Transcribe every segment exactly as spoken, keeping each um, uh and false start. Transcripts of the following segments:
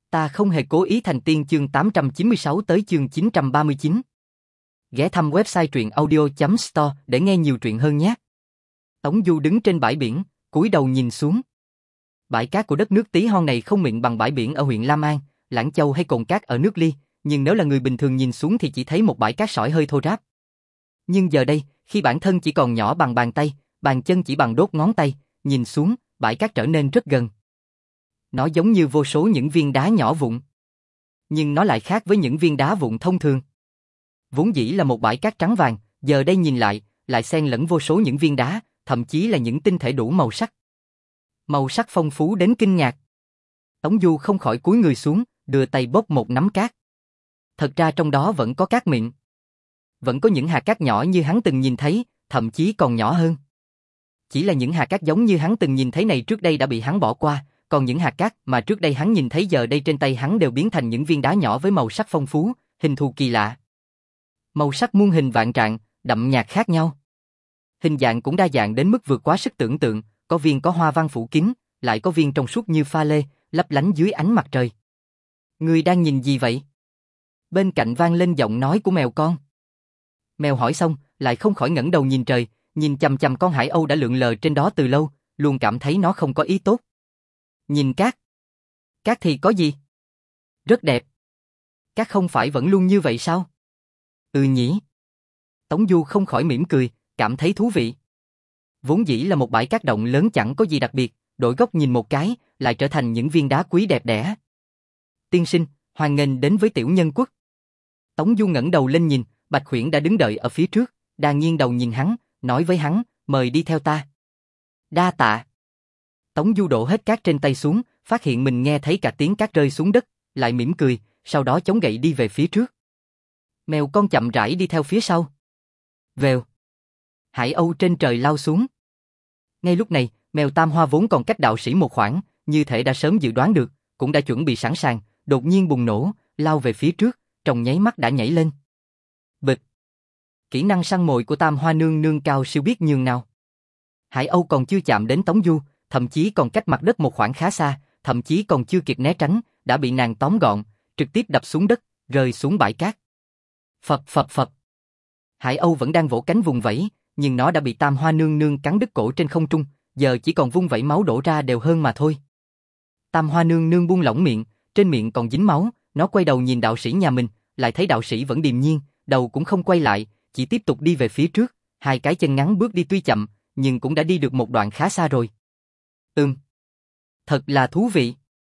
Ta không hề cố ý thành tiên chương tám trăm chín mươi sáu tới chương chín trăm ba mươi chín. Ghé thăm website truyện audio chấm store để nghe nhiều truyện hơn nhé. Tống Du đứng trên bãi biển, cúi đầu nhìn xuống. Bãi cát của đất nước tí hon này không mịn bằng bãi biển ở huyện Lam An, Lảng Châu hay cồn cát ở nước Ly, nhưng nếu là người bình thường nhìn xuống thì chỉ thấy một bãi cát sỏi hơi thô ráp. Nhưng giờ đây, khi bản thân chỉ còn nhỏ bằng bàn tay, bàn chân chỉ bằng đốt ngón tay, nhìn xuống, bãi cát trở nên rất gần. Nó giống như vô số những viên đá nhỏ vụn. Nhưng nó lại khác với những viên đá vụn thông thường. Vốn dĩ là một bãi cát trắng vàng, giờ đây nhìn lại, lại xen lẫn vô số những viên đá, thậm chí là những tinh thể đủ màu sắc. Màu sắc phong phú đến kinh ngạc. Tống Du không khỏi cúi người xuống, đưa tay bóp một nắm cát. Thật ra trong đó vẫn có cát mịn. Vẫn có những hạt cát nhỏ như hắn từng nhìn thấy, thậm chí còn nhỏ hơn. Chỉ là những hạt cát giống như hắn từng nhìn thấy này trước đây đã bị hắn bỏ qua, còn những hạt cát mà trước đây hắn nhìn thấy giờ đây trên tay hắn đều biến thành những viên đá nhỏ với màu sắc phong phú, hình thù kỳ lạ. Màu sắc muôn hình vạn trạng, đậm nhạt khác nhau. Hình dạng cũng đa dạng đến mức vượt quá sức tưởng tượng, có viên có hoa văn phủ kín, lại có viên trong suốt như pha lê, lấp lánh dưới ánh mặt trời. Ngươi đang nhìn gì vậy? Bên cạnh vang lên giọng nói của mèo con. Mèo hỏi xong, lại không khỏi ngẩng đầu nhìn trời, nhìn chằm chằm con hải âu đã lượn lờ trên đó từ lâu, luôn cảm thấy nó không có ý tốt. Nhìn cát. Cát thì có gì? Rất đẹp. Cát không phải vẫn luôn như vậy sao? Ừ nhỉ. Tống Du không khỏi mỉm cười, cảm thấy thú vị. Vốn dĩ là một bãi cát động lớn chẳng có gì đặc biệt, đổi góc nhìn một cái, lại trở thành những viên đá quý đẹp đẽ. Tiên sinh, hoan nghênh đến với Tiểu Nhân Quốc. Tống Du ngẩng đầu lên nhìn, Bạch Khuyển đã đứng đợi ở phía trước, đang nghiêng đầu nhìn hắn, nói với hắn, mời đi theo ta. Đa tạ. Tống Du đổ hết cát trên tay xuống, phát hiện mình nghe thấy cả tiếng cát rơi xuống đất, lại mỉm cười, sau đó chống gậy đi về phía trước. Mèo con chậm rãi đi theo phía sau. Vèo. Hải âu trên trời lao xuống. Ngay lúc này, mèo Tam Hoa vốn còn cách đạo sĩ một khoảng, như thể đã sớm dự đoán được, cũng đã chuẩn bị sẵn sàng, đột nhiên bùng nổ, lao về phía trước, trong nháy mắt đã nhảy lên. Bịch. Kỹ năng săn mồi của Tam Hoa nương nương cao siêu biết nhường nào. Hải âu còn chưa chạm đến Tống Du, thậm chí còn cách mặt đất một khoảng khá xa, thậm chí còn chưa kịp né tránh, đã bị nàng tóm gọn, trực tiếp đập xuống đất, rơi xuống bãi cát. Phập phập phập. Hải âu vẫn đang vỗ cánh vùng vẫy, nhưng nó đã bị Tam Hoa nương nương cắn đứt cổ trên không trung, giờ chỉ còn vung vẩy máu đổ ra đều hơn mà thôi. Tam Hoa nương nương buông lỏng miệng, trên miệng còn dính máu, nó quay đầu nhìn đạo sĩ nhà mình, lại thấy đạo sĩ vẫn điềm nhiên, đầu cũng không quay lại, chỉ tiếp tục đi về phía trước, hai cái chân ngắn bước đi tuy chậm, nhưng cũng đã đi được một đoạn khá xa rồi. Ừm. Thật là thú vị.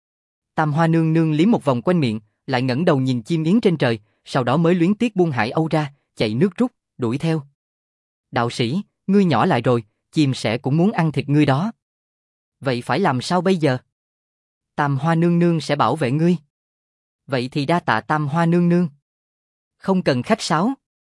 Tam Hoa nương nương liếm một vòng quanh miệng, lại ngẩng đầu nhìn chim yến trên trời, sau đó mới luyến tiếc buông Hải âu ra, chạy nước rút, đuổi theo. Đạo sĩ, ngươi nhỏ lại rồi, chim sẻ cũng muốn ăn thịt ngươi đó. Vậy phải làm sao bây giờ? Tam Hoa nương nương sẽ bảo vệ ngươi. Vậy thì đa tạ Tam Hoa nương nương. Không cần khách sáo.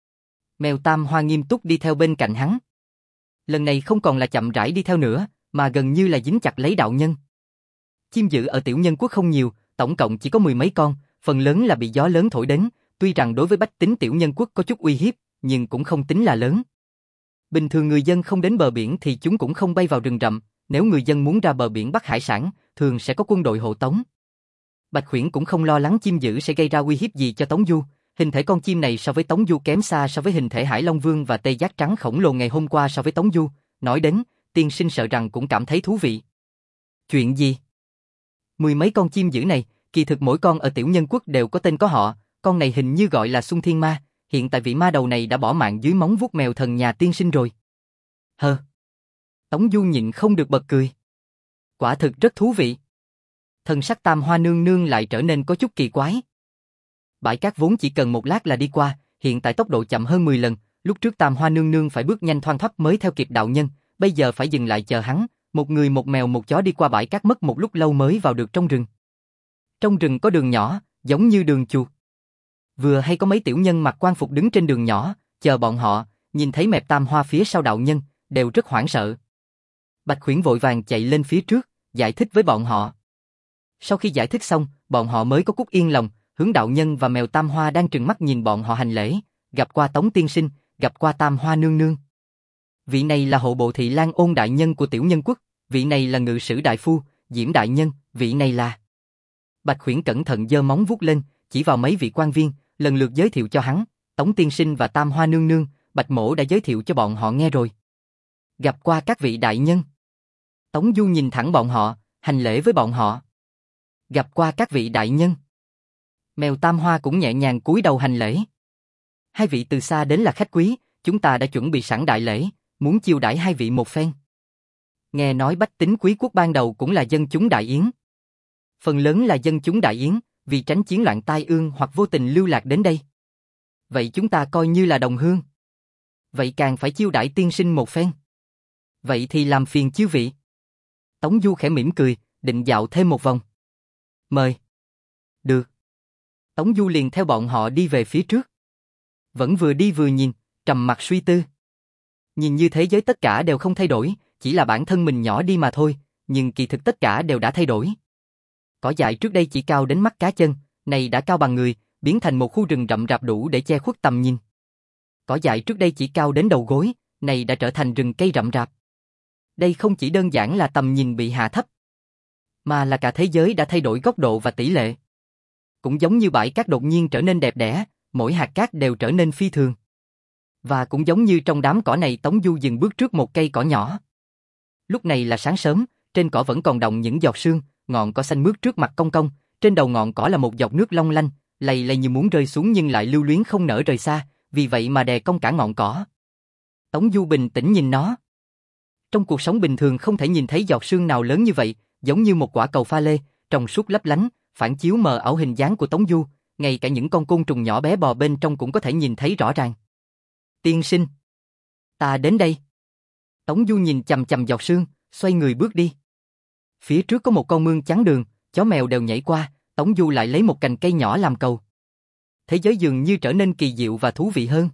Mèo Tam Hoa nghiêm túc đi theo bên cạnh hắn. Lần này không còn là chậm rãi đi theo nữa, mà gần như là dính chặt lấy đạo nhân. Chim dữ ở Tiểu Nhân Quốc không nhiều, tổng cộng chỉ có mười mấy con, phần lớn là bị gió lớn thổi đến, tuy rằng đối với bách tính Tiểu Nhân Quốc có chút uy hiếp, nhưng cũng không tính là lớn. Bình thường người dân không đến bờ biển thì chúng cũng không bay vào rừng rậm, nếu người dân muốn ra bờ biển bắt hải sản, thường sẽ có quân đội hộ tống. Bạch Khuyển cũng không lo lắng chim dữ sẽ gây ra uy hiếp gì cho Tống Du, hình thể con chim này so với Tống Du kém xa so với hình thể Hải Long Vương và Tê Giác Trắng khổng lồ ngày hôm qua so với Tống Du, nói đến, tiên sinh sợ rằng cũng cảm thấy thú vị. Chuyện gì? Mười mấy con chim dữ này, kỳ thực mỗi con ở Tiểu Nhân Quốc đều có tên có họ, con này hình như gọi là Xuân Thiên Ma, hiện tại vị ma đầu này đã bỏ mạng dưới móng vuốt mèo thần nhà tiên sinh rồi. Hơ. Tống Du nhịn không được bật cười. Quả thực rất thú vị. Thần sắc Tam Hoa nương nương lại trở nên có chút kỳ quái. Bãi cát vốn chỉ cần một lát là đi qua, hiện tại tốc độ chậm hơn mười lần, lúc trước Tam Hoa nương nương phải bước nhanh thoăn thoắt mới theo kịp đạo nhân, bây giờ phải dừng lại chờ hắn, một người một mèo một chó đi qua bãi cát mất một lúc lâu mới vào được trong rừng. Trong rừng có đường nhỏ, giống như đường chuột. Vừa hay có mấy tiểu nhân mặc quan phục đứng trên đường nhỏ, chờ bọn họ, nhìn thấy mẹp Tam Hoa phía sau đạo nhân, đều rất hoảng sợ. Bạch Khuyển vội vàng chạy lên phía trước, giải thích với bọn họ. Sau khi giải thích xong, bọn họ mới có chút yên lòng, hướng đạo nhân và mèo Tam Hoa đang trừng mắt nhìn bọn họ hành lễ, gặp qua Tống tiên sinh, gặp qua Tam Hoa nương nương. Vị này là hộ bộ thị Lan Ôn đại nhân của Tiểu Nhân Quốc, vị này là ngự sử đại phu, Diễm đại nhân, vị này là... Bạch Khuyển cẩn thận giơ móng vuốt lên, chỉ vào mấy vị quan viên, lần lượt giới thiệu cho hắn, Tống tiên sinh và Tam Hoa nương nương, Bạch mỗ đã giới thiệu cho bọn họ nghe rồi. Gặp qua các vị đại nhân. Tống Du nhìn thẳng bọn họ, hành lễ với bọn họ. Gặp qua các vị đại nhân. Mèo Tam Hoa cũng nhẹ nhàng cúi đầu hành lễ. Hai vị từ xa đến là khách quý, chúng ta đã chuẩn bị sẵn đại lễ, muốn chiêu đãi hai vị một phen. Nghe nói bách tính quý quốc ban đầu cũng là dân chúng đại yến. Phần lớn là dân chúng đại yến, vì tránh chiến loạn tai ương hoặc vô tình lưu lạc đến đây. Vậy chúng ta coi như là đồng hương. Vậy càng phải chiêu đãi tiên sinh một phen. Vậy thì làm phiền chư vị. Tống Du khẽ mỉm cười, định dạo thêm một vòng. Mời. Được. Tống Du liền theo bọn họ đi về phía trước. Vẫn vừa đi vừa nhìn, trầm mặt suy tư. Nhìn như thế giới tất cả đều không thay đổi, chỉ là bản thân mình nhỏ đi mà thôi, nhưng kỳ thực tất cả đều đã thay đổi. Cỏ dại trước đây chỉ cao đến mắt cá chân, này đã cao bằng người, biến thành một khu rừng rậm rạp đủ để che khuất tầm nhìn. Cỏ dại trước đây chỉ cao đến đầu gối, này đã trở thành rừng cây rậm rạp. Đây không chỉ đơn giản là tầm nhìn bị hạ thấp, mà là cả thế giới đã thay đổi góc độ và tỷ lệ. Cũng giống như bãi cát đột nhiên trở nên đẹp đẽ, mỗi hạt cát đều trở nên phi thường. Và cũng giống như trong đám cỏ này Tống Du dừng bước trước một cây cỏ nhỏ. Lúc này là sáng sớm, trên cỏ vẫn còn đọng những giọt sương, ngọn cỏ xanh mướt trước mặt cong cong, trên đầu ngọn cỏ là một giọt nước long lanh, lầy lầy như muốn rơi xuống nhưng lại lưu luyến không nỡ rời xa, vì vậy mà đè cong cả ngọn cỏ. Tống Du bình tĩnh nhìn nó. Trong cuộc sống bình thường không thể nhìn thấy giọt sương nào lớn như vậy, giống như một quả cầu pha lê, trong suốt lấp lánh, phản chiếu mờ ảo hình dáng của Tống Du, ngay cả những con côn trùng nhỏ bé bò bên trong cũng có thể nhìn thấy rõ ràng. Tiên sinh, ta đến đây. Tống Du nhìn chằm chằm giọt sương, xoay người bước đi. Phía trước có một con mương chắn đường, chó mèo đều nhảy qua, Tống Du lại lấy một cành cây nhỏ làm cầu. Thế giới dường như trở nên kỳ diệu và thú vị hơn.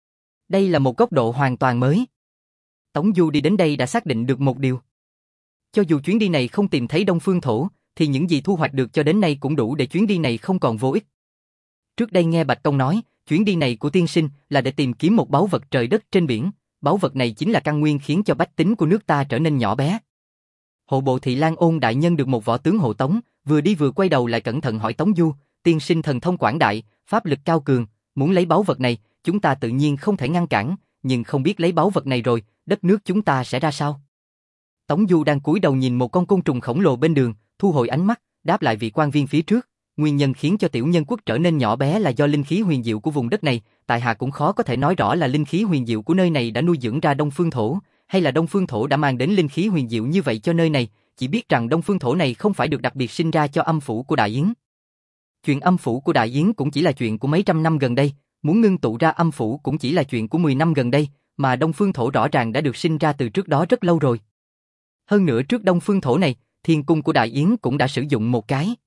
Đây là một góc độ hoàn toàn mới. Tống Du đi đến đây đã xác định được một điều. Cho dù chuyến đi này không tìm thấy Đông Phương Thổ, thì những gì thu hoạch được cho đến nay cũng đủ để chuyến đi này không còn vô ích. Trước đây nghe Bạch Công nói, chuyến đi này của tiên sinh là để tìm kiếm một báu vật trời đất trên biển, báu vật này chính là căn nguyên khiến cho bách tính của nước ta trở nên nhỏ bé. Hộ bộ thị Lan Ôn đại nhân được một võ tướng hộ tống, vừa đi vừa quay đầu lại cẩn thận hỏi Tống Du, tiên sinh thần thông quảng đại, pháp lực cao cường, muốn lấy báu vật này, chúng ta tự nhiên không thể ngăn cản, nhưng không biết lấy báu vật này rồi, đất nước chúng ta sẽ ra sao? Tống Du đang cúi đầu nhìn một con côn trùng khổng lồ bên đường, thu hồi ánh mắt, đáp lại vị quan viên phía trước, nguyên nhân khiến cho tiểu nhân quốc trở nên nhỏ bé là do linh khí huyền diệu của vùng đất này, tại hạ cũng khó có thể nói rõ là linh khí huyền diệu của nơi này đã nuôi dưỡng ra Đông Phương Thổ, hay là Đông Phương Thổ đã mang đến linh khí huyền diệu như vậy cho nơi này, chỉ biết rằng Đông Phương Thổ này không phải được đặc biệt sinh ra cho âm phủ của Đại Yến. Chuyện âm phủ của Đại Yến cũng chỉ là chuyện của mấy trăm năm gần đây, muốn ngưng tụ ra âm phủ cũng chỉ là chuyện của mười năm gần đây, mà Đông Phương Thổ rõ ràng đã được sinh ra từ trước đó rất lâu rồi. Hơn nữa trước Đông Phương Thổ này, thiên cung của Đại Yến cũng đã sử dụng một cái.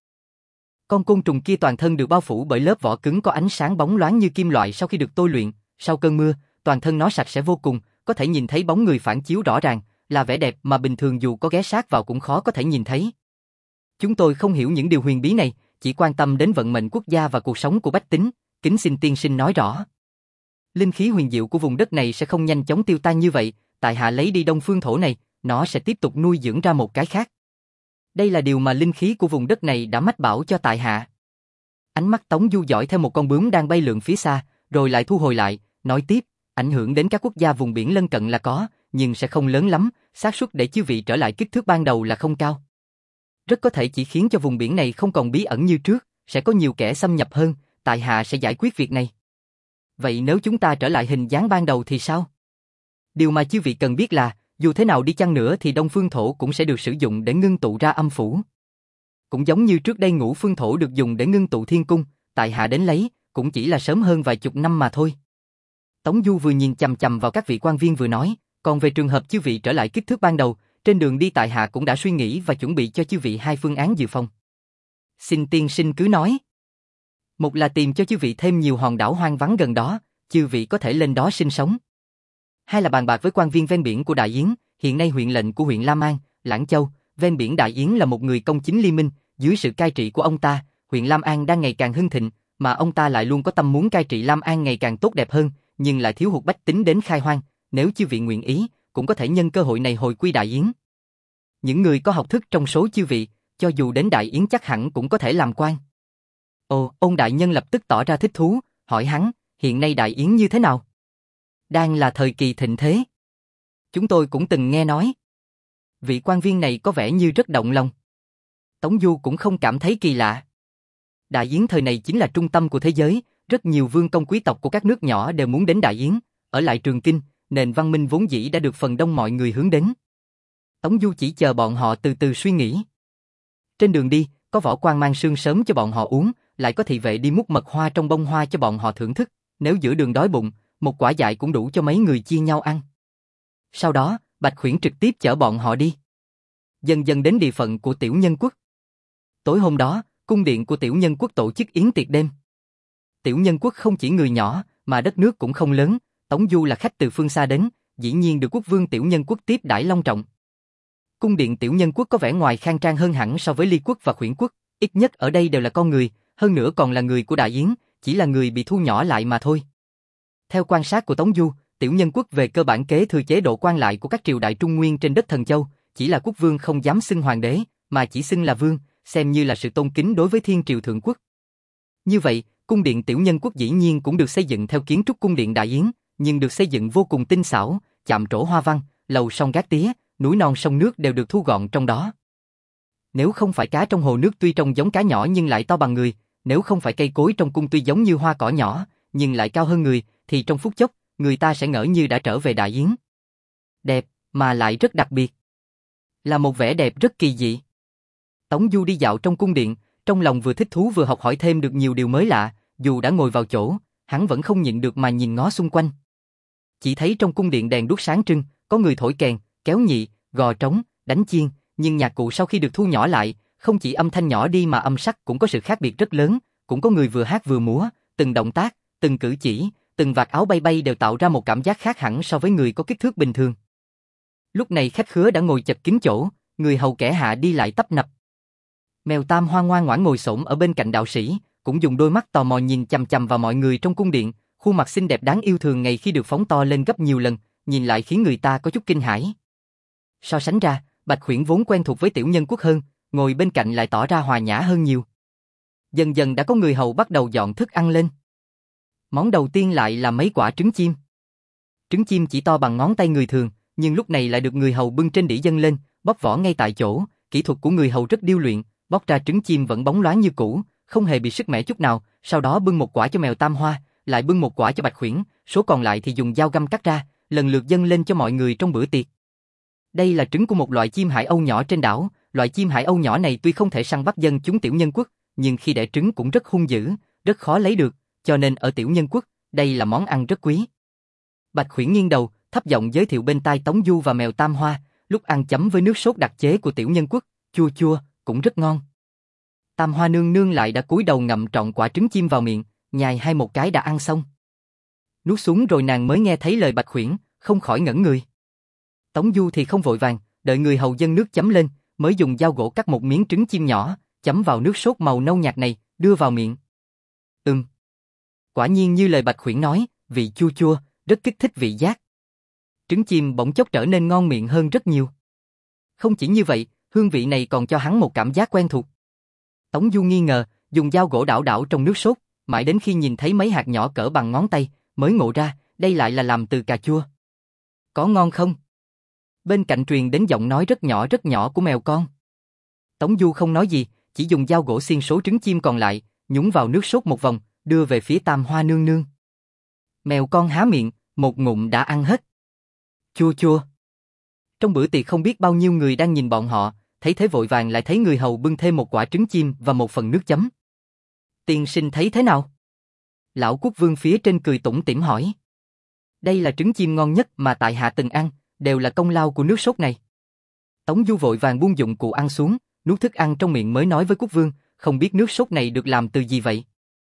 Con côn trùng kia toàn thân được bao phủ bởi lớp vỏ cứng có ánh sáng bóng loáng như kim loại sau khi được tôi luyện, sau cơn mưa, toàn thân nó sạch sẽ vô cùng, có thể nhìn thấy bóng người phản chiếu rõ ràng, là vẻ đẹp mà bình thường dù có ghé sát vào cũng khó có thể nhìn thấy. Chúng tôi không hiểu những điều huyền bí này, chỉ quan tâm đến vận mệnh quốc gia và cuộc sống của bách tính, kính xin tiên sinh nói rõ. Linh khí huyền diệu của vùng đất này sẽ không nhanh chóng tiêu tan như vậy, tại hạ lấy đi Đông Phương Thổ này, nó sẽ tiếp tục nuôi dưỡng ra một cái khác. Đây là điều mà linh khí của vùng đất này đã mách bảo cho tại hạ. Ánh mắt Tống Du dõi theo một con bướm đang bay lượn phía xa, rồi lại thu hồi lại, nói tiếp, ảnh hưởng đến các quốc gia vùng biển lân cận là có, nhưng sẽ không lớn lắm, xác suất để chư vị trở lại kích thước ban đầu là không cao. Rất có thể chỉ khiến cho vùng biển này không còn bí ẩn như trước, sẽ có nhiều kẻ xâm nhập hơn, tại hạ sẽ giải quyết việc này. Vậy nếu chúng ta trở lại hình dáng ban đầu thì sao? Điều mà chư vị cần biết là, dù thế nào đi chăng nữa thì Đông Phương Thổ cũng sẽ được sử dụng để ngưng tụ ra âm phủ. Cũng giống như trước đây Ngũ Phương Thổ được dùng để ngưng tụ thiên cung, tại hạ đến lấy, cũng chỉ là sớm hơn vài chục năm mà thôi. Tống Du vừa nhìn chằm chằm vào các vị quan viên vừa nói, còn về trường hợp chư vị trở lại kích thước ban đầu, trên đường đi tại hạ cũng đã suy nghĩ và chuẩn bị cho chư vị hai phương án dự phòng. Xin tiên sinh cứ nói. Một là tìm cho chư vị thêm nhiều hòn đảo hoang vắng gần đó, chư vị có thể lên đó sinh sống. Hai là bàn bạc với quan viên ven biển của Đại Yến, hiện nay huyện lệnh của huyện Lam An, Lãng Châu, ven biển Đại Yến là một người công chính liêm minh, dưới sự cai trị của ông ta, huyện Lam An đang ngày càng hưng thịnh, mà ông ta lại luôn có tâm muốn cai trị Lam An ngày càng tốt đẹp hơn, nhưng lại thiếu hụt bách tính đến khai hoang, nếu chư vị nguyện ý, cũng có thể nhân cơ hội này hồi quy Đại Yến. Những người có học thức trong số chư vị, cho dù đến Đại Yến chắc hẳn cũng có thể làm quan. Ồ, Ôn đại nhân lập tức tỏ ra thích thú, hỏi hắn, hiện nay Đại Yến như thế nào? Đang là thời kỳ thịnh thế. Chúng tôi cũng từng nghe nói. Vị quan viên này có vẻ như rất động lòng. Tống Du cũng không cảm thấy kỳ lạ. Đại Yến thời này chính là trung tâm của thế giới, rất nhiều vương công quý tộc của các nước nhỏ đều muốn đến Đại Yến, ở lại Trường Kinh, nền văn minh vốn dĩ đã được phần đông mọi người hướng đến. Tống Du chỉ chờ bọn họ từ từ suy nghĩ. Trên đường đi, có võ quan mang sương sớm cho bọn họ uống, lại có thị vệ đi múc mật hoa trong bông hoa cho bọn họ thưởng thức, nếu giữa đường đói bụng, một quả dại cũng đủ cho mấy người chia nhau ăn. Sau đó, Bạch Khuyển trực tiếp chở bọn họ đi. Dần dần đến địa phận của Tiểu Nhân Quốc. Tối hôm đó, cung điện của Tiểu Nhân Quốc tổ chức yến tiệc đêm. Tiểu Nhân Quốc không chỉ người nhỏ, mà đất nước cũng không lớn, Tống Du là khách từ phương xa đến, dĩ nhiên được quốc vương Tiểu Nhân Quốc tiếp đãi long trọng. Cung điện Tiểu Nhân Quốc có vẻ ngoài khang trang hơn hẳn so với Ly Quốc và Khuyển Quốc, ít nhất ở đây đều là con người, hơn nữa còn là người của Đại Yến, chỉ là người bị thu nhỏ lại mà thôi. Theo quan sát của Tống Du, Tiểu Nhân Quốc về cơ bản kế thừa chế độ quan lại của các triều đại Trung Nguyên trên đất Thần Châu, chỉ là quốc vương không dám xưng hoàng đế, mà chỉ xưng là vương, xem như là sự tôn kính đối với thiên triều thượng quốc. Như vậy, cung điện Tiểu Nhân Quốc dĩ nhiên cũng được xây dựng theo kiến trúc cung điện Đại Yến, nhưng được xây dựng vô cùng tinh xảo, chạm trổ hoa văn, lầu song gác tía, núi non sông nước đều được thu gọn trong đó. Nếu không phải cá trong hồ nước tuy trông giống cá nhỏ nhưng lại to bằng người, nếu không phải cây cối trong cung tuy giống như hoa cỏ nhỏ, nhưng lại cao hơn người, thì trong phút chốc, người ta sẽ ngỡ như đã trở về Đại Yến. Đẹp, mà lại rất đặc biệt. Là một vẻ đẹp rất kỳ dị. Tống Du đi dạo trong cung điện, trong lòng vừa thích thú vừa học hỏi thêm được nhiều điều mới lạ, dù đã ngồi vào chỗ, hắn vẫn không nhịn được mà nhìn ngó xung quanh. Chỉ thấy trong cung điện đèn đuốc sáng trưng, có người thổi kèn, kéo nhị, gò trống, đánh chiêng, nhưng nhạc cụ sau khi được thu nhỏ lại, không chỉ âm thanh nhỏ đi mà âm sắc cũng có sự khác biệt rất lớn, cũng có người vừa hát vừa múa, từng động tác, từng cử chỉ, từng vạt áo bay bay đều tạo ra một cảm giác khác hẳn so với người có kích thước bình thường. Lúc này khách khứa đã ngồi chật kín chỗ, người hầu kẻ hạ đi lại tấp nập. Mèo Tam Hoa ngoan ngoãn ngồi xổm ở bên cạnh đạo sĩ, cũng dùng đôi mắt tò mò nhìn chằm chằm vào mọi người trong cung điện, khuôn mặt xinh đẹp đáng yêu thường ngày khi được phóng to lên gấp nhiều lần, nhìn lại khiến người ta có chút kinh hãi. So sánh ra, Bạch Khuyển vốn quen thuộc với Tiểu Nhân Quốc hơn, ngồi bên cạnh lại tỏ ra hòa nhã hơn nhiều. Dần dần đã có người hầu bắt đầu dọn thức ăn lên. Món đầu tiên lại là mấy quả trứng chim. Trứng chim chỉ to bằng ngón tay người thường, nhưng lúc này lại được người hầu bưng trên đĩa dâng lên, bóc vỏ ngay tại chỗ, kỹ thuật của người hầu rất điêu luyện, bóc ra trứng chim vẫn bóng loáng như cũ, không hề bị sứt mẻ chút nào, sau đó bưng một quả cho mèo Tam Hoa, lại bưng một quả cho Bạch Khuyển, số còn lại thì dùng dao găm cắt ra, lần lượt dâng lên cho mọi người trong bữa tiệc. Đây là trứng của một loại chim hải âu nhỏ trên đảo, loại chim hải âu nhỏ này tuy không thể săn bắt dân chúng Tiểu Nhân Quốc, nhưng khi đẻ trứng cũng rất hung dữ, rất khó lấy được, cho nên ở Tiểu Nhân Quốc, đây là món ăn rất quý. Bạch Khuyển nghiêng đầu, thấp giọng giới thiệu bên tai Tống Du và mèo Tam Hoa, lúc ăn chấm với nước sốt đặc chế của Tiểu Nhân Quốc, chua chua, cũng rất ngon. Tam Hoa nương nương lại đã cúi đầu ngậm trọn quả trứng chim vào miệng, nhai hai một cái đã ăn xong. Nuốt xuống rồi nàng mới nghe thấy lời Bạch Khuyển, không khỏi ngẩn người. Tống Du thì không vội vàng, đợi người hầu dâng nước chấm lên, mới dùng dao gỗ cắt một miếng trứng chim nhỏ, chấm vào nước sốt màu nâu nhạt này, đưa vào miệng. Ừm. Quả nhiên như lời Bạch Khuyển nói, vị chua chua, rất kích thích vị giác. Trứng chim bỗng chốc trở nên ngon miệng hơn rất nhiều. Không chỉ như vậy, hương vị này còn cho hắn một cảm giác quen thuộc. Tống Du nghi ngờ, dùng dao gỗ đảo đảo trong nước sốt, mãi đến khi nhìn thấy mấy hạt nhỏ cỡ bằng ngón tay, mới ngộ ra, đây lại là làm từ cà chua. Có ngon không? Bên cạnh truyền đến giọng nói rất nhỏ rất nhỏ của mèo con. Tống Du không nói gì, chỉ dùng dao gỗ xiên số trứng chim còn lại, nhúng vào nước sốt một vòng, đưa về phía Tam Hoa nương nương. Mèo con há miệng, một ngụm đã ăn hết. Chua chua. Trong bữa tiệc không biết bao nhiêu người đang nhìn bọn họ, thấy thế vội vàng lại thấy người hầu bưng thêm một quả trứng chim và một phần nước chấm. Tiên sinh thấy thế nào? Lão quốc vương phía trên cười tủm tỉm hỏi. Đây là trứng chim ngon nhất mà tại hạ từng ăn, đều là công lao của nước sốt này. Tống Du vội vàng buông dụng cụ ăn xuống, nuốt thức ăn trong miệng mới nói với quốc vương, không biết nước sốt này được làm từ gì vậy?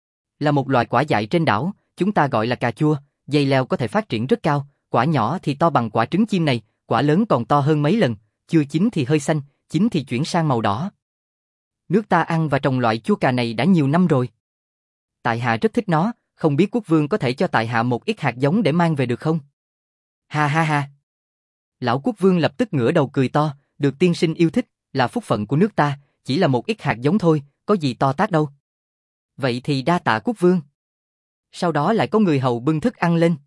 Là một loài quả dại trên đảo, chúng ta gọi là cà chua, dây leo có thể phát triển rất cao, quả nhỏ thì to bằng quả trứng chim này, quả lớn còn to hơn mấy lần, chưa chín thì hơi xanh, chín thì chuyển sang màu đỏ. Nước ta ăn và trồng loại chua cà này đã nhiều năm rồi. Tại hạ rất thích nó, không biết quốc vương có thể cho tại hạ một ít hạt giống để mang về được không? Ha ha ha. Lão quốc vương lập tức ngửa đầu cười to, được tiên sinh yêu thích, là phúc phận của nước ta, chỉ là một ít hạt giống thôi, có gì to tát đâu. Vậy thì đa tạ quốc vương. Sau đó lại có người hầu bưng thức ăn lên.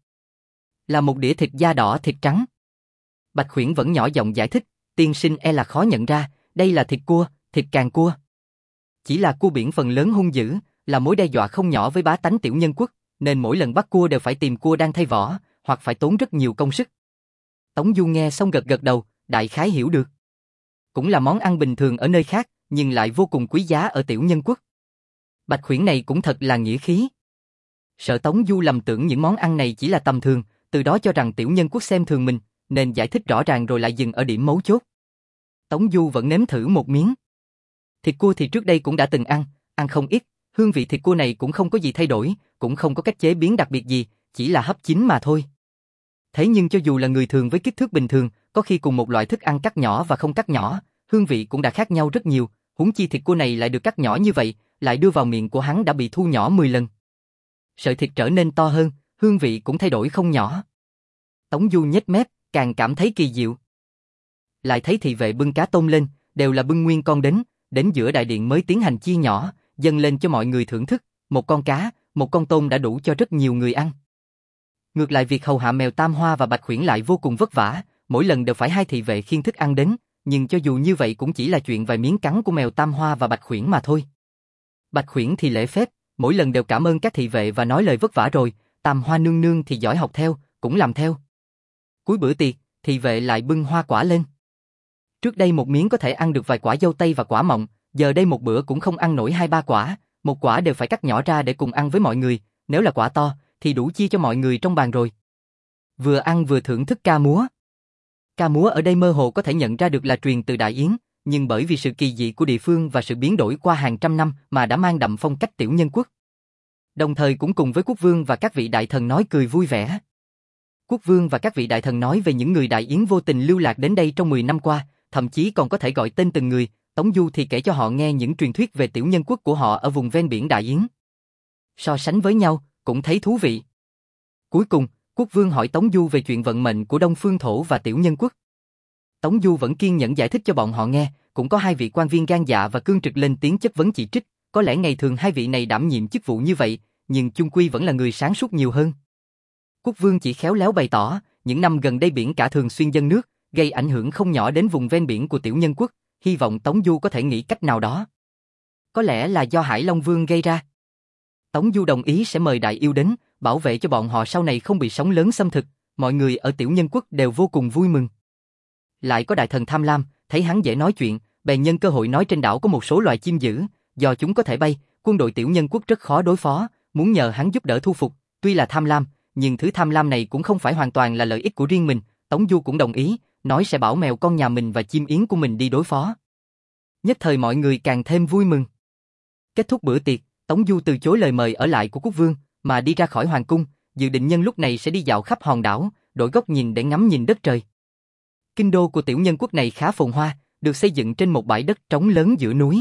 Là một đĩa thịt da đỏ thịt trắng. Bạch Khuyển vẫn nhỏ giọng giải thích, tiên sinh e là khó nhận ra, đây là thịt cua, thịt càng cua. Chỉ là cua biển phần lớn hung dữ, là mối đe dọa không nhỏ với bá tánh tiểu nhân quốc, nên mỗi lần bắt cua đều phải tìm cua đang thay vỏ, hoặc phải tốn rất nhiều công sức. Tống Du nghe xong gật gật đầu, đại khái hiểu được. Cũng là món ăn bình thường ở nơi khác, nhưng lại vô cùng quý giá ở tiểu nhân quốc. Bạch Khuyển này cũng thật là nghĩa khí. Sợ Tống Du lầm tưởng những món ăn này chỉ là tầm thường, từ đó cho rằng tiểu nhân quốc xem thường mình, nên giải thích rõ ràng rồi lại dừng ở điểm mấu chốt. Tống Du vẫn nếm thử một miếng. Thịt cua thì trước đây cũng đã từng ăn, ăn không ít, hương vị thịt cua này cũng không có gì thay đổi, cũng không có cách chế biến đặc biệt gì, chỉ là hấp chín mà thôi. Thế nhưng cho dù là người thường với kích thước bình thường, có khi cùng một loại thức ăn cắt nhỏ và không cắt nhỏ, hương vị cũng đã khác nhau rất nhiều, huống chi thịt cua này lại được cắt nhỏ như vậy, lại đưa vào miệng của hắn đã bị thu nhỏ mười lần. Sợi thịt trở nên to hơn, hương vị cũng thay đổi không nhỏ. Tống Du nhếch mép, càng cảm thấy kỳ diệu. Lại thấy thị vệ bưng cá tôm lên, đều là bưng nguyên con đến, đến giữa đại điện mới tiến hành chia nhỏ, dâng lên cho mọi người thưởng thức, một con cá, một con tôm đã đủ cho rất nhiều người ăn. Ngược lại việc hầu hạ mèo Tam Hoa và Bạch Khuyển lại vô cùng vất vả, mỗi lần đều phải hai thị vệ khiêng thức ăn đến, nhưng cho dù như vậy cũng chỉ là chuyện vài miếng cắn của mèo Tam Hoa và Bạch Khuyển mà thôi. Bạch Khuyển thì lễ phép, mỗi lần đều cảm ơn các thị vệ và nói lời vất vả rồi, Tam Hoa nương nương thì giỏi học theo, cũng làm theo. Cuối bữa tiệc, thị vệ lại bưng hoa quả lên. Trước đây một miếng có thể ăn được vài quả dâu tây và quả mọng, giờ đây một bữa cũng không ăn nổi hai ba quả, một quả đều phải cắt nhỏ ra để cùng ăn với mọi người, nếu là quả to thì đủ chia cho mọi người trong bàn rồi. Vừa ăn vừa thưởng thức ca múa. Ca múa ở đây mơ hồ có thể nhận ra được là truyền từ Đại Yến, nhưng bởi vì sự kỳ dị của địa phương và sự biến đổi qua hàng trăm năm mà đã mang đậm phong cách tiểu nhân quốc. Đồng thời cũng cùng với quốc vương và các vị đại thần nói cười vui vẻ. Quốc vương và các vị đại thần nói về những người Đại Yến vô tình lưu lạc đến đây trong mười năm qua, thậm chí còn có thể gọi tên từng người, Tống Du thì kể cho họ nghe những truyền thuyết về tiểu nhân quốc của họ ở vùng ven biển Đại Yến. So sánh với nhau, cũng thấy thú vị. Cuối cùng, quốc vương hỏi Tống Du về chuyện vận mệnh của Đông Phương Thổ và tiểu nhân quốc. Tống Du vẫn kiên nhẫn giải thích cho bọn họ nghe, cũng có hai vị quan viên gan dạ và cương trực lên tiếng chất vấn chỉ trích, có lẽ ngày thường hai vị này đảm nhiệm chức vụ như vậy, nhưng chung quy vẫn là người sáng suốt nhiều hơn. Quốc vương chỉ khéo léo bày tỏ, những năm gần đây biển cả thường xuyên dâng nước, gây ảnh hưởng không nhỏ đến vùng ven biển của tiểu nhân quốc, hy vọng Tống Du có thể nghĩ cách nào đó. Có lẽ là do Hải Long Vương gây ra. Tống Du đồng ý sẽ mời Đại Yêu đến, bảo vệ cho bọn họ sau này không bị sóng lớn xâm thực, mọi người ở tiểu nhân quốc đều vô cùng vui mừng. Lại có đại thần Tham Lam, thấy hắn dễ nói chuyện, bèn nhân cơ hội nói trên đảo có một số loài chim dữ, do chúng có thể bay, quân đội tiểu nhân quốc rất khó đối phó, muốn nhờ hắn giúp đỡ thu phục, tuy là tham lam, nhưng thứ tham lam này cũng không phải hoàn toàn là lợi ích của riêng mình, Tống Du cũng đồng ý, nói sẽ bảo mèo con nhà mình và chim yến của mình đi đối phó. Nhất thời mọi người càng thêm vui mừng. Kết thúc bữa tiệc, Tống Du từ chối lời mời ở lại của quốc vương, mà đi ra khỏi hoàng cung, dự định nhân lúc này sẽ đi dạo khắp hòn đảo, đổi góc nhìn để ngắm nhìn đất trời. Kinh đô của tiểu nhân quốc này khá phồn hoa, được xây dựng trên một bãi đất trống lớn giữa núi.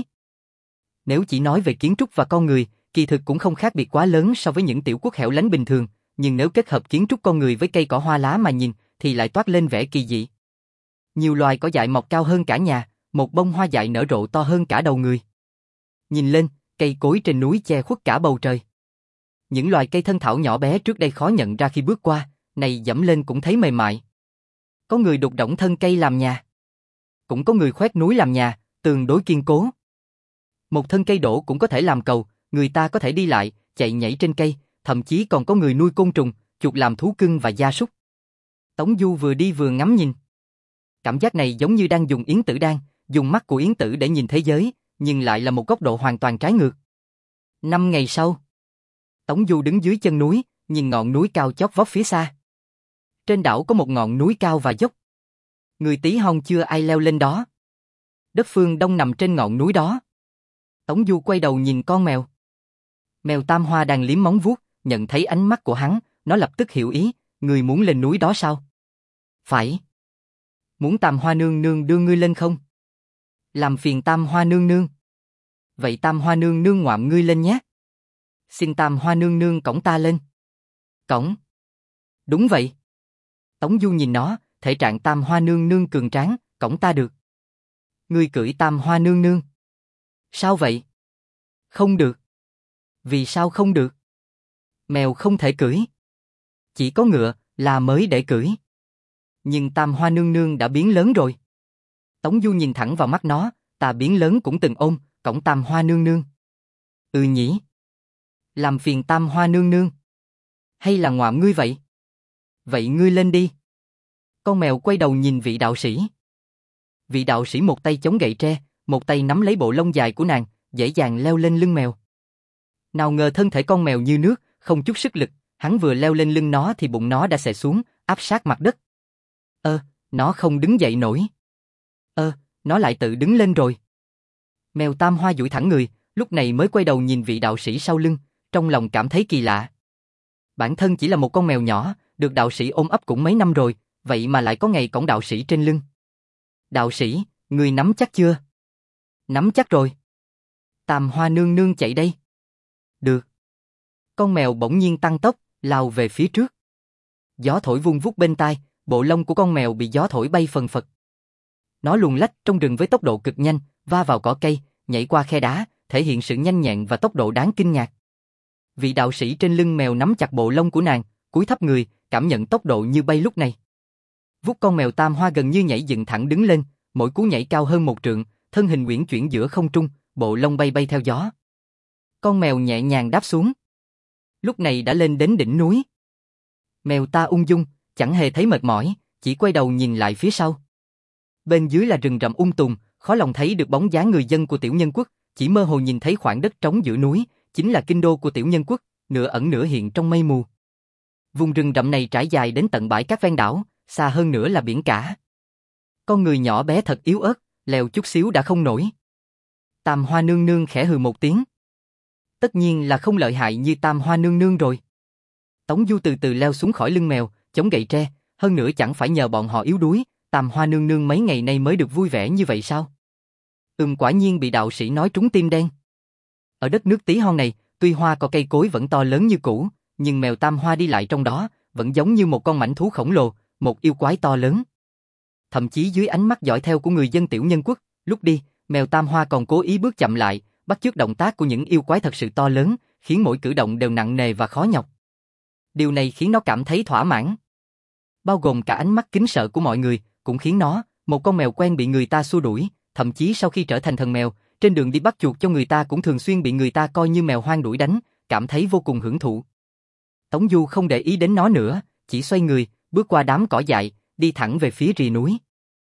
Nếu chỉ nói về kiến trúc và con người, kỳ thực cũng không khác biệt quá lớn so với những tiểu quốc hẻo lánh bình thường, nhưng nếu kết hợp kiến trúc con người với cây cỏ hoa lá mà nhìn, thì lại toát lên vẻ kỳ dị. Nhiều loài cỏ dại mọc cao hơn cả nhà, một bông hoa dại nở rộ to hơn cả đầu người. Nhìn lên, cây cối trên núi che khuất cả bầu trời. Những loài cây thân thảo nhỏ bé trước đây khó nhận ra khi bước qua, này dẫm lên cũng thấy mềm mại. Có người đục đổng thân cây làm nhà. Cũng có người khoét núi làm nhà, tường đối kiên cố. Một thân cây đổ cũng có thể làm cầu, người ta có thể đi lại, chạy nhảy trên cây, thậm chí còn có người nuôi côn trùng, chuột làm thú cưng và gia súc. Tống Du vừa đi vừa ngắm nhìn. Cảm giác này giống như đang dùng yến tử đan, dùng mắt của yến tử để nhìn thế giới, nhưng lại là một góc độ hoàn toàn trái ngược. Năm ngày sau, Tống Du đứng dưới chân núi, nhìn ngọn núi cao chót vót phía xa. Trên đảo có một ngọn núi cao và dốc. Người tí hon chưa ai leo lên đó. Đất phương Đông nằm trên ngọn núi đó. Tống Du quay đầu nhìn con mèo. Mèo Tam Hoa đang liếm móng vuốt, nhận thấy ánh mắt của hắn, nó lập tức hiểu ý, người muốn lên núi đó sao? Phải. Muốn Tam Hoa nương nương đưa ngươi lên không? Làm phiền Tam Hoa nương nương. Vậy Tam Hoa nương nương ngoạm ngươi lên nhé. Xin Tam Hoa nương nương cõng ta lên. Cõng? Đúng vậy. Tống Du nhìn nó, thể trạng Tam Hoa nương nương cường tráng, cõng ta được. Ngươi cưỡi Tam Hoa nương nương. Sao vậy? Không được. Vì sao không được? Mèo không thể cưỡi. Chỉ có ngựa là mới để cưỡi. Nhưng Tam Hoa nương nương đã biến lớn rồi. Tống Du nhìn thẳng vào mắt nó, ta biến lớn cũng từng ôm, cõng Tam Hoa nương nương. Ừ nhỉ. Làm phiền Tam Hoa nương nương. Hay là ngoạm ngươi vậy? Vậy ngươi lên đi. Con mèo quay đầu nhìn vị đạo sĩ. Vị đạo sĩ một tay chống gậy tre, một tay nắm lấy bộ lông dài của nàng, dễ dàng leo lên lưng mèo. Nào ngờ thân thể con mèo như nước, không chút sức lực, hắn vừa leo lên lưng nó thì bụng nó đã xệ xuống, áp sát mặt đất. Ơ, nó không đứng dậy nổi. Ơ, nó lại tự đứng lên rồi. Mèo Tam Hoa duỗi thẳng người, lúc này mới quay đầu nhìn vị đạo sĩ sau lưng, trong lòng cảm thấy kỳ lạ. Bản thân chỉ là một con mèo nhỏ, được đạo sĩ ôm ấp cũng mấy năm rồi, vậy mà lại có ngày cõng đạo sĩ trên lưng. Đạo sĩ, người nắm chắc chưa? Nắm chắc rồi. Tam Hoa nương nương chạy đây. Được. Con mèo bỗng nhiên tăng tốc, lao về phía trước. Gió thổi vung vút bên tai, bộ lông của con mèo bị gió thổi bay phần phật. Nó luồn lách trong rừng với tốc độ cực nhanh, va vào cỏ cây, nhảy qua khe đá, thể hiện sự nhanh nhẹn và tốc độ đáng kinh ngạc. Vị đạo sĩ trên lưng mèo nắm chặt bộ lông của nàng, cúi thấp người, cảm nhận tốc độ như bay lúc này. Vuốt con mèo Tam Hoa gần như nhảy dựng thẳng đứng lên, mỗi cú nhảy cao hơn một trượng, thân hình uyển chuyển giữa không trung, bộ lông bay bay theo gió. Con mèo nhẹ nhàng đáp xuống. Lúc này đã lên đến đỉnh núi. Mèo ta ung dung, chẳng hề thấy mệt mỏi, chỉ quay đầu nhìn lại phía sau. Bên dưới là rừng rậm um tùm, khó lòng thấy được bóng dáng người dân của Tiểu Nhân Quốc, chỉ mơ hồ nhìn thấy khoảng đất trống giữa núi, chính là kinh đô của Tiểu Nhân Quốc, nửa ẩn nửa hiện trong mây mù. Vùng rừng rậm này trải dài đến tận bãi cát ven đảo, xa hơn nữa là biển cả. Con người nhỏ bé thật yếu ớt, leo chút xíu đã không nổi. Tam Hoa nương nương khẽ hừ một tiếng. Tất nhiên là không lợi hại như Tam Hoa nương nương rồi. Tống Du từ từ leo xuống khỏi lưng mèo, chống gậy tre, hơn nữa chẳng phải nhờ bọn họ yếu đuối, Tam Hoa nương nương mấy ngày nay mới được vui vẻ như vậy sao? Ừm, quả nhiên bị đạo sĩ nói trúng tim đen. Ở đất nước tí hon này, tuy hoa cỏ cây cối vẫn to lớn như cũ, nhưng mèo Tam Hoa đi lại trong đó, vẫn giống như một con mãnh thú khổng lồ, một yêu quái to lớn. Thậm chí dưới ánh mắt dõi theo của người dân Tiểu Nhân Quốc, lúc đi, mèo Tam Hoa còn cố ý bước chậm lại, bắt chước động tác của những yêu quái thật sự to lớn, khiến mỗi cử động đều nặng nề và khó nhọc. Điều này khiến nó cảm thấy thỏa mãn. Bao gồm cả ánh mắt kính sợ của mọi người, cũng khiến nó, một con mèo quen bị người ta xua đuổi, thậm chí sau khi trở thành thần mèo, trên đường đi bắt chuột cho người ta cũng thường xuyên bị người ta coi như mèo hoang đuổi đánh, cảm thấy vô cùng hưởng thụ. Tống Du không để ý đến nó nữa, chỉ xoay người, bước qua đám cỏ dại, đi thẳng về phía rìa núi.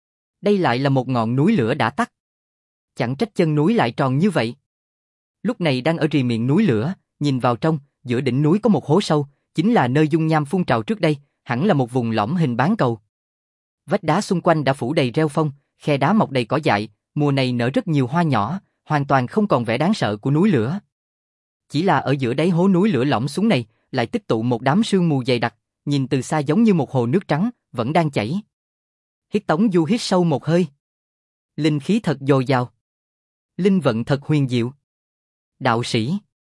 Đây lại là một ngọn núi lửa đã tắt. Chẳng trách chân núi lại tròn như vậy. Lúc này đang ở rìa miệng núi lửa, nhìn vào trong, giữa đỉnh núi có một hố sâu, chính là nơi dung nham phun trào trước đây, hẳn là một vùng lõm hình bán cầu. Vách đá xung quanh đã phủ đầy rêu phong, khe đá mọc đầy cỏ dại, mùa này nở rất nhiều hoa nhỏ, hoàn toàn không còn vẻ đáng sợ của núi lửa. Chỉ là ở giữa đáy hố núi lửa lõm xuống này, lại tích tụ một đám sương mù dày đặc, nhìn từ xa giống như một hồ nước trắng, vẫn đang chảy. Hít Tống Du hít sâu một hơi. Linh khí thật dồi dào. Linh vận thật huyền diệu. Đạo sĩ.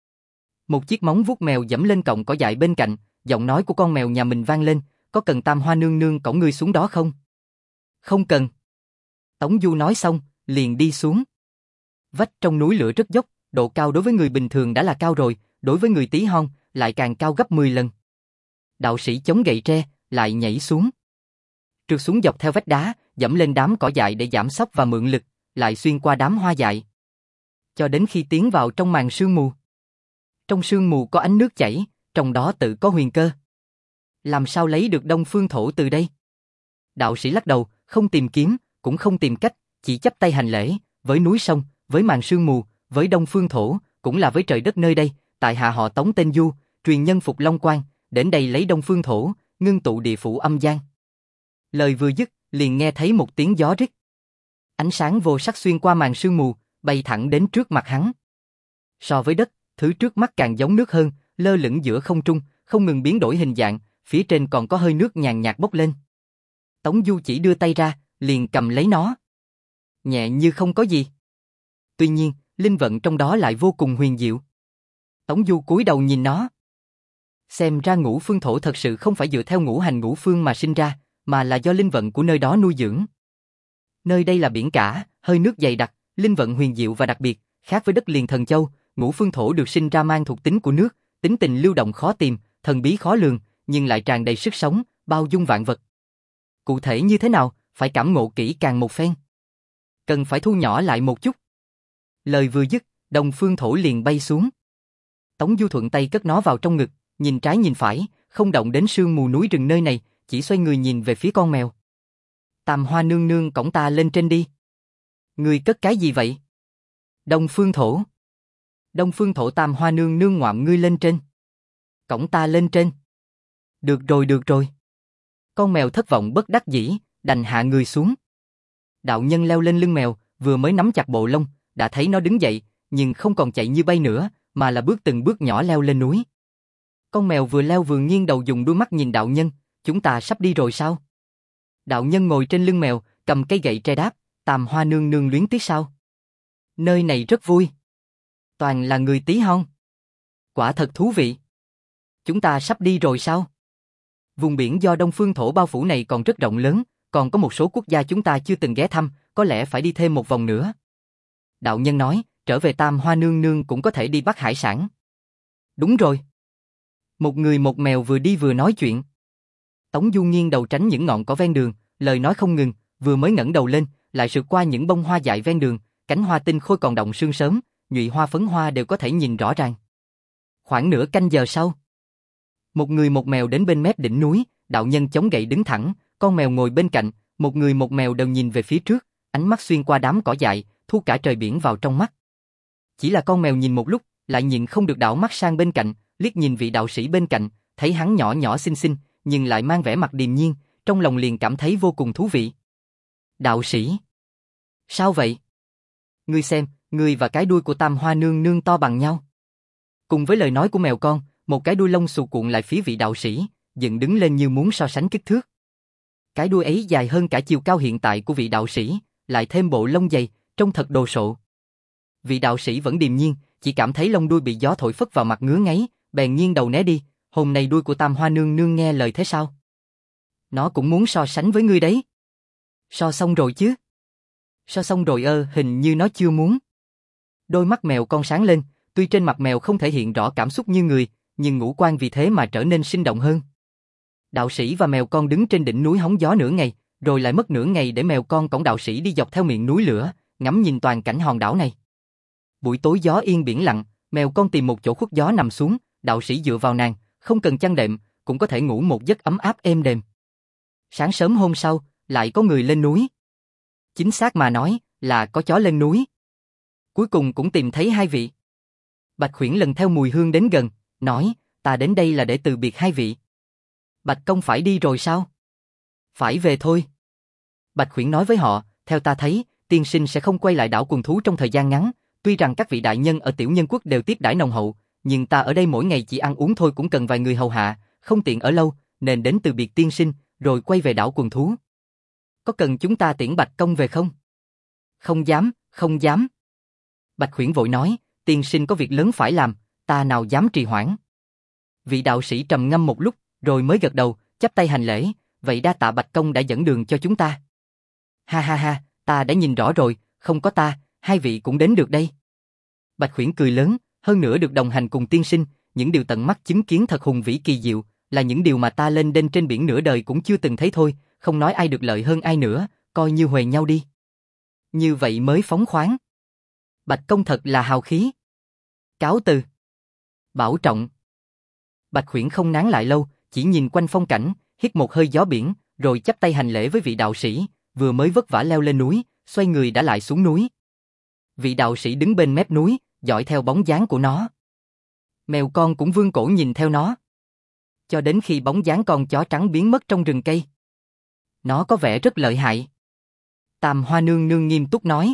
Một chiếc móng vuốt mèo giẫm lên cọng cỏ dại bên cạnh, giọng nói của con mèo nhà mình vang lên, có cần Tam Hoa nương nương cõng ngươi xuống đó không? Không cần. Tống Du nói xong, liền đi xuống. Vách trong núi lửa rất dốc, độ cao đối với người bình thường đã là cao rồi, đối với người tí hon, lại càng cao gấp mười lần. Đạo sĩ chống gậy tre, lại nhảy xuống. Trượt xuống dọc theo vách đá, giẫm lên đám cỏ dại để giảm sóc và mượn lực, lại xuyên qua đám hoa dại. Cho đến khi tiến vào trong màn sương mù. Trong sương mù có ánh nước chảy, trong đó tự có huyền cơ. Làm sao lấy được Đông Phương Thổ từ đây? Đạo sĩ lắc đầu, không tìm kiếm, cũng không tìm cách, chỉ chắp tay hành lễ, với núi sông, với màn sương mù, với Đông Phương Thổ, cũng là với trời đất nơi đây, tại hạ họ Tống tên Du, truyền nhân Phục Long Quang, đến đây lấy Đông Phương Thổ, ngưng tụ địa phủ âm gian. Lời vừa dứt, liền nghe thấy một tiếng gió rít. Ánh sáng vô sắc xuyên qua màn sương mù, bay thẳng đến trước mặt hắn. So với đất, thứ trước mắt càng giống nước hơn, lơ lửng giữa không trung, không ngừng biến đổi hình dạng, phía trên còn có hơi nước nhàn nhạt bốc lên. Tống Du chỉ đưa tay ra, liền cầm lấy nó. Nhẹ như không có gì. Tuy nhiên, linh vận trong đó lại vô cùng huyền diệu. Tống Du cúi đầu nhìn nó. Xem ra ngũ phương thổ thật sự không phải dựa theo ngũ hành ngũ phương mà sinh ra, mà là do linh vận của nơi đó nuôi dưỡng. Nơi đây là biển cả, hơi nước dày đặc, linh vận huyền diệu và đặc biệt, Khác với đất liền Thần Châu, Ngũ Phương Thổ được sinh ra mang thuộc tính của nước, tính tình lưu động khó tìm, thần bí khó lường, nhưng lại tràn đầy sức sống, bao dung vạn vật. Cụ thể như thế nào, phải cảm ngộ kỹ càng một phen. Cần phải thu nhỏ lại một chút. Lời vừa dứt, Đông Phương Thổ liền bay xuống. Tống Du thuận tay cất nó vào trong ngực, nhìn trái nhìn phải, không động đến sương mù núi rừng nơi này, chỉ xoay người nhìn về phía con mèo. Tam Hoa nương nương cõng ta lên trên đi. Ngươi cất cái gì vậy? Đông Phương Thổ. Đông Phương Thổ Tam Hoa nương nương ngoạm ngươi lên trên. Cõng ta lên trên. Được rồi được rồi. Con mèo thất vọng bất đắc dĩ, đành hạ người xuống. Đạo nhân leo lên lưng mèo, vừa mới nắm chặt bộ lông, đã thấy nó đứng dậy, nhưng không còn chạy như bay nữa, mà là bước từng bước nhỏ leo lên núi. Con mèo vừa leo vừa nghiêng đầu dùng đôi mắt nhìn đạo nhân, chúng ta sắp đi rồi sao? Đạo nhân ngồi trên lưng mèo, cầm cây gậy tre đáp, Tam Hoa nương nương luyến tiếc sao? Nơi này rất vui. Toàn là người tí hon. Quả thật thú vị. Chúng ta sắp đi rồi sao? Vùng biển do Đông Phương Thổ bao phủ này còn rất rộng lớn, còn có một số quốc gia chúng ta chưa từng ghé thăm, có lẽ phải đi thêm một vòng nữa. Đạo nhân nói, trở về Tam Hoa nương nương cũng có thể đi bắt hải sản. Đúng rồi. Một người một mèo vừa đi vừa nói chuyện. Tống Du nghiêng đầu tránh những ngọn cỏ ven đường, lời nói không ngừng, vừa mới ngẩng đầu lên, lại sượt qua những bông hoa dại ven đường, cánh hoa tinh khôi còn động sương sớm, nhụy hoa phấn hoa đều có thể nhìn rõ ràng. Khoảng nửa canh giờ sau, một người một mèo đến bên mép đỉnh núi, đạo nhân chống gậy đứng thẳng, con mèo ngồi bên cạnh, một người một mèo đều nhìn về phía trước, ánh mắt xuyên qua đám cỏ dại, thu cả trời biển vào trong mắt. Chỉ là con mèo nhìn một lúc, lại nhìn không được đảo mắt sang bên cạnh, liếc nhìn vị đạo sĩ bên cạnh, thấy hắn nhỏ nhỏ xinh xinh, nhưng lại mang vẻ mặt điềm nhiên, trong lòng liền cảm thấy vô cùng thú vị. Đạo sĩ? Sao vậy? Ngươi xem, ngươi và cái đuôi của Tam Hoa nương nương to bằng nhau. Cùng với lời nói của mèo con, một cái đuôi lông xù cuộn lại phía vị đạo sĩ, dựng đứng lên như muốn so sánh kích thước. Cái đuôi ấy dài hơn cả chiều cao hiện tại của vị đạo sĩ, lại thêm bộ lông dày, trông thật đồ sộ. Vị đạo sĩ vẫn điềm nhiên, chỉ cảm thấy lông đuôi bị gió thổi phất vào mặt ngứa ngáy, bèn nghiêng đầu né đi. Hôm nay đuôi của Tam Hoa nương nương nghe lời thế sao? Nó cũng muốn so sánh với ngươi đấy. So xong rồi chứ? So xong rồi ơ, hình như nó chưa muốn. Đôi mắt mèo con sáng lên, tuy trên mặt mèo không thể hiện rõ cảm xúc như người, nhưng ngũ quan vì thế mà trở nên sinh động hơn. Đạo sĩ và mèo con đứng trên đỉnh núi hóng gió nửa ngày, rồi lại mất nửa ngày để mèo con cõng đạo sĩ đi dọc theo miệng núi lửa, ngắm nhìn toàn cảnh hòn đảo này. Buổi tối gió yên biển lặng, mèo con tìm một chỗ khuất gió nằm xuống, đạo sĩ dựa vào nàng, không cần chăn đệm, cũng có thể ngủ một giấc ấm áp êm đềm. Sáng sớm hôm sau, lại có người lên núi. Chính xác mà nói, là có chó lên núi. Cuối cùng cũng tìm thấy hai vị. Bạch Khuyển lần theo mùi hương đến gần, nói, ta đến đây là để từ biệt hai vị. Bạch công phải đi rồi sao? Phải về thôi. Bạch Khuyển nói với họ, theo ta thấy, tiên sinh sẽ không quay lại đảo Quần Thú trong thời gian ngắn, tuy rằng các vị đại nhân ở Tiểu Nhân Quốc đều tiếp đãi nồng hậu, nhưng ta ở đây mỗi ngày chỉ ăn uống thôi cũng cần vài người hầu hạ, không tiện ở lâu, nên đến từ biệt tiên sinh, rồi quay về đảo Quần Thú. Có cần chúng ta tiễn Bạch công về không? Không dám, không dám. Bạch Khuyển vội nói, tiên sinh có việc lớn phải làm, ta nào dám trì hoãn. Vị đạo sĩ trầm ngâm một lúc, rồi mới gật đầu, chắp tay hành lễ, vậy đa tạ Bạch công đã dẫn đường cho chúng ta. Ha ha ha, ta đã nhìn rõ rồi, không có ta, hai vị cũng đến được đây. Bạch Khuyển cười lớn, hơn nữa được đồng hành cùng tiên sinh, những điều tận mắt chứng kiến thật hùng vĩ kỳ diệu, là những điều mà ta lên đên trên biển nửa đời cũng chưa từng thấy thôi, không nói ai được lợi hơn ai nữa, coi như huề nhau đi. Như vậy mới phóng khoáng. Bạch công thật là hào khí. Cáo từ. Bảo trọng. Bạch Khuyển không nán lại lâu, chỉ nhìn quanh phong cảnh, hít một hơi gió biển, rồi chắp tay hành lễ với vị đạo sĩ, vừa mới vất vả leo lên núi, xoay người đã lại xuống núi. Vị đạo sĩ đứng bên mép núi, dõi theo bóng dáng của nó. Mèo con cũng vươn cổ nhìn theo nó. Cho đến khi bóng dáng con chó trắng biến mất trong rừng cây. Nó có vẻ rất lợi hại. Tam Hoa nương nương nghiêm túc nói.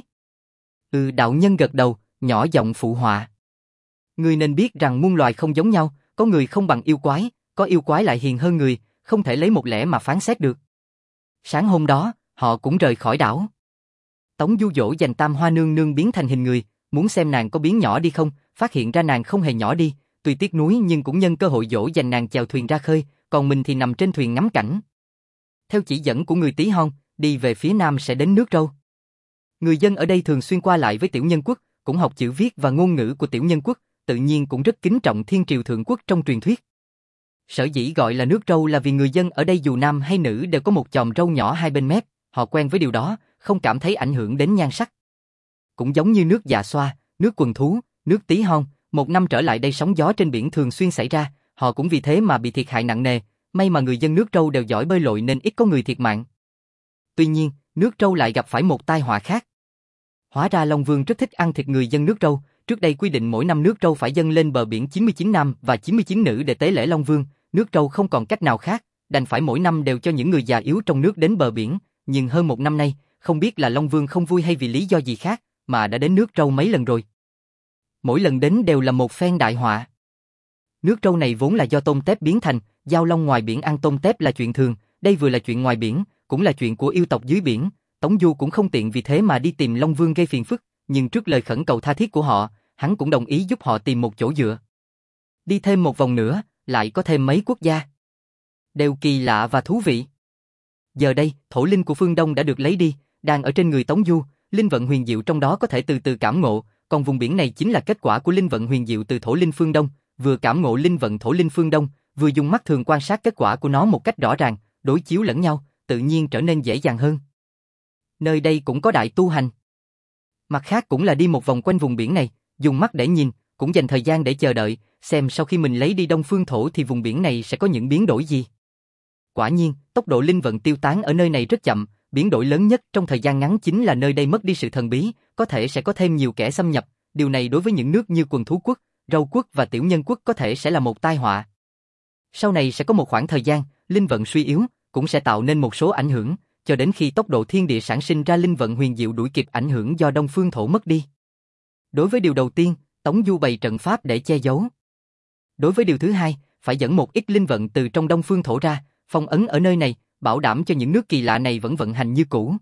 Ừ, đạo nhân gật đầu, nhỏ giọng phụ họa. Ngươi nên biết rằng muôn loài không giống nhau, có người không bằng yêu quái, có yêu quái lại hiền hơn người, không thể lấy một lẽ mà phán xét được. Sáng hôm đó, họ cũng rời khỏi đảo. Tống Du dỗ dành Tam Hoa nương nương biến thành hình người, muốn xem nàng có biến nhỏ đi không, phát hiện ra nàng không hề nhỏ đi, tuy tiếc nuối nhưng cũng nhân cơ hội dỗ dành nàng chèo thuyền ra khơi, còn mình thì nằm trên thuyền ngắm cảnh. Theo chỉ dẫn của người Tí Hon, đi về phía nam sẽ đến nước Râu. Người dân ở đây thường xuyên qua lại với Tiểu Nhân Quốc, cũng học chữ viết và ngôn ngữ của tiểu nhân quốc, tự nhiên cũng rất kính trọng thiên triều thượng quốc trong truyền thuyết. Sở dĩ gọi là nước râu là vì người dân ở đây dù nam hay nữ đều có một chòm râu nhỏ hai bên mép, họ quen với điều đó, không cảm thấy ảnh hưởng đến nhan sắc. Cũng giống như nước Dạ Xoa, nước Quần Thú, nước Tí Hon, một năm trở lại đây sóng gió trên biển thường xuyên xảy ra, họ cũng vì thế mà bị thiệt hại nặng nề, may mà người dân nước râu đều giỏi bơi lội nên ít có người thiệt mạng. Tuy nhiên, nước râu lại gặp phải một tai họa khác. Hóa ra Long Vương rất thích ăn thịt người dân nước râu, trước đây quy định mỗi năm nước râu phải dâng lên bờ biển chín mươi chín nam và chín mươi chín nữ để tế lễ Long Vương, nước râu không còn cách nào khác, đành phải mỗi năm đều cho những người già yếu trong nước đến bờ biển, nhưng hơn một năm nay, không biết là Long Vương không vui hay vì lý do gì khác, mà đã đến nước râu mấy lần rồi. Mỗi lần đến đều là một phen đại họa. Nước râu này vốn là do tôm tép biến thành, giao long ngoài biển ăn tôm tép là chuyện thường, đây vừa là chuyện ngoài biển, cũng là chuyện của yêu tộc dưới biển. Tống Du cũng không tiện vì thế mà đi tìm Long Vương gây phiền phức, nhưng trước lời khẩn cầu tha thiết của họ, hắn cũng đồng ý giúp họ tìm một chỗ dựa. Đi thêm một vòng nữa, lại có thêm mấy quốc gia. Đều kỳ lạ và thú vị. Giờ đây, thổ linh của phương Đông đã được lấy đi, đang ở trên người Tống Du, linh vận huyền diệu trong đó có thể từ từ cảm ngộ, còn vùng biển này chính là kết quả của linh vận huyền diệu từ thổ linh phương Đông, vừa cảm ngộ linh vận thổ linh phương Đông, vừa dùng mắt thường quan sát kết quả của nó một cách rõ ràng, đối chiếu lẫn nhau, tự nhiên trở nên dễ dàng hơn. Nơi đây cũng có đại tu hành. Mặt khác cũng là đi một vòng quanh vùng biển này, dùng mắt để nhìn, cũng dành thời gian để chờ đợi, xem sau khi mình lấy đi Đông Phương Thổ thì vùng biển này sẽ có những biến đổi gì. Quả nhiên, tốc độ linh vận tiêu tán ở nơi này rất chậm, biến đổi lớn nhất trong thời gian ngắn chính là nơi đây mất đi sự thần bí, có thể sẽ có thêm nhiều kẻ xâm nhập, điều này đối với những nước như Quần Thú Quốc, Râu Quốc và Tiểu Nhân Quốc có thể sẽ là một tai họa. Sau này sẽ có một khoảng thời gian, linh vận suy yếu, cũng sẽ tạo nên một số ảnh hưởng, cho đến khi tốc độ thiên địa sản sinh ra linh vận huyền diệu đuổi kịp ảnh hưởng do Đông Phương Thổ mất đi. Đối với điều đầu tiên, Tống Du bày trận pháp để che giấu. Đối với điều thứ hai, phải dẫn một ít linh vận từ trong Đông Phương Thổ ra, phong ấn ở nơi này, bảo đảm cho những nước kỳ lạ này vẫn vận hành như cũ.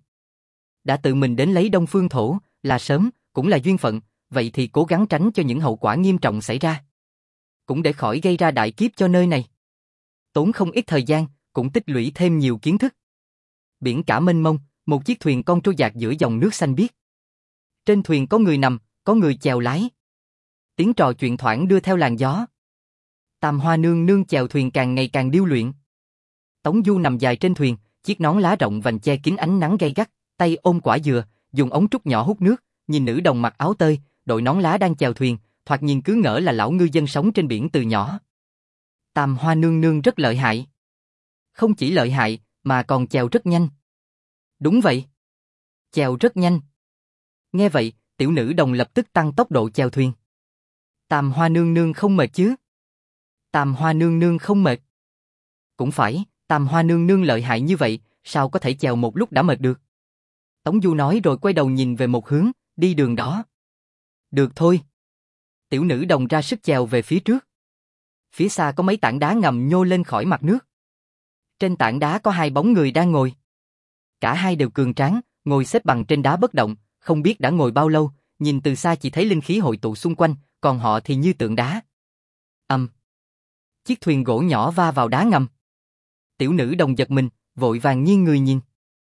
Đã tự mình đến lấy Đông Phương Thổ, là sớm, cũng là duyên phận, vậy thì cố gắng tránh cho những hậu quả nghiêm trọng xảy ra. Cũng để khỏi gây ra đại kiếp cho nơi này. Tốn không ít thời gian, cũng tích lũy thêm nhiều kiến thức. Biển cả mênh mông, một chiếc thuyền con trôi dạt giữa dòng nước xanh biếc. Trên thuyền có người nằm, có người chèo lái. Tiếng trò chuyện thoảng đưa theo làn gió. Tam Hoa nương nương chèo thuyền càng ngày càng điêu luyện. Tống Du nằm dài trên thuyền, chiếc nón lá rộng vành che kín ánh nắng gay gắt, tay ôm quả dừa, dùng ống trúc nhỏ hút nước, nhìn nữ đồng mặc áo tơi, đội nón lá đang chèo thuyền, thoạt nhìn cứ ngỡ là lão ngư dân sống trên biển từ nhỏ. Tam Hoa nương nương rất lợi hại. Không chỉ lợi hại, mà còn chèo rất nhanh. Đúng vậy. Chèo rất nhanh. Nghe vậy, tiểu nữ đồng lập tức tăng tốc độ chèo thuyền. Tam Hoa nương nương không mệt chứ? Tam Hoa nương nương không mệt. Cũng phải, Tam Hoa nương nương lợi hại như vậy, sao có thể chèo một lúc đã mệt được? Tống Du nói rồi quay đầu nhìn về một hướng, đi đường đó. Được thôi. Tiểu nữ đồng ra sức chèo về phía trước. Phía xa có mấy tảng đá ngầm nhô lên khỏi mặt nước. Trên tảng đá có hai bóng người đang ngồi. Cả hai đều cường tráng, ngồi xếp bằng trên đá bất động, không biết đã ngồi bao lâu, nhìn từ xa chỉ thấy linh khí hội tụ xung quanh, còn họ thì như tượng đá. Ầm. Um. Chiếc thuyền gỗ nhỏ va vào đá ngầm. Tiểu nữ đồng giật mình, vội vàng nghiêng người nhìn.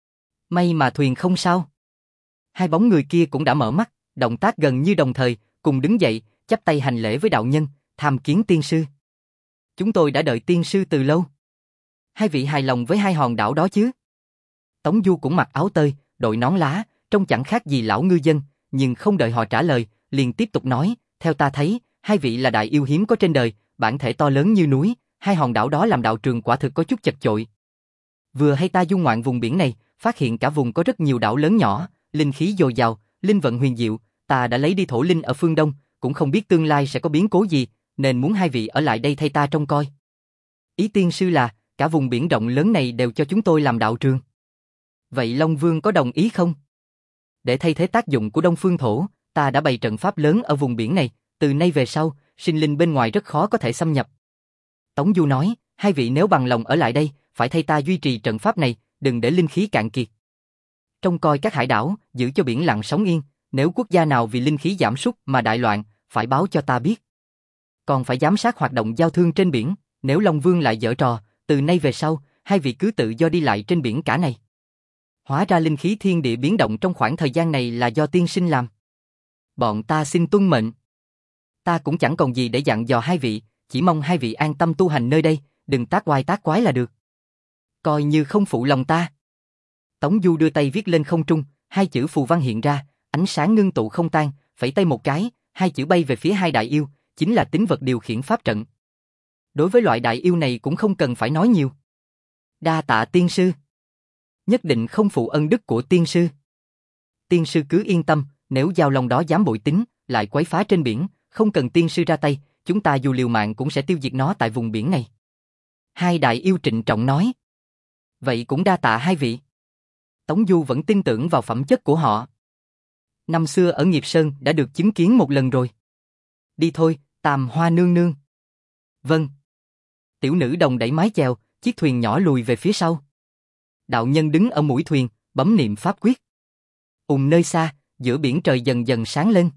May mà thuyền không sao. Hai bóng người kia cũng đã mở mắt, động tác gần như đồng thời, cùng đứng dậy, chắp tay hành lễ với đạo nhân, tham kiến tiên sư. Chúng tôi đã đợi tiên sư từ lâu. Hai vị hài lòng với hai hòn đảo đó chứ? Tống Du cũng mặc áo tơi, đội nón lá, trông chẳng khác gì lão ngư dân, nhưng không đợi họ trả lời, liền tiếp tục nói, theo ta thấy, hai vị là đại yêu hiếm có trên đời, bản thể to lớn như núi, hai hòn đảo đó làm đạo trường quả thực có chút chật chội. Vừa hay ta du ngoạn vùng biển này, phát hiện cả vùng có rất nhiều đảo lớn nhỏ, linh khí dồi dào, linh vận huyền diệu, ta đã lấy đi thổ linh ở phương Đông, cũng không biết tương lai sẽ có biến cố gì, nên muốn hai vị ở lại đây thay ta trông coi. Ý tiên sư là, cả vùng biển rộng lớn này đều cho chúng tôi làm đạo trường. Vậy Long Vương có đồng ý không? Để thay thế tác dụng của Đông Phương Thổ, ta đã bày trận pháp lớn ở vùng biển này, từ nay về sau, sinh linh bên ngoài rất khó có thể xâm nhập. Tống Du nói, hai vị nếu bằng lòng ở lại đây, phải thay ta duy trì trận pháp này, đừng để linh khí cạn kiệt. Trông coi các hải đảo, giữ cho biển lặng sóng yên, nếu quốc gia nào vì linh khí giảm sút mà đại loạn, phải báo cho ta biết. Còn phải giám sát hoạt động giao thương trên biển, nếu Long Vương lại giở trò, từ nay về sau, hai vị cứ tự do đi lại trên biển cả này. Hóa ra linh khí thiên địa biến động trong khoảng thời gian này là do tiên sinh làm. Bọn ta xin tuân mệnh. Ta cũng chẳng còn gì để dặn dò hai vị, chỉ mong hai vị an tâm tu hành nơi đây, đừng tác oai tác quái là được. Coi như không phụ lòng ta. Tống Du đưa tay viết lên không trung, hai chữ phù văn hiện ra, ánh sáng ngưng tụ không tan, phẩy tay một cái, hai chữ bay về phía hai đại yêu, chính là tín vật điều khiển pháp trận. Đối với loại đại yêu này cũng không cần phải nói nhiều. Đa tạ tiên sư. Nhất định không phụ ân đức của tiên sư. Tiên sư cứ yên tâm, nếu giao long đó dám bội tính, lại quấy phá trên biển, không cần tiên sư ra tay, chúng ta dù liều mạng cũng sẽ tiêu diệt nó tại vùng biển này. Hai đại yêu trịnh trọng nói. Vậy cũng đa tạ hai vị. Tống Du vẫn tin tưởng vào phẩm chất của họ. Năm xưa ở Nghiệp Sơn đã được chứng kiến một lần rồi. Đi thôi, Tam Hoa nương nương. Vâng. Tiểu nữ đồng đẩy mái chèo, chiếc thuyền nhỏ lùi về phía sau. Đạo nhân đứng ở mũi thuyền, bấm niệm pháp quyết. Ùm nơi xa, giữa biển trời dần dần sáng lên.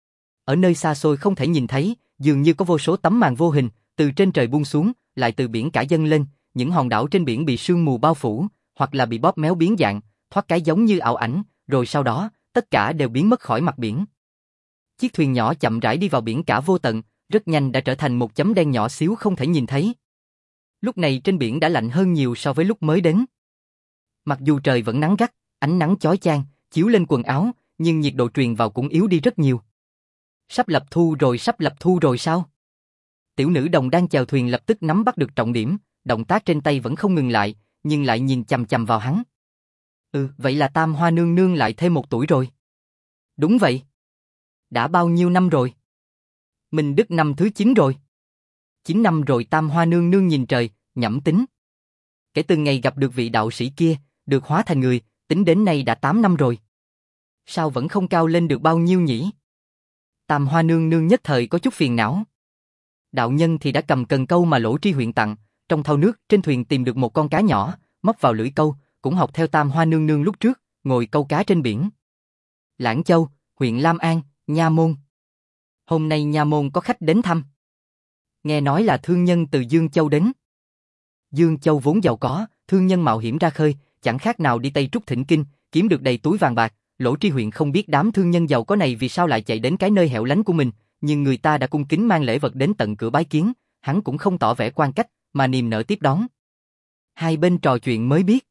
Ở nơi xa xôi không thể nhìn thấy, dường như có vô số tấm màn vô hình, từ trên trời buông xuống, lại từ biển cả dâng lên, những hòn đảo trên biển bị sương mù bao phủ, hoặc là bị bóp méo biến dạng, thoát cái giống như ảo ảnh, rồi sau đó, tất cả đều biến mất khỏi mặt biển. Chiếc thuyền nhỏ chậm rãi đi vào biển cả vô tận, rất nhanh đã trở thành một chấm đen nhỏ xíu không thể nhìn thấy. Lúc này trên biển đã lạnh hơn nhiều so với lúc mới đến. Mặc dù trời vẫn nắng gắt, ánh nắng chói chang, chiếu lên quần áo, nhưng nhiệt độ truyền vào cũng yếu đi rất nhiều. Sắp lập thu rồi, sắp lập thu rồi sao? Tiểu nữ đồng đang chèo thuyền lập tức nắm bắt được trọng điểm, động tác trên tay vẫn không ngừng lại, nhưng lại nhìn chằm chằm vào hắn. Ừ, vậy là Tam Hoa nương nương lại thêm một tuổi rồi. Đúng vậy. Đã bao nhiêu năm rồi? Mình đức năm thứ chín rồi. Chín năm rồi. Tam Hoa nương nương nhìn trời, nhẩm tính. Kể từ ngày gặp được vị đạo sĩ kia, được hóa thành người, tính đến nay đã tám năm rồi. Sao vẫn không cao lên được bao nhiêu nhỉ? Tam Hoa nương nương nhất thời có chút phiền não. Đạo nhân thì đã cầm cần câu mà Lỗ Tri Huyện tặng, trong thau nước trên thuyền tìm được một con cá nhỏ, móc vào lưỡi câu, cũng học theo Tam Hoa nương nương lúc trước, ngồi câu cá trên biển. Lãng Châu, huyện Lam An, Nha Môn. Hôm nay Nha Môn có khách đến thăm. Nghe nói là thương nhân từ Dương Châu đến. Dương Châu vốn giàu có, thương nhân mạo hiểm ra khơi, chẳng khác nào đi Tây Trúc thỉnh kinh, kiếm được đầy túi vàng bạc. Lỗ Tri Huyện không biết đám thương nhân giàu có này vì sao lại chạy đến cái nơi hẻo lánh của mình, nhưng người ta đã cung kính mang lễ vật đến tận cửa bái kiến, hắn cũng không tỏ vẻ quan cách, mà niềm nở tiếp đón. Hai bên trò chuyện mới biết.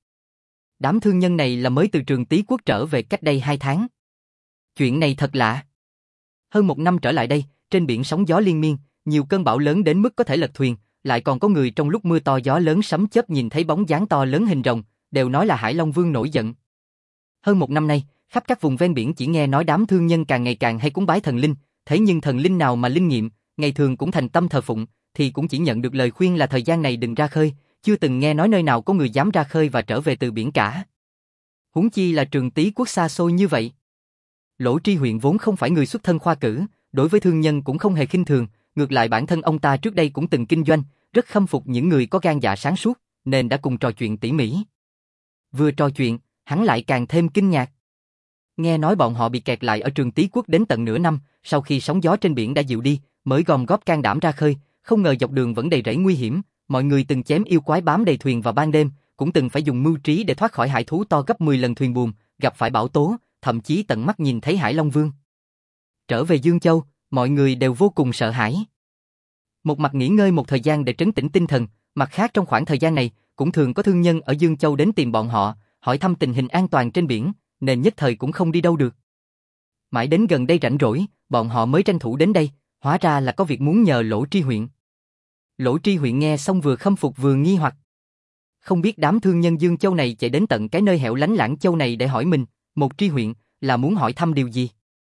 Đám thương nhân này là mới từ Trường Tý Quốc trở về cách đây hai tháng. Chuyện này thật lạ. Hơn một năm trở lại đây, trên biển sóng gió liên miên, nhiều cơn bão lớn đến mức có thể lật thuyền, lại còn có người trong lúc mưa to gió lớn sấm chớp nhìn thấy bóng dáng to lớn hình rồng, đều nói là Hải Long Vương nổi giận. Hơn một năm nay, khắp các vùng ven biển chỉ nghe nói đám thương nhân càng ngày càng hay cúng bái thần linh, thế nhưng thần linh nào mà linh nghiệm, ngày thường cũng thành tâm thờ phụng, thì cũng chỉ nhận được lời khuyên là thời gian này đừng ra khơi, chưa từng nghe nói nơi nào có người dám ra khơi và trở về từ biển cả. Huống chi là Trường Tý Quốc xa xôi như vậy. Lỗ Tri Huyện vốn không phải người xuất thân khoa cử, đối với thương nhân cũng không hề khinh thường, ngược lại bản thân ông ta trước đây cũng từng kinh doanh, rất khâm phục những người có gan dạ sáng suốt, nên đã cùng trò chuyện tỉ mỉ. Vừa trò chuyện, hắn lại càng thêm kinh ngạc. Nghe nói bọn họ bị kẹt lại ở Trường Tý Quốc đến tận nửa năm, sau khi sóng gió trên biển đã dịu đi, mới gom góp can đảm ra khơi, không ngờ dọc đường vẫn đầy rẫy nguy hiểm, mọi người từng chém yêu quái bám đầy thuyền vào ban đêm, cũng từng phải dùng mưu trí để thoát khỏi hải thú to gấp mười lần thuyền buồm, gặp phải bão tố, thậm chí tận mắt nhìn thấy Hải Long Vương. Trở về Dương Châu, mọi người đều vô cùng sợ hãi. Một mặt nghỉ ngơi một thời gian để trấn tĩnh tinh thần, mặt khác trong khoảng thời gian này, cũng thường có thương nhân ở Dương Châu đến tìm bọn họ, hỏi thăm tình hình an toàn trên biển, nên nhất thời cũng không đi đâu được. Mãi đến gần đây rảnh rỗi, bọn họ mới tranh thủ đến đây, hóa ra là có việc muốn nhờ Lỗ Tri Huyện. Lỗ Tri Huyện nghe xong vừa khâm phục vừa nghi hoặc. Không biết đám thương nhân Dương Châu này chạy đến tận cái nơi hẻo lánh Lãng Châu này để hỏi mình, một Tri Huyện, là muốn hỏi thăm điều gì?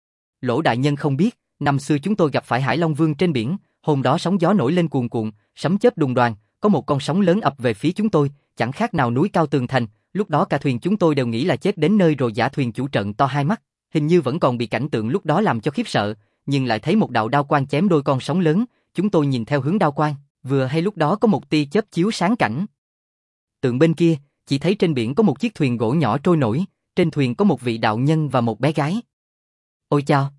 Lỗ đại nhân không biết, năm xưa chúng tôi gặp phải Hải Long Vương trên biển, hôm đó sóng gió nổi lên cuồn cuộn, sấm chớp đùng đoàng, có một con sóng lớn ập về phía chúng tôi, chẳng khác nào núi cao tường thành, lúc đó cả thuyền chúng tôi đều nghĩ là chết đến nơi rồi. Giả thuyền chủ trợn to hai mắt, hình như vẫn còn bị cảnh tượng lúc đó làm cho khiếp sợ, nhưng lại thấy một đạo đao quang chém đôi con sóng lớn, chúng tôi nhìn theo hướng đao quang, vừa hay lúc đó có một tia chớp chiếu sáng cảnh. Tượng bên kia, chỉ thấy trên biển có một chiếc thuyền gỗ nhỏ trôi nổi, trên thuyền có một vị đạo nhân và một bé gái. Ôi chao!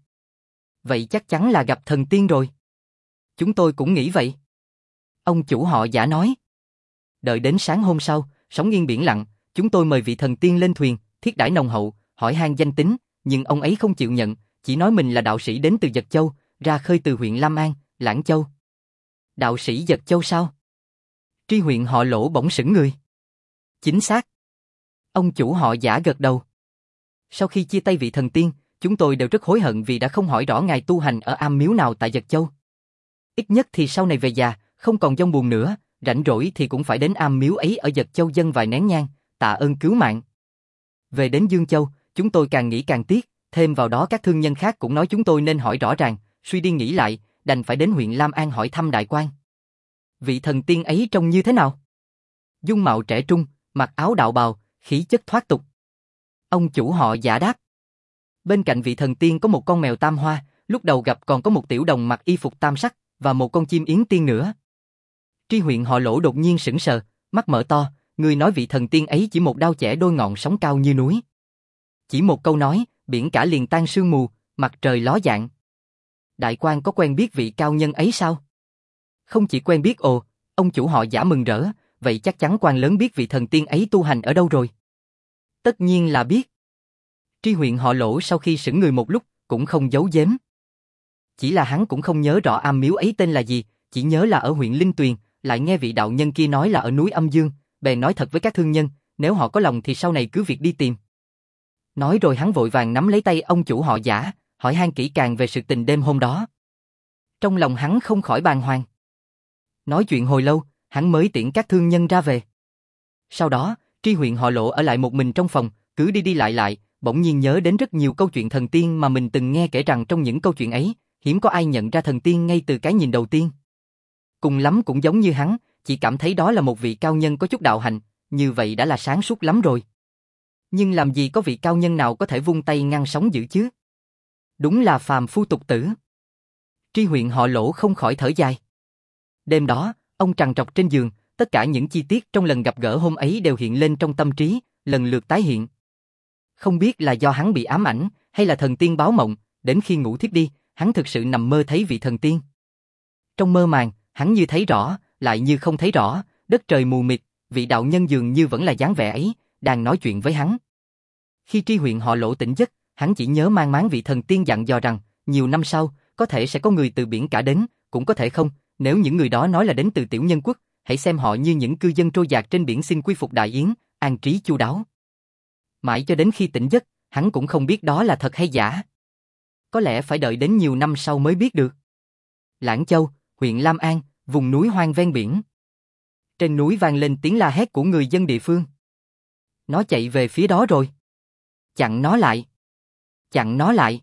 Vậy chắc chắn là gặp thần tiên rồi. Chúng tôi cũng nghĩ vậy. Ông chủ họ Giả nói. Đợi đến sáng hôm sau, sóng yên biển lặng, chúng tôi mời vị thần tiên lên thuyền, thiết đãi nồng hậu, hỏi han danh tính, nhưng ông ấy không chịu nhận, chỉ nói mình là đạo sĩ đến từ Dật Châu, ra khơi từ huyện Lam An, Lãng Châu. Đạo sĩ Dật Châu sao? Tri huyện họ Lỗ bỗng sững người. Chính xác. Ông chủ họ Giả gật đầu. Sau khi chia tay vị thần tiên, chúng tôi đều rất hối hận vì đã không hỏi rõ ngài tu hành ở am miếu nào tại Dật Châu. Ít nhất thì sau này về già, không còn dông buồn nữa, rảnh rỗi thì cũng phải đến am miếu ấy ở Dật Châu dâng vài nén nhang, tạ ơn cứu mạng. Về đến Dương Châu, chúng tôi càng nghĩ càng tiếc, thêm vào đó các thương nhân khác cũng nói chúng tôi nên hỏi rõ ràng, suy đi nghĩ lại, đành phải đến huyện Lam An hỏi thăm đại quan. Vị thần tiên ấy trông như thế nào? Dung mạo trẻ trung, mặc áo đạo bào, khí chất thoát tục. Ông chủ họ Giả đáp. Bên cạnh vị thần tiên có một con mèo tam hoa, lúc đầu gặp còn có một tiểu đồng mặc y phục tam sắc, và một con chim yến tiên nữa. Tri huyện họ Lỗ đột nhiên sững sờ, mắt mở to, người nói vị thần tiên ấy chỉ một đao chẻ đôi ngọn sóng cao như núi. Chỉ một câu nói, biển cả liền tan sương mù, mặt trời ló dạng. Đại quan có quen biết vị cao nhân ấy sao? Không chỉ quen biết ồ, ông chủ họ Giả mừng rỡ, vậy chắc chắn quan lớn biết vị thần tiên ấy tu hành ở đâu rồi. Tất nhiên là biết. Tri huyện họ Lỗ sau khi sững người một lúc, cũng không giấu giếm. Chỉ là hắn cũng không nhớ rõ am miếu ấy tên là gì, chỉ nhớ là ở huyện Linh Tuyền, lại nghe vị đạo nhân kia nói là ở núi Âm Dương, bèn nói thật với các thương nhân, nếu họ có lòng thì sau này cứ việc đi tìm. Nói rồi hắn vội vàng nắm lấy tay ông chủ họ Giả, hỏi han kỹ càng về sự tình đêm hôm đó. Trong lòng hắn không khỏi bàng hoàng. Nói chuyện hồi lâu, hắn mới tiễn các thương nhân ra về. Sau đó, tri huyện họ Lộ ở lại một mình trong phòng, cứ đi đi lại lại, bỗng nhiên nhớ đến rất nhiều câu chuyện thần tiên mà mình từng nghe kể rằng trong những câu chuyện ấy, hiếm có ai nhận ra thần tiên ngay từ cái nhìn đầu tiên. Cùng lắm cũng giống như hắn, chỉ cảm thấy đó là một vị cao nhân có chút đạo hành, như vậy đã là sáng suốt lắm rồi. Nhưng làm gì có vị cao nhân nào có thể vung tay ngăn sóng dữ chứ? Đúng là phàm phu tục tử. Tri huyện họ Lỗ không khỏi thở dài. Đêm đó, ông trằn trọc trên giường, tất cả những chi tiết trong lần gặp gỡ hôm ấy đều hiện lên trong tâm trí, lần lượt tái hiện. Không biết là do hắn bị ám ảnh, hay là thần tiên báo mộng, đến khi ngủ thiếp đi, hắn thực sự nằm mơ thấy vị thần tiên. Trong mơ màng, hắn như thấy rõ, lại như không thấy rõ, đất trời mù mịt, vị đạo nhân dường như vẫn là dáng vẻ ấy, đang nói chuyện với hắn. Khi tri huyện họ Lỗ tỉnh giấc, hắn chỉ nhớ mang máng vị thần tiên dặn dò rằng, nhiều năm sau, có thể sẽ có người từ biển cả đến, cũng có thể không, nếu những người đó nói là đến từ tiểu nhân quốc, hãy xem họ như những cư dân trôi dạt trên biển xin quy phục đại yến, an trí chu đáo. Mãi cho đến khi tỉnh giấc, hắn cũng không biết đó là thật hay giả. Có lẽ phải đợi đến nhiều năm sau mới biết được. Lãng Châu, huyện Lam An, vùng núi hoang ven biển. Trên núi vang lên tiếng la hét của người dân địa phương. Nó chạy về phía đó rồi. Chặn nó lại. Chặn nó lại.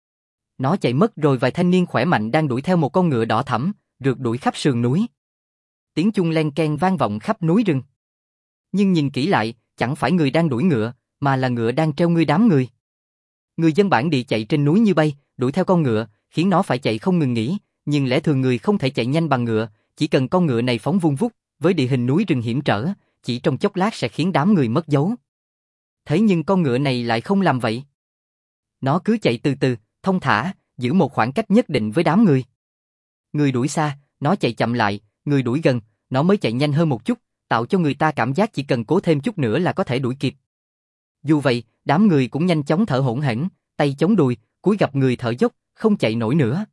Nó chạy mất rồi vài thanh niên khỏe mạnh đang đuổi theo một con ngựa đỏ thẫm, rượt đuổi khắp sườn núi. Tiếng chuông len keng vang vọng khắp núi rừng. Nhưng nhìn kỹ lại, chẳng phải người đang đuổi ngựa, mà là ngựa đang treo ngươi đám người. Người dân bản địa chạy trên núi như bay, đuổi theo con ngựa, khiến nó phải chạy không ngừng nghỉ, nhưng lẽ thường người không thể chạy nhanh bằng ngựa, chỉ cần con ngựa này phóng vun vút, với địa hình núi rừng hiểm trở, chỉ trong chốc lát sẽ khiến đám người mất dấu. Thế nhưng con ngựa này lại không làm vậy. Nó cứ chạy từ từ, thông thả, giữ một khoảng cách nhất định với đám người. Người đuổi xa, nó chạy chậm lại, người đuổi gần, nó mới chạy nhanh hơn một chút, tạo cho người ta cảm giác chỉ cần cố thêm chút nữa là có thể đuổi kịp. Dù vậy, đám người cũng nhanh chóng thở hổn hển, tay chống đùi, cúi gập người thở dốc, không chạy nổi nữa.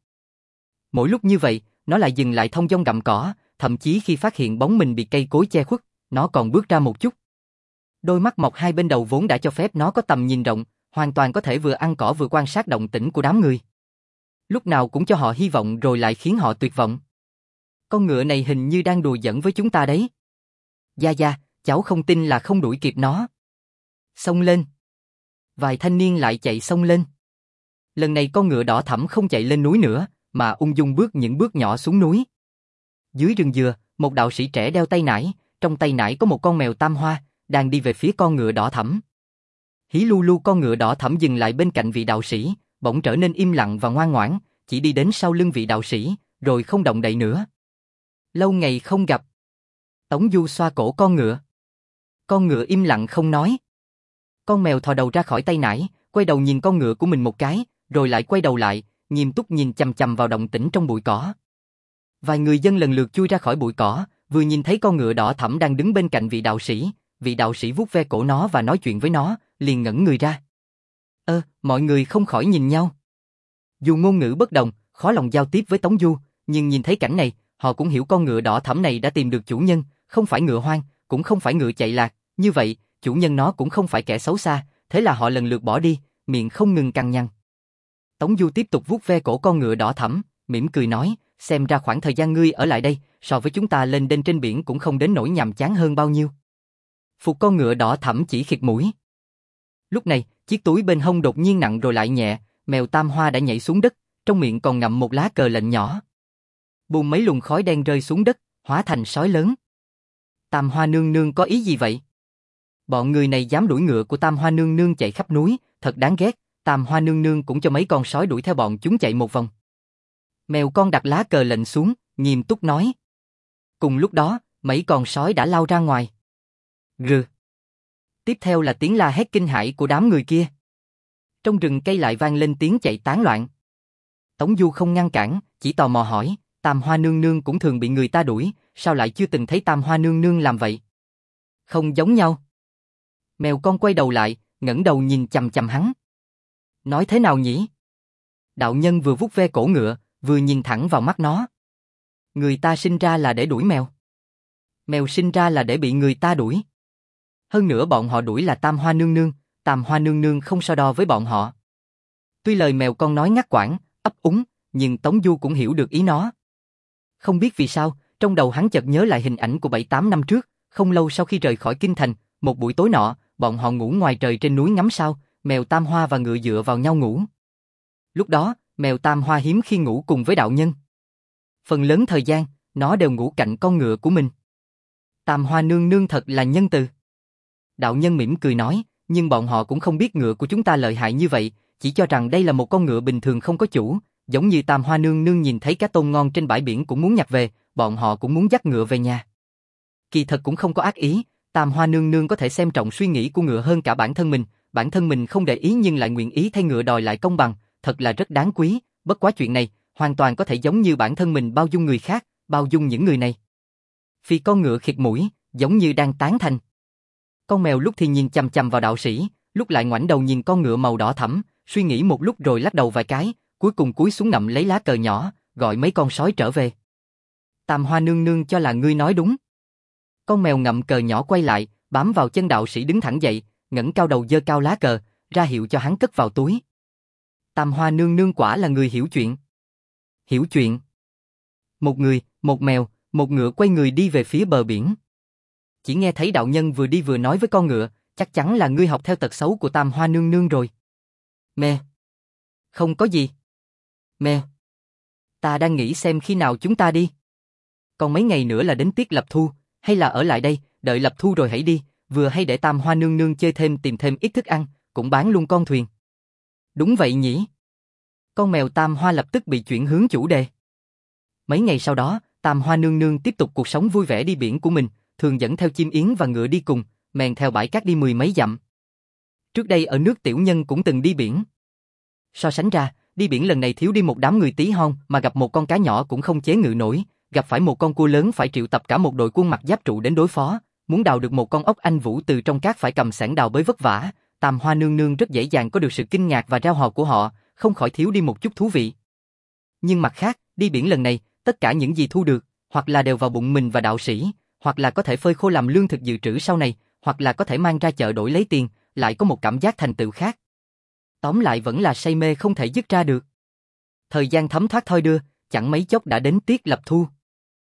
Mỗi lúc như vậy, nó lại dừng lại thông dong gặm cỏ, thậm chí khi phát hiện bóng mình bị cây cối che khuất, nó còn bước ra một chút. Đôi mắt mọc hai bên đầu vốn đã cho phép nó có tầm nhìn rộng, hoàn toàn có thể vừa ăn cỏ vừa quan sát động tĩnh của đám người. Lúc nào cũng cho họ hy vọng rồi lại khiến họ tuyệt vọng. Con ngựa này hình như đang đùa giỡn với chúng ta đấy. Gia Gia, cháu không tin là không đuổi kịp nó. Xông lên. Vài thanh niên lại chạy xông lên. Lần này con ngựa đỏ thẫm không chạy lên núi nữa, mà ung dung bước những bước nhỏ xuống núi. Dưới rừng dừa, một đạo sĩ trẻ đeo tay nải, trong tay nải có một con mèo tam hoa, đang đi về phía con ngựa đỏ thẫm. Hí lu lu con ngựa đỏ thẫm dừng lại bên cạnh vị đạo sĩ, bỗng trở nên im lặng và ngoan ngoãn, chỉ đi đến sau lưng vị đạo sĩ, rồi không động đậy nữa. Lâu ngày không gặp. Tống Du xoa cổ con ngựa. Con ngựa im lặng không nói. Con mèo thò đầu ra khỏi tay nải, quay đầu nhìn con ngựa của mình một cái, rồi lại quay đầu lại, nghiêm túc nhìn chằm chằm vào động tĩnh trong bụi cỏ. Vài người dân lần lượt chui ra khỏi bụi cỏ, vừa nhìn thấy con ngựa đỏ thẫm đang đứng bên cạnh vị đạo sĩ, vị đạo sĩ vuốt ve cổ nó và nói chuyện với nó, liền ngẩn người ra. Ơ, mọi người không khỏi nhìn nhau. Dù ngôn ngữ bất đồng, khó lòng giao tiếp với Tống Du, nhưng nhìn thấy cảnh này, họ cũng hiểu con ngựa đỏ thẫm này đã tìm được chủ nhân, không phải ngựa hoang, cũng không phải ngựa chạy lạc, như vậy, chủ nhân nó cũng không phải kẻ xấu xa, thế là họ lần lượt bỏ đi, miệng không ngừng cằn nhằn. Tống Du tiếp tục vuốt ve cổ con ngựa đỏ thẫm, mỉm cười nói, xem ra khoảng thời gian ngươi ở lại đây, so với chúng ta lên đên trên biển cũng không đến nỗi nhàm chán hơn bao nhiêu. Phục con ngựa đỏ thẫm chỉ khịt mũi. Lúc này, chiếc túi bên hông đột nhiên nặng rồi lại nhẹ, mèo Tam Hoa đã nhảy xuống đất, trong miệng còn ngậm một lá cờ lệnh nhỏ. Bùm mấy luồng khói đen rơi xuống đất, hóa thành sói lớn. Tam Hoa nương nương có ý gì vậy? Bọn người này dám đuổi ngựa của Tam Hoa nương nương chạy khắp núi, thật đáng ghét. Tam Hoa nương nương cũng cho mấy con sói đuổi theo bọn chúng chạy một vòng. Mèo con đặt lá cờ lệnh xuống, nghiêm túc nói. Cùng lúc đó, mấy con sói đã lao ra ngoài. Rừ. Tiếp theo là tiếng la hét kinh hãi của đám người kia. Trong rừng cây lại vang lên tiếng chạy tán loạn. Tống Du không ngăn cản, chỉ tò mò hỏi, Tam Hoa nương nương cũng thường bị người ta đuổi, sao lại chưa từng thấy Tam Hoa nương nương làm vậy? Không giống nhau. Mèo con quay đầu lại, ngẩng đầu nhìn chằm chằm hắn. Nói thế nào nhỉ? Đạo nhân vừa vuốt ve cổ ngựa, vừa nhìn thẳng vào mắt nó. Người ta sinh ra là để đuổi mèo. Mèo sinh ra là để bị người ta đuổi. Hơn nữa bọn họ đuổi là Tam Hoa nương nương, Tam Hoa nương nương không so đo với bọn họ. Tuy lời mèo con nói ngắt quãng, ấp úng, nhưng Tống Du cũng hiểu được ý nó. Không biết vì sao, trong đầu hắn chợt nhớ lại hình ảnh của bảy tám năm trước, không lâu sau khi rời khỏi kinh thành, một buổi tối nọ, bọn họ ngủ ngoài trời trên núi ngắm sao, mèo Tam Hoa và ngựa dựa vào nhau ngủ. Lúc đó, mèo Tam Hoa hiếm khi ngủ cùng với đạo nhân. Phần lớn thời gian, nó đều ngủ cạnh con ngựa của mình. Tam Hoa nương nương thật là nhân từ. Đạo nhân mỉm cười nói, nhưng bọn họ cũng không biết ngựa của chúng ta lợi hại như vậy, chỉ cho rằng đây là một con ngựa bình thường không có chủ, giống như Tam Hoa nương nương nhìn thấy cá tôm ngon trên bãi biển cũng muốn nhặt về, bọn họ cũng muốn dắt ngựa về nhà. Kỳ thật cũng không có ác ý, Tam Hoa nương nương có thể xem trọng suy nghĩ của ngựa hơn cả bản thân mình, bản thân mình không để ý nhưng lại nguyện ý thay ngựa đòi lại công bằng, thật là rất đáng quý, bất quá chuyện này, hoàn toàn có thể giống như bản thân mình bao dung người khác, bao dung những người này. Vì con ngựa khịt mũi, giống như đang tán thành. Con mèo lúc thì nhìn chằm chằm vào đạo sĩ, lúc lại ngoảnh đầu nhìn con ngựa màu đỏ thẫm, suy nghĩ một lúc rồi lắc đầu vài cái, cuối cùng cúi xuống ngậm lấy lá cờ nhỏ, gọi mấy con sói trở về. Tam Hoa nương nương cho là ngươi nói đúng. Con mèo ngậm cờ nhỏ quay lại, bám vào chân đạo sĩ đứng thẳng dậy, ngẩng cao đầu giơ cao lá cờ, ra hiệu cho hắn cất vào túi. Tam Hoa nương nương quả là người hiểu chuyện. Hiểu chuyện. Một người, một mèo, một ngựa quay người đi về phía bờ biển. Chỉ nghe thấy đạo nhân vừa đi vừa nói với con ngựa, chắc chắn là ngươi học theo tật xấu của Tam Hoa nương nương rồi. Mèo. Không có gì. Mèo. Ta đang nghĩ xem khi nào chúng ta đi. Còn mấy ngày nữa là đến tiết lập thu, hay là ở lại đây, đợi lập thu rồi hãy đi, vừa hay để Tam Hoa nương nương chơi thêm tìm thêm ít thức ăn, cũng bán luôn con thuyền. Đúng vậy nhỉ. Con mèo Tam Hoa lập tức bị chuyển hướng chủ đề. Mấy ngày sau đó, Tam Hoa nương nương tiếp tục cuộc sống vui vẻ đi biển của mình, thường dẫn theo chim yến và ngựa đi cùng, mèn theo bãi cát đi mười mấy dặm. Trước đây ở nước Tiểu Nhân cũng từng đi biển. So sánh ra, đi biển lần này thiếu đi một đám người tí hon, mà gặp một con cá nhỏ cũng không chế ngự nổi, gặp phải một con cua lớn phải triệu tập cả một đội quân mặc giáp trụ đến đối phó, muốn đào được một con ốc anh vũ từ trong cát phải cầm xẻng đào bới vất vả. Tam Hoa nương nương rất dễ dàng có được sự kinh ngạc và reo hò của họ, không khỏi thiếu đi một chút thú vị. Nhưng mặt khác, đi biển lần này, tất cả những gì thu được, hoặc là đều vào bụng mình và đạo sĩ, hoặc là có thể phơi khô làm lương thực dự trữ sau này, hoặc là có thể mang ra chợ đổi lấy tiền, lại có một cảm giác thành tựu khác. Tóm lại vẫn là say mê không thể dứt ra được. Thời gian thấm thoát thoi đưa, chẳng mấy chốc đã đến tiết lập thu.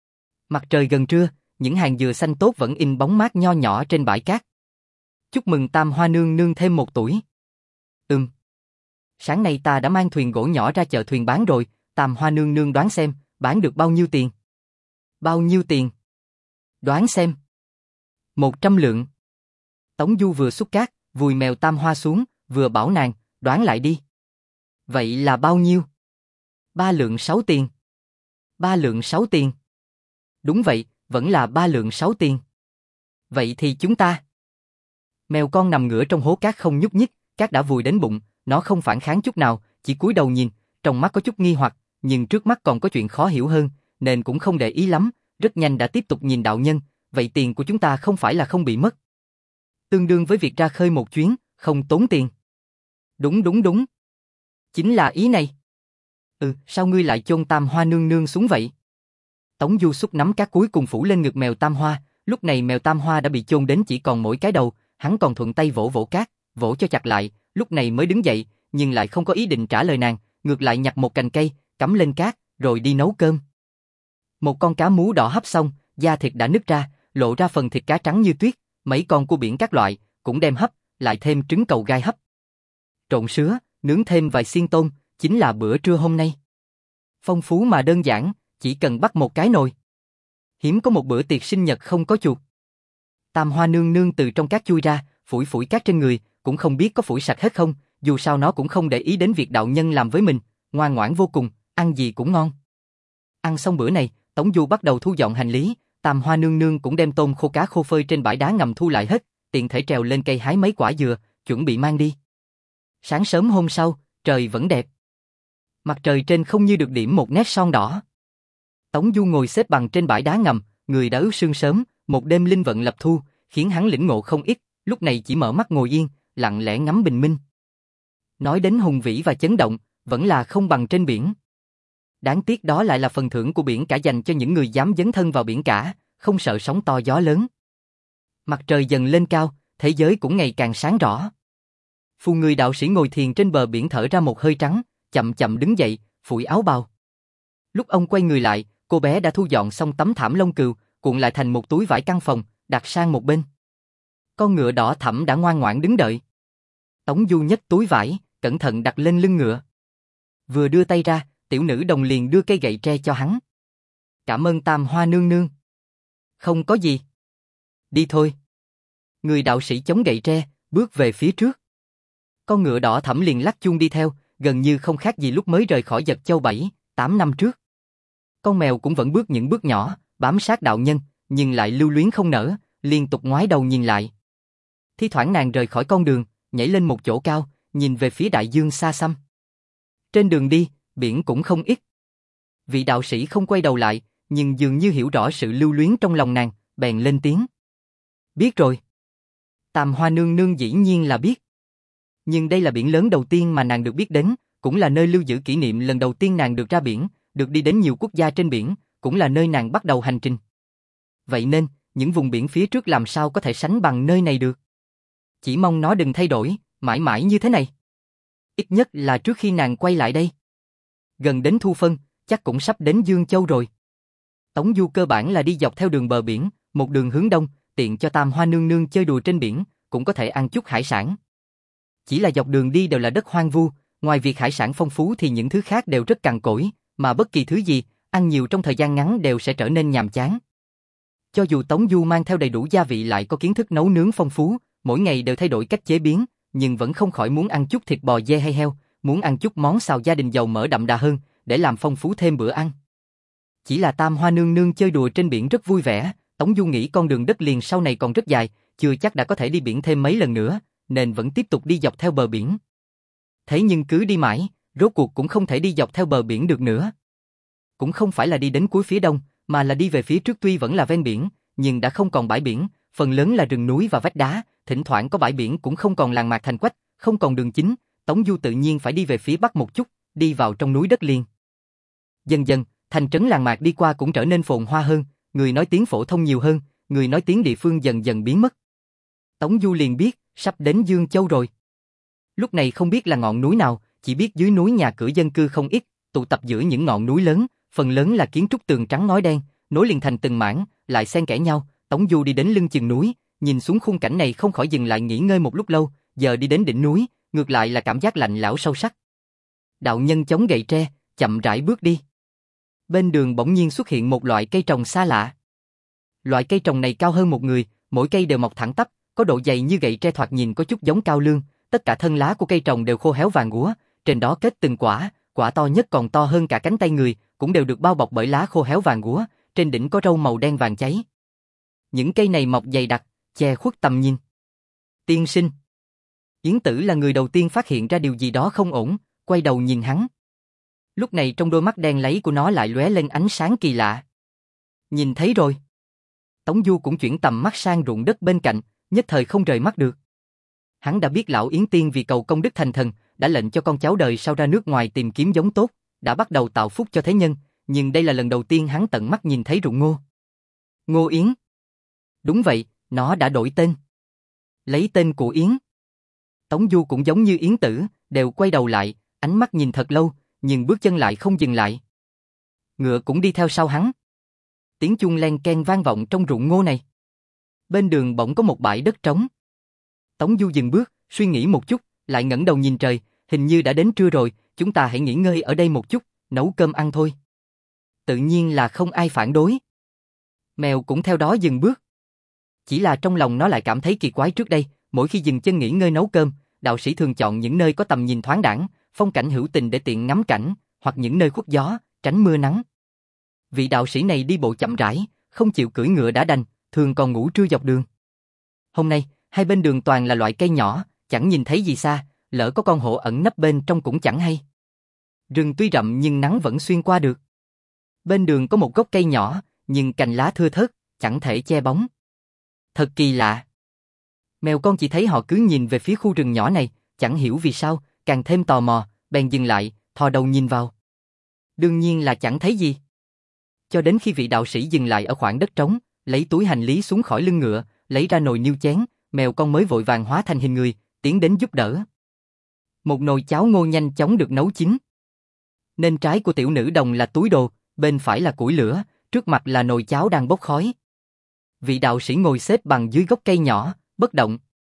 Mặt trời gần trưa, những hàng dừa xanh tốt vẫn in bóng mát nho nhỏ trên bãi cát. Chúc mừng Tam Hoa nương nương thêm một tuổi. Ừm. Sáng nay ta đã mang thuyền gỗ nhỏ ra chợ thuyền bán rồi, Tam Hoa nương nương đoán xem, bán được bao nhiêu tiền? Bao nhiêu tiền? Đoán xem. Một trăm lượng. Tống Du vừa xúc cát, vùi mèo Tam Hoa xuống, vừa bảo nàng, đoán lại đi. Vậy là bao nhiêu? Ba lượng sáu tiền. Ba lượng sáu tiền. Đúng vậy, vẫn là ba lượng sáu tiền. Vậy thì chúng ta... Mèo con nằm ngửa trong hố cát không nhúc nhích, cát đã vùi đến bụng, nó không phản kháng chút nào, chỉ cúi đầu nhìn, trong mắt có chút nghi hoặc, nhưng trước mắt còn có chuyện khó hiểu hơn, nên cũng không để ý lắm, rất nhanh đã tiếp tục nhìn đạo nhân, vậy tiền của chúng ta không phải là không bị mất. Tương đương với việc ra khơi một chuyến, không tốn tiền. Đúng đúng đúng. Chính là ý này. Ừ, sao ngươi lại chôn Tam Hoa nương nương xuống vậy? Tống Du xúc nắm cát cuối cùng phủ lên ngực mèo Tam Hoa, lúc này mèo Tam Hoa đã bị chôn đến chỉ còn mỗi cái đầu, hắn còn thuận tay vỗ vỗ cát, vỗ cho chặt lại, lúc này mới đứng dậy, nhưng lại không có ý định trả lời nàng, ngược lại nhặt một cành cây, cắm lên cát, rồi đi nấu cơm. Một con cá mú đỏ hấp xong, da thịt đã nứt ra, lộ ra phần thịt cá trắng như tuyết, mấy con cua biển các loại, cũng đem hấp, lại thêm trứng cầu gai hấp. Trộn sứa, nướng thêm vài xiên tôm, chính là bữa trưa hôm nay. Phong phú mà đơn giản, chỉ cần bắt một cái nồi. Hiếm có một bữa tiệc sinh nhật không có chuột. Tam Hoa nương nương từ trong cát chui ra, phủi phủi cát trên người, cũng không biết có phủi sạch hết không, dù sao nó cũng không để ý đến việc đạo nhân làm với mình, ngoan ngoãn vô cùng, ăn gì cũng ngon. Ăn xong bữa này, Tống Du bắt đầu thu dọn hành lý, Tam Hoa nương nương cũng đem tôm khô cá khô phơi trên bãi đá ngầm thu lại hết, tiện thể trèo lên cây hái mấy quả dừa, chuẩn bị mang đi. Sáng sớm hôm sau, trời vẫn đẹp. Mặt trời trên không như được điểm một nét son đỏ. Tống Du ngồi xếp bằng trên bãi đá ngầm, người đã ướt sương sớm, một đêm linh vận lập thu, khiến hắn lĩnh ngộ không ít, lúc này chỉ mở mắt ngồi yên, lặng lẽ ngắm bình minh. Nói đến hùng vĩ và chấn động, vẫn là không bằng trên biển. Đáng tiếc đó lại là phần thưởng của biển cả dành cho những người dám dấn thân vào biển cả, không sợ sóng to gió lớn. Mặt trời dần lên cao, thế giới cũng ngày càng sáng rõ. Phù người đạo sĩ ngồi thiền trên bờ biển thở ra một hơi trắng, chậm chậm đứng dậy, phủi áo bào. Lúc ông quay người lại, cô bé đã thu dọn xong tấm thảm lông cừu, cuộn lại thành một túi vải căn phòng, đặt sang một bên. Con ngựa đỏ thẫm đã ngoan ngoãn đứng đợi. Tống Du nhấc túi vải, cẩn thận đặt lên lưng ngựa. Vừa đưa tay ra, tiểu nữ đồng liền đưa cây gậy tre cho hắn. Cảm ơn Tam Hoa nương nương. Không có gì. Đi thôi. Người đạo sĩ chống gậy tre, bước về phía trước. Con ngựa đỏ thẫm liền lắc chuông đi theo, gần như không khác gì lúc mới rời khỏi Dật Châu bảy, tám năm trước. Con mèo cũng vẫn bước những bước nhỏ, bám sát đạo nhân, nhưng lại lưu luyến không nở, liên tục ngoái đầu nhìn lại. Thi thoảng nàng rời khỏi con đường, nhảy lên một chỗ cao, nhìn về phía đại dương xa xăm. Trên đường đi, biển cũng không ít. Vị đạo sĩ không quay đầu lại, nhưng dường như hiểu rõ sự lưu luyến trong lòng nàng, bèn lên tiếng. Biết rồi. Tam Hoa nương nương dĩ nhiên là biết. Nhưng đây là biển lớn đầu tiên mà nàng được biết đến, cũng là nơi lưu giữ kỷ niệm lần đầu tiên nàng được ra biển, được đi đến nhiều quốc gia trên biển, cũng là nơi nàng bắt đầu hành trình. Vậy nên, những vùng biển phía trước làm sao có thể sánh bằng nơi này được. Chỉ mong nó đừng thay đổi, mãi mãi như thế này. Ít nhất là trước khi nàng quay lại đây. Gần đến thu phân, chắc cũng sắp đến Dương Châu rồi. Tống Du cơ bản là đi dọc theo đường bờ biển, một đường hướng đông, tiện cho Tam Hoa nương nương chơi đùa trên biển, cũng có thể ăn chút hải sản. Chỉ là dọc đường đi đều là đất hoang vu, ngoài việc hải sản phong phú thì những thứ khác đều rất cằn cỗi, mà bất kỳ thứ gì, ăn nhiều trong thời gian ngắn đều sẽ trở nên nhàm chán. Cho dù Tống Du mang theo đầy đủ gia vị lại có kiến thức nấu nướng phong phú, mỗi ngày đều thay đổi cách chế biến, nhưng vẫn không khỏi muốn ăn chút thịt bò dê hay heo, muốn ăn chút món xào gia đình dầu mỡ đậm đà hơn, để làm phong phú thêm bữa ăn. Chỉ là Tam Hoa nương nương chơi đùa trên biển rất vui vẻ, Tống Du nghĩ con đường đất liền sau này còn rất dài, chưa chắc đã có thể đi biển thêm mấy lần nữa, nên vẫn tiếp tục đi dọc theo bờ biển. Thế nhưng cứ đi mãi, rốt cuộc cũng không thể đi dọc theo bờ biển được nữa. Cũng không phải là đi đến cuối phía đông, mà là đi về phía trước tuy vẫn là ven biển, nhưng đã không còn bãi biển, phần lớn là rừng núi và vách đá, thỉnh thoảng có bãi biển cũng không còn làng mạc thành quách, không còn đường chính, Tống Du tự nhiên phải đi về phía bắc một chút, đi vào trong núi đất liền. Dần dần, thành trấn làng mạc đi qua cũng trở nên phồn hoa hơn, người nói tiếng phổ thông nhiều hơn, người nói tiếng địa phương dần dần biến mất. Tống Du liền biết, sắp đến Dương Châu rồi. Lúc này không biết là ngọn núi nào, chỉ biết dưới núi nhà cửa dân cư không ít, tụ tập giữa những ngọn núi lớn, phần lớn là kiến trúc tường trắng ngói đen, nối liền thành từng mảng, lại xen kẽ nhau. Tống Du đi đến lưng chừng núi, nhìn xuống khung cảnh này không khỏi dừng lại nghỉ ngơi một lúc lâu, giờ đi đến đỉnh núi, ngược lại là cảm giác lạnh lẽo sâu sắc. Đạo nhân chống gậy tre, chậm rãi bước đi. Bên đường bỗng nhiên xuất hiện một loại cây trồng xa lạ. Loại cây trồng này cao hơn một người, mỗi cây đều mọc thẳng tắp, có độ dày như gậy tre thoạt nhìn có chút giống cao lương, tất cả thân lá của cây trồng đều khô héo vàng úa, trên đó kết từng quả, quả to nhất còn to hơn cả cánh tay người, cũng đều được bao bọc bởi lá khô héo vàng úa, trên đỉnh có râu màu đen vàng cháy. Những cây này mọc dày đặc, che khuất tầm nhìn. Tiên sinh. Yến Tử là người đầu tiên phát hiện ra điều gì đó không ổn, quay đầu nhìn hắn. Lúc này trong đôi mắt đen láy của nó lại lóe lên ánh sáng kỳ lạ. Nhìn thấy rồi. Tống Du cũng chuyển tầm mắt sang ruộng đất bên cạnh, nhất thời không rời mắt được. Hắn đã biết lão Yến Tiên vì cầu công đức thành thần, đã lệnh cho con cháu đời sau ra nước ngoài tìm kiếm giống tốt, đã bắt đầu tạo phúc cho thế nhân, nhưng đây là lần đầu tiên hắn tận mắt nhìn thấy ruộng ngô. Ngô Yến. Đúng vậy, nó đã đổi tên. Lấy tên của Yến. Tống Du cũng giống như Yến Tử, đều quay đầu lại, ánh mắt nhìn thật lâu, nhưng bước chân lại không dừng lại. Ngựa cũng đi theo sau hắn. Tiếng chuông len keng vang vọng trong ruộng ngô này. Bên đường bỗng có một bãi đất trống. Tống Du dừng bước, suy nghĩ một chút, lại ngẩng đầu nhìn trời, hình như đã đến trưa rồi, chúng ta hãy nghỉ ngơi ở đây một chút, nấu cơm ăn thôi. Tự nhiên là không ai phản đối. Mèo cũng theo đó dừng bước. Chỉ là trong lòng nó lại cảm thấy kỳ quái trước đây, mỗi khi dừng chân nghỉ ngơi nấu cơm, đạo sĩ thường chọn những nơi có tầm nhìn thoáng đãng, phong cảnh hữu tình để tiện ngắm cảnh, hoặc những nơi khuất gió, tránh mưa nắng. Vị đạo sĩ này đi bộ chậm rãi, không chịu cưỡi ngựa đã đành, thường còn ngủ trưa dọc đường. Hôm nay, hai bên đường toàn là loại cây nhỏ, chẳng nhìn thấy gì xa, lỡ có con hổ ẩn nấp bên trong cũng chẳng hay. Rừng tuy rậm nhưng nắng vẫn xuyên qua được. Bên đường có một gốc cây nhỏ, nhưng cành lá thưa thớt, chẳng thể che bóng. Thật kỳ lạ. Mèo con chỉ thấy họ cứ nhìn về phía khu rừng nhỏ này, chẳng hiểu vì sao, càng thêm tò mò, bèn dừng lại, thò đầu nhìn vào. Đương nhiên là chẳng thấy gì. Cho đến khi vị đạo sĩ dừng lại ở khoảng đất trống, lấy túi hành lý xuống khỏi lưng ngựa, lấy ra nồi niêu chén, mèo con mới vội vàng hóa thành hình người, tiến đến giúp đỡ. Một nồi cháo ngô nhanh chóng được nấu chín. Bên trái của tiểu nữ đồng là túi đồ, bên phải là củi lửa, trước mặt là nồi cháo đang bốc khói. Vị đạo sĩ ngồi xếp bằng dưới gốc cây nhỏ, bất động.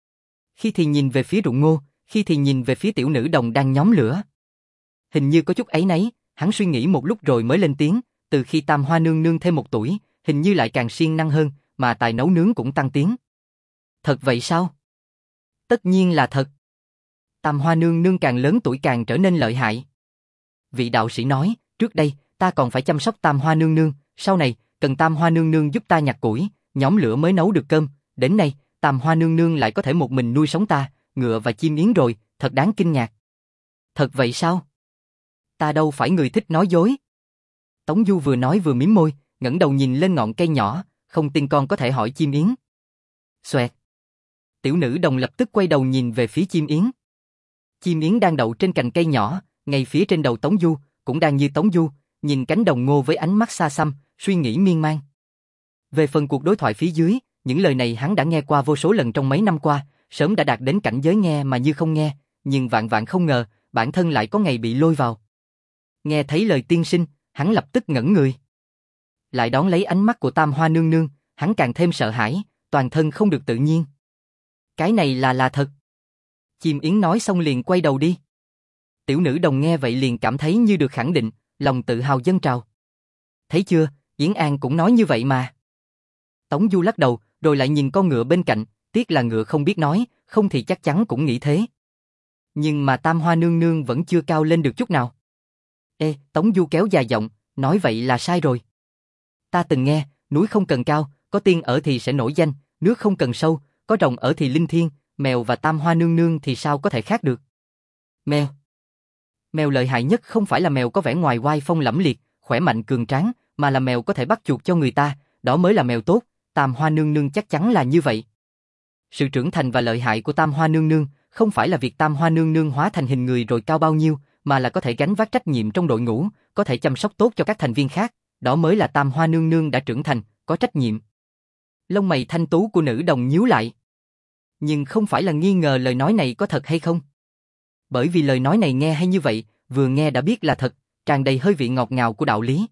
Khi thì nhìn về phía ruộng ngô, khi thì nhìn về phía tiểu nữ đồng đang nhóm lửa. Hình như có chút áy náy, hắn suy nghĩ một lúc rồi mới lên tiếng, từ khi Tam Hoa nương nương thêm một tuổi, hình như lại càng siêng năng hơn, mà tài nấu nướng cũng tăng tiến. Thật vậy sao? Tất nhiên là thật. Tam Hoa nương nương càng lớn tuổi càng trở nên lợi hại. Vị đạo sĩ nói, trước đây, ta còn phải chăm sóc Tam Hoa nương nương, sau này, cần Tam Hoa nương nương giúp ta nhặt củi, nhóm lửa mới nấu được cơm, đến nay, Tam Hoa nương nương lại có thể một mình nuôi sống ta, ngựa và chim yến rồi, thật đáng kinh ngạc. Thật vậy sao? Ta đâu phải người thích nói dối. Tống Du vừa nói vừa mím môi, ngẩng đầu nhìn lên ngọn cây nhỏ, không tin con có thể hỏi chim yến. Xoẹt. Tiểu nữ đồng lập tức quay đầu nhìn về phía chim yến. Chim yến đang đậu trên cành cây nhỏ, ngay phía trên đầu Tống Du, cũng đang như Tống Du, nhìn cánh đồng ngô với ánh mắt xa xăm, suy nghĩ miên man. Về phần cuộc đối thoại phía dưới, những lời này hắn đã nghe qua vô số lần trong mấy năm qua, sớm đã đạt đến cảnh giới nghe mà như không nghe, nhưng vạn vạn không ngờ, bản thân lại có ngày bị lôi vào. Nghe thấy lời tiên sinh, hắn lập tức ngẩn người. Lại đón lấy ánh mắt của Tam Hoa nương nương, hắn càng thêm sợ hãi, toàn thân không được tự nhiên. Cái này là là thật. Chim yến nói xong liền quay đầu đi. Tiểu nữ đồng nghe vậy liền cảm thấy như được khẳng định, lòng tự hào dâng trào. Thấy chưa, Yến An cũng nói như vậy mà. Tống Du lắc đầu, rồi lại nhìn con ngựa bên cạnh, tiếc là ngựa không biết nói, không thì chắc chắn cũng nghĩ thế. Nhưng mà Tam Hoa nương nương vẫn chưa cao lên được chút nào. Ê, Tống Du kéo dài giọng, nói vậy là sai rồi. Ta từng nghe, núi không cần cao, có tiên ở thì sẽ nổi danh, nước không cần sâu, có rồng ở thì linh thiêng, mèo và Tam Hoa nương nương thì sao có thể khác được. Mèo. Mèo lợi hại nhất không phải là mèo có vẻ ngoài oai phong lẫm liệt, khỏe mạnh cường tráng, mà là mèo có thể bắt chuột cho người ta, đó mới là mèo tốt, Tam Hoa nương nương chắc chắn là như vậy. Sự trưởng thành và lợi hại của Tam Hoa nương nương không phải là việc Tam Hoa nương nương hóa thành hình người rồi cao bao nhiêu, mà là có thể gánh vác trách nhiệm trong đội ngũ, có thể chăm sóc tốt cho các thành viên khác, đó mới là Tam Hoa nương nương đã trưởng thành, có trách nhiệm. Lông mày thanh tú của nữ đồng nhíu lại. Nhưng không phải là nghi ngờ lời nói này có thật hay không. Bởi vì lời nói này nghe hay như vậy, vừa nghe đã biết là thật, tràn đầy hơi vị ngọt ngào của đạo lý.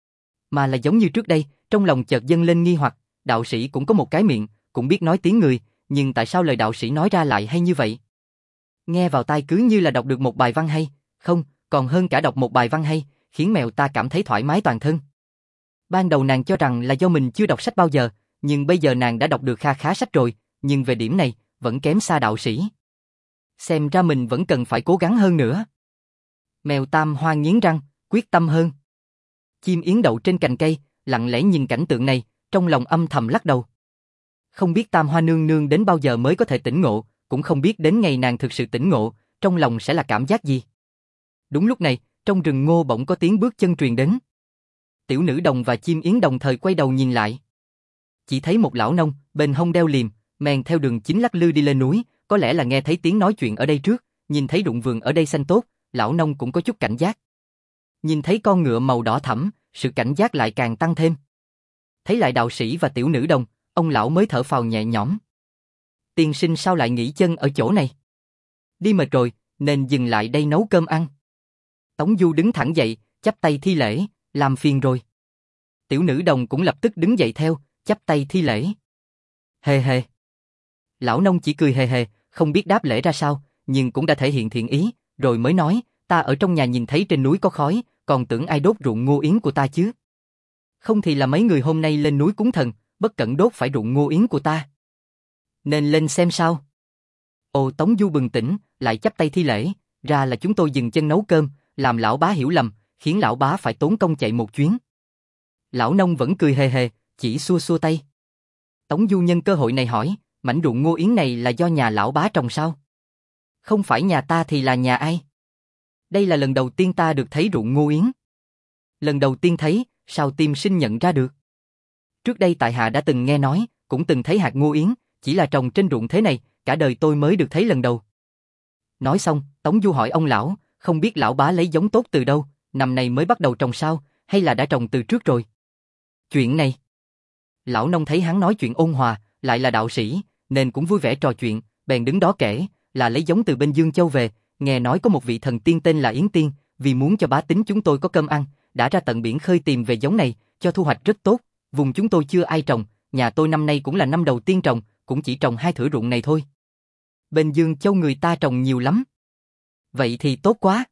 Mà là giống như trước đây, trong lòng chợt dâng lên nghi hoặc, đạo sĩ cũng có một cái miệng, cũng biết nói tiếng người, nhưng tại sao lời đạo sĩ nói ra lại hay như vậy? Nghe vào tai cứ như là đọc được một bài văn hay, không, còn hơn cả đọc một bài văn hay, khiến mèo ta cảm thấy thoải mái toàn thân. Ban đầu nàng cho rằng là do mình chưa đọc sách bao giờ, nhưng bây giờ nàng đã đọc được kha khá sách rồi, nhưng về điểm này, vẫn kém xa đạo sĩ. Xem ra mình vẫn cần phải cố gắng hơn nữa. Mèo Tam Hoa nghiến răng, quyết tâm hơn. Chim yến đậu trên cành cây, lặng lẽ nhìn cảnh tượng này, trong lòng âm thầm lắc đầu. Không biết Tam Hoa nương nương đến bao giờ mới có thể tỉnh ngộ, cũng không biết đến ngày nàng thực sự tỉnh ngộ, trong lòng sẽ là cảm giác gì. Đúng lúc này, trong rừng ngô bỗng có tiếng bước chân truyền đến. Tiểu nữ đồng và chim yến đồng thời quay đầu nhìn lại. Chỉ thấy một lão nông, bên hông đeo liềm, men theo đường chính lắc lư đi lên núi, có lẽ là nghe thấy tiếng nói chuyện ở đây trước, nhìn thấy ruộng vườn ở đây xanh tốt, lão nông cũng có chút cảnh giác. Nhìn thấy con ngựa màu đỏ thẫm, sự cảnh giác lại càng tăng thêm. Thấy lại đạo sĩ và tiểu nữ đồng, ông lão mới thở phào nhẹ nhõm. Tiên sinh sao lại nghỉ chân ở chỗ này? Đi mệt rồi, nên dừng lại đây nấu cơm ăn. Tống Du đứng thẳng dậy, chắp tay thi lễ, làm phiền rồi. Tiểu nữ đồng cũng lập tức đứng dậy theo, chắp tay thi lễ. Hề hề. Lão nông chỉ cười hề hề, không biết đáp lễ ra sao, nhưng cũng đã thể hiện thiện ý, rồi mới nói, ta ở trong nhà nhìn thấy trên núi có khói, còn tưởng ai đốt ruộng ngô yến của ta chứ. Không thì là mấy người hôm nay lên núi cúng thần, bất cẩn đốt phải ruộng ngô yến của ta. Nên lên xem sao. Ồ, Tống Du bừng tỉnh, lại chắp tay thi lễ, ra là chúng tôi dừng chân nấu cơm, làm lão bá hiểu lầm, khiến lão bá phải tốn công chạy một chuyến. Lão nông vẫn cười hề hề, chỉ xua xua tay. Tống Du nhân cơ hội này hỏi, mảnh ruộng ngô yến này là do nhà lão bá trồng sao? Không phải nhà ta thì là nhà ai? Đây là lần đầu tiên ta được thấy ruộng ngô yến. Lần đầu tiên thấy, sao tim sinh nhận ra được? Trước đây tại hạ đã từng nghe nói, cũng từng thấy hạt ngô yến, chỉ là trồng trên ruộng thế này, cả đời tôi mới được thấy lần đầu. Nói xong, Tống Du hỏi ông lão, không biết lão bá lấy giống tốt từ đâu, năm nay mới bắt đầu trồng sao, hay là đã trồng từ trước rồi? Chuyện này. Lão nông thấy hắn nói chuyện ôn hòa, lại là đạo sĩ, nên cũng vui vẻ trò chuyện, bèn đứng đó kể, là lấy giống từ bên Dương Châu về, nghe nói có một vị thần tiên tên là Yến Tiên, vì muốn cho bá tính chúng tôi có cơm ăn, đã ra tận biển khơi tìm về giống này, cho thu hoạch rất tốt, vùng chúng tôi chưa ai trồng, nhà tôi năm nay cũng là năm đầu tiên trồng, cũng chỉ trồng hai thửa ruộng này thôi. Bên Dương Châu người ta trồng nhiều lắm. Vậy thì tốt quá.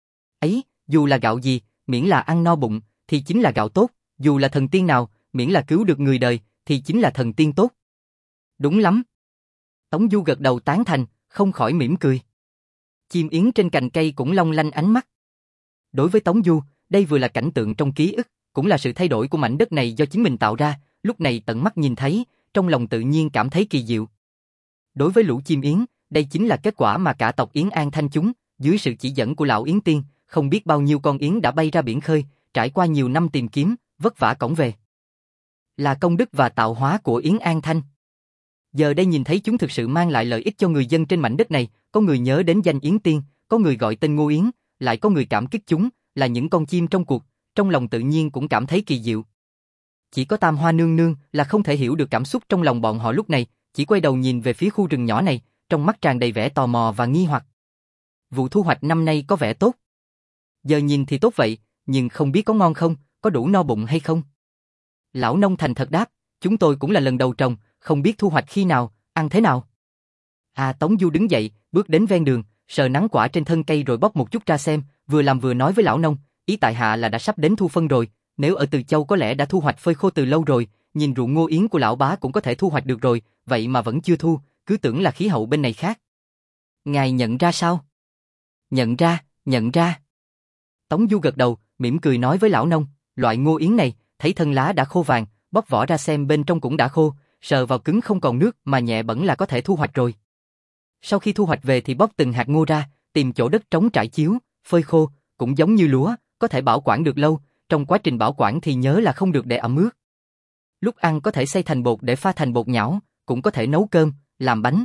Ấy, dù là gạo gì, miễn là ăn no bụng, thì chính là gạo tốt, dù là thần tiên nào, miễn là cứu được người đời, thì chính là thần tiên tốt. Đúng lắm. Tống Du gật đầu tán thành, không khỏi mỉm cười. Chim yến trên cành cây cũng long lanh ánh mắt. Đối với Tống Du, đây vừa là cảnh tượng trong ký ức, cũng là sự thay đổi của mảnh đất này do chính mình tạo ra, lúc này tận mắt nhìn thấy, trong lòng tự nhiên cảm thấy kỳ diệu. Đối với lũ chim yến, đây chính là kết quả mà cả tộc Yến An Thanh chúng, dưới sự chỉ dẫn của lão Yến Tiên, không biết bao nhiêu con yến đã bay ra biển khơi, trải qua nhiều năm tìm kiếm, vất vả cõng về. Là công đức và tạo hóa của Yến An Thanh. Giờ đây nhìn thấy chúng thực sự mang lại lợi ích cho người dân trên mảnh đất này, có người nhớ đến danh Yến Tiên, có người gọi tên Ngô Yến, lại có người cảm kích chúng, là những con chim trong cuộc, trong lòng tự nhiên cũng cảm thấy kỳ diệu. Chỉ có Tam Hoa nương nương là không thể hiểu được cảm xúc trong lòng bọn họ lúc này, chỉ quay đầu nhìn về phía khu rừng nhỏ này, trong mắt tràn đầy vẻ tò mò và nghi hoặc. Vụ thu hoạch năm nay có vẻ tốt. Giờ nhìn thì tốt vậy, nhưng không biết có ngon không, có đủ no bụng hay không. Lão nông thành thật đáp, chúng tôi cũng là lần đầu trồng, không biết thu hoạch khi nào, ăn thế nào. À, Tống Du đứng dậy, bước đến ven đường, sờ nắng quả trên thân cây rồi bóc một chút ra xem, vừa làm vừa nói với lão nông, ý tại hạ là đã sắp đến thu phân rồi, nếu ở Từ Châu có lẽ đã thu hoạch phơi khô từ lâu rồi, nhìn ruộng ngô yến của lão bá cũng có thể thu hoạch được rồi, vậy mà vẫn chưa thu, cứ tưởng là khí hậu bên này khác. Ngài nhận ra sao? Nhận ra, nhận ra. Tống Du gật đầu, mỉm cười nói với lão nông, loại ngô yến này, thấy thân lá đã khô vàng, bóc vỏ ra xem bên trong cũng đã khô, sờ vào cứng không còn nước mà nhẹ bẩn là có thể thu hoạch rồi. Sau khi thu hoạch về thì bóc từng hạt ngô ra, tìm chỗ đất trống trải chiếu, phơi khô, cũng giống như lúa, có thể bảo quản được lâu, trong quá trình bảo quản thì nhớ là không được để ẩm ướt. Lúc ăn có thể xay thành bột để pha thành bột nhão, cũng có thể nấu cơm, làm bánh.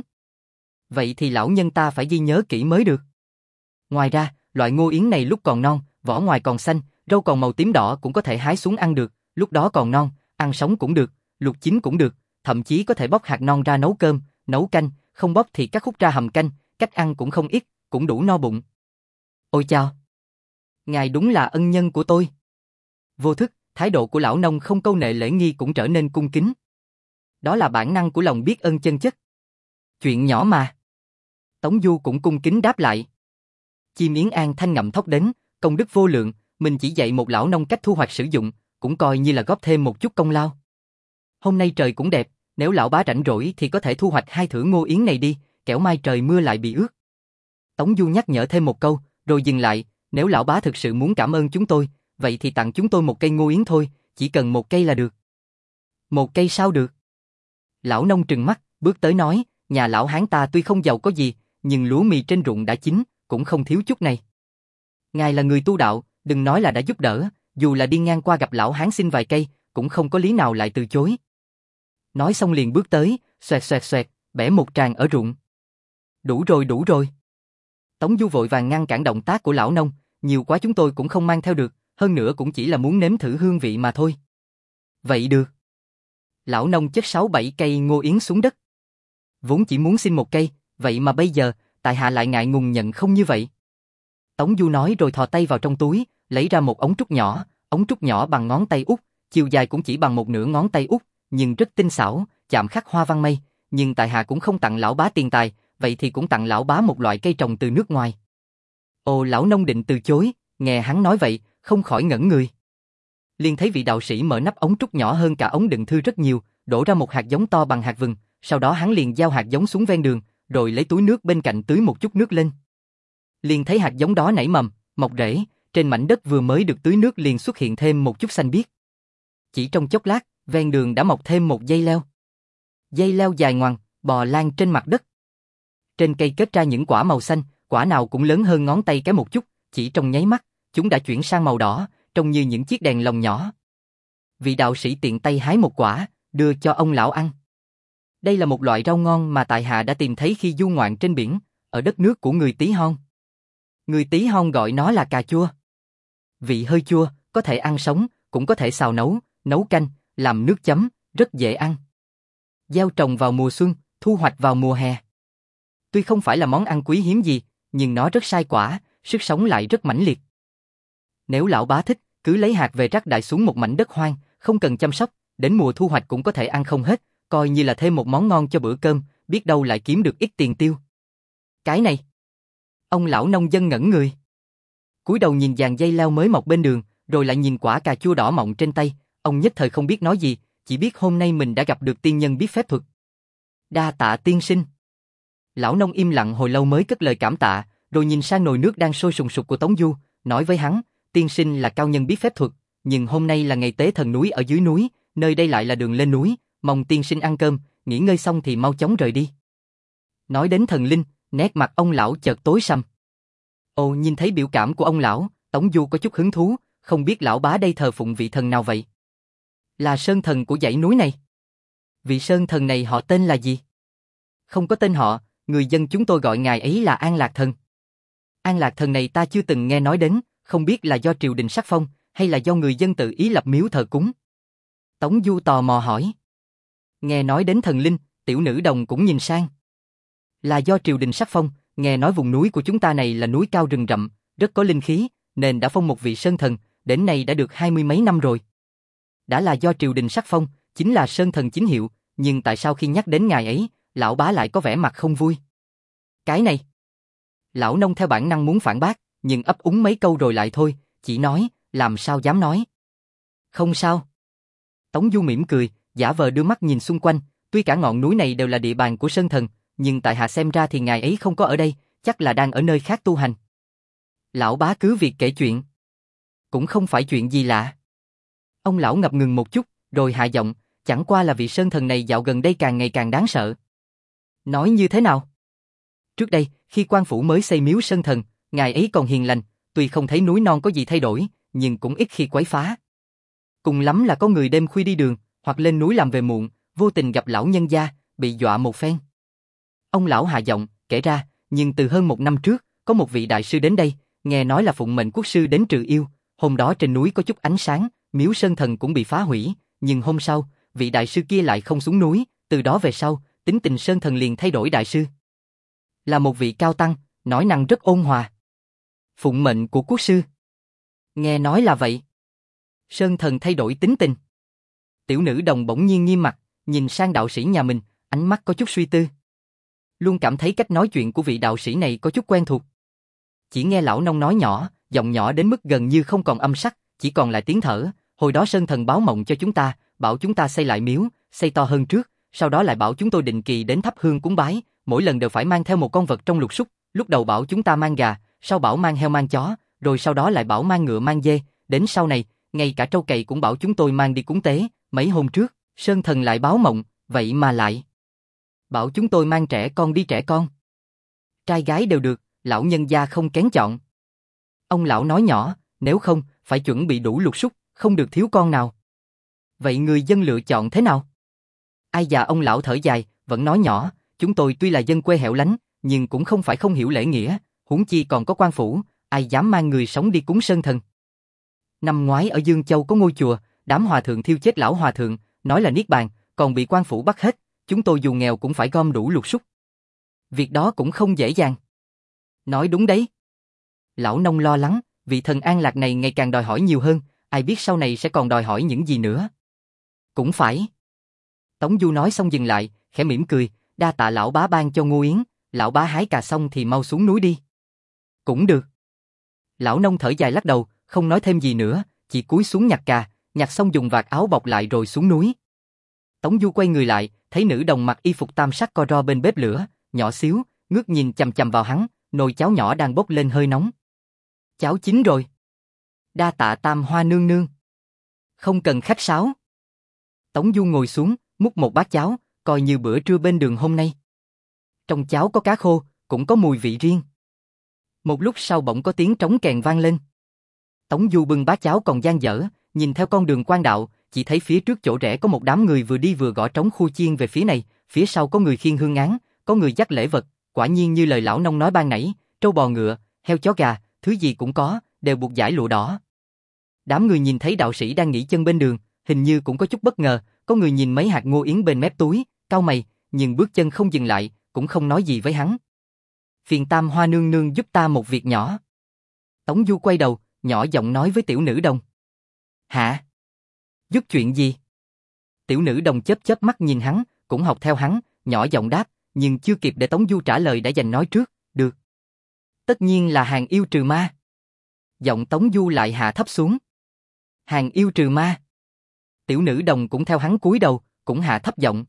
Vậy thì lão nhân ta phải ghi nhớ kỹ mới được. Ngoài ra, loại ngô yến này lúc còn non, vỏ ngoài còn xanh, rau còn màu tím đỏ cũng có thể hái xuống ăn được, lúc đó còn non, ăn sống cũng được, luộc chín cũng được, thậm chí có thể bóc hạt non ra nấu cơm, nấu canh, không bóc thì cắt khúc ra hầm canh, cách ăn cũng không ít, cũng đủ no bụng. Ôi chao! Ngài đúng là ân nhân của tôi. Vô thức, thái độ của lão nông không câu nệ lễ nghi cũng trở nên cung kính. Đó là bản năng của lòng biết ơn chân chất. Chuyện nhỏ mà. Tống Du cũng cung kính đáp lại. Chim yến An Thanh ngậm thóc đến, công đức vô lượng, mình chỉ dạy một lão nông cách thu hoạch sử dụng, cũng coi như là góp thêm một chút công lao. Hôm nay trời cũng đẹp, nếu lão bá rảnh rỗi thì có thể thu hoạch hai thửa ngô yến này đi, kẻo mai trời mưa lại bị ướt. Tống Du nhắc nhở thêm một câu, rồi dừng lại, nếu lão bá thực sự muốn cảm ơn chúng tôi, vậy thì tặng chúng tôi một cây ngô yến thôi, chỉ cần một cây là được. Một cây sao được? Lão nông trừng mắt, bước tới nói, nhà lão hán ta tuy không giàu có gì, nhưng lúa mì trên ruộng đã chín, cũng không thiếu chút này. Ngài là người tu đạo, đừng nói là đã giúp đỡ, dù là đi ngang qua gặp lão hán xin vài cây, cũng không có lý nào lại từ chối. Nói xong liền bước tới, xoẹt xoẹt xoẹt, bẻ một tràng ở ruộng. Đủ rồi đủ rồi. Tống Du vội vàng ngăn cản động tác của lão nông, nhiều quá chúng tôi cũng không mang theo được, hơn nữa cũng chỉ là muốn nếm thử hương vị mà thôi. Vậy được. Lão nông chất sáu bảy cây ngô yến xuống đất. Vốn chỉ muốn xin một cây, vậy mà bây giờ, tại hạ lại ngại ngùng nhận không như vậy. Tống Du nói rồi thò tay vào trong túi, lấy ra một ống trúc nhỏ, ống trúc nhỏ bằng ngón tay út, chiều dài cũng chỉ bằng một nửa ngón tay út, nhưng rất tinh xảo, chạm khắc hoa văn mây, nhưng tại hạ cũng không tặng lão bá tiền tài, vậy thì cũng tặng lão bá một loại cây trồng từ nước ngoài. Ồ, lão nông định từ chối, nghe hắn nói vậy, không khỏi ngẩn người. Liền thấy vị đạo sĩ mở nắp ống trúc nhỏ hơn cả ống đựng thư rất nhiều, đổ ra một hạt giống to bằng hạt vừng, sau đó hắn liền giao hạt giống xuống ven đường, rồi lấy túi nước bên cạnh tưới một chút nước lên. Liền thấy hạt giống đó nảy mầm, mọc rễ, trên mảnh đất vừa mới được tưới nước liền xuất hiện thêm một chút xanh biếc. Chỉ trong chốc lát, ven đường đã mọc thêm một dây leo. Dây leo dài ngoằng, bò lan trên mặt đất. Trên cây kết ra những quả màu xanh, quả nào cũng lớn hơn ngón tay cái một chút, chỉ trong nháy mắt, chúng đã chuyển sang màu đỏ, trông như những chiếc đèn lồng nhỏ. Vị đạo sĩ tiện tay hái một quả, đưa cho ông lão ăn. Đây là một loại rau ngon mà tại hạ đã tìm thấy khi du ngoạn trên biển, ở đất nước của người Tí Hon. Người Tí Hon gọi nó là cà chua. Vị hơi chua, có thể ăn sống, cũng có thể xào nấu, nấu canh, làm nước chấm, rất dễ ăn. Gieo trồng vào mùa xuân, thu hoạch vào mùa hè. Tuy không phải là món ăn quý hiếm gì, nhưng nó rất sai quả, sức sống lại rất mãnh liệt. Nếu lão bá thích, cứ lấy hạt về rắc đại xuống một mảnh đất hoang, không cần chăm sóc, đến mùa thu hoạch cũng có thể ăn không hết, coi như là thêm một món ngon cho bữa cơm, biết đâu lại kiếm được ít tiền tiêu. Cái này, ông lão nông dân ngẩn người. Cúi đầu nhìn dàn dây leo mới mọc bên đường, rồi lại nhìn quả cà chua đỏ mọng trên tay, ông nhất thời không biết nói gì, chỉ biết hôm nay mình đã gặp được tiên nhân biết phép thuật. Đa tạ tiên sinh. Lão nông im lặng hồi lâu mới cất lời cảm tạ, rồi nhìn sang nồi nước đang sôi sùng sục của Tống Du, nói với hắn, tiên sinh là cao nhân biết phép thuật, nhưng hôm nay là ngày tế thần núi ở dưới núi, nơi đây lại là đường lên núi, mong tiên sinh ăn cơm, nghỉ ngơi xong thì mau chóng rời đi. Nói đến thần linh, nét mặt ông lão chợt tối sầm. Ồ, nhìn thấy biểu cảm của ông lão, Tống Du có chút hứng thú, không biết lão bá đây thờ phụng vị thần nào vậy? Là sơn thần của dãy núi này. Vị sơn thần này họ tên là gì? Không có tên họ, người dân chúng tôi gọi ngài ấy là An Lạc Thần. An Lạc Thần này ta chưa từng nghe nói đến, không biết là do triều đình sắc phong, hay là do người dân tự ý lập miếu thờ cúng. Tống Du tò mò hỏi. Nghe nói đến thần linh, tiểu nữ đồng cũng nhìn sang. Là do triều đình sắc phong, nghe nói vùng núi của chúng ta này là núi cao rừng rậm, rất có linh khí, nên đã phong một vị sơn thần, đến nay đã được hai mươi mấy năm rồi. Đã là do triều đình sắc phong, chính là sơn thần chính hiệu, nhưng tại sao khi nhắc đến ngài ấy, lão bá lại có vẻ mặt không vui? Cái này. Lão nông theo bản năng muốn phản bác, nhưng ấp úng mấy câu rồi lại thôi, chỉ nói, làm sao dám nói. Không sao. Tống Du mỉm cười, giả vờ đưa mắt nhìn xung quanh, tuy cả ngọn núi này đều là địa bàn của sơn thần, nhưng tại hạ xem ra thì ngài ấy không có ở đây, chắc là đang ở nơi khác tu hành. Lão bá cứ việc kể chuyện. Cũng không phải chuyện gì lạ. Ông lão ngập ngừng một chút, rồi hạ giọng, chẳng qua là vị sơn thần này dạo gần đây càng ngày càng đáng sợ. Nói như thế nào? Trước đây, khi quan phủ mới xây miếu sơn thần, ngài ấy còn hiền lành, tuy không thấy núi non có gì thay đổi, nhưng cũng ít khi quấy phá. Cùng lắm là có người đêm khuya đi đường, hoặc lên núi làm về muộn, vô tình gặp lão nhân gia, bị dọa một phen. Ông lão hạ giọng, kể ra, nhưng từ hơn một năm trước, có một vị đại sư đến đây, nghe nói là phụng mệnh quốc sư đến trừ yêu, hôm đó trên núi có chút ánh sáng, miếu sơn thần cũng bị phá hủy, nhưng hôm sau, vị đại sư kia lại không xuống núi, từ đó về sau, tính tình sơn thần liền thay đổi đại sư. Là một vị cao tăng, nói năng rất ôn hòa. Phụng mệnh của quốc sư. Nghe nói là vậy. Sơn thần thay đổi tính tình. Tiểu nữ đồng bỗng nhiên nghiêm mặt, nhìn sang đạo sĩ nhà mình, ánh mắt có chút suy tư. Luôn cảm thấy cách nói chuyện của vị đạo sĩ này có chút quen thuộc. Chỉ nghe lão nông nói nhỏ, giọng nhỏ đến mức gần như không còn âm sắc, chỉ còn lại tiếng thở. Hồi đó sơn thần báo mộng cho chúng ta, bảo chúng ta xây lại miếu, xây to hơn trước, sau đó lại bảo chúng tôi định kỳ đến thắp hương cúng bái, mỗi lần đều phải mang theo một con vật trong lục súc, lúc đầu bảo chúng ta mang gà, sau bảo mang heo mang chó, rồi sau đó lại bảo mang ngựa mang dê, đến sau này, ngay cả trâu cày cũng bảo chúng tôi mang đi cúng tế, mấy hôm trước, sơn thần lại báo mộng, vậy mà lại bảo chúng tôi mang trẻ con đi trẻ con. Trai gái đều được, lão nhân gia không kén chọn. Ông lão nói nhỏ, nếu không, phải chuẩn bị đủ lục súc, không được thiếu con nào. Vậy người dân lựa chọn thế nào? Ai già ông lão thở dài, vẫn nói nhỏ, chúng tôi tuy là dân quê hẻo lánh, nhưng cũng không phải không hiểu lễ nghĩa, huống chi còn có quan phủ, ai dám mang người sống đi cúng sơn thần. Năm ngoái ở Dương Châu có ngôi chùa, đám hòa thượng thiêu chết lão hòa thượng, nói là niết bàn, còn bị quan phủ bắt hết, chúng tôi dù nghèo cũng phải gom đủ lục súc. Việc đó cũng không dễ dàng. Nói đúng đấy. Lão nông lo lắng, vị thần an lạc này ngày càng đòi hỏi nhiều hơn, ai biết sau này sẽ còn đòi hỏi những gì nữa. Cũng phải. Tống Du nói xong dừng lại, khẽ mỉm cười, đa tạ lão bá ban cho Ngô Yến, lão bá hái cà xong thì mau xuống núi đi. Cũng được. Lão nông thở dài lắc đầu, không nói thêm gì nữa, chỉ cúi xuống nhặt cà, nhặt xong dùng vạt áo bọc lại rồi xuống núi. Tống Du quay người lại, thấy nữ đồng mặc y phục tam sắc co ro bên bếp lửa, nhỏ xíu, ngước nhìn chằm chằm vào hắn, nồi cháo nhỏ đang bốc lên hơi nóng. Cháo chín rồi. Đa tạ Tam Hoa nương nương. Không cần khách sáo. Tống Du ngồi xuống, múc một bát cháo, coi như bữa trưa bên đường hôm nay. Trong cháo có cá khô, cũng có mùi vị riêng. Một lúc sau bỗng có tiếng trống kèn vang lên. Tống Du bưng bát cháo còn dang dở, nhìn theo con đường quan đạo, chỉ thấy phía trước chỗ rẽ có một đám người vừa đi vừa gõ trống khu chiên về phía này, phía sau có người khiêng hương án, có người dắt lễ vật, quả nhiên như lời lão nông nói ban nãy, trâu bò ngựa, heo chó gà, thứ gì cũng có, đều buộc dải lụa đỏ. Đám người nhìn thấy đạo sĩ đang nghỉ chân bên đường, hình như cũng có chút bất ngờ, có người nhìn mấy hạt ngô yến bên mép túi, cau mày, nhưng bước chân không dừng lại, cũng không nói gì với hắn. Phiền Tam Hoa nương nương giúp ta một việc nhỏ. Tống Du quay đầu, nhỏ giọng nói với tiểu nữ đồng. Hả? Giúp chuyện gì? Tiểu nữ đồng chớp chớp mắt nhìn hắn, cũng học theo hắn, nhỏ giọng đáp, nhưng chưa kịp để Tống Du trả lời đã giành nói trước, được. Tất nhiên là hàng yêu trừ ma. Giọng Tống Du lại hạ thấp xuống. Hàng yêu trừ ma. Tiểu nữ đồng cũng theo hắn cúi đầu, cũng hạ thấp giọng.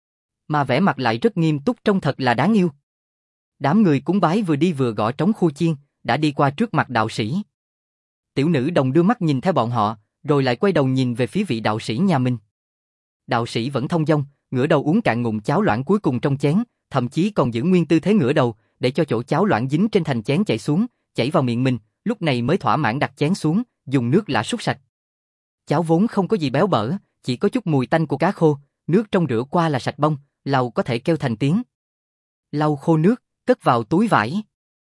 Mà vẻ mặt lại rất nghiêm túc, trông thật là đáng yêu. Đám người cúng bái vừa đi vừa gõ trống khu chiên, đã đi qua trước mặt đạo sĩ. Tiểu nữ đồng đưa mắt nhìn theo bọn họ, rồi lại quay đầu nhìn về phía vị đạo sĩ nhà mình. Đạo sĩ vẫn thông dong, ngửa đầu uống cạn ngụm cháo loãng cuối cùng trong chén, thậm chí còn giữ nguyên tư thế ngửa đầu, để cho chỗ cháo loãng dính trên thành chén chảy xuống, chảy vào miệng mình, lúc này mới thỏa mãn đặt chén xuống, dùng nước lã súc sạch. Cháo vốn không có gì béo bở, chỉ có chút mùi tanh của cá khô, nước trong rửa qua là sạch bông, lau có thể kêu thành tiếng. Lau khô nước, cất vào túi vải.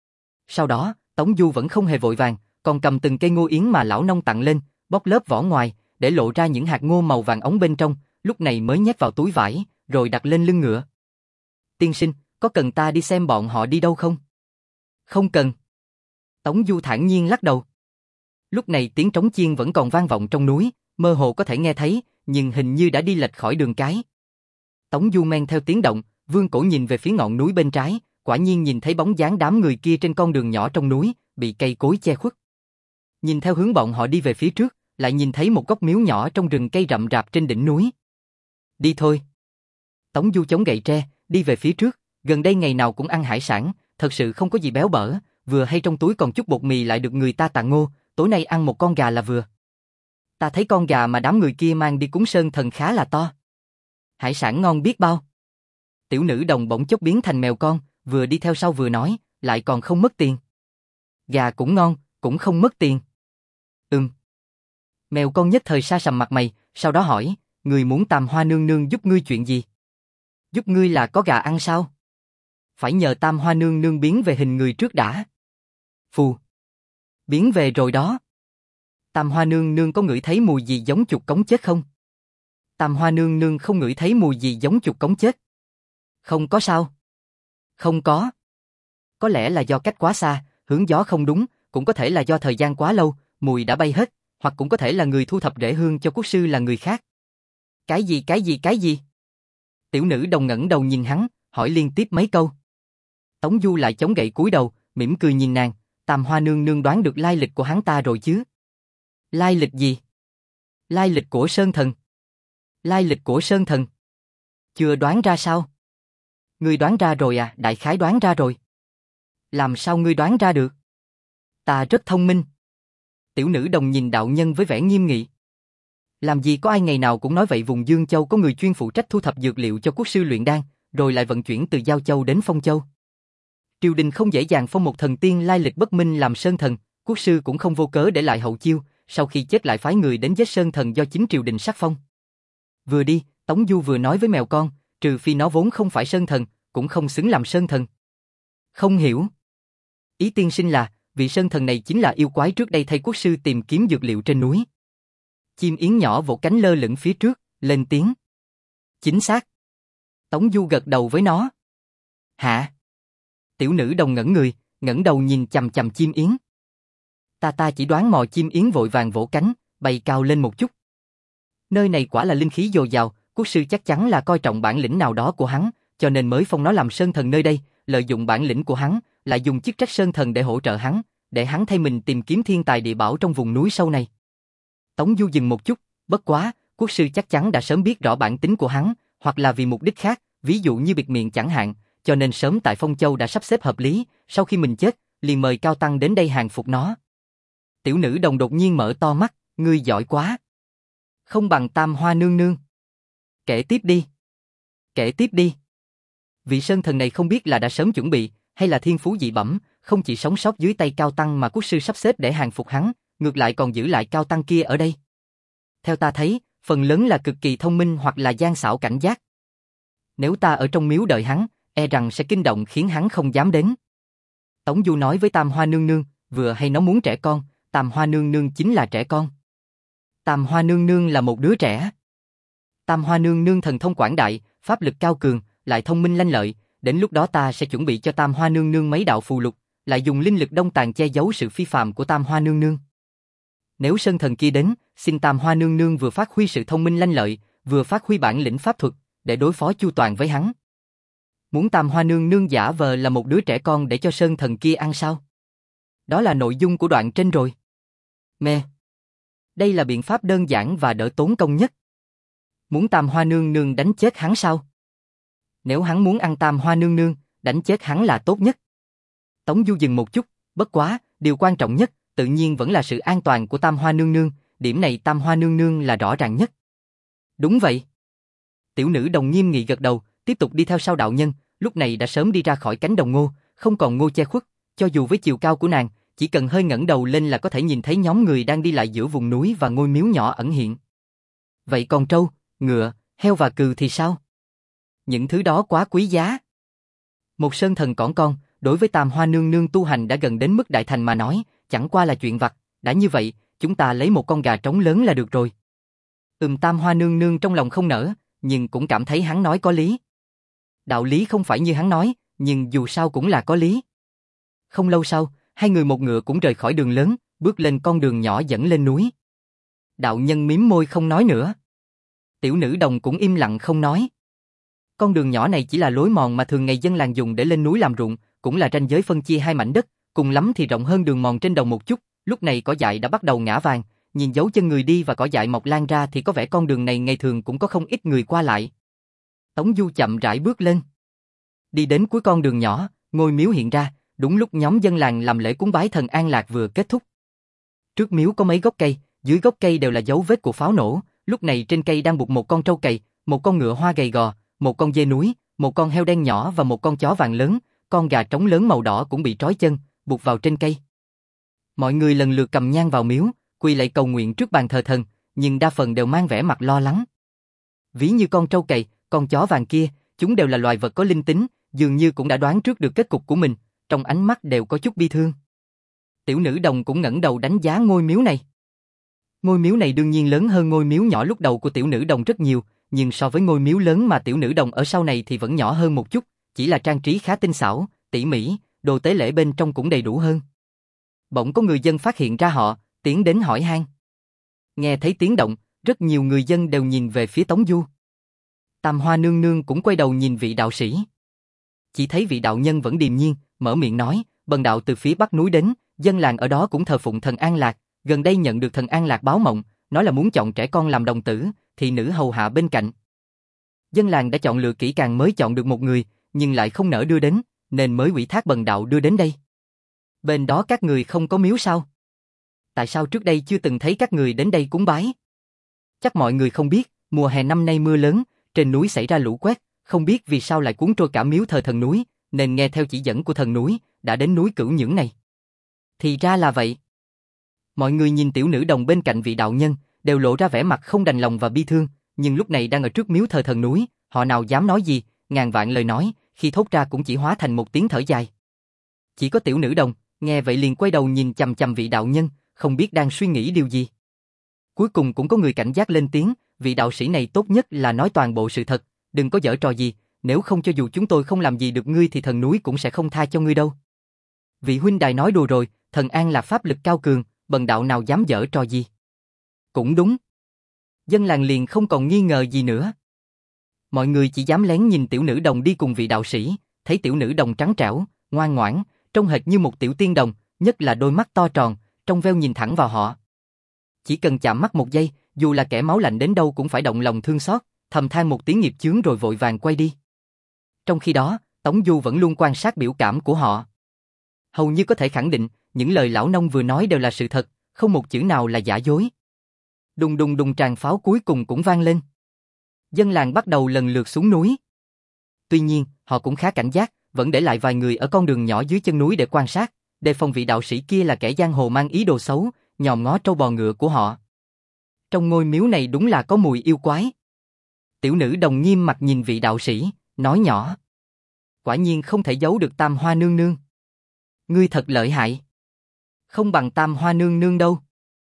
Sau đó, Tống Du vẫn không hề vội vàng, còn cầm từng cây ngô yến mà lão nông tặng lên, bóc lớp vỏ ngoài, để lộ ra những hạt ngô màu vàng óng bên trong, lúc này mới nhét vào túi vải, rồi đặt lên lưng ngựa. Tiên sinh, có cần ta đi xem bọn họ đi đâu không? Không cần. Tống Du thản nhiên lắc đầu. Lúc này tiếng trống chiên vẫn còn vang vọng trong núi, mơ hồ có thể nghe thấy, nhưng hình như đã đi lệch khỏi đường cái. Tống Du men theo tiếng động, vươn cổ nhìn về phía ngọn núi bên trái, quả nhiên nhìn thấy bóng dáng đám người kia trên con đường nhỏ trong núi, bị cây cối che khuất. Nhìn theo hướng bọn họ đi về phía trước, lại nhìn thấy một góc miếu nhỏ trong rừng cây rậm rạp trên đỉnh núi. Đi thôi. Tống Du chống gậy tre, đi về phía trước, gần đây ngày nào cũng ăn hải sản, thật sự không có gì béo bở, vừa hay trong túi còn chút bột mì lại được người ta tặng ngô, tối nay ăn một con gà là vừa. Ta thấy con gà mà đám người kia mang đi cúng sơn thần khá là to. Hải sản ngon biết bao. Tiểu nữ đồng bỗng chốc biến thành mèo con, vừa đi theo sau vừa nói, lại còn không mất tiền. Gà cũng ngon, cũng không mất tiền. Ừm. Mèo con nhất thời sa sầm mặt mày, sau đó hỏi, người muốn Tam Hoa nương nương giúp ngươi chuyện gì? Giúp ngươi là có gà ăn sao? Phải nhờ Tam Hoa nương nương biến về hình người trước đã. Phù. Biến về rồi đó. Tam Hoa nương nương có ngửi thấy mùi gì giống chuột cống chết không? Tam Hoa nương nương không ngửi thấy mùi gì giống chuột cống chết. Không có sao? Không có. Có lẽ là do cách quá xa, hướng gió không đúng, cũng có thể là do thời gian quá lâu, mùi đã bay hết, hoặc cũng có thể là người thu thập rễ hương cho quốc sư là người khác. Cái gì cái gì cái gì? Tiểu nữ đồng ngẩng đầu nhìn hắn, hỏi liên tiếp mấy câu. Tống Du lại chống gậy cúi đầu, mỉm cười nhìn nàng, Tam Hoa nương nương đoán được lai lịch của hắn ta rồi chứ? Lai lịch gì? Lai lịch của Sơn Thần. Lai lịch của Sơn Thần. Chưa đoán ra sao? Ngươi đoán ra rồi à, đại khái đoán ra rồi. Làm sao ngươi đoán ra được? Ta rất thông minh. Tiểu nữ đồng nhìn đạo nhân với vẻ nghiêm nghị. Làm gì có ai ngày nào cũng nói vậy, vùng Dương Châu có người chuyên phụ trách thu thập dược liệu cho quốc sư luyện đan, rồi lại vận chuyển từ Giao Châu đến Phong Châu. Triều đình không dễ dàng phong một thần tiên lai lịch bất minh làm Sơn Thần, quốc sư cũng không vô cớ để lại hậu chiêu, sau khi chết lại phái người đến giết Sơn Thần do chính triều đình sắc phong. Vừa đi, Tống Du vừa nói với mèo con, trừ phi nó vốn không phải Sơn Thần, cũng không xứng làm Sơn Thần. Không hiểu. Ý tiên sinh là, vị sơn thần này chính là yêu quái trước đây thay quốc sư tìm kiếm dược liệu trên núi. Chim yến nhỏ vỗ cánh lơ lửng phía trước, lên tiếng. Chính xác. Tống Du gật đầu với nó. Hả? Tiểu nữ đồng ngẩn người, ngẩng đầu nhìn chằm chằm chim yến. Ta ta chỉ đoán mò chim yến vội vàng vỗ cánh, bay cao lên một chút. Nơi này quả là linh khí dồi dào, quốc sư chắc chắn là coi trọng bản lĩnh nào đó của hắn, cho nên mới phong nó làm sơn thần nơi đây, lợi dụng bản lĩnh của hắn, lại dùng chức trách sơn thần để hỗ trợ hắn, để hắn thay mình tìm kiếm thiên tài địa bảo trong vùng núi sâu này. Tống Du dừng một chút, bất quá, quốc sư chắc chắn đã sớm biết rõ bản tính của hắn, hoặc là vì mục đích khác, ví dụ như bịt miệng chẳng hạn, cho nên sớm tại Phong Châu đã sắp xếp hợp lý, sau khi mình chết, liền mời Cao Tăng đến đây hàng phục nó. Tiểu nữ đồng đột nhiên mở to mắt, ngươi giỏi quá. Không bằng Tam Hoa nương nương. Kể tiếp đi. Kể tiếp đi. Vị sơn thần này không biết là đã sớm chuẩn bị, hay là thiên phú dị bẩm, không chỉ sống sót dưới tay Cao Tăng mà quốc sư sắp xếp để hàng phục hắn, ngược lại còn giữ lại Cao Tăng kia ở đây. Theo ta thấy, phần lớn là cực kỳ thông minh hoặc là gian xảo cảnh giác. Nếu ta ở trong miếu đợi hắn, e rằng sẽ kinh động khiến hắn không dám đến. Tống Du nói với Tam Hoa nương nương, vừa hay nó muốn trẻ con, Tam Hoa nương nương chính là trẻ con. Tam Hoa nương nương là một đứa trẻ. Tam Hoa nương nương thần thông quảng đại, pháp lực cao cường, lại thông minh lanh lợi, đến lúc đó ta sẽ chuẩn bị cho Tam Hoa nương nương mấy đạo phù lục, lại dùng linh lực đông tàn che giấu sự phi phàm của Tam Hoa nương nương. Nếu sơn thần kia đến, xin Tam Hoa nương nương vừa phát huy sự thông minh lanh lợi, vừa phát huy bản lĩnh pháp thuật, để đối phó chu toàn với hắn. Muốn Tam Hoa nương nương giả vờ là một đứa trẻ con để cho sơn thần kia ăn sao? Đó là nội dung của đoạn trên rồi. Mẹ! Đây là biện pháp đơn giản và đỡ tốn công nhất. Muốn Tam Hoa nương nương đánh chết hắn sao? Nếu hắn muốn ăn Tam Hoa nương nương, đánh chết hắn là tốt nhất. Tống Du dừng một chút, bất quá, điều quan trọng nhất, tự nhiên vẫn là sự an toàn của Tam Hoa nương nương, điểm này Tam Hoa nương nương là rõ ràng nhất. Đúng vậy. Tiểu nữ đồng nghiêm nghị gật đầu, tiếp tục đi theo sau đạo nhân, lúc này đã sớm đi ra khỏi cánh đồng ngô, không còn ngô che khuất, cho dù với chiều cao của nàng, chỉ cần hơi ngẩng đầu lên là có thể nhìn thấy nhóm người đang đi lại giữa vùng núi và ngôi miếu nhỏ ẩn hiện. Vậy còn trâu, ngựa, heo và cừu thì sao? Những thứ đó quá quý giá. Một sơn thần cỏn con, đối với Tam Hoa nương nương tu hành đã gần đến mức đại thành mà nói, chẳng qua là chuyện vặt, đã như vậy, chúng ta lấy một con gà trống lớn là được rồi. Ừm Tam Hoa nương nương trong lòng không nỡ, nhưng cũng cảm thấy hắn nói có lý. Đạo lý không phải như hắn nói, nhưng dù sao cũng là có lý. Không lâu sau, hai người một ngựa cũng rời khỏi đường lớn, bước lên con đường nhỏ dẫn lên núi. Đạo nhân mím môi không nói nữa. Tiểu nữ đồng cũng im lặng không nói. Con đường nhỏ này chỉ là lối mòn mà thường ngày dân làng dùng để lên núi làm ruộng, cũng là ranh giới phân chia hai mảnh đất, cùng lắm thì rộng hơn đường mòn trên đồng một chút. Lúc này cỏ dại đã bắt đầu ngã vàng, nhìn dấu chân người đi và cỏ dại mọc lan ra thì có vẻ con đường này ngày thường cũng có không ít người qua lại. Tống Du chậm rãi bước lên. Đi đến cuối con đường nhỏ, ngôi miếu hiện ra, đúng lúc nhóm dân làng làm lễ cúng bái thần An Lạc vừa kết thúc. Trước miếu có mấy gốc cây, dưới gốc cây đều là dấu vết của pháo nổ, lúc này trên cây đang buộc một con trâu cày, một con ngựa hoa gầy gò, một con dê núi, một con heo đen nhỏ và một con chó vàng lớn, con gà trống lớn màu đỏ cũng bị trói chân, buộc vào trên cây. Mọi người lần lượt cầm nhang vào miếu, quỳ lạy cầu nguyện trước bàn thờ thần, nhưng đa phần đều mang vẻ mặt lo lắng. Ví như con trâu cày, con chó vàng kia, chúng đều là loài vật có linh tính, dường như cũng đã đoán trước được kết cục của mình, trong ánh mắt đều có chút bi thương. Tiểu nữ đồng cũng ngẩng đầu đánh giá ngôi miếu này. Ngôi miếu này đương nhiên lớn hơn ngôi miếu nhỏ lúc đầu của tiểu nữ đồng rất nhiều, nhưng so với ngôi miếu lớn mà tiểu nữ đồng ở sau này thì vẫn nhỏ hơn một chút, chỉ là trang trí khá tinh xảo, tỉ mỉ, đồ tế lễ bên trong cũng đầy đủ hơn. Bỗng có người dân phát hiện ra họ, tiến đến hỏi han. Nghe thấy tiếng động, rất nhiều người dân đều nhìn về phía Tống Du. Tam Hoa nương nương cũng quay đầu nhìn vị đạo sĩ. Chỉ thấy vị đạo nhân vẫn điềm nhiên, mở miệng nói, bần đạo từ phía bắc núi đến, dân làng ở đó cũng thờ phụng thần An Lạc, gần đây nhận được thần An Lạc báo mộng, nói là muốn chọn trẻ con làm đồng tử, thị nữ hầu hạ bên cạnh. Dân làng đã chọn lựa kỹ càng mới chọn được một người, nhưng lại không nỡ đưa đến, nên mới ủy thác bần đạo đưa đến đây. Bên đó các người không có miếu sao? Tại sao trước đây chưa từng thấy các người đến đây cúng bái? Chắc mọi người không biết, mùa hè năm nay mưa lớn, trên núi xảy ra lũ quét, không biết vì sao lại cuốn trôi cả miếu thờ thần núi, nên nghe theo chỉ dẫn của thần núi, đã đến núi Cửu Nhưỡng này. Thì ra là vậy. Mọi người nhìn tiểu nữ đồng bên cạnh vị đạo nhân, đều lộ ra vẻ mặt không đành lòng và bi thương, nhưng lúc này đang ở trước miếu thờ thần núi, họ nào dám nói gì, ngàn vạn lời nói, khi thốt ra cũng chỉ hóa thành một tiếng thở dài. Chỉ có tiểu nữ đồng, nghe vậy liền quay đầu nhìn chằm chằm vị đạo nhân, không biết đang suy nghĩ điều gì. Cuối cùng cũng có người cảnh giác lên tiếng, vị đạo sĩ này tốt nhất là nói toàn bộ sự thật, đừng có giở trò gì, nếu không cho dù chúng tôi không làm gì được ngươi thì thần núi cũng sẽ không tha cho ngươi đâu. Vị huynh đài nói đùa rồi, thần An là pháp lực cao cường, bần đạo nào dám giở trò gì. Cũng đúng. Dân làng liền không còn nghi ngờ gì nữa. Mọi người chỉ dám lén nhìn tiểu nữ đồng đi cùng vị đạo sĩ, thấy tiểu nữ đồng trắng trẻo, ngoan ngoãn, trông hệt như một tiểu tiên đồng, nhất là đôi mắt to tròn, trong veo nhìn thẳng vào họ. Chỉ cần chạm mắt một giây, dù là kẻ máu lạnh đến đâu cũng phải động lòng thương xót, thầm than một tiếng nghiệp chướng rồi vội vàng quay đi. Trong khi đó, Tống Du vẫn luôn quan sát biểu cảm của họ. Hầu như có thể khẳng định, những lời lão nông vừa nói đều là sự thật, không một chữ nào là giả dối. Đùng đùng đùng tràng pháo cuối cùng cũng vang lên. Dân làng bắt đầu lần lượt xuống núi. Tuy nhiên, họ cũng khá cảnh giác, vẫn để lại vài người ở con đường nhỏ dưới chân núi để quan sát, đề phòng vị đạo sĩ kia là kẻ giang hồ mang ý đồ xấu, nhòm ngó trâu bò ngựa của họ. Trong ngôi miếu này đúng là có mùi yêu quái. Tiểu nữ đồng nghiêm mặt nhìn vị đạo sĩ, nói nhỏ. Quả nhiên không thể giấu được Tam Hoa nương nương. Ngươi thật lợi hại. Không bằng Tam Hoa nương nương đâu.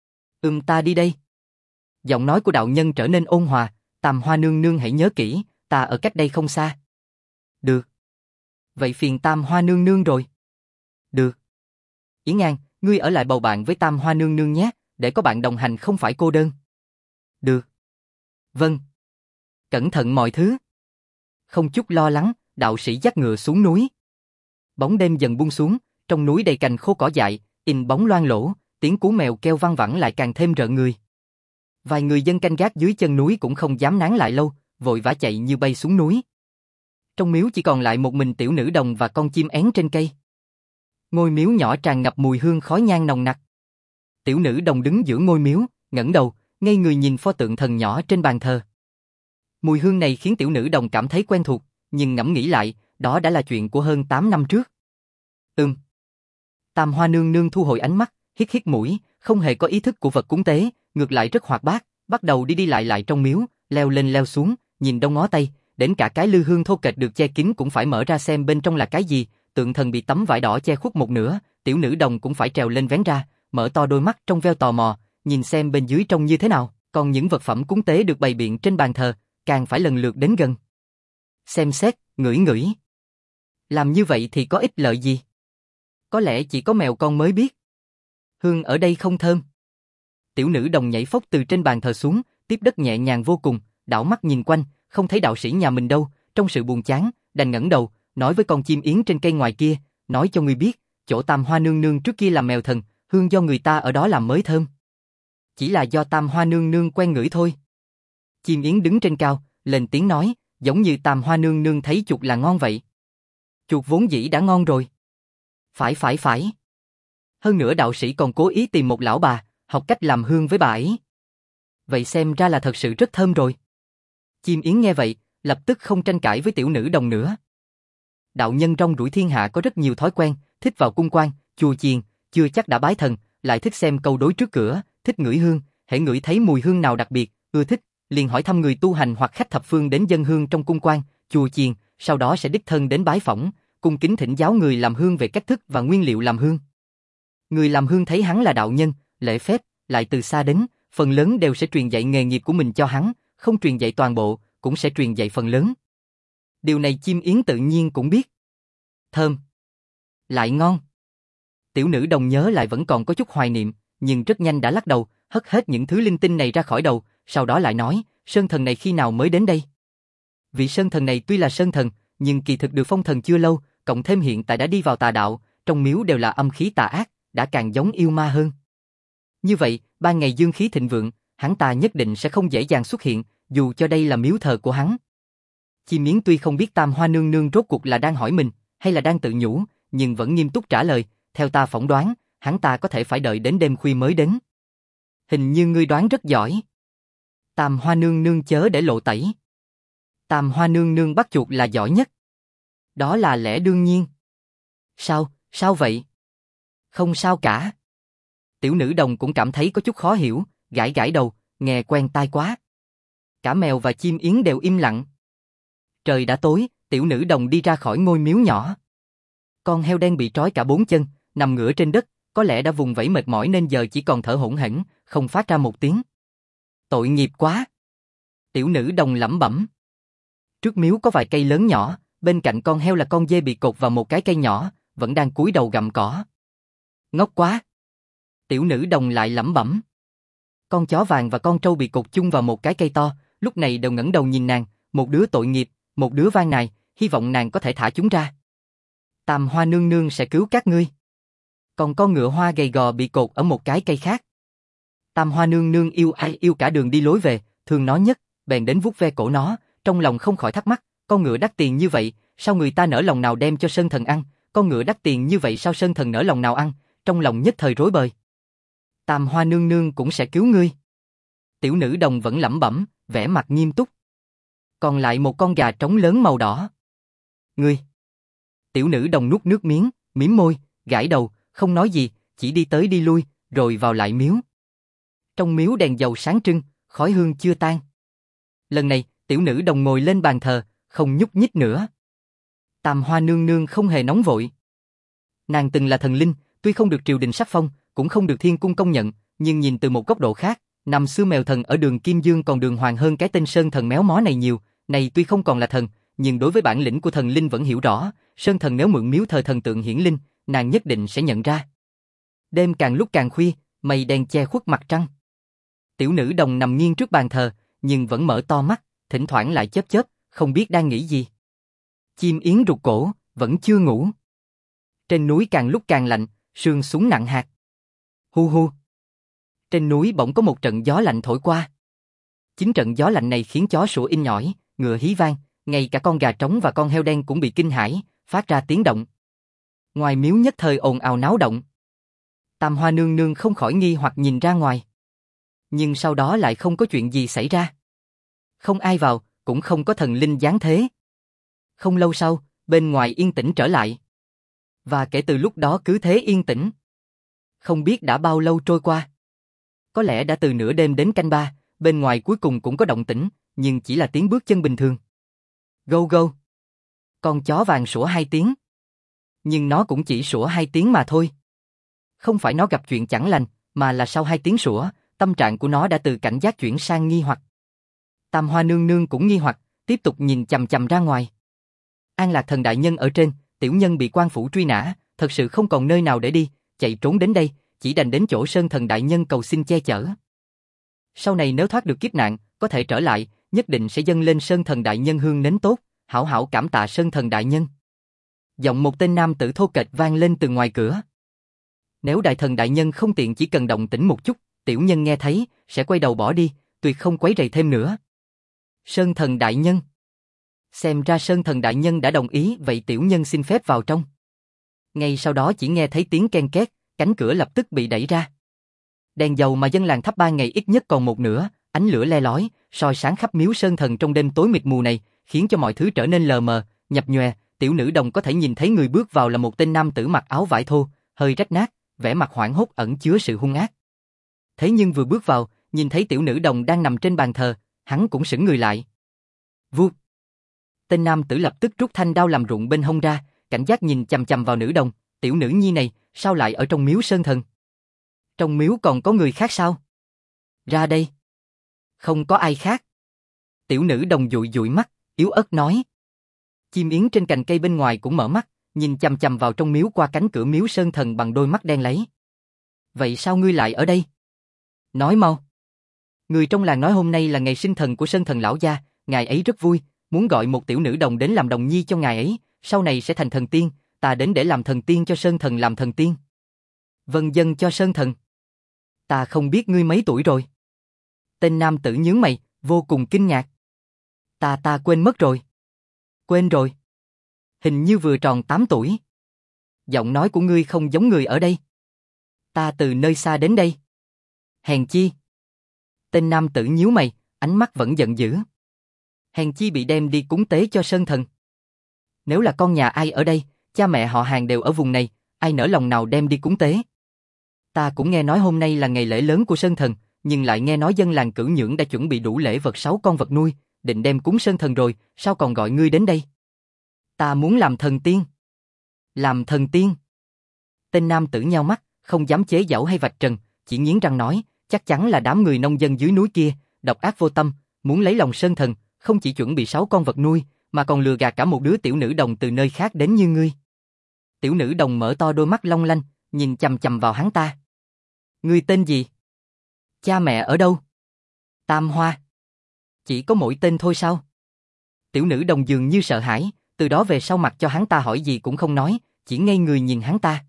Ừm ta đi đây. Giọng nói của đạo nhân trở nên ôn hòa, Tam Hoa nương nương hãy nhớ kỹ, ta ở cách đây không xa. Được. Vậy phiền Tam Hoa nương nương rồi. Được. Yến An, ngươi ở lại bầu bạn với Tam Hoa nương nương nhé, để có bạn đồng hành không phải cô đơn. Được. Vâng. Cẩn thận mọi thứ. Không chút lo lắng, đạo sĩ dắt ngựa xuống núi. Bóng đêm dần buông xuống, trong núi đầy cành khô cỏ dại, in bóng loang lổ, tiếng cú mèo kêu văng vẳng lại càng thêm rợn người. Vài người dân canh gác dưới chân núi cũng không dám nán lại lâu, vội vã chạy như bay xuống núi. Trong miếu chỉ còn lại một mình tiểu nữ đồng và con chim én trên cây. Ngôi miếu nhỏ tràn ngập mùi hương khói nhang nồng nặc. Tiểu nữ đồng đứng giữa ngôi miếu, ngẩng đầu, ngây người nhìn pho tượng thần nhỏ trên bàn thờ. Mùi hương này khiến tiểu nữ đồng cảm thấy quen thuộc, nhưng ngẫm nghĩ lại, đó đã là chuyện của hơn tám năm trước. Ừm. Tam Hoa nương nương thu hồi ánh mắt, hít hít mũi, không hề có ý thức của vật cúng tế, ngược lại rất hoạt bát, bắt đầu đi đi lại lại trong miếu, leo lên leo xuống, nhìn đông ngó tây, đến cả cái lư hương thô kệch được che kín cũng phải mở ra xem bên trong là cái gì, tượng thần bị tấm vải đỏ che khuất một nửa, tiểu nữ đồng cũng phải trèo lên vén ra, mở to đôi mắt trong veo tò mò, nhìn xem bên dưới trông như thế nào, còn những vật phẩm cúng tế được bày biện trên bàn thờ, càng phải lần lượt đến gần. Xem xét, ngửi ngửi. Làm như vậy thì có ích lợi gì? Có lẽ chỉ có mèo con mới biết. Hương ở đây không thơm. Tiểu nữ đồng nhảy phốc từ trên bàn thờ xuống, tiếp đất nhẹ nhàng vô cùng, đảo mắt nhìn quanh, không thấy đạo sĩ nhà mình đâu, trong sự buồn chán, đành ngẩng đầu, nói với con chim yến trên cây ngoài kia, nói cho ngươi biết, chỗ Tam Hoa nương nương trước kia là mèo thần, hương do người ta ở đó làm mới thơm. Chỉ là do Tam Hoa nương nương quen ngửi thôi. Chim yến đứng trên cao, lên tiếng nói, giống như Tam Hoa nương nương thấy chuột là ngon vậy. Chuột vốn dĩ đã ngon rồi. Phải phải phải. Hơn nữa đạo sĩ còn cố ý tìm một lão bà, học cách làm hương với bà ấy. Vậy xem ra là thật sự rất thơm rồi. Chim yến nghe vậy, lập tức không tranh cãi với tiểu nữ đồng nữa. Đạo nhân rong ruổi thiên hạ có rất nhiều thói quen, thích vào cung quan, chùa chiền, chưa chắc đã bái thần, lại thích xem câu đối trước cửa, thích ngửi hương, hễ ngửi thấy mùi hương nào đặc biệt, ưa thích, liền hỏi thăm người tu hành hoặc khách thập phương đến dâng hương trong cung quan, chùa chiền, sau đó sẽ đích thân đến bái phỏng, cung kính thỉnh giáo người làm hương về cách thức và nguyên liệu làm hương. Người làm hương thấy hắn là đạo nhân, lễ phép, lại từ xa đến, phần lớn đều sẽ truyền dạy nghề nghiệp của mình cho hắn, không truyền dạy toàn bộ, cũng sẽ truyền dạy phần lớn. Điều này chim yến tự nhiên cũng biết. Thơm. Lại ngon. Tiểu nữ đồng nhớ lại vẫn còn có chút hoài niệm, nhưng rất nhanh đã lắc đầu, hất hết những thứ linh tinh này ra khỏi đầu, sau đó lại nói, sơn thần này khi nào mới đến đây? Vị sơn thần này tuy là sơn thần, nhưng kỳ thực được phong thần chưa lâu, cộng thêm hiện tại đã đi vào tà đạo, trong miếu đều là âm khí tà ác, đã càng giống yêu ma hơn. Như vậy, ban ngày dương khí thịnh vượng, hắn ta nhất định sẽ không dễ dàng xuất hiện, dù cho đây là miếu thờ của hắn. Chim yến tuy không biết Tam Hoa nương nương rốt cuộc là đang hỏi mình, hay là đang tự nhủ, nhưng vẫn nghiêm túc trả lời, theo ta phỏng đoán, hắn ta có thể phải đợi đến đêm khuya mới đến. Hình như ngươi đoán rất giỏi. Tam Hoa nương nương chớ để lộ tẩy. Tam Hoa nương nương bắt chuột là giỏi nhất. Đó là lẽ đương nhiên. Sao, sao vậy? Không sao cả. Tiểu nữ đồng cũng cảm thấy có chút khó hiểu, gãi gãi đầu, nghe quen tai quá. Cả mèo và chim yến đều im lặng. Trời đã tối, tiểu nữ đồng đi ra khỏi ngôi miếu nhỏ. Con heo đen bị trói cả bốn chân, nằm ngửa trên đất, có lẽ đã vùng vẫy mệt mỏi nên giờ chỉ còn thở hổn hển, không phát ra một tiếng. Tội nghiệp quá. Tiểu nữ đồng lẩm bẩm. Trước miếu có vài cây lớn nhỏ, bên cạnh con heo là con dê bị cột vào một cái cây nhỏ, vẫn đang cúi đầu gặm cỏ. Ngốc quá. Tiểu nữ đồng lại lẩm bẩm. Con chó vàng và con trâu bị cột chung vào một cái cây to, lúc này đều ngẩng đầu nhìn nàng, một đứa tội nghiệp, một đứa van nài, hy vọng nàng có thể thả chúng ra. Tam Hoa nương nương sẽ cứu các ngươi. Còn con ngựa hoa gầy gò bị cột ở một cái cây khác. Tam Hoa nương nương yêu ai yêu cả đường đi lối về, thương nó nhất, bèn đến vuốt ve cổ nó, trong lòng không khỏi thắc mắc, con ngựa đắt tiền như vậy, sao người ta nỡ lòng nào đem cho Sơn Thần ăn, con ngựa đắt tiền như vậy sao Sơn Thần nỡ lòng nào ăn, trong lòng nhất thời rối bời. Tam Hoa nương nương cũng sẽ cứu ngươi. Tiểu nữ đồng vẫn lẩm bẩm, vẻ mặt nghiêm túc. Còn lại một con gà trống lớn màu đỏ. Ngươi. Tiểu nữ đồng nuốt nước miếng, mím môi, gãi đầu, không nói gì, chỉ đi tới đi lui, rồi vào lại miếu. Trong miếu đèn dầu sáng trưng, khói hương chưa tan. Lần này, tiểu nữ đồng ngồi lên bàn thờ, không nhúc nhích nữa. Tam Hoa nương nương không hề nóng vội. Nàng từng là thần linh, tuy không được triều đình sắc phong, cũng không được thiên cung công nhận, nhưng nhìn từ một góc độ khác, năm xưa mèo thần ở đường Kim Dương còn đường hoàng hơn cái tên Sơn Thần méo mó này nhiều, này tuy không còn là thần, nhưng đối với bản lĩnh của thần linh vẫn hiểu rõ, Sơn Thần nếu mượn miếu thờ thần tượng hiển linh, nàng nhất định sẽ nhận ra. Đêm càng lúc càng khuya, mây đen che khuất mặt trăng. Tiểu nữ đồng nằm nghiêng trước bàn thờ, nhưng vẫn mở to mắt, thỉnh thoảng lại chớp chớp, không biết đang nghĩ gì. Chim yến rụt cổ, vẫn chưa ngủ. Trên núi càng lúc càng lạnh, sương xuống nặng hạt. Hu hu. Trên núi bỗng có một trận gió lạnh thổi qua. Chính trận gió lạnh này khiến chó sủa inh nhỏi, ngựa hí vang, ngay cả con gà trống và con heo đen cũng bị kinh hãi, phát ra tiếng động. Ngoài miếu nhất thời ồn ào náo động. Tam Hoa nương nương không khỏi nghi hoặc nhìn ra ngoài. Nhưng sau đó lại không có chuyện gì xảy ra. Không ai vào, cũng không có thần linh giáng thế. Không lâu sau, bên ngoài yên tĩnh trở lại. Và kể từ lúc đó cứ thế yên tĩnh. Không biết đã bao lâu trôi qua. Có lẽ đã từ nửa đêm đến canh ba, bên ngoài cuối cùng cũng có động tĩnh, nhưng chỉ là tiếng bước chân bình thường. Gâu gâu. Con chó vàng sủa hai tiếng. Nhưng nó cũng chỉ sủa hai tiếng mà thôi. Không phải nó gặp chuyện chẳng lành, mà là sau hai tiếng sủa, tâm trạng của nó đã từ cảnh giác chuyển sang nghi hoặc. Tam Hoa nương nương cũng nghi hoặc, tiếp tục nhìn chằm chằm ra ngoài. An Lạc Thần đại nhân ở trên, tiểu nhân bị quan phủ truy nã, thật sự không còn nơi nào để đi, chạy trốn đến đây, chỉ đành đến chỗ Sơn Thần đại nhân cầu xin che chở. Sau này nếu thoát được kiếp nạn, có thể trở lại, nhất định sẽ dâng lên Sơn Thần đại nhân hương nến tốt, hảo hảo cảm tạ Sơn Thần đại nhân. Giọng một tên nam tử thô kệch vang lên từ ngoài cửa. Nếu đại thần đại nhân không tiện chỉ cần động tĩnh một chút, tiểu nhân nghe thấy, sẽ quay đầu bỏ đi, tuyệt không quấy rầy thêm nữa. Sơn Thần đại nhân. Xem ra Sơn Thần đại nhân đã đồng ý, vậy tiểu nhân xin phép vào trong. Ngay sau đó chỉ nghe thấy tiếng ken két, cánh cửa lập tức bị đẩy ra. Đèn dầu mà dân làng thắp ba ngày ít nhất còn một nửa, ánh lửa le lói, soi sáng khắp miếu Sơn Thần trong đêm tối mịt mù này, khiến cho mọi thứ trở nên lờ mờ, nhập nhòe. Tiểu nữ đồng có thể nhìn thấy người bước vào là một tên nam tử mặc áo vải thô, hơi rách nát, vẻ mặt hoảng hốt ẩn chứa sự hung ác. Thế nhưng vừa bước vào, nhìn thấy tiểu nữ đồng đang nằm trên bàn thờ, hắn cũng sững người lại. Vút. Tên nam tử lập tức rút thanh đao làm rụng bên hông ra, cảnh giác nhìn chằm chằm vào nữ đồng, tiểu nữ nhi này, sao lại ở trong miếu Sơn Thần? Trong miếu còn có người khác sao? Ra đây. Không có ai khác. Tiểu nữ đồng dụi dụi mắt, yếu ớt nói. Chim yến trên cành cây bên ngoài cũng mở mắt, nhìn chằm chằm vào trong miếu qua cánh cửa miếu Sơn Thần bằng đôi mắt đen láy. Vậy sao ngươi lại ở đây? Nói mau. Người trong làng nói hôm nay là ngày sinh thần của Sơn Thần lão gia, ngài ấy rất vui, muốn gọi một tiểu nữ đồng đến làm đồng nhi cho ngài ấy, sau này sẽ thành thần tiên, ta đến để làm thần tiên cho Sơn Thần làm thần tiên. Vâng dâng cho Sơn Thần. Ta không biết ngươi mấy tuổi rồi. Tên nam tử nhướng mày, vô cùng kinh ngạc. Ta ta quên mất rồi. Quên rồi. Hình như vừa tròn tám tuổi. Giọng nói của ngươi không giống người ở đây. Ta từ nơi xa đến đây. Hèn chi. Tên nam tử nhíu mày, ánh mắt vẫn giận dữ. Hèn chi bị đem đi cúng tế cho Sơn Thần. Nếu là con nhà ai ở đây, cha mẹ họ Hàng đều ở vùng này, ai nỡ lòng nào đem đi cúng tế. Ta cũng nghe nói hôm nay là ngày lễ lớn của Sơn Thần, nhưng lại nghe nói dân làng Cửu Nhưỡng đã chuẩn bị đủ lễ vật sáu con vật nuôi, định đem cúng Sơn Thần rồi, sao còn gọi ngươi đến đây? Ta muốn làm thần tiên. Làm thần tiên. Tên nam tử nheo mắt, không dám chế giễu hay vạch trần, chỉ nghiến răng nói, chắc chắn là đám người nông dân dưới núi kia, độc ác vô tâm, muốn lấy lòng Sơn Thần, không chỉ chuẩn bị sáu con vật nuôi, mà còn lừa gạt cả một đứa tiểu nữ đồng từ nơi khác đến như ngươi. Tiểu nữ đồng mở to đôi mắt long lanh, nhìn chằm chằm vào hắn ta. Ngươi tên gì? Cha mẹ ở đâu? Tam Hoa. Chỉ có mỗi tên thôi sao? Tiểu nữ đồng dường như sợ hãi, từ đó về sau mặc cho hắn ta hỏi gì cũng không nói, chỉ ngây người nhìn hắn ta.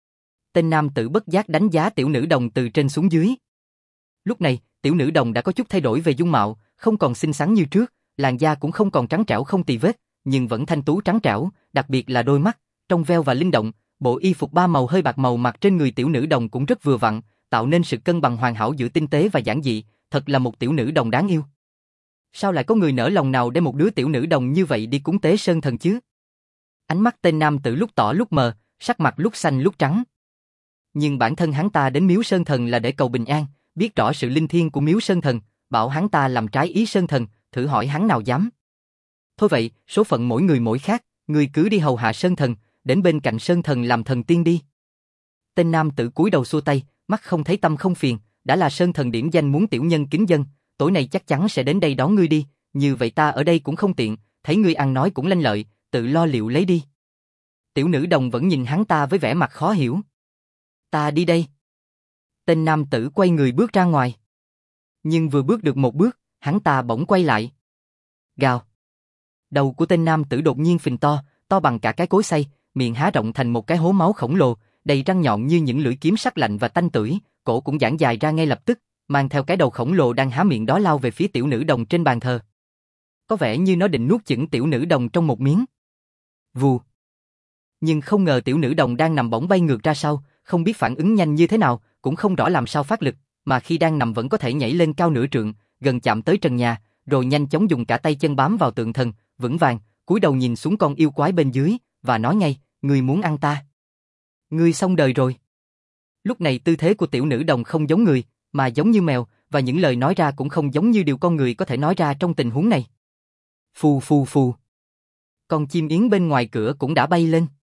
Tên nam tử bất giác đánh giá tiểu nữ đồng từ trên xuống dưới. Lúc này, tiểu nữ đồng đã có chút thay đổi về dung mạo, không còn xinh xắn như trước, làn da cũng không còn trắng trẻo không tì vết, nhưng vẫn thanh tú trắng trẻo, đặc biệt là đôi mắt, trong veo và linh động, bộ y phục ba màu hơi bạc màu mặc trên người tiểu nữ đồng cũng rất vừa vặn, tạo nên sự cân bằng hoàn hảo giữa tinh tế và giản dị, thật là một tiểu nữ đồng đáng yêu. Sao lại có người nỡ lòng nào để một đứa tiểu nữ đồng như vậy đi cúng tế Sơn Thần chứ? Ánh mắt tên nam tử lúc tỏ lúc mờ, sắc mặt lúc xanh lúc trắng. Nhưng bản thân hắn ta đến miếu Sơn Thần là để cầu bình an, biết rõ sự linh thiêng của miếu Sơn Thần, bảo hắn ta làm trái ý Sơn Thần, thử hỏi hắn nào dám. Thôi vậy, số phận mỗi người mỗi khác, ngươi cứ đi hầu hạ Sơn Thần, đến bên cạnh Sơn Thần làm thần tiên đi. Tên nam tử cúi đầu xua tay, mắt không thấy tâm không phiền, đã là Sơn Thần điểm danh muốn tiểu nhân kính dân, tối nay chắc chắn sẽ đến đây đón ngươi đi, như vậy ta ở đây cũng không tiện, thấy ngươi ăn nói cũng lanh lợi, tự lo liệu lấy đi. Tiểu nữ đồng vẫn nhìn hắn ta với vẻ mặt khó hiểu. Ta đi đây. Tên nam tử quay người bước ra ngoài. Nhưng vừa bước được một bước, hắn ta bỗng quay lại. Gào. Đầu của tên nam tử đột nhiên phình to, to bằng cả cái cối xay, miệng há rộng thành một cái hố máu khổng lồ, đầy răng nhọn như những lưỡi kiếm sắc lạnh và tanh tưởi, cổ cũng giãn dài ra ngay lập tức, mang theo cái đầu khổng lồ đang há miệng đó lao về phía tiểu nữ đồng trên bàn thờ. Có vẻ như nó định nuốt chửng tiểu nữ đồng trong một miếng. Vù. Nhưng không ngờ tiểu nữ đồng đang nằm bỗng bay ngược ra sau, không biết phản ứng nhanh như thế nào, cũng không rõ làm sao phát lực, mà khi đang nằm vẫn có thể nhảy lên cao nửa trượng, gần chạm tới trần nhà, rồi nhanh chóng dùng cả tay chân bám vào tượng thần, vững vàng, cúi đầu nhìn xuống con yêu quái bên dưới, và nói ngay, ngươi muốn ăn ta. Ngươi xong đời rồi. Lúc này tư thế của tiểu nữ đồng không giống người, mà giống như mèo, và những lời nói ra cũng không giống như điều con người có thể nói ra trong tình huống này. Phù phù phù. Con chim yến bên ngoài cửa cũng đã bay lên.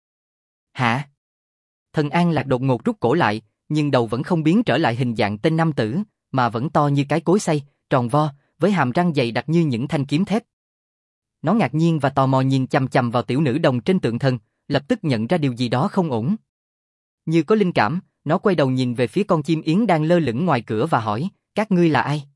Hả? Thần An Lạc đột ngột rút cổ lại, nhưng đầu vẫn không biến trở lại hình dạng tên nam tử, mà vẫn to như cái cối xay, tròn vo, với hàm răng dày đặc như những thanh kiếm thép. Nó ngạc nhiên và tò mò nhìn chằm chằm vào tiểu nữ đồng trên tượng thần, lập tức nhận ra điều gì đó không ổn. Như có linh cảm, nó quay đầu nhìn về phía con chim yến đang lơ lửng ngoài cửa và hỏi, các ngươi là ai?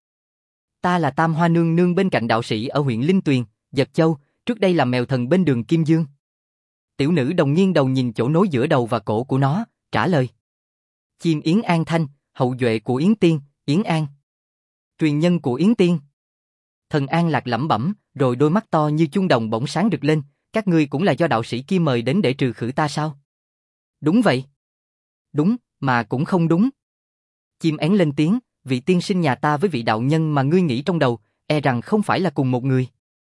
Ta là Tam Hoa Nương Nương bên cạnh đạo sĩ ở huyện Linh Tuyền, Giật Châu, trước đây là mèo thần bên đường Kim Dương. Tiểu nữ đồng nghiêng đầu nhìn chỗ nối giữa đầu và cổ của nó, trả lời. Chim Yến An Thanh, hậu duệ của Yến Tiên, Yến An. Truyền nhân của Yến Tiên. Thần An Lạc lẩm bẩm, rồi đôi mắt to như chuông đồng bỗng sáng rực lên, các ngươi cũng là do đạo sĩ kia mời đến để trừ khử ta sao? Đúng vậy. Đúng, mà cũng không đúng. Chim én lên tiếng, vị tiên sinh nhà ta với vị đạo nhân mà ngươi nghĩ trong đầu, e rằng không phải là cùng một người.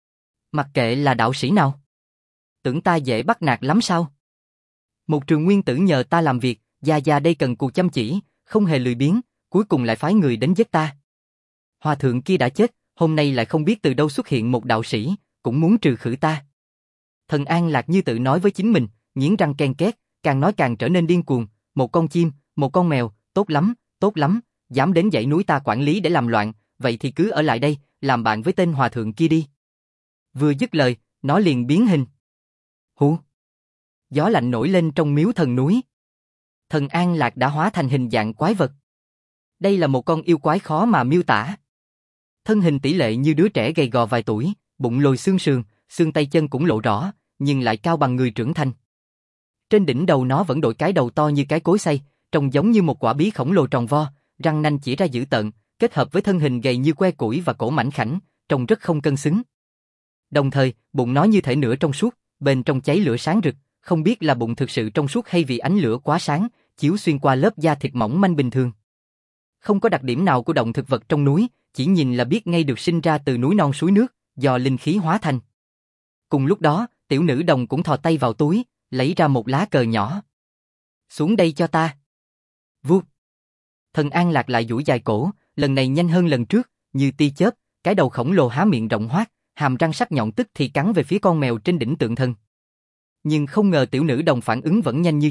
Mặc kệ là đạo sĩ nào. Tưởng ta dễ bắt nạt lắm sao? Một trường nguyên tử nhờ ta làm việc, gia gia đây cần cù chăm chỉ, không hề lười biếng, cuối cùng lại phái người đến giết ta. Hòa thượng kia đã chết, hôm nay lại không biết từ đâu xuất hiện một đạo sĩ, cũng muốn trừ khử ta. Thần An Lạc như tự nói với chính mình, nghiến răng ken két, càng nói càng trở nên điên cuồng, một con chim, một con mèo, tốt lắm, tốt lắm, dám đến dãy núi ta quản lý để làm loạn, vậy thì cứ ở lại đây, làm bạn với tên hòa thượng kia đi. Vừa dứt lời, nó liền biến hình. Hú! Gió lạnh nổi lên trong miếu thần núi. Thần An Lạc đã hóa thành hình dạng quái vật. Đây là một con yêu quái khó mà miêu tả. Thân hình tỷ lệ như đứa trẻ gầy gò vài tuổi, bụng lồi xương sườn, xương tay chân cũng lộ rõ, nhưng lại cao bằng người trưởng thành. Trên đỉnh đầu nó vẫn đội cái đầu to như cái cối xay, trông giống như một quả bí khổng lồ tròn vo, răng nanh chỉ ra dữ tợn, kết hợp với thân hình gầy như que củi và cổ mảnh khảnh, trông rất không cân xứng. Đồng thời, bụng nó như thể nửa trong suốt, bên trong cháy lửa sáng rực, không biết là bụng thực sự trong suốt hay vì ánh lửa quá sáng, chiếu xuyên qua lớp da thịt mỏng manh bình thường. Không có đặc điểm nào của động thực vật trong núi, chỉ nhìn là biết ngay được sinh ra từ núi non suối nước, do linh khí hóa thành. Cùng lúc đó, tiểu nữ đồng cũng thò tay vào túi, lấy ra một lá cờ nhỏ. Xuống đây cho ta. Vút. Thần An Lạc lại duỗi dài cổ, lần này nhanh hơn lần trước, như tia chớp, cái đầu khổng lồ há miệng rộng hoác, hàm răng sắc nhọn tức thì cắn về phía con mèo trên đỉnh tượng thần. Nhưng không ngờ tiểu nữ đồng phản ứng vẫn nhanh như chớp,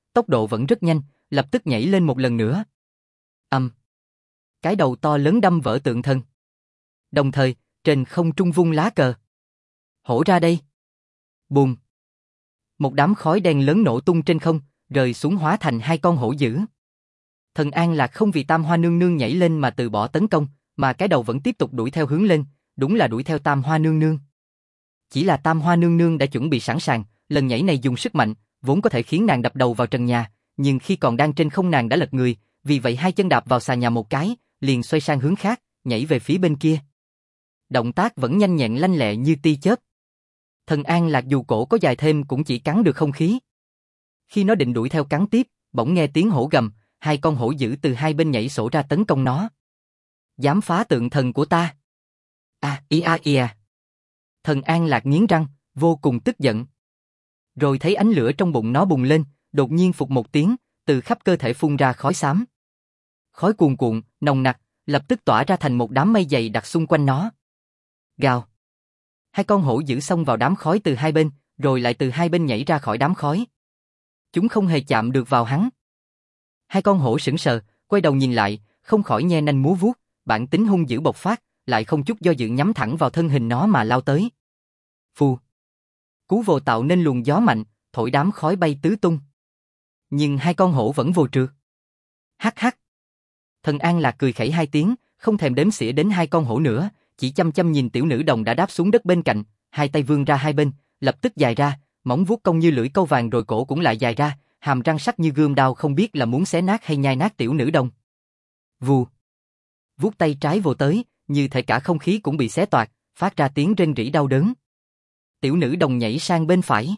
tốc độ vẫn rất nhanh, lập tức nhảy lên một lần nữa. Ầm. Um. Cái đầu to lớn đâm vỡ tượng thần. Đồng thời, trên không trung vung lá cờ. Hổ ra đây. Bùm. Một đám khói đen lớn nổ tung trên không, rơi xuống hóa thành hai con hổ dữ. Thần An Lạc không vì Tam Hoa Nương Nương nhảy lên mà từ bỏ tấn công, mà cái đầu vẫn tiếp tục đuổi theo hướng lên, đúng là đuổi theo Tam Hoa Nương Nương. Chỉ là Tam Hoa Nương Nương đã chuẩn bị sẵn sàng, lần nhảy này dùng sức mạnh, vốn có thể khiến nàng đập đầu vào trần nhà, nhưng khi còn đang trên không nàng đã lật người, vì vậy hai chân đạp vào xà nhà một cái, liền xoay sang hướng khác, nhảy về phía bên kia. Động tác vẫn nhanh nhẹn lanh lẹ như tia chớp. Thần An Lạc dù cổ có dài thêm cũng chỉ cắn được không khí. Khi nó định đuổi theo cắn tiếp, bỗng nghe tiếng hổ gầm, hai con hổ dữ từ hai bên nhảy sổ ra tấn công nó. Dám phá tượng thần của ta? À, ia ia. Thần An Lạc nghiến răng, vô cùng tức giận. Rồi thấy ánh lửa trong bụng nó bùng lên, đột nhiên phụt một tiếng, từ khắp cơ thể phun ra khói xám. Khói cuồn cuộn, nồng nặc, lập tức tỏa ra thành một đám mây dày đặc xung quanh nó. Gào. Hai con hổ dữ xông vào đám khói từ hai bên, rồi lại từ hai bên nhảy ra khỏi đám khói. Chúng không hề chạm được vào hắn. Hai con hổ sững sờ, quay đầu nhìn lại, không khỏi nhe nanh múa vuốt, bản tính hung dữ bộc phát, lại không chút do dự nhắm thẳng vào thân hình nó mà lao tới. Phù. Cú vồ tạo nên luồng gió mạnh, thổi đám khói bay tứ tung. Nhưng hai con hổ vẫn vồ trượt. Hắc hắc. Thần An Lạc cười khẩy hai tiếng, không thèm đếm xỉa đến hai con hổ nữa, chỉ chăm chăm nhìn tiểu nữ đồng đã đáp xuống đất bên cạnh, hai tay vươn ra hai bên, lập tức dài ra, móng vuốt cong như lưỡi câu vàng rồi cổ cũng lại dài ra, hàm răng sắc như gươm đao không biết là muốn xé nát hay nhai nát tiểu nữ đồng. Vù. Vuốt tay trái vồ tới, như thể cả không khí cũng bị xé toạc, phát ra tiếng rên rỉ đau đớn. Tiểu nữ đồng nhảy sang bên phải.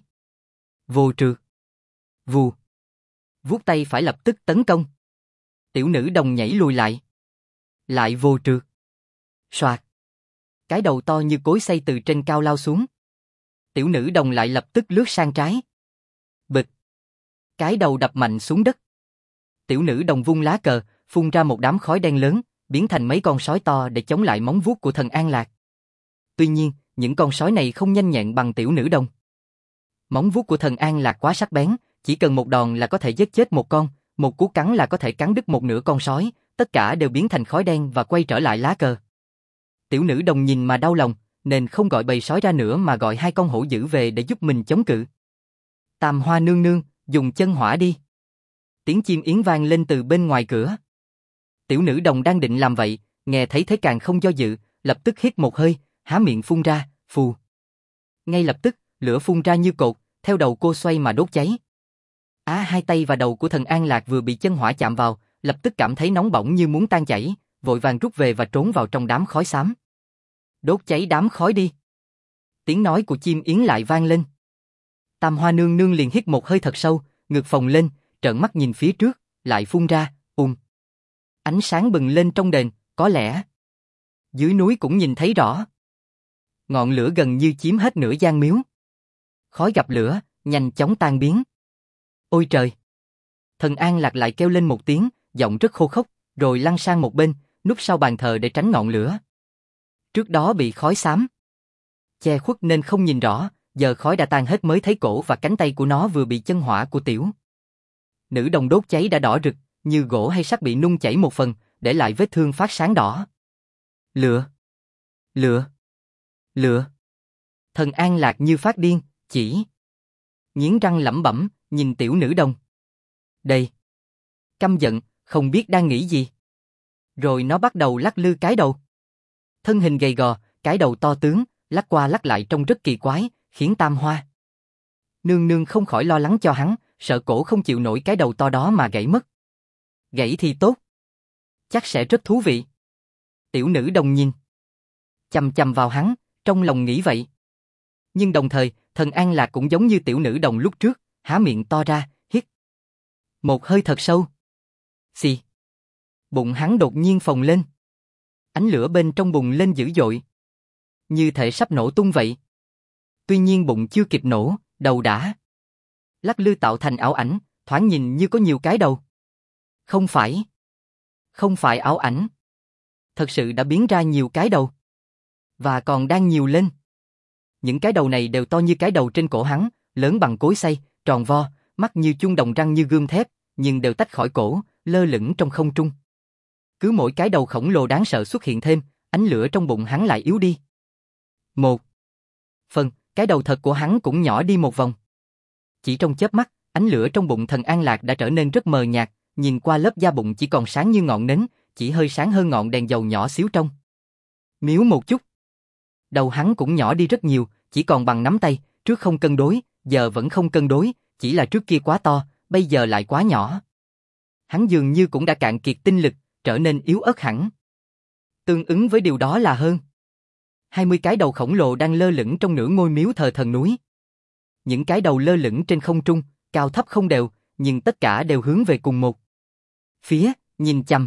Vồ trượt. Vù. Vuốt tay phải lập tức tấn công. Tiểu nữ đồng nhảy lùi lại. Lại vồ trượt. Soạt. Cái đầu to như cối xay từ trên cao lao xuống. Tiểu nữ đồng lại lập tức lướt sang trái. Bịch. Cái đầu đập mạnh xuống đất. Tiểu nữ đồng vung lá cờ, phun ra một đám khói đen lớn, biến thành mấy con sói to để chống lại móng vuốt của thần An Lạc. Tuy nhiên, những con sói này không nhanh nhẹn bằng tiểu nữ đồng. Móng vuốt của thần An Lạc quá sắc bén, chỉ cần một đòn là có thể giết chết một con, một cú cắn là có thể cắn đứt một nửa con sói, tất cả đều biến thành khói đen và quay trở lại lá cờ. Tiểu nữ đồng nhìn mà đau lòng, nên không gọi bầy sói ra nữa mà gọi hai con hổ dữ về để giúp mình chống cự. Tam Hoa Nương Nương, dùng chân hỏa đi. Tiếng chim yến vang lên từ bên ngoài cửa. Tiểu nữ đồng đang định làm vậy, nghe thấy thế càng không do dự, lập tức hít một hơi, há miệng phun ra, phù. Ngay lập tức, lửa phun ra như cột, theo đầu cô xoay mà đốt cháy. Á à, hai tay và đầu của thần An Lạc vừa bị chân hỏa chạm vào, lập tức cảm thấy nóng bỏng như muốn tan chảy, vội vàng rút về và trốn vào trong đám khói xám. Đốt cháy đám khói đi. Tiếng nói của chim yến lại vang lên. Tam Hoa Nương Nương liền hít một hơi thật sâu, ngực phồng lên, trợn mắt nhìn phía trước, lại phun ra, ùm. Ánh sáng bừng lên trong đền, có lẽ dưới núi cũng nhìn thấy rõ. Ngọn lửa gần như chiếm hết nửa gian miếu. Khói gặp lửa, nhanh chóng tan biến. Ôi trời! Thần An Lạc lại kêu lên một tiếng, giọng rất khô khốc, rồi lăn sang một bên, núp sau bàn thờ để tránh ngọn lửa. Trước đó bị khói xám che khuất nên không nhìn rõ, giờ khói đã tan hết mới thấy cổ và cánh tay của nó vừa bị chân hỏa của tiểu nữ đồng đốt cháy đã đỏ rực, như gỗ hay sắt bị nung chảy một phần, để lại vết thương phát sáng đỏ. Lửa! Lửa! Lửa! Thần An Lạc như phát điên, chỉ nghiến răng lẩm bẩm, nhìn tiểu nữ đồng. Đây! Căm giận, không biết đang nghĩ gì. Rồi nó bắt đầu lắc lư cái đầu. Thân hình gầy gò, cái đầu to tướng, lắc qua lắc lại trông rất kỳ quái, khiến Tam Hoa Nương Nương không khỏi lo lắng cho hắn, sợ cổ không chịu nổi cái đầu to đó mà gãy mất. Gãy thì tốt. Chắc sẽ rất thú vị. Tiểu nữ đồng nhìn chằm chằm vào hắn, trong lòng nghĩ vậy. Nhưng đồng thời, thần An Lạc cũng giống như tiểu nữ đồng lúc trước, há miệng to ra, hít một hơi thật sâu. Xì. Bụng hắn đột nhiên phồng lên. Ánh lửa bên trong bùng lên dữ dội, như thể sắp nổ tung vậy. Tuy nhiên bụng chưa kịp nổ, đầu đã lắc lư tạo thành ảo ảnh, thoáng nhìn như có nhiều cái đầu. Không phải. Không phải ảo ảnh. Thật sự đã biến ra nhiều cái đầu. Và còn đang nhiều lên. Những cái đầu này đều to như cái đầu trên cổ hắn, lớn bằng cối xay, tròn vo, mắt như chuông đồng, răng như gươm thép, nhưng đều tách khỏi cổ, lơ lửng trong không trung. Cứ mỗi cái đầu khổng lồ đáng sợ xuất hiện thêm, ánh lửa trong bụng hắn lại yếu đi. Một phần, cái đầu thật của hắn cũng nhỏ đi một vòng. Chỉ trong chớp mắt, ánh lửa trong bụng Thần An Lạc đã trở nên rất mờ nhạt, nhìn qua lớp da bụng chỉ còn sáng như ngọn nến, chỉ hơi sáng hơn ngọn đèn dầu nhỏ xíu trong. Miếu một chút. Đầu hắn cũng nhỏ đi rất nhiều, chỉ còn bằng nắm tay, trước không cân đối, giờ vẫn không cân đối, chỉ là trước kia quá to, bây giờ lại quá nhỏ. Hắn dường như cũng đã cạn kiệt tinh lực, trở nên yếu ớt hẳn. Tương ứng với điều đó là hơn hai mươi cái đầu khổng lồ đang lơ lửng trong nửa ngôi miếu thờ thần núi. Những cái đầu lơ lửng trên không trung, cao thấp không đều, nhưng tất cả đều hướng về cùng một phía, nhìn chằm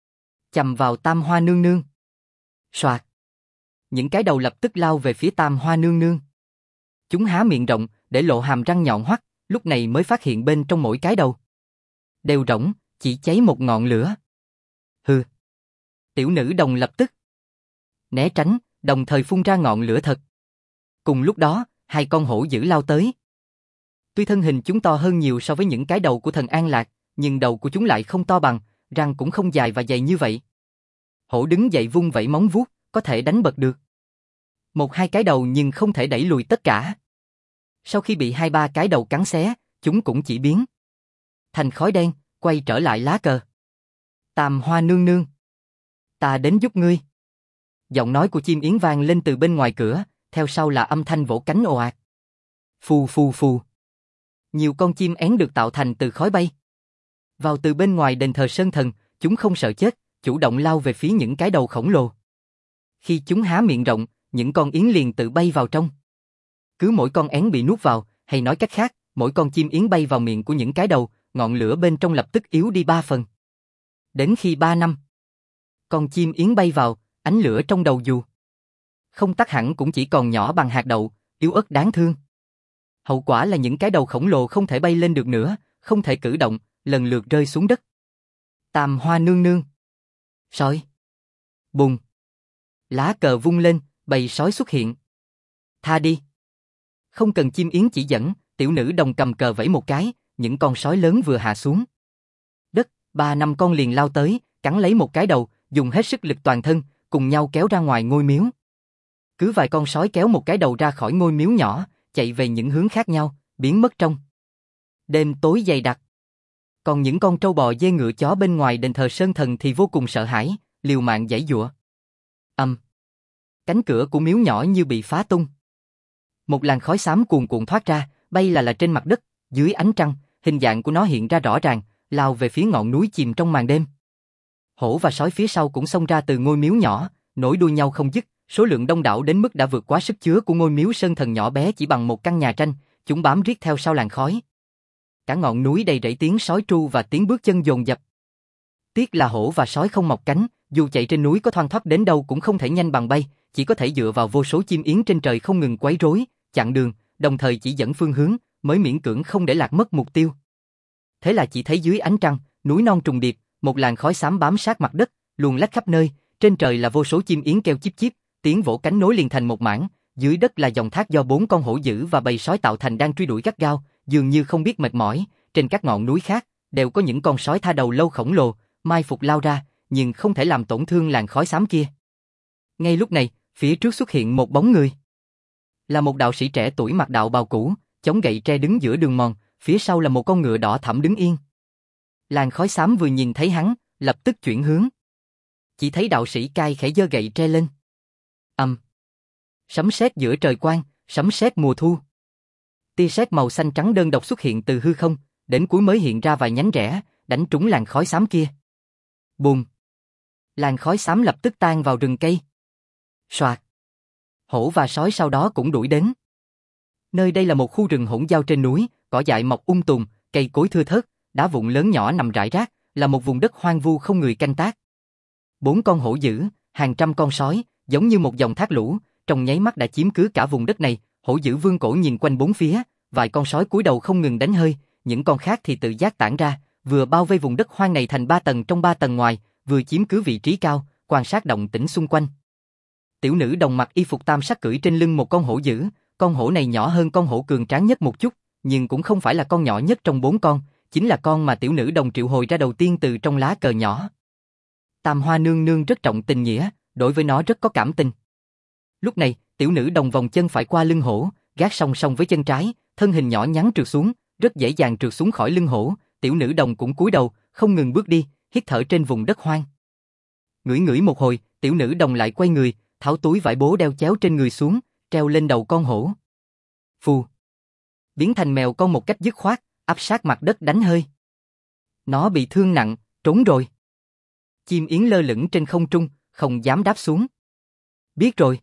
chằm vào Tam Hoa Nương Nương. Soạt. Những cái đầu lập tức lao về phía Tam Hoa Nương Nương. Chúng há miệng rộng, để lộ hàm răng nhọn hoắt, lúc này mới phát hiện bên trong mỗi cái đầu đều rỗng, chỉ cháy một ngọn lửa. Hừ. Tiểu nữ đồng lập tức né tránh, đồng thời phun ra ngọn lửa thật. Cùng lúc đó, hai con hổ dữ lao tới. Tuy thân hình chúng to hơn nhiều so với những cái đầu của Thần An Lạc, nhưng đầu của chúng lại không to bằng, răng cũng không dài và dày như vậy. Hổ đứng dậy vung vẩy móng vuốt, có thể đánh bật được một hai cái đầu nhưng không thể đẩy lùi tất cả. Sau khi bị hai ba cái đầu cắn xé, chúng cũng chỉ biến thành khói đen, quay trở lại lá cờ. Tam Hoa Nương Nương, ta đến giúp ngươi. Giọng nói của chim yến vang lên từ bên ngoài cửa, theo sau là âm thanh vỗ cánh ồ ạt. Phù phù phù. Nhiều con chim én được tạo thành từ khói bay vào từ bên ngoài đền thờ Sơn Thần, chúng không sợ chết, chủ động lao về phía những cái đầu khổng lồ. Khi chúng há miệng rộng, những con yến liền tự bay vào trong. Cứ mỗi con én bị nuốt vào, hay nói cách khác, mỗi con chim yến bay vào miệng của những cái đầu, ngọn lửa bên trong lập tức yếu đi ba phần. Đến khi ba năm con chim yến bay vào, ánh lửa trong đầu dù không tắt hẳn cũng chỉ còn nhỏ bằng hạt đậu, yếu ớt đáng thương. Hậu quả là những cái đầu khổng lồ không thể bay lên được nữa, không thể cử động, lần lượt rơi xuống đất. Tam Hoa Nương Nương. Sói. Bùng. Lá cờ vung lên, bầy sói xuất hiện. Tha đi. Không cần chim yến chỉ dẫn, tiểu nữ đồng cầm cờ vẫy một cái, những con sói lớn vừa hạ xuống đất, ba năm con liền lao tới, cắn lấy một cái đầu, dùng hết sức lực toàn thân, cùng nhau kéo ra ngoài ngôi miếu. Cứ vài con sói kéo một cái đầu ra khỏi ngôi miếu nhỏ, chạy về những hướng khác nhau, biến mất trong đêm tối dày đặc. Còn những con trâu bò dê ngựa chó bên ngoài đền thờ Sơn Thần thì vô cùng sợ hãi, liều mạng giãy giụa. Âm. Cánh cửa của miếu nhỏ như bị phá tung. Một làn khói xám cuồn cuộn thoát ra, bay là là trên mặt đất, dưới ánh trăng, hình dạng của nó hiện ra rõ ràng, lao về phía ngọn núi chìm trong màn đêm. Hổ và sói phía sau cũng xông ra từ ngôi miếu nhỏ, nối đuôi nhau không dứt, số lượng đông đảo đến mức đã vượt quá sức chứa của ngôi miếu Sơn Thần nhỏ bé chỉ bằng một căn nhà tranh, chúng bám riết theo sau làn khói. Cả ngọn núi đầy rẫy tiếng sói tru và tiếng bước chân dồn dập. Tiếc là hổ và sói không mọc cánh, dù chạy trên núi có thoăn thoắt đến đâu cũng không thể nhanh bằng bay, chỉ có thể dựa vào vô số chim yến trên trời không ngừng quấy rối, chặn đường, đồng thời chỉ dẫn phương hướng, mới miễn cưỡng không để lạc mất mục tiêu. Thế là chỉ thấy dưới ánh trăng, núi non trùng điệp, một làn khói xám bám sát mặt đất, luồn lách khắp nơi, trên trời là vô số chim yến kêu chíp chíp, tiếng vỗ cánh nối liền thành một mảng, dưới đất là dòng thác do bốn con hổ dữ và bầy sói tạo thành đang truy đuổi gắt gao, dường như không biết mệt mỏi. Trên các ngọn núi khác đều có những con sói tha đầu lâu khổng lồ, mai phục lao ra, nhưng không thể làm tổn thương làn khói xám kia. Ngay lúc này, phía trước xuất hiện một bóng người. Là một đạo sĩ trẻ tuổi mặc đạo bào cũ, chống gậy tre đứng giữa đường mòn, phía sau là một con ngựa đỏ thẫm đứng yên. Làn khói xám vừa nhìn thấy hắn, lập tức chuyển hướng. Chỉ thấy đạo sĩ cai khẽ giơ gậy tre lên. Ầm. Sấm sét giữa trời quang, sấm sét mùa thu. Tia sét màu xanh trắng đơn độc xuất hiện từ hư không, đến cuối mới hiện ra vài nhánh rẽ, đánh trúng làn khói xám kia. Bùm. Làn khói xám lập tức tan vào rừng cây. Soạt. Hổ và sói sau đó cũng đuổi đến. Nơi đây là một khu rừng hỗn giao trên núi, cỏ dại mọc um tùm, cây cối thưa thớt, đá vụn lớn nhỏ nằm rải rác, là một vùng đất hoang vu không người canh tác. Bốn con hổ dữ, hàng trăm con sói, giống như một dòng thác lũ, trong nháy mắt đã chiếm cứ cả vùng đất này. Hổ dữ vương cổ nhìn quanh bốn phía, vài con sói cúi đầu không ngừng đánh hơi, những con khác thì tự giác tản ra, vừa bao vây vùng đất hoang này thành ba tầng trong ba tầng ngoài, vừa chiếm cứ vị trí cao, quan sát động tĩnh xung quanh. Tiểu nữ đồng mặc y phục tam sắc cưỡi trên lưng một con hổ dữ, con hổ này nhỏ hơn con hổ cường tráng nhất một chút, nhưng cũng không phải là con nhỏ nhất trong bốn con, chính là con mà tiểu nữ đồng triệu hồi ra đầu tiên từ trong lá cờ nhỏ. Tam Hoa nương nương rất trọng tình nghĩa, đối với nó rất có cảm tình. Lúc này, tiểu nữ đồng vòng chân phải qua lưng hổ, gác song song với chân trái, thân hình nhỏ nhắn trượt xuống, rất dễ dàng trượt xuống khỏi lưng hổ, tiểu nữ đồng cũng cúi đầu, không ngừng bước đi, hít thở trên vùng đất hoang. Ngửi ngửi một hồi, tiểu nữ đồng lại quay người, tháo túi vải bố đeo chéo trên người xuống, treo lên đầu con hổ. Phù! Biến thành mèo con một cách dứt khoát, áp sát mặt đất đánh hơi. Nó bị thương nặng, trốn rồi. Chim yến lơ lửng trên không trung, không dám đáp xuống. Biết rồi.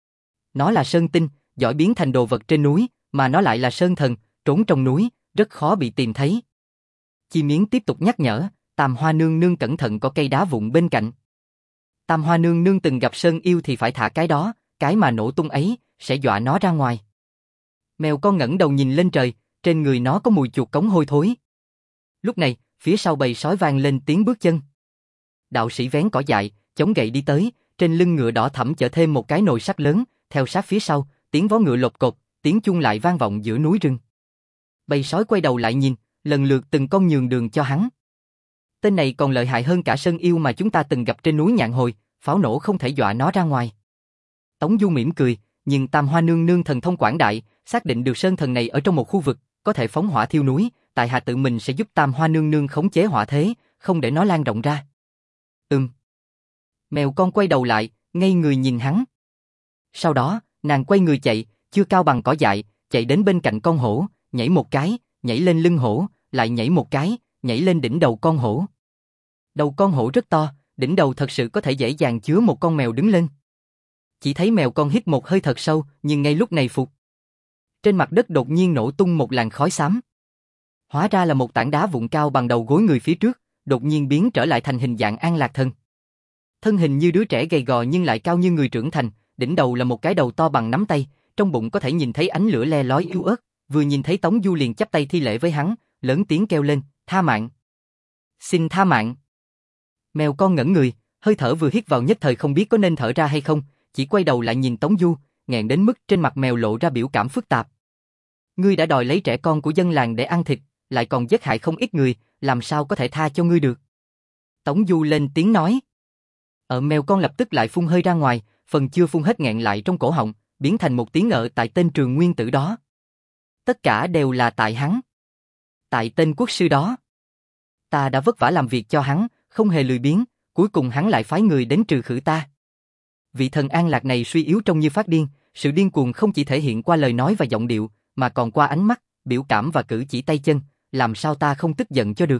Nó là sơn tinh, giỏi biến thành đồ vật trên núi, mà nó lại là sơn thần, trốn trong núi, rất khó bị tìm thấy. Chim yến tiếp tục nhắc nhở, Tam Hoa nương nương cẩn thận có cây đá vụn bên cạnh. Tam Hoa nương nương từng gặp sơn yêu thì phải thả cái đó, cái mà nổ tung ấy, sẽ dọa nó ra ngoài. Mèo con ngẩng đầu nhìn lên trời, trên người nó có mùi chuột cống hôi thối. Lúc này, phía sau bầy sói vang lên tiếng bước chân. Đạo sĩ vén cỏ dại, chống gậy đi tới, trên lưng ngựa đỏ thẫm chở thêm một cái nồi sắt lớn, theo sát phía sau, tiếng vó ngựa lột cột, tiếng chuông lại vang vọng giữa núi rừng. Bầy sói quay đầu lại nhìn, lần lượt từng con nhường đường cho hắn. Tên này còn lợi hại hơn cả sơn yêu mà chúng ta từng gặp trên núi Nhạn Hồi, pháo nổ không thể dọa nó ra ngoài. Tống Du mỉm cười, nhưng Tam Hoa nương nương thần thông quảng đại, xác định được sơn thần này ở trong một khu vực, có thể phóng hỏa thiêu núi, tại hạ tự mình sẽ giúp Tam Hoa nương nương khống chế hỏa thế, không để nó lan rộng ra. Ừm. Mèo con quay đầu lại, ngây người nhìn hắn. Sau đó, nàng quay người chạy, chưa cao bằng cỏ dại, chạy đến bên cạnh con hổ, nhảy một cái, nhảy lên lưng hổ, lại nhảy một cái, nhảy lên đỉnh đầu con hổ. Đầu con hổ rất to, đỉnh đầu thật sự có thể dễ dàng chứa một con mèo đứng lên. Chỉ thấy mèo con hít một hơi thật sâu, nhưng ngay lúc này phục. Trên mặt đất đột nhiên nổ tung một làn khói xám. Hóa ra là một tảng đá vụn cao bằng đầu gối người phía trước, đột nhiên biến trở lại thành hình dạng An Lạc Thần. Thân hình như đứa trẻ gầy gò nhưng lại cao như người trưởng thành, đỉnh đầu là một cái đầu to bằng nắm tay, trong bụng có thể nhìn thấy ánh lửa le lói yếu ớt, vừa nhìn thấy Tống Du liền chắp tay thi lễ với hắn, lớn tiếng kêu lên, tha mạng. Xin tha mạng. Mèo con ngẩn người, hơi thở vừa hít vào nhất thời không biết có nên thở ra hay không, chỉ quay đầu lại nhìn Tống Du, nghẹn đến mức trên mặt mèo lộ ra biểu cảm phức tạp. Ngươi đã đòi lấy trẻ con của dân làng để ăn thịt, lại còn giết hại không ít người, làm sao có thể tha cho ngươi được? Tống Du lên tiếng nói. Ở mèo con lập tức lại phun hơi ra ngoài, phần chưa phun hết nghẹn lại trong cổ họng, biến thành một tiếng ở tại tên Trường Nguyên Tử đó. Tất cả đều là tại hắn. Tại tên quốc sư đó. Ta đã vất vả làm việc cho hắn, không hề lười biếng, cuối cùng hắn lại phái người đến trừ khử ta. Vị thần An Lạc này suy yếu trông như phát điên, sự điên cuồng không chỉ thể hiện qua lời nói và giọng điệu, mà còn qua ánh mắt, biểu cảm và cử chỉ tay chân, làm sao ta không tức giận cho được.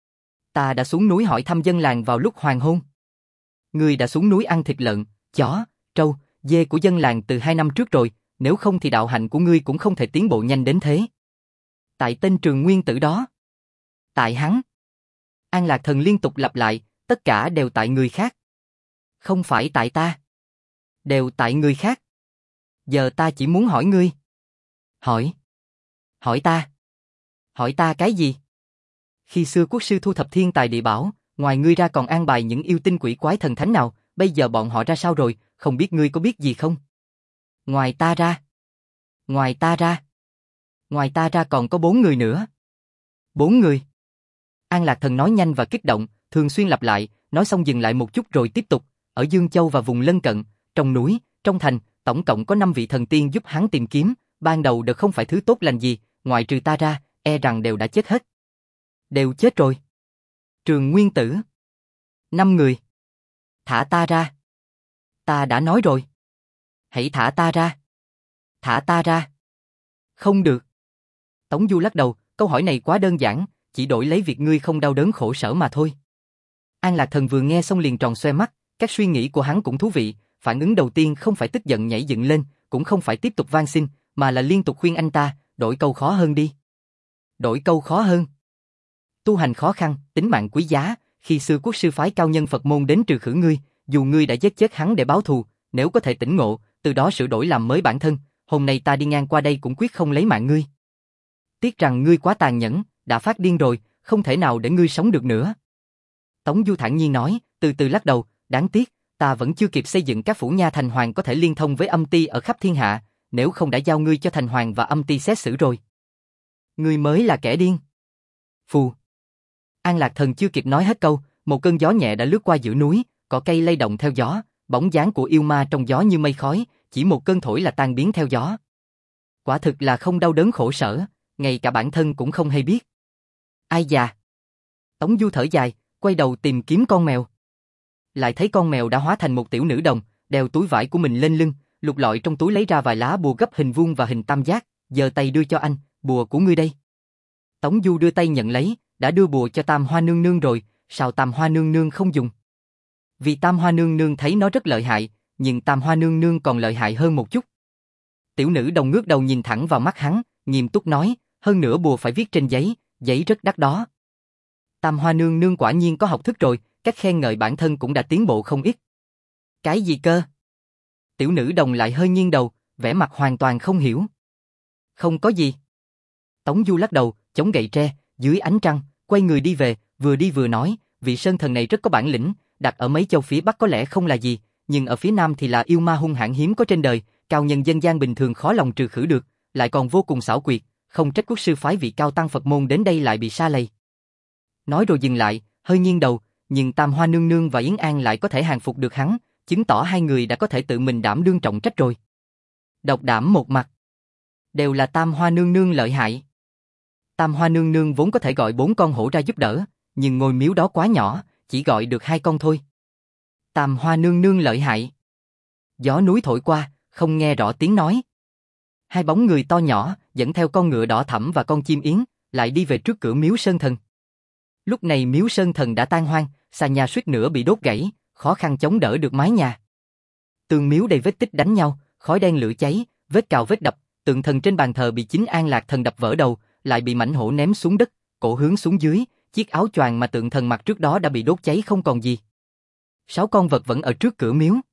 Ta đã xuống núi hỏi thăm dân làng vào lúc hoàng hôn. Ngươi đã xuống núi ăn thịt lợn, chó, trâu, dê của dân làng từ hai năm trước rồi, nếu không thì đạo hạnh của ngươi cũng không thể tiến bộ nhanh đến thế. Tại tên Trường Nguyên Tử đó. Tại hắn. An Lạc Thần liên tục lặp lại, tất cả đều tại người khác. Không phải tại ta. Đều tại người khác. Giờ ta chỉ muốn hỏi ngươi. Hỏi. Hỏi ta. Hỏi ta cái gì? Khi xưa quốc sư thu thập thiên tài địa bảo, ngoài ngươi ra còn an bài những yêu tinh quỷ quái thần thánh nào, bây giờ bọn họ ra sao rồi, không biết ngươi có biết gì không? Ngoài ta ra. Ngoài ta ra. Ngoài ta ra còn có bốn người nữa. Bốn người. An Lạc Thần nói nhanh và kích động, thường xuyên lặp lại, nói xong dừng lại một chút rồi tiếp tục, ở Dương Châu và vùng lân cận, trong núi, trong thành, tổng cộng có năm vị thần tiên giúp hắn tìm kiếm, ban đầu đều không phải thứ tốt lành gì, ngoại trừ ta ra, e rằng đều đã chết hết. Đều chết rồi. Trường Nguyên Tử. Năm người. Thả ta ra. Ta đã nói rồi. Hãy thả ta ra. Thả ta ra. Không được. Tống Du lắc đầu, câu hỏi này quá đơn giản, chỉ đổi lấy việc ngươi không đau đớn khổ sở mà thôi. An Lạc Thần vừa nghe xong liền tròn xoe mắt, các suy nghĩ của hắn cũng thú vị, phản ứng đầu tiên không phải tức giận nhảy dựng lên, cũng không phải tiếp tục van xin, mà là liên tục khuyên anh ta, đổi câu khó hơn đi. Đổi câu khó hơn. Tu hành khó khăn, tính mạng quý giá, khi xưa quốc sư phái cao nhân Phật môn đến trừ khử ngươi, dù ngươi đã giết chết hắn để báo thù, nếu có thể tỉnh ngộ, từ đó sửa đổi làm mới bản thân, hôm nay ta đi ngang qua đây cũng quyết không lấy mạng ngươi. Tiếc rằng ngươi quá tàn nhẫn, đã phát điên rồi, không thể nào để ngươi sống được nữa. Tống Du thản nhiên nói, từ từ lắc đầu, đáng tiếc, ta vẫn chưa kịp xây dựng các phủ nha thành hoàng có thể liên thông với âm ty ở khắp thiên hạ, nếu không đã giao ngươi cho thành hoàng và âm ty xét xử rồi. Ngươi mới là kẻ điên. Phù. An Lạc Thần chưa kịp nói hết câu, một cơn gió nhẹ đã lướt qua giữa núi, cỏ cây lay động theo gió, bóng dáng của yêu ma trong gió như mây khói, chỉ một cơn thổi là tan biến theo gió. Quả thực là không đau đớn khổ sở, ngay cả bản thân cũng không hay biết. Ai già. Tống Du thở dài, quay đầu tìm kiếm con mèo. Lại thấy con mèo đã hóa thành một tiểu nữ đồng, đeo túi vải của mình lên lưng, lục lọi trong túi lấy ra vài lá bùa gấp hình vuông và hình tam giác, giơ tay đưa cho anh, bùa của ngươi đây. Tống Du đưa tay nhận lấy, đã đưa bùa cho Tam Hoa Nương Nương rồi, sao Tam Hoa Nương Nương không dùng? Vì Tam Hoa Nương Nương thấy nó rất lợi hại, nhưng Tam Hoa Nương Nương còn lợi hại hơn một chút. Tiểu nữ đồng ngước đầu nhìn thẳng vào mắt hắn, nghiêm túc nói, hơn nữa bùa phải viết trên giấy, giấy rất đắt đó. Tam Hoa Nương Nương quả nhiên có học thức rồi, cách khen ngợi bản thân cũng đã tiến bộ không ít. Cái gì cơ? Tiểu nữ đồng lại hơi nghiêng đầu, vẻ mặt hoàn toàn không hiểu. Không có gì. Tống Du lắc đầu, chống gậy tre, dưới ánh trăng, quay người đi về, vừa đi vừa nói, vị sơn thần này rất có bản lĩnh, đặt ở mấy châu phía Bắc có lẽ không là gì, nhưng ở phía Nam thì là yêu ma hung hãn hiếm có trên đời, cao nhân dân gian bình thường khó lòng trừ khử được, lại còn vô cùng xảo quyệt, không trách quốc sư phái vị cao tăng Phật môn đến đây lại bị sa lầy. Nói rồi dừng lại, hơi nghiêng đầu, nhưng Tam Hoa Nương Nương và Yến An lại có thể hàng phục được hắn, chứng tỏ hai người đã có thể tự mình đảm đương trọng trách rồi. Độc đảm một mặt. Đều là Tam Hoa Nương Nương lợi hại. Tam Hoa Nương Nương vốn có thể gọi bốn con hổ ra giúp đỡ, nhưng ngôi miếu đó quá nhỏ, chỉ gọi được hai con thôi. Tam Hoa Nương Nương lợi hại. Gió núi thổi qua, không nghe rõ tiếng nói. Hai bóng người to nhỏ, dẫn theo con ngựa đỏ thẫm và con chim yến, lại đi về trước cửa miếu sơn thần. Lúc này miếu sơn thần đã tan hoang, xà nhà suýt nữa bị đốt gãy, khó khăn chống đỡ được mái nhà. Tường miếu đầy vết tích đánh nhau, khói đen lửa cháy, vết cào vết đập, tượng thần trên bàn thờ bị chính An Lạc Thần đập vỡ đầu, lại bị mãnh hổ ném xuống đất, cổ hướng xuống dưới, chiếc áo choàng mà tượng thần mặc trước đó đã bị đốt cháy không còn gì. Sáu con vật vẫn ở trước cửa miếu.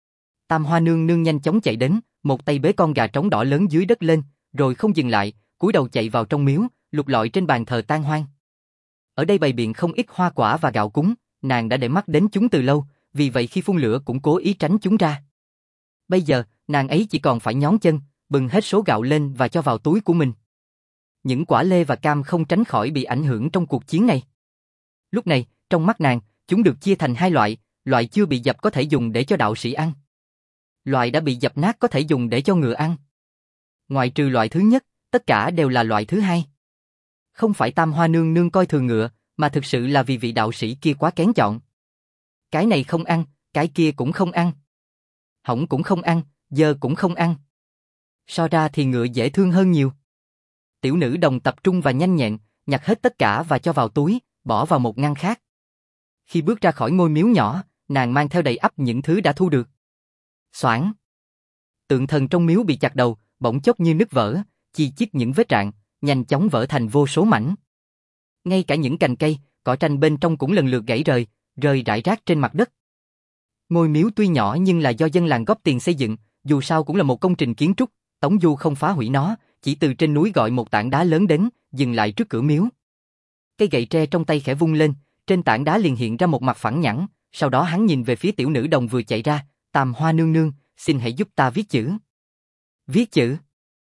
Tam Hoa Nương Nương nhanh chóng chạy đến, một tay bế con gà trống đỏ lớn dưới đất lên, rồi không dừng lại, cúi đầu chạy vào trong miếu, lục lọi trên bàn thờ tan hoang. Ở đây bày biện không ít hoa quả và gạo cúng, nàng đã để mắt đến chúng từ lâu, vì vậy khi phun lửa cũng cố ý tránh chúng ra. Bây giờ, nàng ấy chỉ còn phải nhón chân, bừng hết số gạo lên và cho vào túi của mình. Những quả lê và cam không tránh khỏi bị ảnh hưởng trong cuộc chiến này. Lúc này, trong mắt nàng, chúng được chia thành hai loại, loại chưa bị dập có thể dùng để cho đạo sĩ ăn. Loại đã bị dập nát có thể dùng để cho ngựa ăn. Ngoại trừ loại thứ nhất, tất cả đều là loại thứ hai. Không phải Tam Hoa Nương Nương coi thường ngựa, mà thực sự là vì vị đạo sĩ kia quá kén chọn. Cái này không ăn, cái kia cũng không ăn. Hỏng cũng không ăn, dơ cũng không ăn. So ra thì ngựa dễ thương hơn nhiều. Tiểu nữ đồng tập trung và nhanh nhẹn, nhặt hết tất cả và cho vào túi, bỏ vào một ngăn khác. Khi bước ra khỏi ngôi miếu nhỏ, nàng mang theo đầy ắp những thứ đã thu được. Xoảng. Tượng thần trong miếu bị chặt đầu, bỗng chốc như nứt vỡ, chi chít những vết rạn, nhanh chóng vỡ thành vô số mảnh. Ngay cả những cành cây, cỏ tranh bên trong cũng lần lượt gãy rời, rơi rải rác trên mặt đất. Ngôi miếu tuy nhỏ nhưng là do dân làng góp tiền xây dựng, dù sao cũng là một công trình kiến trúc, Tống Du không phá hủy nó, chỉ từ trên núi gọi một tảng đá lớn đến, dừng lại trước cửa miếu. Cây gậy tre trong tay khẽ vung lên, trên tảng đá liền hiện ra một mặt phẳng nhẵn, sau đó hắn nhìn về phía tiểu nữ đồng vừa chạy ra, Tam Hoa Nương Nương, xin hãy giúp ta viết chữ. Viết chữ?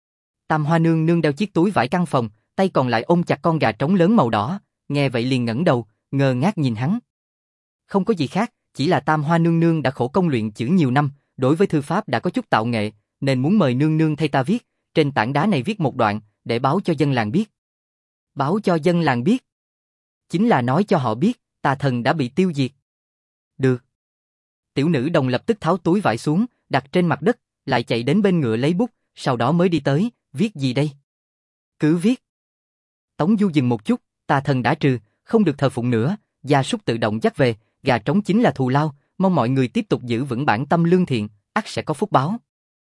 Tam Hoa Nương Nương đeo chiếc túi vải căn phòng, tay còn lại ôm chặt con gà trống lớn màu đỏ, nghe vậy liền ngẩng đầu, ngơ ngác nhìn hắn. Không có gì khác, chỉ là Tam Hoa Nương Nương đã khổ công luyện chữ nhiều năm, đối với thư pháp đã có chút tạo nghệ, nên muốn mời Nương Nương thay ta viết, trên tảng đá này viết một đoạn, để báo cho dân làng biết. Báo cho dân làng biết? Chính là nói cho họ biết, tà thần đã bị tiêu diệt. Được. Tiểu nữ đồng lập tức tháo túi vải xuống, đặt trên mặt đất, lại chạy đến bên ngựa lấy bút, sau đó mới đi tới, viết gì đây? Cứ viết. Tống Du dừng một chút, tà thần đã trừ, không được thờ phụng nữa, gia súc tự động dắt về, gà trống chính là thù lao, mong mọi người tiếp tục giữ vững bản tâm lương thiện, ắt sẽ có phúc báo.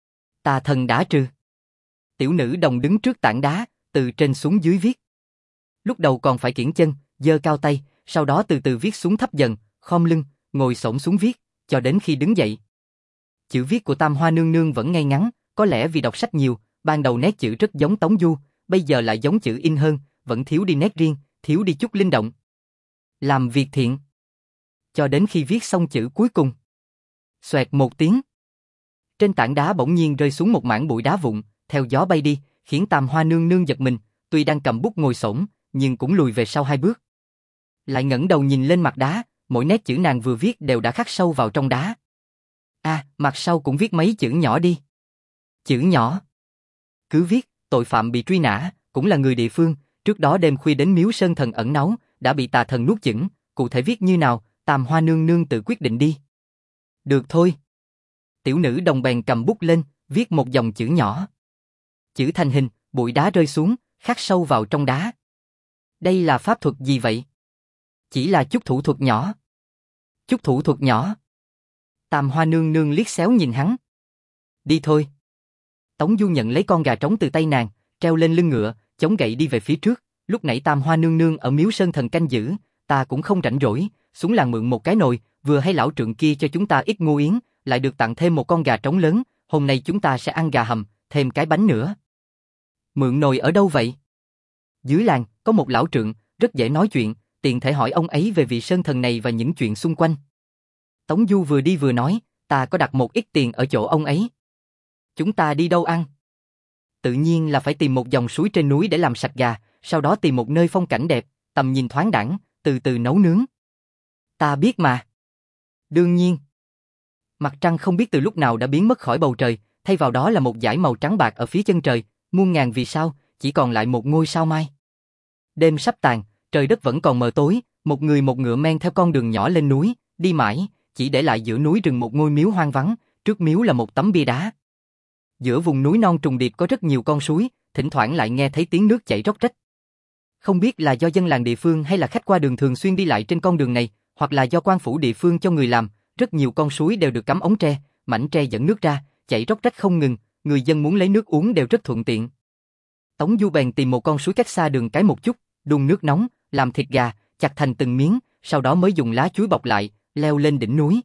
Tà thần đã trừ. Tiểu nữ đồng đứng trước tảng đá, từ trên xuống dưới viết. Lúc đầu còn phải kiễng chân, giơ cao tay, sau đó từ từ viết xuống thấp dần, khom lưng, ngồi xổm xuống viết, cho đến khi đứng dậy. Chữ viết của Tam Hoa Nương Nương vẫn ngay ngắn, có lẽ vì đọc sách nhiều, ban đầu nét chữ rất giống Tống Du, bây giờ lại giống chữ in hơn, vẫn thiếu đi nét riêng, thiếu đi chút linh động. Làm việc thiện. Cho đến khi viết xong chữ cuối cùng. Xoẹt một tiếng. Trên tảng đá bỗng nhiên rơi xuống một mảng bụi đá vụn, theo gió bay đi, khiến Tam Hoa Nương Nương giật mình, tuy đang cầm bút ngồi xổm, nhưng cũng lùi về sau hai bước. Lại ngẩng đầu nhìn lên mặt đá, mỗi nét chữ nàng vừa viết đều đã khắc sâu vào trong đá. À, mặt sau cũng viết mấy chữ nhỏ đi. Chữ nhỏ. Cứ viết, tội phạm bị truy nã, cũng là người địa phương, trước đó đêm khuya đến miếu sơn thần ẩn náu, đã bị tà thần nuốt chửng, cụ thể viết như nào, Tam Hoa nương nương tự quyết định đi. Được thôi. Tiểu nữ đồng bèn cầm bút lên, viết một dòng chữ nhỏ. Chữ thành hình, bụi đá rơi xuống, khắc sâu vào trong đá. Đây là pháp thuật gì vậy? Chỉ là chút thủ thuật nhỏ. Chút thủ thuật nhỏ. Tam Hoa nương nương liếc xéo nhìn hắn. Đi thôi. Tống Du nhận lấy con gà trống từ tay nàng, treo lên lưng ngựa, chống gậy đi về phía trước. Lúc nãy Tam Hoa nương nương ở miếu sơn thần canh giữ, ta cũng không rảnh rỗi, xuống làng mượn một cái nồi, vừa hay lão trượng kia cho chúng ta ít ngô yến, lại được tặng thêm một con gà trống lớn, hôm nay chúng ta sẽ ăn gà hầm, thêm cái bánh nữa. Mượn nồi ở đâu vậy? Dưới làng, có một lão trượng, rất dễ nói chuyện, tiện thể hỏi ông ấy về vị sơn thần này và những chuyện xung quanh. Tống Du vừa đi vừa nói, ta có đặt một ít tiền ở chỗ ông ấy. Chúng ta đi đâu ăn? Tự nhiên là phải tìm một dòng suối trên núi để làm sạch gà, sau đó tìm một nơi phong cảnh đẹp, tầm nhìn thoáng đãng, từ từ nấu nướng. Ta biết mà. Đương nhiên. Mặt trăng không biết từ lúc nào đã biến mất khỏi bầu trời, thay vào đó là một dải màu trắng bạc ở phía chân trời, muôn ngàn vì sao, chỉ còn lại một ngôi sao mai. Đêm sắp tàn, trời đất vẫn còn mờ tối, một người một ngựa men theo con đường nhỏ lên núi, đi mãi, chỉ để lại giữa núi rừng một ngôi miếu hoang vắng, trước miếu là một tấm bia đá. Giữa vùng núi non trùng điệp có rất nhiều con suối, thỉnh thoảng lại nghe thấy tiếng nước chảy róc rách. Không biết là do dân làng địa phương hay là khách qua đường thường xuyên đi lại trên con đường này, hoặc là do quan phủ địa phương cho người làm, rất nhiều con suối đều được cắm ống tre, mảnh tre dẫn nước ra, chảy róc rách không ngừng, người dân muốn lấy nước uống đều rất thuận tiện. Tống Du bèn tìm một con suối cách xa đường cái một chút, đun nước nóng, làm thịt gà, chặt thành từng miếng, sau đó mới dùng lá chuối bọc lại, leo lên đỉnh núi.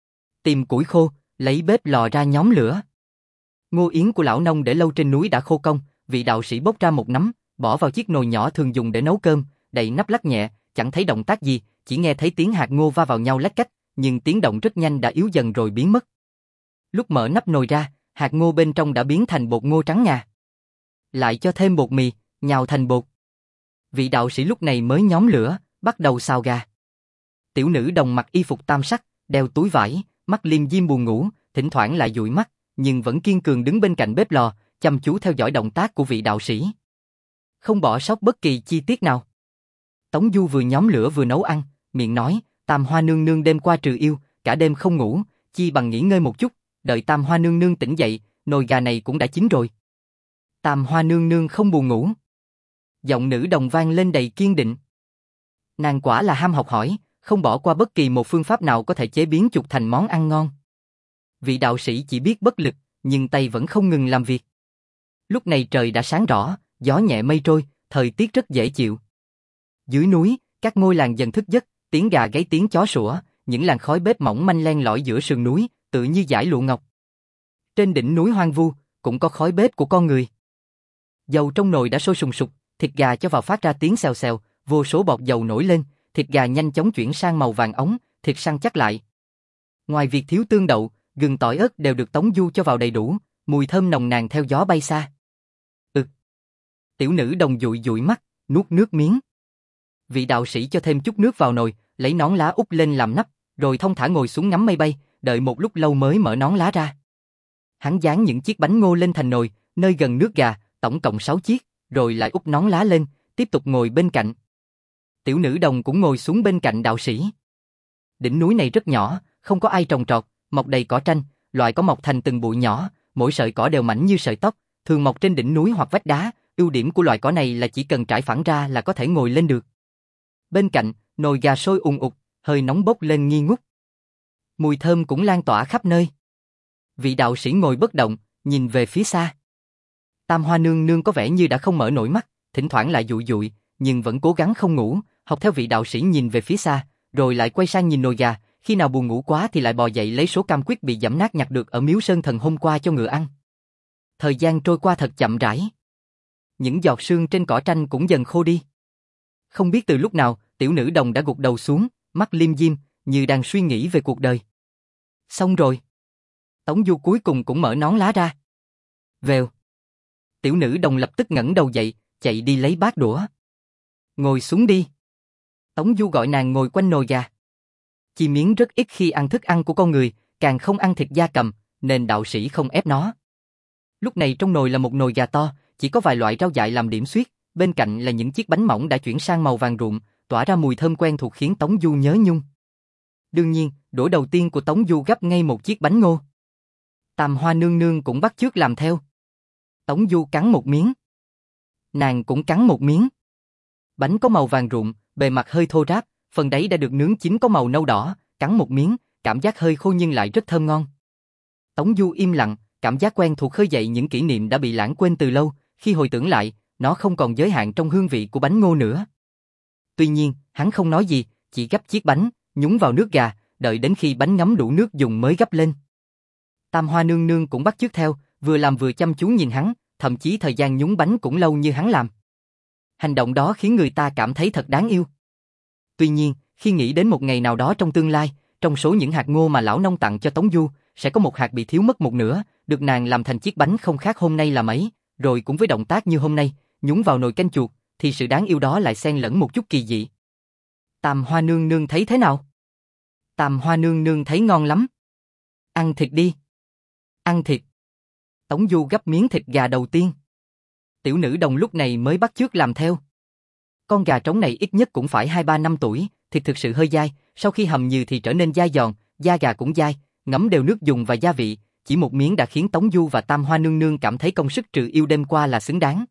Tìm củi khô, lấy bếp lò ra nhóm lửa. Ngô yến của lão nông để lâu trên núi đã khô cong, vị đạo sĩ bốc ra một nắm, bỏ vào chiếc nồi nhỏ thường dùng để nấu cơm, đậy nắp lắc nhẹ, chẳng thấy động tác gì, chỉ nghe thấy tiếng hạt ngô va vào nhau lách cách, nhưng tiếng động rất nhanh đã yếu dần rồi biến mất. Lúc mở nắp nồi ra, hạt ngô bên trong đã biến thành bột ngô trắng ngà. Lại cho thêm bột mì, nhào thành bột. Vị đạo sĩ lúc này mới nhóm lửa, bắt đầu xào gà. Tiểu nữ đồng mặc y phục tam sắc, đeo túi vải, mắt liêm diêm buồn ngủ, thỉnh thoảng lại dụi mắt, nhưng vẫn kiên cường đứng bên cạnh bếp lò, chăm chú theo dõi động tác của vị đạo sĩ. Không bỏ sót bất kỳ chi tiết nào. Tống Du vừa nhóm lửa vừa nấu ăn, miệng nói, Tam Hoa nương nương đêm qua trừ yêu, cả đêm không ngủ, chi bằng nghỉ ngơi một chút, đợi Tam Hoa nương nương tỉnh dậy, nồi gà này cũng đã chín rồi. Tam Hoa nương nương không buồn ngủ. Giọng nữ đồng vang lên đầy kiên định. Nàng quả là ham học hỏi, không bỏ qua bất kỳ một phương pháp nào có thể chế biến chuột thành món ăn ngon. Vị đạo sĩ chỉ biết bất lực, nhưng tay vẫn không ngừng làm việc. Lúc này trời đã sáng rõ, gió nhẹ mây trôi, thời tiết rất dễ chịu. Dưới núi, các ngôi làng dần thức giấc, tiếng gà gáy tiếng chó sủa, những làn khói bếp mỏng manh len lỏi giữa sườn núi, tự như dải lụa ngọc. Trên đỉnh núi hoang vu, cũng có khói bếp của con người. Dầu trong nồi đã sôi sùng sục, thịt gà cho vào phát ra tiếng xèo xèo, vô số bọt dầu nổi lên, thịt gà nhanh chóng chuyển sang màu vàng óng, thịt săn chắc lại. Ngoài việc thiếu tương đậu, gừng tỏi ớt đều được Tống Du cho vào đầy đủ, mùi thơm nồng nàn theo gió bay xa. Ừ. Tiểu nữ đồng dụi dụi mắt, nuốt nước miếng. Vị đạo sĩ cho thêm chút nước vào nồi, lấy nón lá úp lên làm nắp, rồi thong thả ngồi xuống ngắm mây bay, đợi một lúc lâu mới mở nón lá ra. Hắn dán những chiếc bánh ngô lên thành nồi, nơi gần nước gà, tổng cộng sáu chiếc, rồi lại úp nón lá lên, tiếp tục ngồi bên cạnh. Tiểu nữ đồng cũng ngồi xuống bên cạnh đạo sĩ. Đỉnh núi này rất nhỏ, không có ai trồng trọt, mọc đầy cỏ tranh, loại có mọc thành từng bụi nhỏ, mỗi sợi cỏ đều mảnh như sợi tóc, thường mọc trên đỉnh núi hoặc vách đá, ưu điểm của loại cỏ này là chỉ cần trải phẳng ra là có thể ngồi lên được. Bên cạnh, nồi gà sôi ùn ục, hơi nóng bốc lên nghi ngút. Mùi thơm cũng lan tỏa khắp nơi. Vị đạo sĩ ngồi bất động, nhìn về phía xa. Tam Hoa nương nương có vẻ như đã không mở nổi mắt, thỉnh thoảng lại dụi dụi, nhưng vẫn cố gắng không ngủ, học theo vị đạo sĩ nhìn về phía xa, rồi lại quay sang nhìn nồi gà, khi nào buồn ngủ quá thì lại bò dậy lấy số cam quýt bị giẫm nát nhặt được ở miếu sơn thần hôm qua cho ngựa ăn. Thời gian trôi qua thật chậm rãi. Những giọt sương trên cỏ tranh cũng dần khô đi. Không biết từ lúc nào, tiểu nữ đồng đã gục đầu xuống, mắt liêm diêm, như đang suy nghĩ về cuộc đời. Xong rồi. Tống Du cuối cùng cũng mở nón lá ra. Vèo. Tiểu nữ đồng lập tức ngẩng đầu dậy, chạy đi lấy bát đũa. Ngồi xuống đi. Tống Du gọi nàng ngồi quanh nồi gà. Chi Miến rất ít khi ăn thức ăn của con người, càng không ăn thịt gia cầm, nên đạo sĩ không ép nó. Lúc này trong nồi là một nồi gà to, chỉ có vài loại rau dại làm điểm xuyết, bên cạnh là những chiếc bánh mỏng đã chuyển sang màu vàng rụm, tỏa ra mùi thơm quen thuộc khiến Tống Du nhớ nhung. Đương nhiên, đũa đầu tiên của Tống Du gắp ngay một chiếc bánh ngô. Tam Hoa nương nương cũng bắt chước làm theo. Tống Du cắn một miếng. Nàng cũng cắn một miếng. Bánh có màu vàng rụm, bề mặt hơi thô ráp, phần đáy đã được nướng chín có màu nâu đỏ, cắn một miếng, cảm giác hơi khô nhưng lại rất thơm ngon. Tống Du im lặng, cảm giác quen thuộc khơi dậy những kỷ niệm đã bị lãng quên từ lâu, khi hồi tưởng lại, nó không còn giới hạn trong hương vị của bánh ngô nữa. Tuy nhiên, hắn không nói gì, chỉ gắp chiếc bánh, nhúng vào nước gà, đợi đến khi bánh ngấm đủ nước dùng mới gắp lên. Tam Hoa nương nương cũng bắt chước theo, vừa làm vừa chăm chú nhìn hắn, thậm chí thời gian nhúng bánh cũng lâu như hắn làm. Hành động đó khiến người ta cảm thấy thật đáng yêu. Tuy nhiên, khi nghĩ đến một ngày nào đó trong tương lai, trong số những hạt ngô mà lão nông tặng cho Tống Du, sẽ có một hạt bị thiếu mất một nửa, được nàng làm thành chiếc bánh không khác hôm nay là mấy, rồi cũng với động tác như hôm nay, nhúng vào nồi canh chuột, thì sự đáng yêu đó lại xen lẫn một chút kỳ dị. Tam Hoa nương nương thấy thế nào? Tam Hoa nương nương thấy ngon lắm. Ăn thịt đi. Ăn thịt. Tống Du gắp miếng thịt gà đầu tiên. Tiểu nữ đồng lúc này mới bắt chước làm theo. Con gà trống này ít nhất cũng phải hai ba năm tuổi, thịt thực sự hơi dai, sau khi hầm nhừ thì trở nên dai giòn, da gà cũng dai, ngấm đều nước dùng và gia vị, chỉ một miếng đã khiến Tống Du và Tam Hoa nương nương cảm thấy công sức trừ yêu đêm qua là xứng đáng.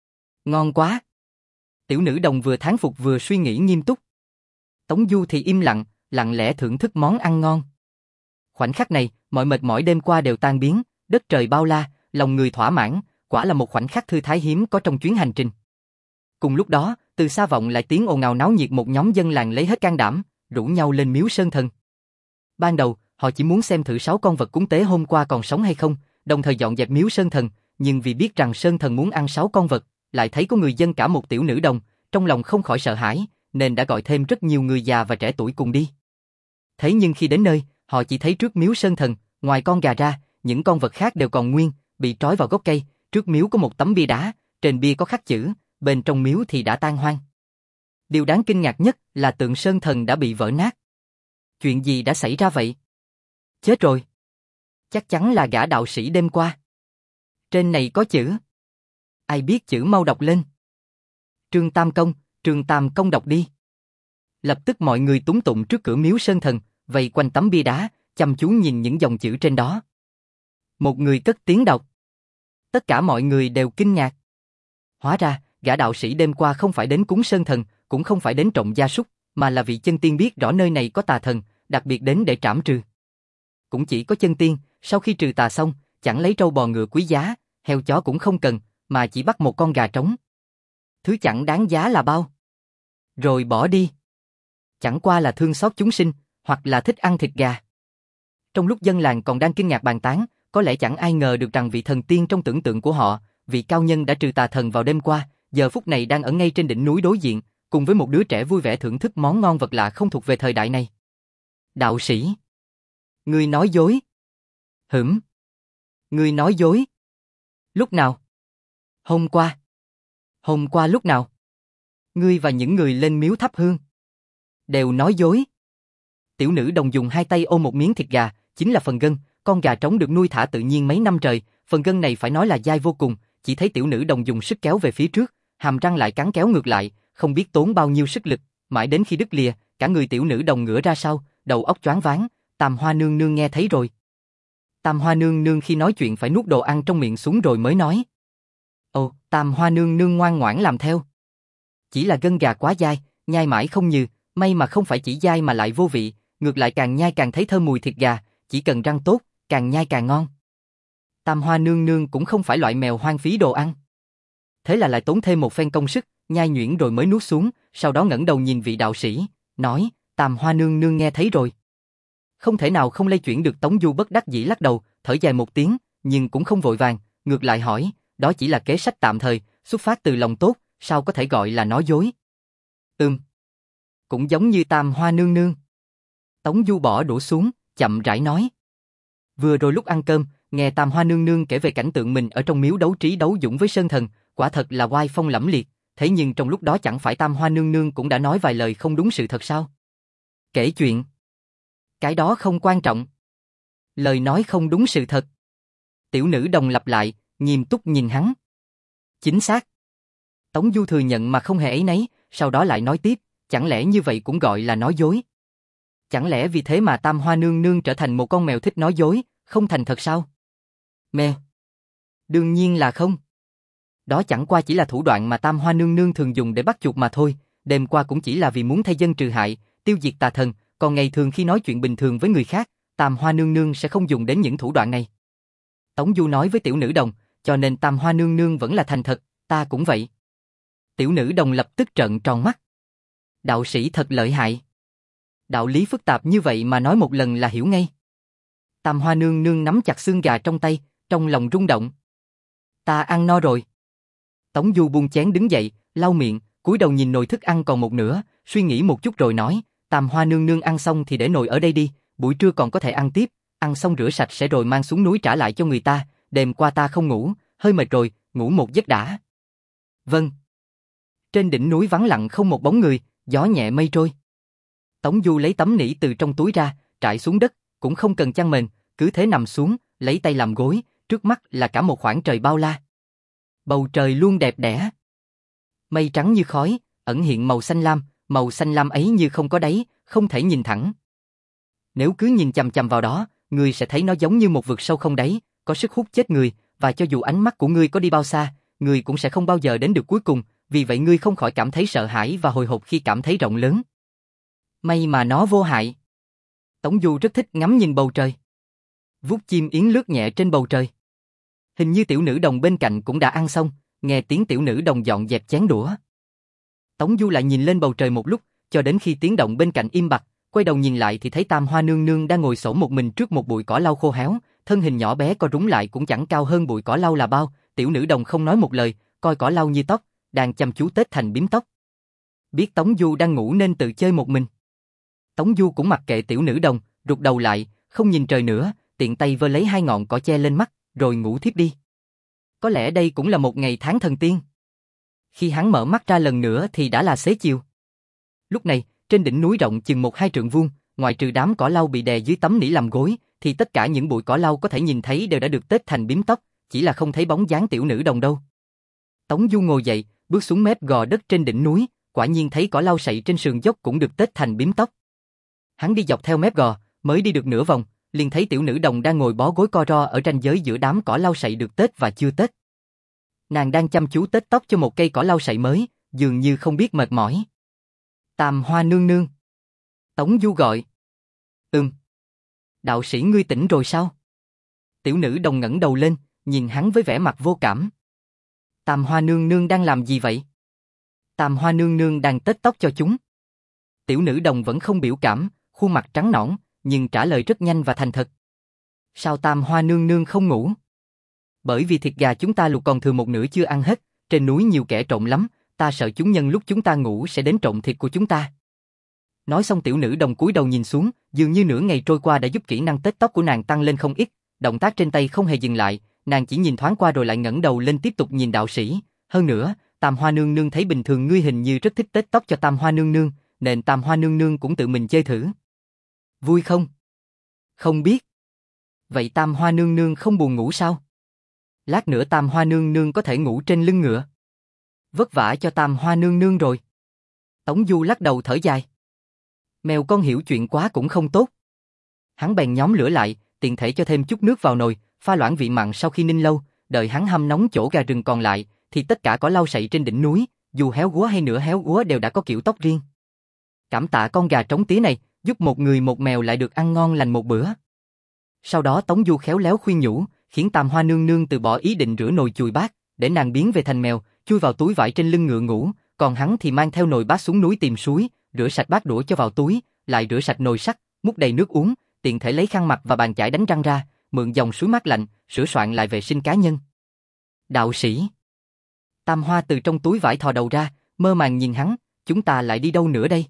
Ngon quá. Tiểu nữ đồng vừa thán phục vừa suy nghĩ nghiêm túc. Tống Du thì im lặng, lặng lẽ thưởng thức món ăn ngon. Khoảnh khắc này, mọi mệt mỏi đêm qua đều tan biến, đất trời bao la, lòng người thỏa mãn, quả là một khoảnh khắc thư thái hiếm có trong chuyến hành trình. Cùng lúc đó, từ xa vọng lại tiếng ồn ào náo nhiệt, một nhóm dân làng lấy hết can đảm, rủ nhau lên miếu Sơn Thần. Ban đầu, họ chỉ muốn xem thử sáu con vật cúng tế hôm qua còn sống hay không, đồng thời dọn dẹp miếu Sơn Thần, nhưng vì biết rằng Sơn Thần muốn ăn sáu con vật, lại thấy có người dân cả một tiểu nữ đồng, trong lòng không khỏi sợ hãi, nên đã gọi thêm rất nhiều người già và trẻ tuổi cùng đi. Thế nhưng khi đến nơi, họ chỉ thấy trước miếu Sơn Thần, ngoài con gà ra, những con vật khác đều còn nguyên, bị trói vào gốc cây, trước miếu có một tấm bia đá, trên bia có khắc chữ, bên trong miếu thì đã tan hoang. Điều đáng kinh ngạc nhất là tượng Sơn Thần đã bị vỡ nát. Chuyện gì đã xảy ra vậy? Chết rồi. Chắc chắn là gã đạo sĩ đêm qua. Trên này có chữ. Ai biết chữ mau đọc lên. Trương Tam Công, Trương Tam Công đọc đi. Lập tức mọi người túm tụm trước cửa miếu Sơn Thần, vây quanh tấm bia đá, chăm chú nhìn những dòng chữ trên đó. Một người cất tiếng đọc. Tất cả mọi người đều kinh ngạc. Hóa ra, gã đạo sĩ đêm qua không phải đến cúng Sơn Thần, cũng không phải đến trộm gia súc, mà là vị chân tiên biết rõ nơi này có tà thần, đặc biệt đến để trảm trừ. Cũng chỉ có chân tiên, sau khi trừ tà xong, chẳng lấy trâu bò ngựa quý giá, heo chó cũng không cần, mà chỉ bắt một con gà trống. Thứ chẳng đáng giá là bao. Rồi bỏ đi. Chẳng qua là thương xót chúng sinh, hoặc là thích ăn thịt gà. Trong lúc dân làng còn đang kinh ngạc bàn tán, có lẽ chẳng ai ngờ được rằng vị thần tiên trong tưởng tượng của họ, vị cao nhân đã trừ tà thần vào đêm qua, giờ phút này đang ở ngay trên đỉnh núi đối diện, cùng với một đứa trẻ vui vẻ thưởng thức món ngon vật lạ không thuộc về thời đại này. Đạo sĩ. Ngươi nói dối. Hửm. Ngươi nói dối. Lúc nào? Hôm qua. Hôm qua lúc nào? Ngươi và những người lên miếu thắp hương. Đều nói dối. Tiểu nữ đồng dùng hai tay ôm một miếng thịt gà, chính là phần gân, con gà trống được nuôi thả tự nhiên mấy năm trời, phần gân này phải nói là dai vô cùng, chỉ thấy tiểu nữ đồng dùng sức kéo về phía trước, hàm răng lại cắn kéo ngược lại, không biết tốn bao nhiêu sức lực, mãi đến khi đứt lìa, cả người tiểu nữ đồng ngửa ra sau, đầu óc choáng váng. Tam Hoa nương nương nghe thấy rồi. Tam Hoa nương nương khi nói chuyện phải nuốt đồ ăn trong miệng xuống rồi mới nói. Ồ, Tam Hoa nương nương ngoan ngoãn làm theo. Chỉ là gân gà quá dai, nhai mãi không nhừ, may mà không phải chỉ dai mà lại vô vị, ngược lại càng nhai càng thấy thơm mùi thịt gà, chỉ cần răng tốt, càng nhai càng ngon. Tam Hoa nương nương cũng không phải loại mèo hoang phí đồ ăn. Thế là lại tốn thêm một phen công sức, nhai nhuyễn rồi mới nuốt xuống, sau đó ngẩng đầu nhìn vị đạo sĩ, nói, Tam Hoa nương nương nghe thấy rồi. Không thể nào không lay chuyển được. Tống Du bất đắc dĩ lắc đầu, thở dài một tiếng, nhưng cũng không vội vàng, ngược lại hỏi, đó chỉ là kế sách tạm thời, xuất phát từ lòng tốt, sao có thể gọi là nói dối? Ừm. Cũng giống như Tam Hoa nương nương. Tống Du bỏ đũa xuống, chậm rãi nói. Vừa rồi lúc ăn cơm, nghe Tam Hoa nương nương kể về cảnh tượng mình ở trong miếu đấu trí đấu dũng với Sơn Thần, quả thật là oai phong lẫm liệt, thế nhưng trong lúc đó chẳng phải Tam Hoa nương nương cũng đã nói vài lời không đúng sự thật sao? Kể chuyện. Cái đó không quan trọng. Lời nói không đúng sự thật. Tiểu nữ đồng lặp lại, nghiêm túc nhìn hắn. Chính xác. Tống Du thừa nhận mà không hề ấy nấy, sau đó lại nói tiếp, chẳng lẽ như vậy cũng gọi là nói dối? Chẳng lẽ vì thế mà Tam Hoa nương nương trở thành một con mèo thích nói dối, không thành thật sao? Mèo? Đương nhiên là không. Đó chẳng qua chỉ là thủ đoạn mà Tam Hoa nương nương thường dùng để bắt chuột mà thôi, đêm qua cũng chỉ là vì muốn thay dân trừ hại, tiêu diệt tà thần, còn ngày thường khi nói chuyện bình thường với người khác, Tam Hoa nương nương sẽ không dùng đến những thủ đoạn này. Tống Du nói với tiểu nữ đồng, cho nên Tam Hoa nương nương vẫn là thành thật, ta cũng vậy. Tiểu nữ đồng lập tức trợn tròn mắt. Đạo sĩ thật lợi hại. Đạo lý phức tạp như vậy mà nói một lần là hiểu ngay. Tam Hoa nương nương nắm chặt xương gà trong tay, trong lòng rung động. Ta ăn no rồi. Tống Du buông chén đứng dậy, lau miệng, cúi đầu nhìn nồi thức ăn còn một nửa, suy nghĩ một chút rồi nói, Tam Hoa nương nương ăn xong thì để nồi ở đây đi, buổi trưa còn có thể ăn tiếp, ăn xong rửa sạch sẽ rồi mang xuống núi trả lại cho người ta, đêm qua ta không ngủ, hơi mệt rồi, ngủ một giấc đã. Vâng. Trên đỉnh núi vắng lặng không một bóng người, gió nhẹ mây trôi. Tống Du lấy tấm nỉ từ trong túi ra, trải xuống đất, cũng không cần chăn mền, cứ thế nằm xuống, lấy tay làm gối, trước mắt là cả một khoảng trời bao la. Bầu trời luôn đẹp đẽ. Mây trắng như khói, ẩn hiện màu xanh lam, màu xanh lam ấy như không có đáy, không thể nhìn thẳng. Nếu cứ nhìn chằm chằm vào đó, người sẽ thấy nó giống như một vực sâu không đáy, có sức hút chết người, và cho dù ánh mắt của ngươi có đi bao xa, ngươi cũng sẽ không bao giờ đến được cuối cùng, vì vậy ngươi không khỏi cảm thấy sợ hãi và hồi hộp khi cảm thấy rộng lớn. May mà nó vô hại. Tống Du rất thích ngắm nhìn bầu trời. Vút chim yến lướt nhẹ trên bầu trời. Hình như tiểu nữ đồng bên cạnh cũng đã ăn xong, nghe tiếng tiểu nữ đồng dọn dẹp chén đũa. Tống Du lại nhìn lên bầu trời một lúc, cho đến khi tiếng động bên cạnh im bặt, quay đầu nhìn lại thì thấy Tam Hoa nương nương đang ngồi xổm một mình trước một bụi cỏ lau khô héo, thân hình nhỏ bé co rúm lại cũng chẳng cao hơn bụi cỏ lau là bao, tiểu nữ đồng không nói một lời, coi cỏ lau như tóc, đang chăm chú tết thành bím tóc. Biết Tống Du đang ngủ nên tự chơi một mình. Tống Du cũng mặc kệ tiểu nữ đồng, rụt đầu lại, không nhìn trời nữa, tiện tay vơ lấy hai ngọn cỏ che lên mắt, rồi ngủ thiếp đi. Có lẽ đây cũng là một ngày tháng thần tiên. Khi hắn mở mắt ra lần nữa thì đã là xế chiều. Lúc này, trên đỉnh núi rộng chừng một hai trượng vuông, ngoại trừ đám cỏ lau bị đè dưới tấm nỉ làm gối, thì tất cả những bụi cỏ lau có thể nhìn thấy đều đã được tết thành bím tóc, chỉ là không thấy bóng dáng tiểu nữ đồng đâu. Tống Du ngồi dậy, bước xuống mép gò đất trên đỉnh núi, quả nhiên thấy cỏ lau sậy trên sườn dốc cũng được tết thành bím tóc. Hắn đi dọc theo mép gò, mới đi được nửa vòng, liền thấy tiểu nữ đồng đang ngồi bó gối co ro ở ranh giới giữa đám cỏ lau sậy được tết và chưa tết. Nàng đang chăm chú tết tóc cho một cây cỏ lau sậy mới, dường như không biết mệt mỏi. Tam Hoa nương nương. Tống Du gọi. Ừm. Đạo sĩ ngươi tỉnh rồi sao? Tiểu nữ đồng ngẩng đầu lên, nhìn hắn với vẻ mặt vô cảm. Tam Hoa nương nương đang làm gì vậy? Tam Hoa nương nương đang tết tóc cho chúng. Tiểu nữ đồng vẫn không biểu cảm, khuôn mặt trắng nõn, nhưng trả lời rất nhanh và thành thật. Sao Tam Hoa nương nương không ngủ? Bởi vì thịt gà chúng ta luộc còn thừa một nửa chưa ăn hết, trên núi nhiều kẻ trộm lắm, ta sợ chúng nhân lúc chúng ta ngủ sẽ đến trộm thịt của chúng ta. Nói xong tiểu nữ đồng cúi đầu nhìn xuống, dường như nửa ngày trôi qua đã giúp kỹ năng tết tóc của nàng tăng lên không ít, động tác trên tay không hề dừng lại, nàng chỉ nhìn thoáng qua rồi lại ngẩng đầu lên tiếp tục nhìn đạo sĩ. Hơn nữa, Tam Hoa nương nương thấy bình thường ngươi hình như rất thích tết tóc cho Tam Hoa nương nương, nên Tam Hoa nương nương cũng tự mình chơi thử. Vui không? Không biết. Vậy Tam Hoa nương nương không buồn ngủ sao? Lát nữa Tam Hoa nương nương có thể ngủ trên lưng ngựa. Vất vả cho Tam Hoa nương nương rồi. Tống Du lắc đầu thở dài. Mèo con hiểu chuyện quá cũng không tốt. Hắn bèn nhóm lửa lại, tiện thể cho thêm chút nước vào nồi, pha loãng vị mặn sau khi ninh lâu, đợi hắn hâm nóng chỗ gà rừng còn lại, thì tất cả cỏ lau sậy trên đỉnh núi, dù héo úa hay nửa héo úa đều đã có kiểu tóc riêng. Cảm tạ con gà trống tía này, giúp một người một mèo lại được ăn ngon lành một bữa. Sau đó Tống Du khéo léo khuyên nhủ, khiến Tam Hoa nương nương từ bỏ ý định rửa nồi chùi bát, để nàng biến về thành mèo, chui vào túi vải trên lưng ngựa ngủ, còn hắn thì mang theo nồi bát xuống núi tìm suối, rửa sạch bát đũa cho vào túi, lại rửa sạch nồi sắt, múc đầy nước uống, tiện thể lấy khăn mặt và bàn chải đánh răng ra, mượn dòng suối mát lạnh, sửa soạn lại vệ sinh cá nhân. Đạo sĩ. Tam Hoa từ trong túi vải thò đầu ra, mơ màng nhìn hắn, chúng ta lại đi đâu nữa đây?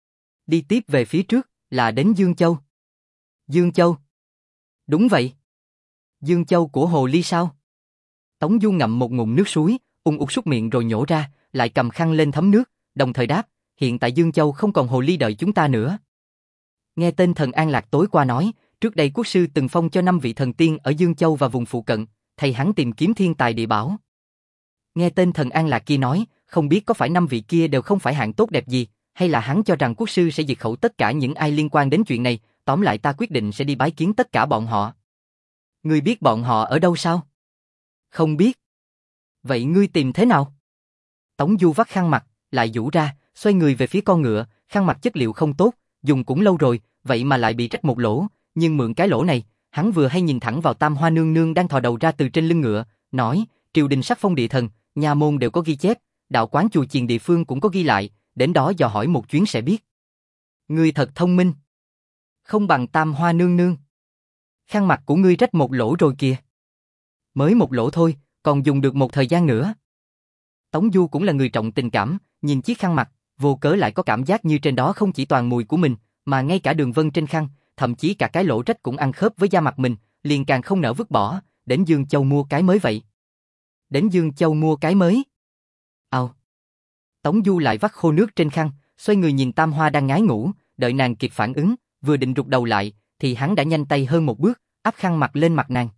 Đi tiếp về phía trước, là đến Dương Châu. Dương Châu. Đúng vậy. Dương Châu của Hồ Ly sao? Tống Du ngậm một ngụm nước suối, ung ục súc miệng rồi nhổ ra, lại cầm khăn lên thấm nước, đồng thời đáp, hiện tại Dương Châu không còn hồ ly đợi chúng ta nữa. Nghe tên thần An Lạc tối qua nói, trước đây quốc sư từng phong cho năm vị thần tiên ở Dương Châu và vùng phụ cận, thầy hắn tìm kiếm thiên tài địa bảo. Nghe tên thần An Lạc kia nói, không biết có phải năm vị kia đều không phải hạng tốt đẹp gì, hay là hắn cho rằng quốc sư sẽ diệt khẩu tất cả những ai liên quan đến chuyện này, tóm lại ta quyết định sẽ đi bái kiến tất cả bọn họ. Ngươi biết bọn họ ở đâu sao? Không biết. Vậy ngươi tìm thế nào? Tống Du vắt khăn mặt, lại rũ ra, xoay người về phía con ngựa, khăn mặt chất liệu không tốt, dùng cũng lâu rồi, vậy mà lại bị rách một lỗ, nhưng mượn cái lỗ này, hắn vừa hay nhìn thẳng vào Tam Hoa nương nương đang thò đầu ra từ trên lưng ngựa, nói, triều đình sắc phong địa thần, nhà môn đều có ghi chép, đạo quán chùa chiền địa phương cũng có ghi lại, đến đó dò hỏi một chuyến sẽ biết. Ngươi thật thông minh. Không bằng Tam Hoa nương nương. Khăn mặt của ngươi rách một lỗ rồi kìa. Mới một lỗ thôi, còn dùng được một thời gian nữa. Tống Du cũng là người trọng tình cảm, nhìn chiếc khăn mặt, vô cớ lại có cảm giác như trên đó không chỉ toàn mùi của mình, mà ngay cả đường vân trên khăn, thậm chí cả cái lỗ rách cũng ăn khớp với da mặt mình, liền càng không nỡ vứt bỏ, đến Dương Châu mua cái mới vậy. Đến Dương Châu mua cái mới. Ao. Tống Du lại vắt khô nước trên khăn, xoay người nhìn Tam Hoa đang ngái ngủ, đợi nàng kịp phản ứng, vừa định rụt đầu lại, thì hắn đã nhanh tay hơn một bước, áp khăn mặt lên mặt nàng.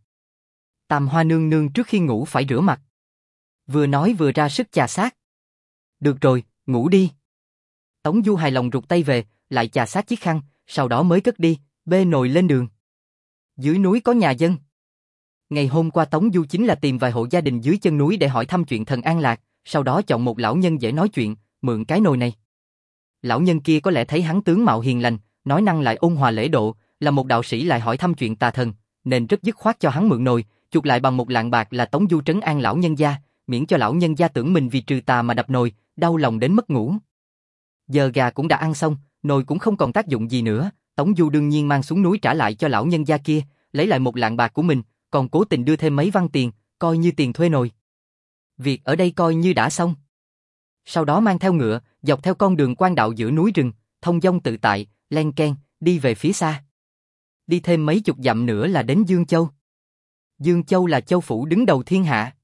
Tam Hoa nương nương trước khi ngủ phải rửa mặt. Vừa nói vừa ra sức chà sát. Được rồi, ngủ đi. Tống Du hài lòng rụt tay về, lại chà sát chiếc khăn, sau đó mới cất đi, bê nồi lên đường. Dưới núi có nhà dân. Ngày hôm qua Tống Du chính là tìm vài hộ gia đình dưới chân núi để hỏi thăm chuyện thần An Lạc, sau đó chọn một lão nhân dễ nói chuyện, mượn cái nồi này. Lão nhân kia có lẽ thấy hắn tướng mạo hiền lành, nói năng lại ôn hòa lễ độ, là một đạo sĩ lại hỏi thăm chuyện tà thần, nên rất dứt khoát cho hắn mượn nồi, chuộc lại bằng một lạng bạc là Tống Du trấn an lão nhân gia, miễn cho lão nhân gia tưởng mình vì trừ tà mà đập nồi, đau lòng đến mất ngủ. Giờ gà cũng đã ăn xong, nồi cũng không còn tác dụng gì nữa, Tống Du đương nhiên mang xuống núi trả lại cho lão nhân gia kia, lấy lại một lạng bạc của mình, còn cố tình đưa thêm mấy văn tiền, coi như tiền thuê nồi. Việc ở đây coi như đã xong. Sau đó mang theo ngựa, dọc theo con đường quan đạo giữa núi rừng, thông dong tự tại, len keng, đi về phía xa. Đi thêm mấy chục dặm nữa là đến Dương Châu. Dương Châu là châu phủ đứng đầu thiên hạ.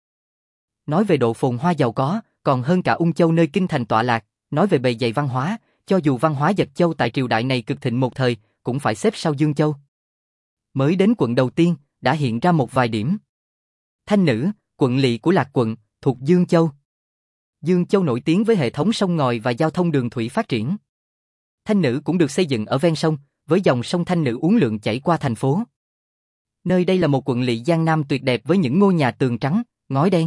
Nói về độ phồn hoa giàu có, còn hơn cả Ung Châu nơi kinh thành tọa lạc, nói về bề dày văn hóa, cho dù văn hóa Dật Châu tại triều đại này cực thịnh một thời, cũng phải xếp sau Dương Châu. Mới đến quận đầu tiên, đã hiện ra một vài điểm. Thanh Nữ, quận lỵ của Lạc quận, thuộc Dương Châu. Dương Châu nổi tiếng với hệ thống sông ngòi và giao thông đường thủy phát triển. Thanh Nữ cũng được xây dựng ở ven sông, với dòng sông Thanh Nữ uốn lượn chảy qua thành phố. Nơi đây là một quận lỵ Giang Nam tuyệt đẹp với những ngôi nhà tường trắng, ngói đen.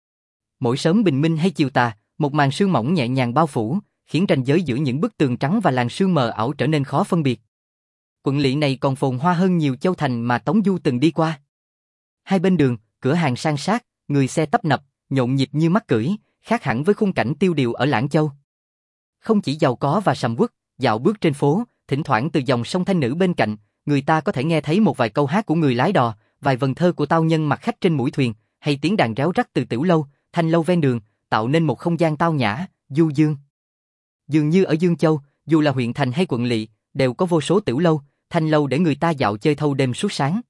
Mỗi sớm bình minh hay chiều tà, một màn sương mỏng nhẹ nhàng bao phủ, khiến ranh giới giữa những bức tường trắng và làn sương mờ ảo trở nên khó phân biệt. Quận lỵ này còn phồn hoa hơn nhiều châu thành mà Tống Du từng đi qua. Hai bên đường, cửa hàng san sát, người xe tấp nập, nhộn nhịp như mắc cưỡi, khác hẳn với khung cảnh tiêu điều ở Lảng Châu. Không chỉ giàu có và sầm uất, dạo bước trên phố, thỉnh thoảng từ dòng sông Thanh Nữ bên cạnh, người ta có thể nghe thấy một vài câu hát của người lái đò, vài vần thơ của tao nhân mặc khách trên mũi thuyền, hay tiếng đàn réo rắt từ tiểu lâu, thanh lâu ven đường, tạo nên một không gian tao nhã, du dương. Dường như ở Dương Châu, dù là huyện thành hay quận lỵ, đều có vô số tiểu lâu, thanh lâu để người ta dạo chơi thâu đêm suốt sáng.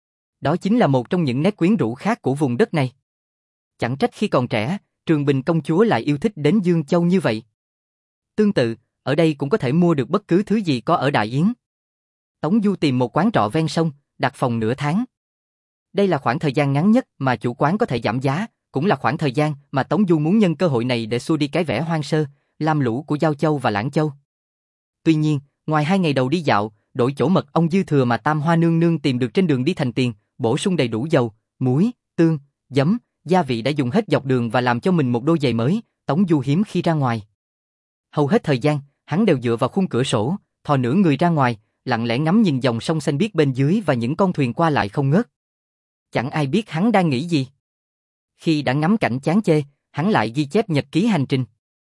Đó chính là một trong những nét quyến rũ khác của vùng đất này. Chẳng trách khi còn trẻ, Trường Bình công chúa lại yêu thích đến Dương Châu như vậy. Tương tự, ở đây cũng có thể mua được bất cứ thứ gì có ở Đại Yến. Tống Du tìm một quán trọ ven sông, đặt phòng nửa tháng. Đây là khoảng thời gian ngắn nhất mà chủ quán có thể giảm giá, cũng là khoảng thời gian mà Tống Du muốn nhân cơ hội này để xua đi cái vẻ hoang sơ, lam lũ của Giao Châu và Lảng Châu. Tuy nhiên, ngoài hai ngày đầu đi dạo, đổi chỗ mật ong dư thừa mà Tam Hoa nương nương tìm được trên đường đi thành tiền, bổ sung đầy đủ dầu, muối, tương, giấm, gia vị đã dùng hết dọc đường và làm cho mình một đôi giày mới, Tống Du hiếm khi ra ngoài. Hầu hết thời gian, hắn đều dựa vào khung cửa sổ, thò nửa người ra ngoài, lặng lẽ ngắm nhìn dòng sông xanh biếc bên dưới và những con thuyền qua lại không ngớt. Chẳng ai biết hắn đang nghĩ gì. Khi đã ngắm cảnh chán chê, hắn lại ghi chép nhật ký hành trình.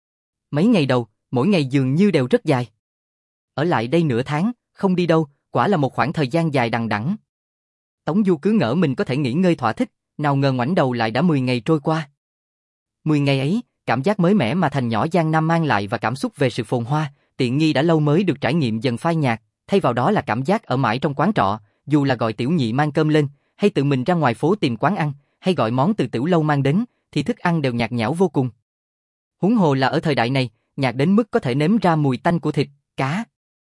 Mấy ngày đầu, mỗi ngày dường như đều rất dài. Ở lại đây nửa tháng, không đi đâu, quả là một khoảng thời gian dài đằng đẵng. Tống Du cứ ngỡ mình có thể nghỉ ngơi thỏa thích, nào ngờ ngoảnh đầu lại đã mười ngày trôi qua. mười ngày ấy, cảm giác mới mẻ mà thành nhỏ Giang Nam mang lại và cảm xúc về sự phồn hoa, tiện nghi đã lâu mới được trải nghiệm dần phai nhạt, thay vào đó là cảm giác ở mãi trong quán trọ, dù là gọi tiểu nhị mang cơm lên, hay tự mình ra ngoài phố tìm quán ăn, hay gọi món từ tiểu lâu mang đến, thì thức ăn đều nhạt nhẽo vô cùng. Huống hồ là ở thời đại này, nhạt đến mức có thể nếm ra mùi tanh của thịt, cá.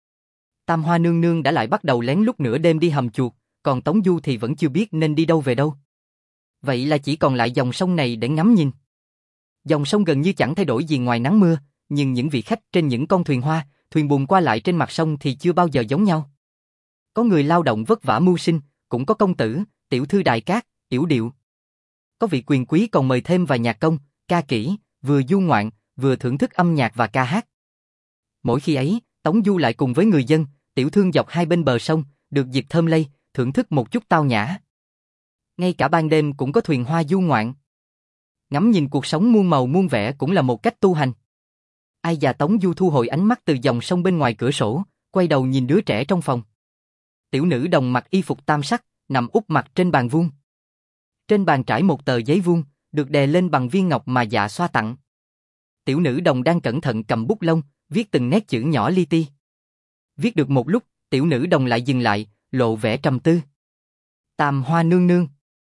Tam Hoa nương nương đã lại bắt đầu lén lút nửa đêm đi hầm chuột, còn Tống Du thì vẫn chưa biết nên đi đâu về đâu. Vậy là chỉ còn lại dòng sông này để ngắm nhìn. Dòng sông gần như chẳng thay đổi gì ngoài nắng mưa, nhưng những vị khách trên những con thuyền hoa, thuyền buồm qua lại trên mặt sông thì chưa bao giờ giống nhau. Có người lao động vất vả mưu sinh, cũng có công tử, tiểu thư đại cát, yểu điệu. Có vị quyền quý còn mời thêm vài nhạc công, ca kỹ, vừa du ngoạn, vừa thưởng thức âm nhạc và ca hát. Mỗi khi ấy, Tống Du lại cùng với người dân, tiểu thương dọc hai bên bờ sông, được dịp thơm lây, thưởng thức một chút tao nhã. Ngay cả ban đêm cũng có thuyền hoa du ngoạn. Ngắm nhìn cuộc sống muôn màu muôn vẻ cũng là một cách tu hành. Ai già Tống Du thu hồi ánh mắt từ dòng sông bên ngoài cửa sổ, quay đầu nhìn đứa trẻ trong phòng. Tiểu nữ đồng mặc y phục tam sắc, nằm úp mặt trên bàn vuông. Trên bàn trải một tờ giấy vuông, được đè lên bằng viên ngọc mà dạ xoa tặng. Tiểu nữ đồng đang cẩn thận cầm bút lông, viết từng nét chữ nhỏ li ti. Viết được một lúc, tiểu nữ đồng lại dừng lại, lộ vẻ trầm tư. Tam Hoa nương nương.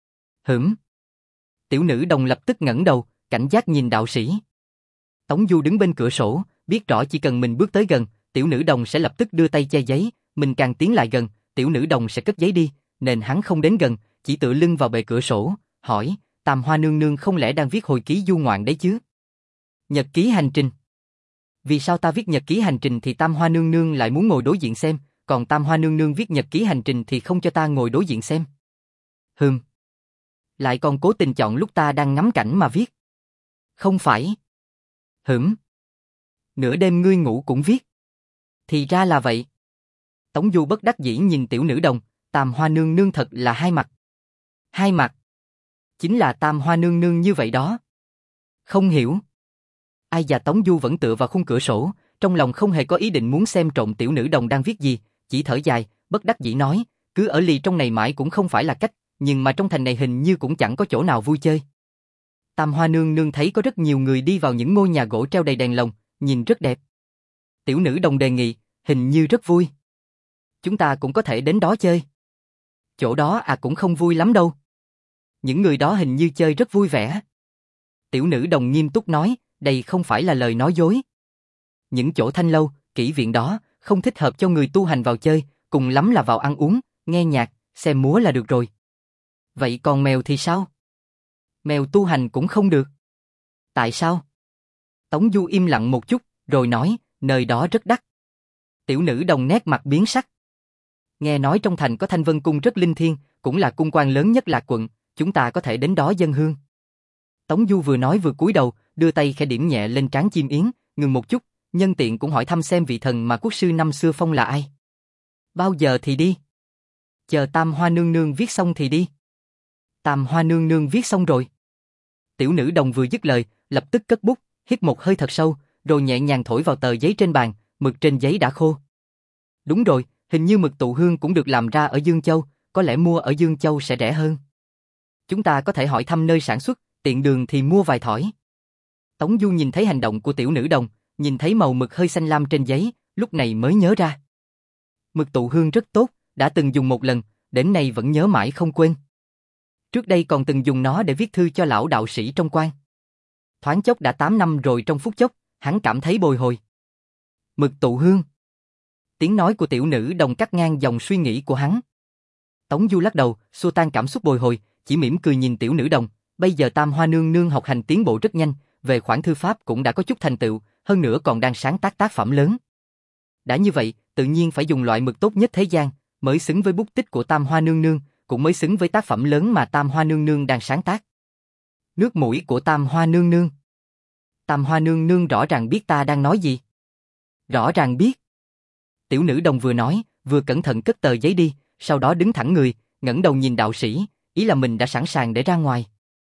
Hửm. Tiểu nữ đồng lập tức ngẩng đầu, cảnh giác nhìn đạo sĩ. Tống Du đứng bên cửa sổ, biết rõ chỉ cần mình bước tới gần, tiểu nữ đồng sẽ lập tức đưa tay che giấy, mình càng tiến lại gần, tiểu nữ đồng sẽ cất giấy đi, nên hắn không đến gần, chỉ tựa lưng vào bệ cửa sổ, hỏi, Tam Hoa nương nương không lẽ đang viết hồi ký du ngoạn đấy chứ? Nhật ký hành trình. Vì sao ta viết nhật ký hành trình thì Tam Hoa nương nương lại muốn ngồi đối diện xem, còn Tam Hoa nương nương viết nhật ký hành trình thì không cho ta ngồi đối diện xem? Hừm. Lại còn cố tình chọn lúc ta đang ngắm cảnh mà viết. Không phải. Hửm. Nửa đêm ngươi ngủ cũng viết. Thì ra là vậy. Tống Du bất đắc dĩ nhìn tiểu nữ đồng, Tam Hoa nương nương thật là hai mặt. Hai mặt. Chính là Tam Hoa nương nương như vậy đó. Không hiểu. Ai già Tống Du vẫn tựa vào khung cửa sổ, trong lòng không hề có ý định muốn xem trộm tiểu nữ đồng đang viết gì, chỉ thở dài, bất đắc dĩ nói, cứ ở lì trong này mãi cũng không phải là cách, nhưng mà trong thành này hình như cũng chẳng có chỗ nào vui chơi. Tam Hoa nương nương thấy có rất nhiều người đi vào những ngôi nhà gỗ treo đầy đèn lồng, nhìn rất đẹp. Tiểu nữ đồng đề nghị, hình như rất vui. Chúng ta cũng có thể đến đó chơi. Chỗ đó à cũng không vui lắm đâu. Những người đó hình như chơi rất vui vẻ. Tiểu nữ đồng nghiêm túc nói, đây không phải là lời nói dối. Những chỗ thanh lâu, kỹ viện đó, không thích hợp cho người tu hành vào chơi, cùng lắm là vào ăn uống, nghe nhạc, xem múa là được rồi. Vậy còn mèo thì sao? Mèo tu hành cũng không được. Tại sao? Tống Du im lặng một chút, rồi nói, nơi đó rất đắt. Tiểu nữ đồng nét mặt biến sắc. Nghe nói trong thành có Thanh Vân Cung rất linh thiêng, cũng là cung quan lớn nhất Lạc quận, chúng ta có thể đến đó dâng hương. Tống Du vừa nói vừa cúi đầu, đưa tay khẽ điểm nhẹ lên trán chim yến, ngừng một chút, nhân tiện cũng hỏi thăm xem vị thần mà quốc sư năm xưa phong là ai. Bao giờ thì đi? Chờ Tam Hoa nương nương viết xong thì đi. Tam Hoa nương nương viết xong rồi. Tiểu nữ đồng vừa dứt lời, lập tức cất bút, hít một hơi thật sâu, rồi nhẹ nhàng thổi vào tờ giấy trên bàn, mực trên giấy đã khô. Đúng rồi, hình như mực tụ hương cũng được làm ra ở Dương Châu, có lẽ mua ở Dương Châu sẽ rẻ hơn. Chúng ta có thể hỏi thăm nơi sản xuất, tiện đường thì mua vài thỏi. Tống Du nhìn thấy hành động của tiểu nữ đồng, nhìn thấy màu mực hơi xanh lam trên giấy, lúc này mới nhớ ra. Mực tụ hương rất tốt, đã từng dùng một lần, đến nay vẫn nhớ mãi không quên. Trước đây còn từng dùng nó để viết thư cho lão đạo sĩ trong quan. Thoáng chốc đã tám năm rồi, trong phút chốc, hắn cảm thấy bồi hồi. Mực tụ hương. Tiếng nói của tiểu nữ đồng cắt ngang dòng suy nghĩ của hắn. Tống Du lắc đầu, xua tan cảm xúc bồi hồi, chỉ mỉm cười nhìn tiểu nữ đồng. Bây giờ Tam Hoa nương nương học hành tiến bộ rất nhanh, về khoản thư pháp cũng đã có chút thành tựu, hơn nữa còn đang sáng tác tác phẩm lớn. Đã như vậy, tự nhiên phải dùng loại mực tốt nhất thế gian, mới xứng với bút tích của Tam Hoa nương nương, cũng mới xứng với tác phẩm lớn mà Tam Hoa nương nương đang sáng tác. Nước mũi của Tam Hoa nương nương. Tam Hoa nương nương rõ ràng biết ta đang nói gì. Rõ ràng biết. Tiểu nữ đồng vừa nói, vừa cẩn thận cất tờ giấy đi, sau đó đứng thẳng người, ngẩng đầu nhìn đạo sĩ, ý là mình đã sẵn sàng để ra ngoài.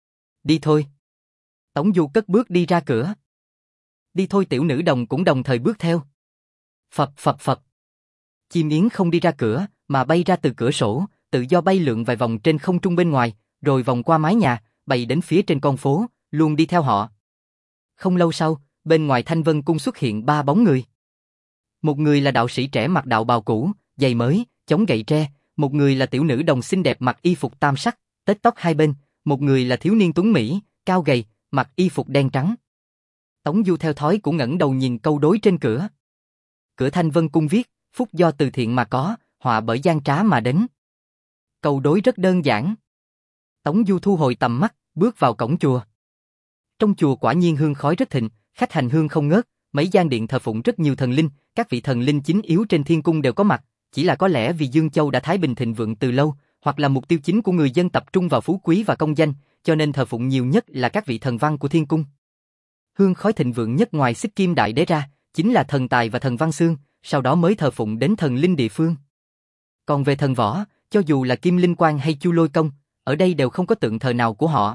Đi thôi. Tống Du cất bước đi ra cửa. Đi thôi, tiểu nữ đồng cũng đồng thời bước theo. Phập phập phập. Chim yến không đi ra cửa, mà bay ra từ cửa sổ, tự do bay lượn vài vòng trên không trung bên ngoài, rồi vòng qua mái nhà, bay đến phía trên con phố, luôn đi theo họ. Không lâu sau, bên ngoài Thanh Vân Cung xuất hiện ba bóng người. Một người là đạo sĩ trẻ mặc đạo bào cũ, giày mới, chống gậy tre, một người là tiểu nữ đồng xinh đẹp mặc y phục tam sắc, tết tóc hai bên, một người là thiếu niên tuấn mỹ, cao gầy, mặc y phục đen trắng. Tống Du theo thói cũng ngẩng đầu nhìn câu đối trên cửa. Cửa Thanh Vân Cung viết, phúc do từ thiện mà có, họa bởi gian trá mà đến. Câu đối rất đơn giản. Tống Du thu hồi tầm mắt, bước vào cổng chùa. Trong chùa quả nhiên hương khói rất thịnh, khách hành hương không ngớt, mấy gian điện thờ phụng rất nhiều thần linh, các vị thần linh chính yếu trên thiên cung đều có mặt, chỉ là có lẽ vì Dương Châu đã thái bình thịnh vượng từ lâu, hoặc là mục tiêu chính của người dân tập trung vào phú quý và công danh, cho nên thờ phụng nhiều nhất là các vị thần văn của thiên cung. Hương khói thịnh vượng nhất ngoài Xích Kim Đại Đế ra, chính là thần tài và thần văn xương, sau đó mới thờ phụng đến thần linh địa phương. Còn về thần võ, cho dù là Kim Linh Quang hay Chu Lôi Công, ở đây đều không có tượng thờ nào của họ.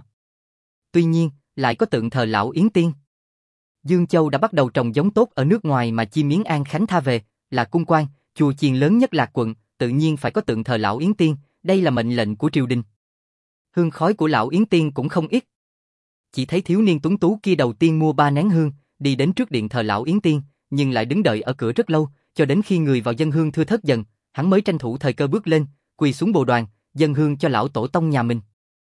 Tuy nhiên, lại có tượng thờ Lão Yến Tiên. Dương Châu đã bắt đầu trồng giống tốt ở nước ngoài mà chi miến An Khánh tha về, là cung quan, chùa chiền lớn nhất Lạc quận, tự nhiên phải có tượng thờ Lão Yến Tiên, đây là mệnh lệnh của triều đình. Hương khói của Lão Yến Tiên cũng không ít. Chỉ thấy thiếu niên tuấn tú kia đầu tiên mua ba nén hương, đi đến trước điện thờ Lão Yến Tiên, nhưng lại đứng đợi ở cửa rất lâu, cho đến khi người vào dân hương thưa thớt dần, hắn mới tranh thủ thời cơ bước lên, quỳ xuống bồ đoàn, dân hương cho lão tổ tông nhà mình.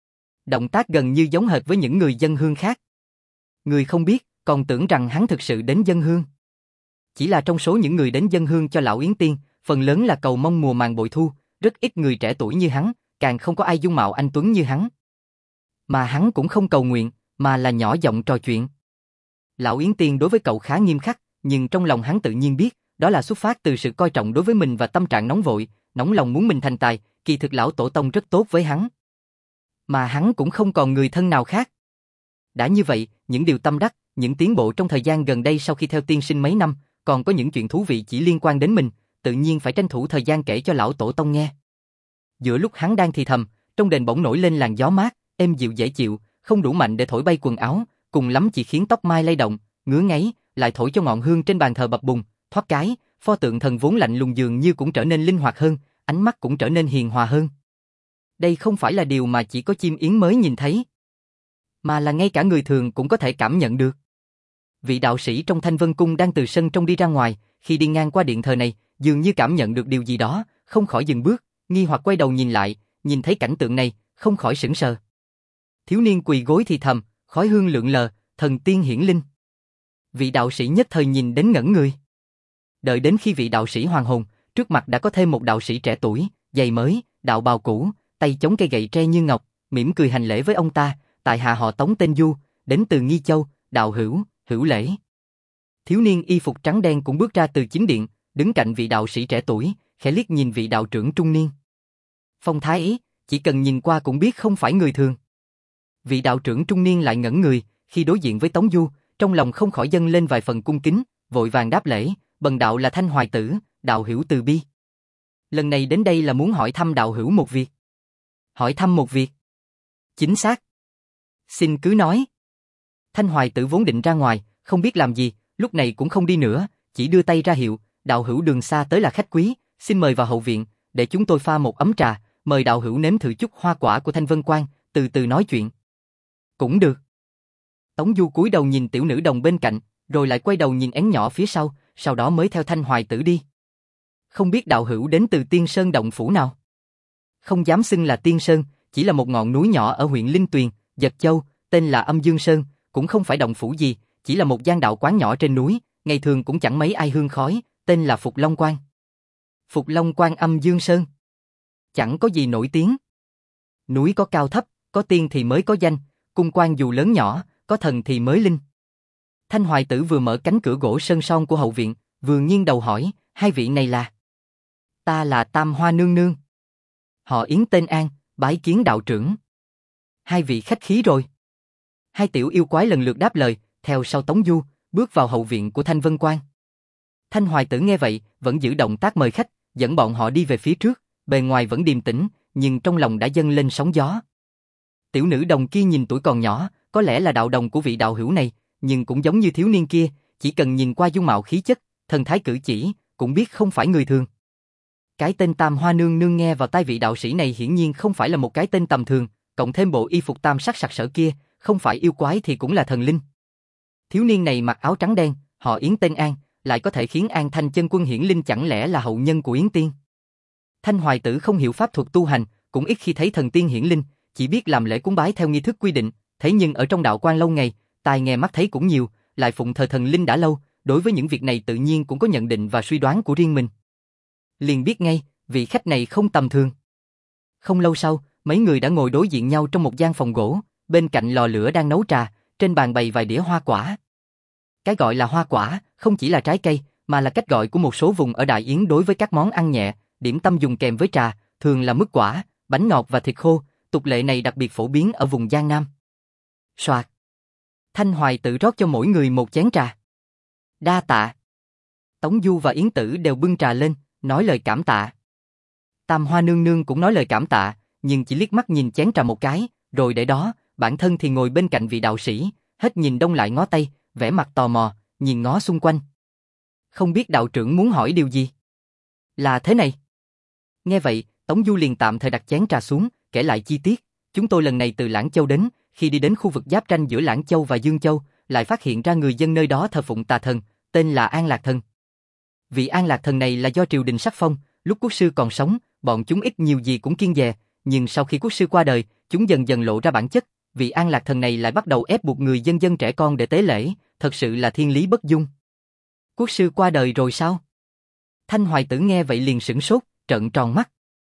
Động tác gần như giống hệt với những người dân hương khác. Người không biết, còn tưởng rằng hắn thực sự đến dân hương. Chỉ là trong số những người đến dân hương cho Lão Yến Tiên, phần lớn là cầu mong mùa màng bội thu, rất ít người trẻ tuổi như hắn, càng không có ai dung mạo anh tuấn như hắn. Mà hắn cũng không cầu nguyện, mà là nhỏ giọng trò chuyện. Lão Yến Tiên đối với cậu khá nghiêm khắc, nhưng trong lòng hắn tự nhiên biết, đó là xuất phát từ sự coi trọng đối với mình và tâm trạng nóng vội, nóng lòng muốn mình thành tài, kỳ thực lão tổ tông rất tốt với hắn. Mà hắn cũng không còn người thân nào khác. Đã như vậy, những điều tâm đắc, những tiến bộ trong thời gian gần đây sau khi theo tiên sinh mấy năm, còn có những chuyện thú vị chỉ liên quan đến mình, tự nhiên phải tranh thủ thời gian kể cho lão tổ tông nghe. Giữa lúc hắn đang thì thầm, trong đền bỗng nổi lên làn gió mát, êm dịu dễ chịu, không đủ mạnh để thổi bay quần áo, cùng lắm chỉ khiến tóc mai lay động, ngứa ngáy, lại thổi cho ngọn hương trên bàn thờ bập bùng, thoát cái, pho tượng thần vốn lạnh lùng dường như cũng trở nên linh hoạt hơn, ánh mắt cũng trở nên hiền hòa hơn. Đây không phải là điều mà chỉ có chim yến mới nhìn thấy, mà là ngay cả người thường cũng có thể cảm nhận được. Vị đạo sĩ trong Thanh Vân Cung đang từ sân trong đi ra ngoài, khi đi ngang qua điện thờ này, dường như cảm nhận được điều gì đó, không khỏi dừng bước, nghi hoặc quay đầu nhìn lại, nhìn thấy cảnh tượng này, không khỏi sững sờ. Thiếu niên quỳ gối thì thầm, khói hương lượn lờ, thần tiên hiển linh. Vị đạo sĩ nhất thời nhìn đến ngẩn người. Đợi đến khi vị đạo sĩ hoàn hồn, trước mặt đã có thêm một đạo sĩ trẻ tuổi, giày mới, đạo bào cũ, tay chống cây gậy tre như ngọc, mỉm cười hành lễ với ông ta, tại hạ họ Tống tên Du, đến từ Nghi Châu, đạo hữu, hữu lễ. Thiếu niên y phục trắng đen cũng bước ra từ chính điện, đứng cạnh vị đạo sĩ trẻ tuổi, khẽ liếc nhìn vị đạo trưởng trung niên. Phong thái ấy, chỉ cần nhìn qua cũng biết không phải người thường. Vị đạo trưởng trung niên lại ngẩn người, khi đối diện với Tống Du, trong lòng không khỏi dâng lên vài phần cung kính, vội vàng đáp lễ, bần đạo là Thanh Hoài Tử, đạo hữu từ bi. Lần này đến đây là muốn hỏi thăm đạo hữu một việc. Hỏi thăm một việc? Chính xác. Xin cứ nói. Thanh Hoài Tử vốn định ra ngoài, không biết làm gì, lúc này cũng không đi nữa, chỉ đưa tay ra hiệu, đạo hữu đường xa tới là khách quý, xin mời vào hậu viện, để chúng tôi pha một ấm trà, mời đạo hữu nếm thử chút hoa quả của Thanh Vân Quan, từ từ nói chuyện. Cũng được. Tống Du cúi đầu nhìn tiểu nữ đồng bên cạnh, rồi lại quay đầu nhìn én nhỏ phía sau, sau đó mới theo Thanh Hoài Tử đi. Không biết đạo hữu đến từ Tiên Sơn động phủ nào? Không dám xưng là Tiên Sơn, chỉ là một ngọn núi nhỏ ở huyện Linh Tuyền, Dật Châu, tên là Âm Dương Sơn, cũng không phải động phủ gì, chỉ là một gian đạo quán nhỏ trên núi, ngày thường cũng chẳng mấy ai hương khói, tên là Phục Long Quan. Phục Long Quan Âm Dương Sơn. Chẳng có gì nổi tiếng. Núi có cao thấp, có tiên thì mới có danh, cung quan dù lớn nhỏ, có thần thì mới linh. Thanh Hoài Tử vừa mở cánh cửa gỗ sơn son của hậu viện, vừa nghiêng đầu hỏi, hai vị này là? Ta là Tam Hoa Nương Nương. Họ Yến tên An, bái kiến đạo trưởng. Hai vị khách khí rồi. Hai tiểu yêu quái lần lượt đáp lời, theo sau Tống Du, bước vào hậu viện của Thanh Vân Quan. Thanh Hoài Tử nghe vậy, vẫn giữ động tác mời khách, dẫn bọn họ đi về phía trước, bề ngoài vẫn điềm tĩnh, nhưng trong lòng đã dâng lên sóng gió. Tiểu nữ đồng kia nhìn tuổi còn nhỏ, có lẽ là đạo đồng của vị đạo hữu này, nhưng cũng giống như thiếu niên kia, chỉ cần nhìn qua dung mạo khí chất, thần thái cử chỉ, cũng biết không phải người thường. Cái tên Tam Hoa Nương Nương nghe vào tai vị đạo sĩ này hiển nhiên không phải là một cái tên tầm thường, cộng thêm bộ y phục tam sắc sặc sỡ kia, không phải yêu quái thì cũng là thần linh. Thiếu niên này mặc áo trắng đen, họ Yến tên An, lại có thể khiến An Thanh chân quân hiển linh chẳng lẽ là hậu nhân của Yến Tiên. Thanh Hoài Tử không hiểu pháp thuật tu hành, cũng ít khi thấy thần tiên hiển linh, chỉ biết làm lễ cúng bái theo nghi thức quy định, thế nhưng ở trong đạo quan lâu ngày, tai nghe mắt thấy cũng nhiều, lại phụng thờ thần linh đã lâu, đối với những việc này tự nhiên cũng có nhận định và suy đoán của riêng mình. Liền biết ngay, vị khách này không tầm thường. Không lâu sau, mấy người đã ngồi đối diện nhau trong một gian phòng gỗ, bên cạnh lò lửa đang nấu trà, trên bàn bày vài đĩa hoa quả. Cái gọi là hoa quả, không chỉ là trái cây, mà là cách gọi của một số vùng ở Đại Yến đối với các món ăn nhẹ, điểm tâm dùng kèm với trà, thường là mứt quả, bánh ngọt và thịt khô, tục lệ này đặc biệt phổ biến ở vùng Giang Nam. Soạt. Thanh Hoài tự rót cho mỗi người một chén trà. Đa tạ. Tống Du và Yến Tử đều bưng trà lên, nói lời cảm tạ. Tam Hoa nương nương cũng nói lời cảm tạ, nhưng chỉ liếc mắt nhìn chén trà một cái, rồi để đó, bản thân thì ngồi bên cạnh vị đạo sĩ, hết nhìn đông lại ngó tây, vẻ mặt tò mò, nhìn ngó xung quanh. Không biết đạo trưởng muốn hỏi điều gì? Là thế này. Nghe vậy, Tống Du liền tạm thời đặt chén trà xuống, kể lại chi tiết. Chúng tôi lần này từ Lãng Châu đến, khi đi đến khu vực giáp ranh giữa Lãng Châu và Dương Châu, lại phát hiện ra người dân nơi đó thờ phụng tà thần, tên là An Lạc Thần. Vị An Lạc Thần này là do triều đình sắc phong, lúc quốc sư còn sống, bọn chúng ít nhiều gì cũng kiêng dè, nhưng sau khi quốc sư qua đời, chúng dần dần lộ ra bản chất. Vị An Lạc Thần này lại bắt đầu ép buộc người dân dân trẻ con để tế lễ, thật sự là thiên lý bất dung. Quốc sư qua đời rồi sao? Thanh Hoài Tử nghe vậy liền sửng sốt, trợn tròn mắt.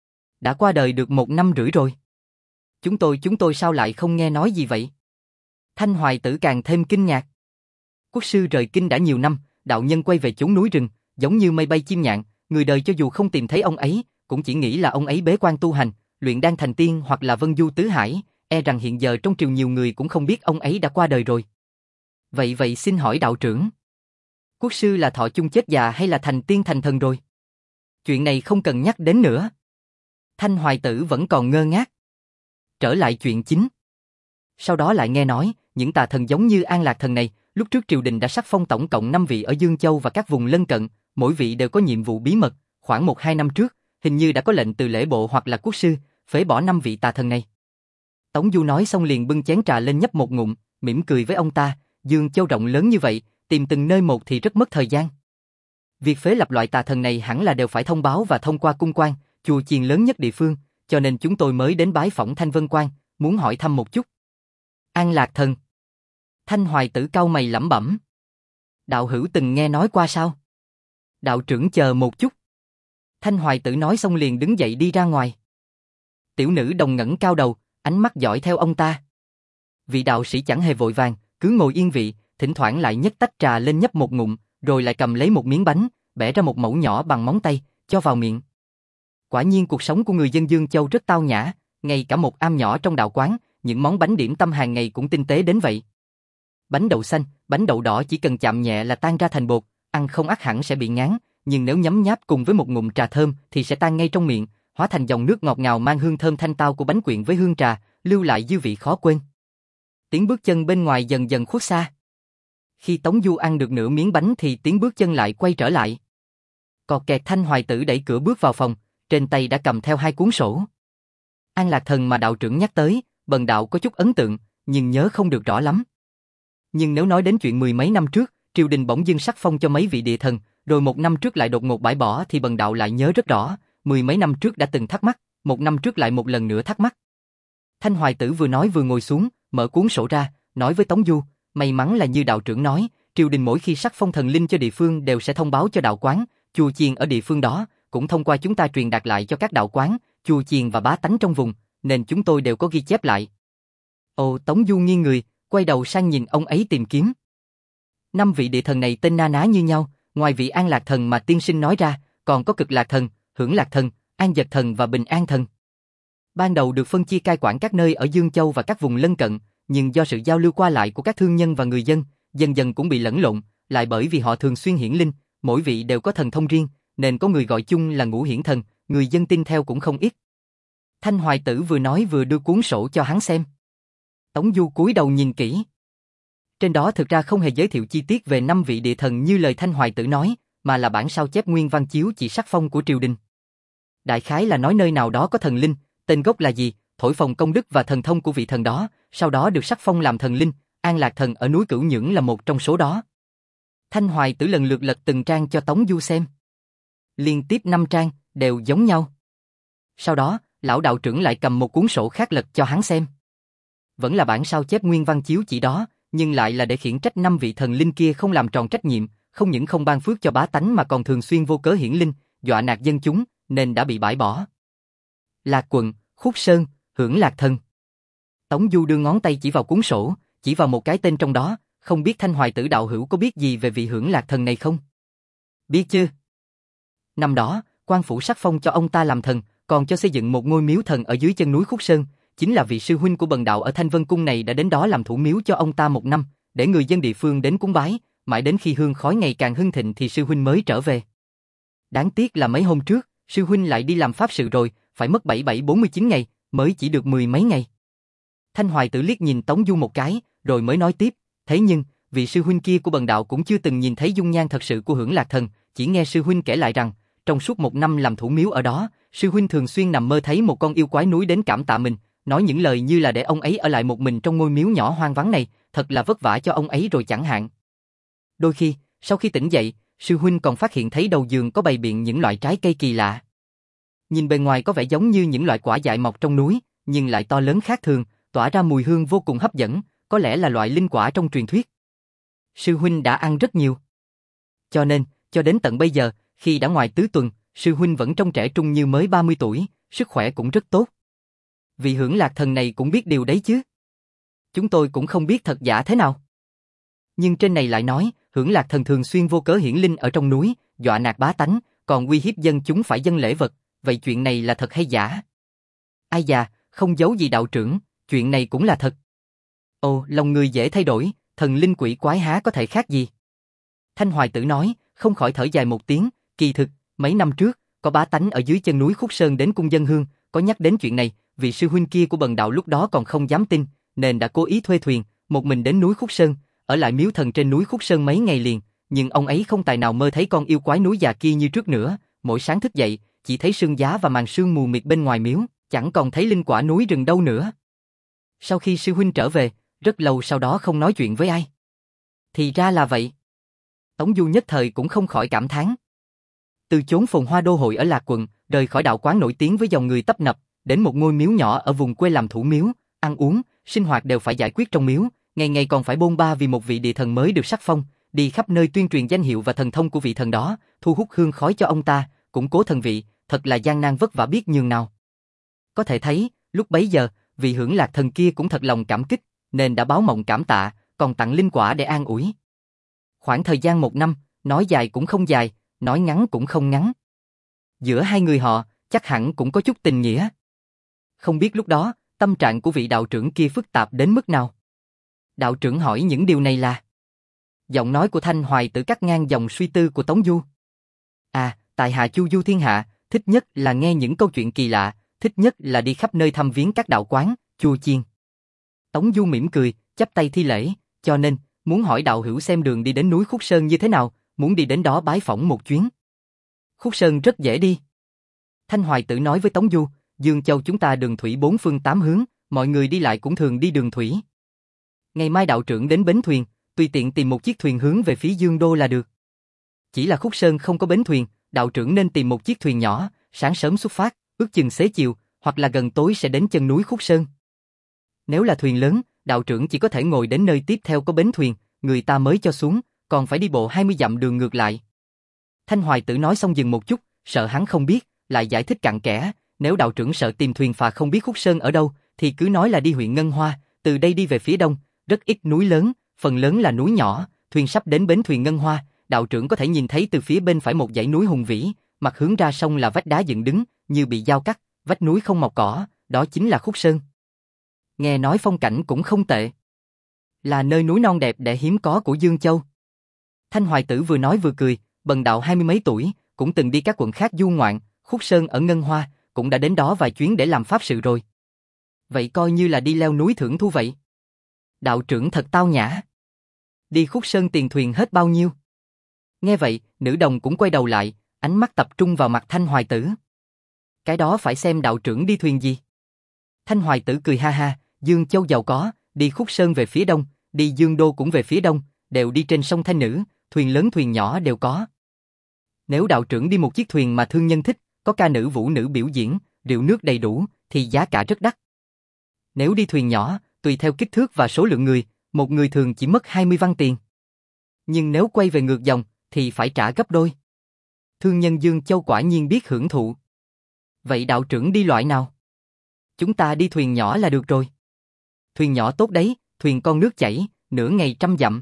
Đã qua đời được một năm rưỡi rồi. Chúng tôi chúng tôi sao lại không nghe nói gì vậy? Thanh Hoài Tử càng thêm kinh ngạc. Quốc sư rời kinh đã nhiều năm, đạo nhân quay về chốn núi rừng, giống như mây bay chim nhạn, người đời cho dù không tìm thấy ông ấy, cũng chỉ nghĩ là ông ấy bế quan tu hành, luyện đan thành tiên hoặc là vân du tứ hải, e rằng hiện giờ trong triều nhiều người cũng không biết ông ấy đã qua đời rồi. Vậy vậy xin hỏi đạo trưởng, quốc sư là thọ chung chết già hay là thành tiên thành thần rồi? Chuyện này không cần nhắc đến nữa. Thanh Hoài Tử vẫn còn ngơ ngác. Trở lại chuyện chính. Sau đó lại nghe nói, những tà thần giống như An Lạc Thần này, lúc trước triều đình đã sắc phong tổng cộng năm vị ở Dương Châu và các vùng lân cận, mỗi vị đều có nhiệm vụ bí mật, khoảng một hai năm trước, hình như đã có lệnh từ lễ bộ hoặc là quốc sư, phế bỏ năm vị tà thần này. Tống Du nói xong liền bưng chén trà lên nhấp một ngụm, mỉm cười với ông ta, Dương Châu rộng lớn như vậy, tìm từng nơi một thì rất mất thời gian. Việc phế lập loại tà thần này hẳn là đều phải thông báo và thông qua cung quan, chùa chiền lớn nhất địa phương, cho nên chúng tôi mới đến bái phỏng Thanh Vân Quan, muốn hỏi thăm một chút. An Lạc Thần. Thanh Hoài Tử cau mày lẩm bẩm. Đạo hữu từng nghe nói qua sao? Đạo trưởng chờ một chút. Thanh Hoài Tử nói xong liền đứng dậy đi ra ngoài. Tiểu nữ đồng ngẩng cao đầu, ánh mắt dõi theo ông ta. Vị đạo sĩ chẳng hề vội vàng, cứ ngồi yên vị, thỉnh thoảng lại nhấc tách trà lên nhấp một ngụm, rồi lại cầm lấy một miếng bánh, bẻ ra một mẩu nhỏ bằng móng tay, cho vào miệng. Quả nhiên cuộc sống của người dân Dương Châu rất tao nhã, ngay cả một am nhỏ trong đạo quán, những món bánh điểm tâm hàng ngày cũng tinh tế đến vậy. Bánh đậu xanh, bánh đậu đỏ chỉ cần chạm nhẹ là tan ra thành bột, ăn không ắt hẳn sẽ bị ngán, nhưng nếu nhấm nháp cùng với một ngụm trà thơm thì sẽ tan ngay trong miệng, hóa thành dòng nước ngọt ngào mang hương thơm thanh tao của bánh quyện với hương trà, lưu lại dư vị khó quên. Tiếng bước chân bên ngoài dần dần khuất xa. Khi Tống Du ăn được nửa miếng bánh thì tiếng bước chân lại quay trở lại. Cọt kẹt. Thanh Hoài Tử đẩy cửa bước vào phòng, trên tay đã cầm theo hai cuốn sổ. An Lạc Thần mà đạo trưởng nhắc tới, bần đạo có chút ấn tượng, nhưng nhớ không được rõ lắm. Nhưng nếu nói đến chuyện mười mấy năm trước, triều đình bỗng dưng sắc phong cho mấy vị địa thần, rồi một năm trước lại đột ngột bãi bỏ thì bần đạo lại nhớ rất rõ, mười mấy năm trước đã từng thắc mắc, một năm trước lại một lần nữa thắc mắc. Thanh Hoài Tử vừa nói vừa ngồi xuống, mở cuốn sổ ra, nói với Tống Du, may mắn là như đạo trưởng nói, triều đình mỗi khi sắc phong thần linh cho địa phương đều sẽ thông báo cho đạo quán, chùa chiền ở địa phương đó, cũng thông qua chúng ta truyền đạt lại cho các đạo quán, chùa chiền và bá tánh trong vùng, nên chúng tôi đều có ghi chép lại. Ồ, Tống Du nghiêng người, quay đầu sang nhìn ông ấy tìm kiếm. Năm vị địa thần này tên na ná như nhau, ngoài vị An Lạc Thần mà tiên sinh nói ra, còn có Cực Lạc Thần, Hưởng Lạc Thần, An Dật Thần và Bình An Thần. Ban đầu được phân chia cai quản các nơi ở Dương Châu và các vùng lân cận, nhưng do sự giao lưu qua lại của các thương nhân và người dân, dần dần cũng bị lẫn lộn, lại bởi vì họ thường xuyên hiển linh, mỗi vị đều có thần thông riêng, nên có người gọi chung là Ngũ Hiển Thần, người dân tin theo cũng không ít. Thanh Hoài Tử vừa nói vừa đưa cuốn sổ cho hắn xem. Tống Du cúi đầu nhìn kỹ. Trên đó thực ra không hề giới thiệu chi tiết về năm vị địa thần như lời Thanh Hoài Tử nói, mà là bản sao chép nguyên văn chiếu chỉ sắc phong của triều đình. Đại khái là nói nơi nào đó có thần linh, tên gốc là gì, thổi phồng công đức và thần thông của vị thần đó, sau đó được sắc phong làm thần linh, An Lạc Thần ở núi Cửu Nhưỡng là một trong số đó. Thanh Hoài Tử lần lượt lật từng trang cho Tống Du xem. Liên tiếp năm trang, đều giống nhau. Sau đó, lão đạo trưởng lại cầm một cuốn sổ khác lật cho hắn xem. Vẫn là bản sao chép nguyên văn chiếu chỉ đó, nhưng lại là để khiển trách năm vị thần linh kia không làm tròn trách nhiệm, không những không ban phước cho bá tánh mà còn thường xuyên vô cớ hiển linh, dọa nạt dân chúng, nên đã bị bãi bỏ. Lạc quận, Khúc Sơn, Hưởng Lạc Thần. Tống Du đưa ngón tay chỉ vào cuốn sổ, chỉ vào một cái tên trong đó, không biết Thanh Hoài Tử đạo hữu có biết gì về vị Hưởng Lạc Thần này không? Biết chứ. Năm đó, quan phủ sắc phong cho ông ta làm thần, còn cho xây dựng một ngôi miếu thần ở dưới chân núi Khúc Sơn, chính là vị sư huynh của Bần đạo ở Thanh Vân Cung này đã đến đó làm thủ miếu cho ông ta một năm, để người dân địa phương đến cúng bái, mãi đến khi hương khói ngày càng hưng thịnh thì sư huynh mới trở về. Đáng tiếc là mấy hôm trước, sư huynh lại đi làm pháp sự rồi, phải mất bảy bảy bốn mươi chín ngày, mới chỉ được mười mấy ngày. Thanh Hoài Tử liếc nhìn Tống Du một cái, rồi mới nói tiếp, thế nhưng, vị sư huynh kia của Bần đạo cũng chưa từng nhìn thấy dung nhan thật sự của Hưởng Lạc Thần, chỉ nghe sư huynh kể lại rằng, trong suốt một năm làm thủ miếu ở đó, sư huynh thường xuyên nằm mơ thấy một con yêu quái núi đến cảm tạ mình, nói những lời như là để ông ấy ở lại một mình trong ngôi miếu nhỏ hoang vắng này, thật là vất vả cho ông ấy rồi chẳng hạn. Đôi khi, sau khi tỉnh dậy, sư huynh còn phát hiện thấy đầu giường có bày biện những loại trái cây kỳ lạ. Nhìn bề ngoài có vẻ giống như những loại quả dại mọc trong núi, nhưng lại to lớn khác thường, tỏa ra mùi hương vô cùng hấp dẫn, có lẽ là loại linh quả trong truyền thuyết. Sư huynh đã ăn rất nhiều. Cho nên, cho đến tận bây giờ, khi đã ngoài tứ tuần, sư huynh vẫn trông trẻ trung như mới ba mươi tuổi, sức khỏe cũng rất tốt. Vị Hưởng Lạc Thần này cũng biết điều đấy chứ. Chúng tôi cũng không biết thật giả thế nào. Nhưng trên này lại nói, Hưởng Lạc Thần thường xuyên vô cớ hiển linh ở trong núi, dọa nạt bá tánh, còn uy hiếp dân chúng phải dâng lễ vật, vậy chuyện này là thật hay giả? Ai già, không giấu gì đạo trưởng, chuyện này cũng là thật. Ồ, lòng người dễ thay đổi, thần linh quỷ quái há có thể khác gì? Thanh Hoài Tử nói, không khỏi thở dài một tiếng, kỳ thực, mấy năm trước, có bá tánh ở dưới chân núi Khúc Sơn đến cung dân hương, có nhắc đến chuyện này, vị sư huynh kia của Bần đạo lúc đó còn không dám tin, nên đã cố ý thuê thuyền, một mình đến núi Khúc Sơn, ở lại miếu thần trên núi Khúc Sơn mấy ngày liền, nhưng ông ấy không tài nào mơ thấy con yêu quái núi già kia như trước nữa, mỗi sáng thức dậy, chỉ thấy sương giá và màn sương mù mịt bên ngoài miếu, chẳng còn thấy linh quả núi rừng đâu nữa. Sau khi sư huynh trở về, rất lâu sau đó không nói chuyện với ai. Thì ra là vậy. Tống Du nhất thời cũng không khỏi cảm thán. Từ chốn phồn hoa đô hội ở Lạc quận, rời khỏi đạo quán nổi tiếng với dòng người tấp nập, đến một ngôi miếu nhỏ ở vùng quê làm thủ miếu, ăn uống, sinh hoạt đều phải giải quyết trong miếu, ngày ngày còn phải bôn ba vì một vị địa thần mới được sắc phong, đi khắp nơi tuyên truyền danh hiệu và thần thông của vị thần đó, thu hút hương khói cho ông ta, củng cố thần vị, thật là gian nan vất vả biết nhường nào. Có thể thấy, lúc bấy giờ, vị Hưởng Lạc Thần kia cũng thật lòng cảm kích, nên đã báo mộng cảm tạ, còn tặng linh quả để an ủi. Khoảng thời gian một năm, nói dài cũng không dài, nói ngắn cũng không ngắn. Giữa hai người họ, chắc hẳn cũng có chút tình nghĩa. Không biết lúc đó, tâm trạng của vị đạo trưởng kia phức tạp đến mức nào. Đạo trưởng hỏi những điều này là... Giọng nói của Thanh Hoài Tử cắt ngang dòng suy tư của Tống Du. À, tại hạ chu du thiên hạ, thích nhất là nghe những câu chuyện kỳ lạ, thích nhất là đi khắp nơi thăm viếng các đạo quán, chùa chiền. Tống Du mỉm cười, chắp tay thi lễ, cho nên, muốn hỏi đạo hữu xem đường đi đến núi Khúc Sơn như thế nào, muốn đi đến đó bái phỏng một chuyến. Khúc Sơn rất dễ đi. Thanh Hoài Tử nói với Tống Du, Dương Châu chúng ta đường thủy bốn phương tám hướng, mọi người đi lại cũng thường đi đường thủy. Ngày mai đạo trưởng đến bến thuyền, tùy tiện tìm một chiếc thuyền hướng về phía Dương Đô là được. Chỉ là Khúc Sơn không có bến thuyền, đạo trưởng nên tìm một chiếc thuyền nhỏ, sáng sớm xuất phát, ước chừng xế chiều, hoặc là gần tối sẽ đến chân núi Khúc Sơn. Nếu là thuyền lớn, đạo trưởng chỉ có thể ngồi đến nơi tiếp theo có bến thuyền, người ta mới cho xuống, còn phải đi bộ hai mươi dặm đường ngược lại. Thanh Hoài Tử nói xong dừng một chút, sợ hắn không biết, lại giải thích cặn kẽ, nếu đạo trưởng sợ tìm thuyền phà không biết Khúc Sơn ở đâu, thì cứ nói là đi huyện Ngân Hoa, từ đây đi về phía đông, rất ít núi lớn, phần lớn là núi nhỏ, thuyền sắp đến bến thuyền Ngân Hoa, đạo trưởng có thể nhìn thấy từ phía bên phải một dãy núi hùng vĩ, mặt hướng ra sông là vách đá dựng đứng, như bị dao cắt, vách núi không mọc cỏ, đó chính là Khúc Sơn. Nghe nói phong cảnh cũng không tệ. Là nơi núi non đẹp đẽ hiếm có của Dương Châu. Thanh Hoài Tử vừa nói vừa cười, Bần đạo hai mươi mấy tuổi, cũng từng đi các quận khác du ngoạn, Khúc Sơn ở Ngân Hoa, cũng đã đến đó vài chuyến để làm pháp sự rồi. Vậy coi như là đi leo núi thưởng thu vậy. Đạo trưởng thật tao nhã. Đi Khúc Sơn tiền thuyền hết bao nhiêu? Nghe vậy, nữ đồng cũng quay đầu lại, ánh mắt tập trung vào mặt Thanh Hoài Tử. Cái đó phải xem đạo trưởng đi thuyền gì. Thanh Hoài Tử cười ha ha, Dương Châu giàu có, đi Khúc Sơn về phía đông, đi Dương Đô cũng về phía đông, đều đi trên sông Thanh Nữ, thuyền lớn thuyền nhỏ đều có. Nếu đạo trưởng đi một chiếc thuyền mà thương nhân thích, có ca nữ vũ nữ biểu diễn, rượu nước đầy đủ, thì giá cả rất đắt. Nếu đi thuyền nhỏ, tùy theo kích thước và số lượng người, một người thường chỉ mất hai mươi văn tiền. Nhưng nếu quay về ngược dòng, thì phải trả gấp đôi. Thương nhân Dương Châu quả nhiên biết hưởng thụ. Vậy đạo trưởng đi loại nào? Chúng ta đi thuyền nhỏ là được rồi. Thuyền nhỏ tốt đấy, thuyền con nước chảy, nửa ngày trăm dặm.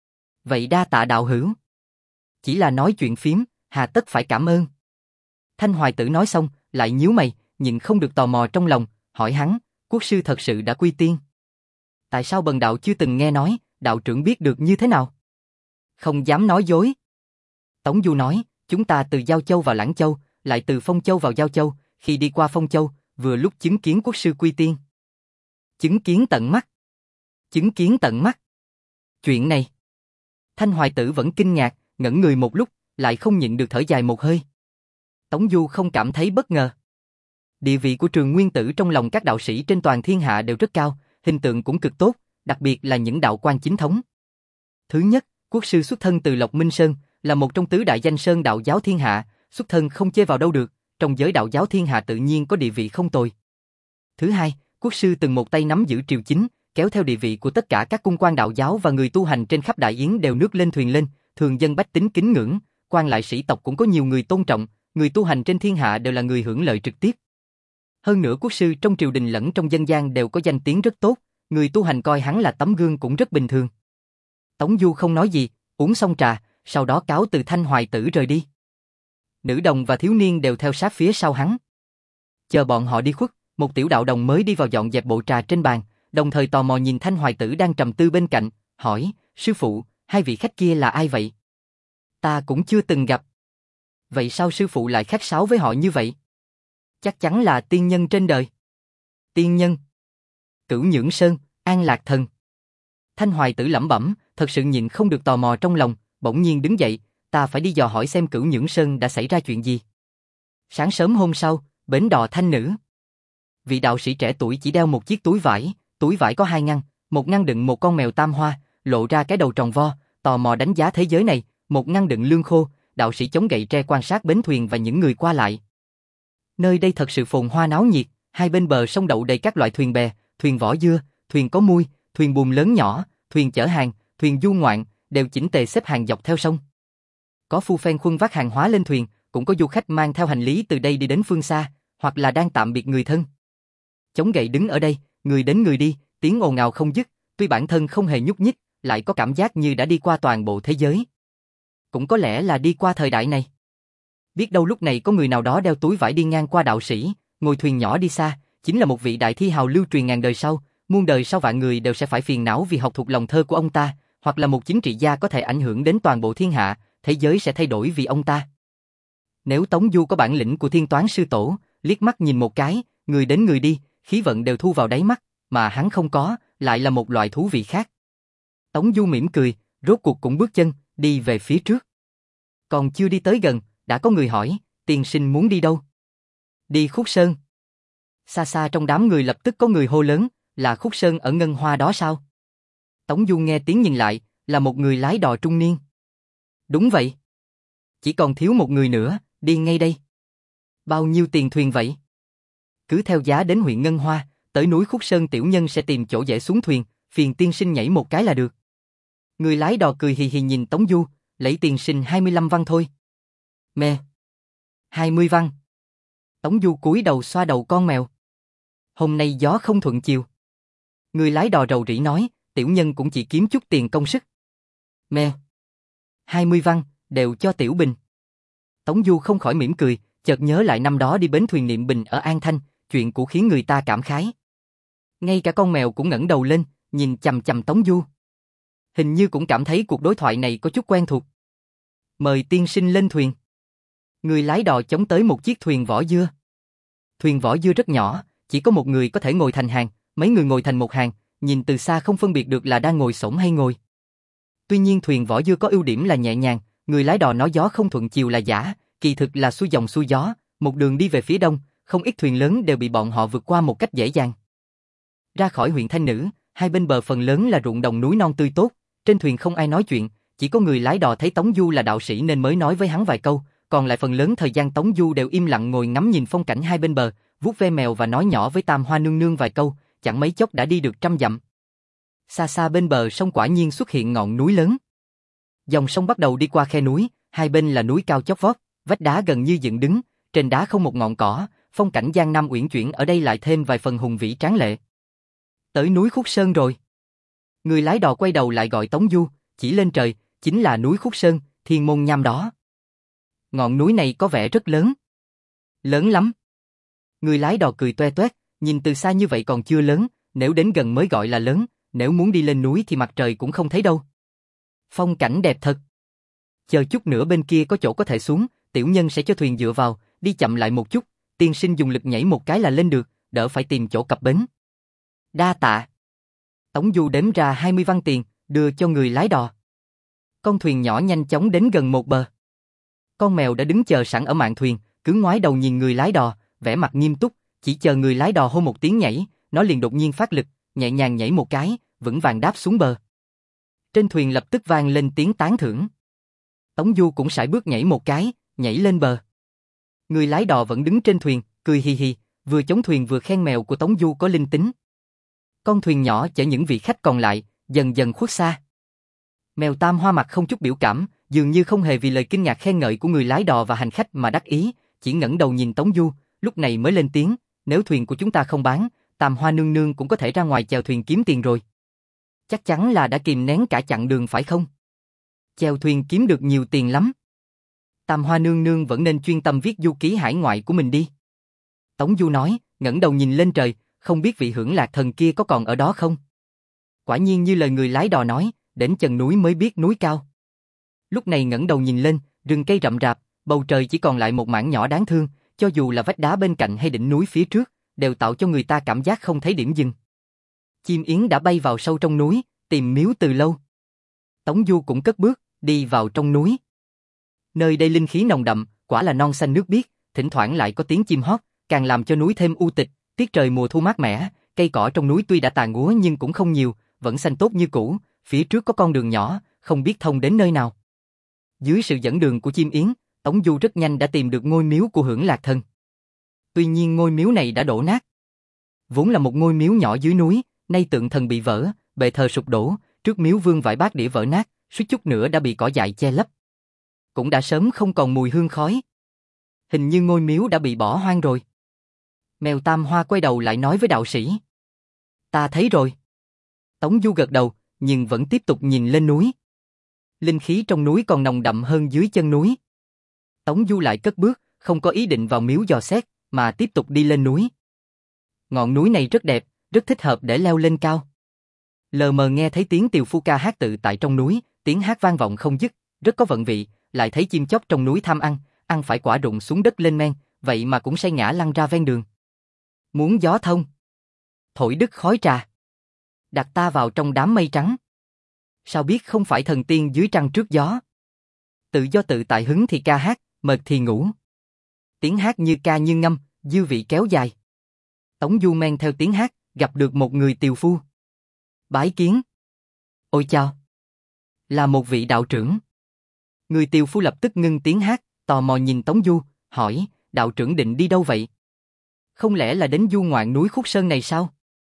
Vậy đa tạ đạo hữu. Chỉ là nói chuyện phiếm, hà tất phải cảm ơn. Thanh Hoài Tử nói xong, lại nhíu mày, nhịn không được tò mò trong lòng, hỏi hắn, quốc sư thật sự đã quy tiên. Tại sao bần đạo chưa từng nghe nói, đạo trưởng biết được như thế nào? Không dám nói dối. Tống Du nói, chúng ta từ Giao Châu vào Lãng Châu, lại từ Phong Châu vào Giao Châu, khi đi qua Phong Châu, vừa lúc chứng kiến quốc sư quy tiên. Chứng kiến tận mắt. Chứng kiến tận mắt. Chuyện này. Thanh Hoài Tử vẫn kinh ngạc, ngẩn người một lúc, lại không nhịn được thở dài một hơi. Tống Du không cảm thấy bất ngờ. Địa vị của Trường Nguyên Tử trong lòng các đạo sĩ trên toàn thiên hạ đều rất cao, hình tượng cũng cực tốt, đặc biệt là những đạo quan chính thống. Thứ nhất, quốc sư xuất thân từ Lộc Minh Sơn, là một trong tứ đại danh sơn đạo giáo thiên hạ, xuất thân không chê vào đâu được, trong giới đạo giáo thiên hạ tự nhiên có địa vị không tồi. Thứ hai, quốc sư từng một tay nắm giữ triều chính, kéo theo địa vị của tất cả các cung quan đạo giáo và người tu hành trên khắp Đại Yến đều nước lên thuyền lên, thường dân bách tính kính ngưỡng, quan lại sĩ tộc cũng có nhiều người tôn trọng, người tu hành trên thiên hạ đều là người hưởng lợi trực tiếp. Hơn nữa quốc sư trong triều đình lẫn trong dân gian đều có danh tiếng rất tốt, người tu hành coi hắn là tấm gương cũng rất bình thường. Tống Du không nói gì, uống xong trà, sau đó cáo từ Thanh Hoài Tử rời đi. Nữ đồng và thiếu niên đều theo sát phía sau hắn. Chờ bọn họ đi khuất, một tiểu đạo đồng mới đi vào dọn dẹp bộ trà trên bàn, đồng thời tò mò nhìn Thanh Hoài Tử đang trầm tư bên cạnh, hỏi, sư phụ, hai vị khách kia là ai vậy? Ta cũng chưa từng gặp. Vậy sao sư phụ lại khách sáo với họ như vậy? Chắc chắn là tiên nhân trên đời. Tiên nhân? Cửu Nhưỡng Sơn, An Lạc Thần. Thanh Hoài Tử lẩm bẩm, thật sự nhịn không được tò mò trong lòng, bỗng nhiên đứng dậy, ta phải đi dò hỏi xem Cửu Nhưỡng Sơn đã xảy ra chuyện gì. Sáng sớm hôm sau, bến đò Thanh Nữ. Vị đạo sĩ trẻ tuổi chỉ đeo một chiếc túi vải, túi vải có hai ngăn, một ngăn đựng một con mèo tam hoa, lộ ra cái đầu tròn vo, tò mò đánh giá thế giới này, một ngăn đựng lương khô, đạo sĩ chống gậy tre quan sát bến thuyền và những người qua lại. Nơi đây thật sự phồn hoa náo nhiệt, hai bên bờ sông đậu đầy các loại thuyền bè, thuyền vỏ dưa, thuyền có mui, thuyền buồm lớn nhỏ, thuyền chở hàng, thuyền du ngoạn, đều chỉnh tề xếp hàng dọc theo sông. Có phu phen khuân vác hàng hóa lên thuyền, cũng có du khách mang theo hành lý từ đây đi đến phương xa, hoặc là đang tạm biệt người thân. Chống gậy đứng ở đây, người đến người đi, tiếng ồn ào không dứt, tuy bản thân không hề nhúc nhích, lại có cảm giác như đã đi qua toàn bộ thế giới. Cũng có lẽ là đi qua thời đại này. Biết đâu lúc này có người nào đó đeo túi vải đi ngang qua đạo sĩ, ngồi thuyền nhỏ đi xa, chính là một vị đại thi hào lưu truyền ngàn đời sau, muôn đời sau vạn người đều sẽ phải phiền não vì học thuộc lòng thơ của ông ta, hoặc là một chính trị gia có thể ảnh hưởng đến toàn bộ thiên hạ, thế giới sẽ thay đổi vì ông ta. Nếu Tống Du có bản lĩnh của Thiên Toán Sư Tổ, liếc mắt nhìn một cái, người đến người đi, khí vận đều thu vào đáy mắt, mà hắn không có, lại là một loại thú vị khác. Tống Du mỉm cười, rốt cuộc cũng bước chân, đi về phía trước. Còn chưa đi tới gần, đã có người hỏi, tiên sinh muốn đi đâu? Đi Khúc Sơn. Xa xa trong đám người lập tức có người hô lớn, là Khúc Sơn ở Ngân Hoa đó sao? Tống Du nghe tiếng nhìn lại, là một người lái đò trung niên. Đúng vậy. Chỉ còn thiếu một người nữa, đi ngay đây. Bao nhiêu tiền thuyền vậy? Cứ theo giá đến huyện Ngân Hoa, tới núi Khúc Sơn tiểu nhân sẽ tìm chỗ dễ xuống thuyền, phiền tiên sinh nhảy một cái là được. Người lái đò cười hì hì nhìn Tống Du, lấy tiền sinh hai mươi lăm văn thôi. Mẹ. hai mươi văn. Tống Du cúi đầu xoa đầu con mèo. Hôm nay gió không thuận chiều. Người lái đò rầu rĩ nói, tiểu nhân cũng chỉ kiếm chút tiền công sức. Mẹ. hai mươi văn, đều cho tiểu bình. Tống Du không khỏi mỉm cười, chợt nhớ lại năm đó đi bến thuyền niệm bình ở An Thanh, chuyện cũ khiến người ta cảm khái. Ngay cả con mèo cũng ngẩng đầu lên, nhìn chằm chằm Tống Du. Hình như cũng cảm thấy cuộc đối thoại này có chút quen thuộc. Mời tiên sinh lên thuyền. Người lái đò chống tới một chiếc thuyền vỏ dưa. Thuyền vỏ dưa rất nhỏ, chỉ có một người có thể ngồi thành hàng, mấy người ngồi thành một hàng, nhìn từ xa không phân biệt được là đang ngồi xổm hay ngồi. Tuy nhiên thuyền vỏ dưa có ưu điểm là nhẹ nhàng, người lái đò nói gió không thuận chiều là giả, kỳ thực là xuôi dòng xuôi gió, một đường đi về phía đông, không ít thuyền lớn đều bị bọn họ vượt qua một cách dễ dàng. Ra khỏi huyện Thanh Nữ, hai bên bờ phần lớn là ruộng đồng núi non tươi tốt, trên thuyền không ai nói chuyện, chỉ có người lái đò thấy Tống Du là đạo sĩ nên mới nói với hắn vài câu, còn lại phần lớn thời gian Tống Du đều im lặng ngồi ngắm nhìn phong cảnh hai bên bờ, vuốt ve mèo và nói nhỏ với Tam Hoa nương nương vài câu, chẳng mấy chốc đã đi được trăm dặm. Xa xa bên bờ sông quả nhiên xuất hiện ngọn núi lớn. Dòng sông bắt đầu đi qua khe núi, hai bên là núi cao chót vót, vách đá gần như dựng đứng, trên đá không một ngọn cỏ, phong cảnh Giang Nam uyển chuyển ở đây lại thêm vài phần hùng vĩ tráng lệ. Tới núi Khúc Sơn rồi. Người lái đò quay đầu lại gọi Tống Du, chỉ lên trời, chính là núi Khúc Sơn, thiên môn nham đó. Ngọn núi này có vẻ rất lớn. Lớn lắm. Người lái đò cười toe toét, nhìn từ xa như vậy còn chưa lớn, nếu đến gần mới gọi là lớn, nếu muốn đi lên núi thì mặt trời cũng không thấy đâu. Phong cảnh đẹp thật. Chờ chút nữa bên kia có chỗ có thể xuống, tiểu nhân sẽ cho thuyền dựa vào, đi chậm lại một chút, tiên sinh dùng lực nhảy một cái là lên được, đỡ phải tìm chỗ cập bến. Đa tạ. Tống Du đếm ra hai mươi văn tiền, đưa cho người lái đò. Con thuyền nhỏ nhanh chóng đến gần một bờ. Con mèo đã đứng chờ sẵn ở mạn thuyền, cứ ngoái đầu nhìn người lái đò, vẻ mặt nghiêm túc, chỉ chờ người lái đò hô một tiếng nhảy, nó liền đột nhiên phát lực, nhẹ nhàng nhảy một cái, vững vàng đáp xuống bờ. Trên thuyền lập tức vang lên tiếng tán thưởng. Tống Du cũng sải bước nhảy một cái, nhảy lên bờ. Người lái đò vẫn đứng trên thuyền, cười hì hì, vừa chống thuyền vừa khen mèo của Tống Du có linh tính. Con thuyền nhỏ chở những vị khách còn lại, dần dần khuất xa. Mèo Tam Hoa mặt không chút biểu cảm, dường như không hề vì lời kinh ngạc khen ngợi của người lái đò và hành khách mà đắc ý, chỉ ngẩng đầu nhìn Tống Du, lúc này mới lên tiếng, nếu thuyền của chúng ta không bán, Tam Hoa nương nương cũng có thể ra ngoài chèo thuyền kiếm tiền rồi. Chắc chắn là đã kìm nén cả chặng đường phải không? Chèo thuyền kiếm được nhiều tiền lắm. Tam Hoa nương nương vẫn nên chuyên tâm viết du ký hải ngoại của mình đi. Tống Du nói, ngẩng đầu nhìn lên trời, không biết vị Hưởng Lạc thần kia có còn ở đó không? Quả nhiên như lời người lái đò nói, đến chân núi mới biết núi cao. Lúc này ngẩng đầu nhìn lên, rừng cây rậm rạp, bầu trời chỉ còn lại một mảng nhỏ đáng thương, cho dù là vách đá bên cạnh hay đỉnh núi phía trước, đều tạo cho người ta cảm giác không thấy điểm dừng. Chim yến đã bay vào sâu trong núi, tìm miếu từ lâu. Tống Du cũng cất bước, đi vào trong núi. Nơi đây linh khí nồng đậm, quả là non xanh nước biếc, thỉnh thoảng lại có tiếng chim hót, càng làm cho núi thêm u tịch. Tiết trời mùa thu mát mẻ, cây cỏ trong núi tuy đã tàn úa nhưng cũng không nhiều, vẫn xanh tốt như cũ. Phía trước có con đường nhỏ, không biết thông đến nơi nào. Dưới sự dẫn đường của chim yến, Tống Du rất nhanh đã tìm được ngôi miếu của Hưởng Lạc thần. Tuy nhiên ngôi miếu này đã đổ nát. Vốn là một ngôi miếu nhỏ dưới núi, nay tượng thần bị vỡ, bệ thờ sụp đổ, trước miếu vương vải bát đĩa vỡ nát, suýt chút nữa đã bị cỏ dại che lấp. Cũng đã sớm không còn mùi hương khói. Hình như ngôi miếu đã bị bỏ hoang rồi. Mèo Tam Hoa quay đầu lại nói với đạo sĩ. Ta thấy rồi. Tống Du gật đầu, nhưng vẫn tiếp tục nhìn lên núi. Linh khí trong núi còn nồng đậm hơn dưới chân núi. Tống Du lại cất bước, không có ý định vào miếu dò xét, mà tiếp tục đi lên núi. Ngọn núi này rất đẹp, rất thích hợp để leo lên cao. Lờ mờ nghe thấy tiếng tiều phu ca hát tự tại trong núi, tiếng hát vang vọng không dứt, rất có vận vị, lại thấy chim chóc trong núi tham ăn, ăn phải quả rụng xuống đất lên men, vậy mà cũng say ngã lăn ra ven đường. Muốn gió thông, thổi đứt khói trà, đặt ta vào trong đám mây trắng. Sao biết không phải thần tiên dưới trăng trước gió? Tự do tự tại hứng thì ca hát, mệt thì ngủ. Tiếng hát như ca như ngâm, dư vị kéo dài. Tống Du men theo tiếng hát, gặp được một người tiều phu. Bái kiến. Ôi chao. Là một vị đạo trưởng. Người tiều phu lập tức ngưng tiếng hát, tò mò nhìn Tống Du, hỏi, đạo trưởng định đi đâu vậy? Không lẽ là đến du ngoạn núi Khúc Sơn này sao?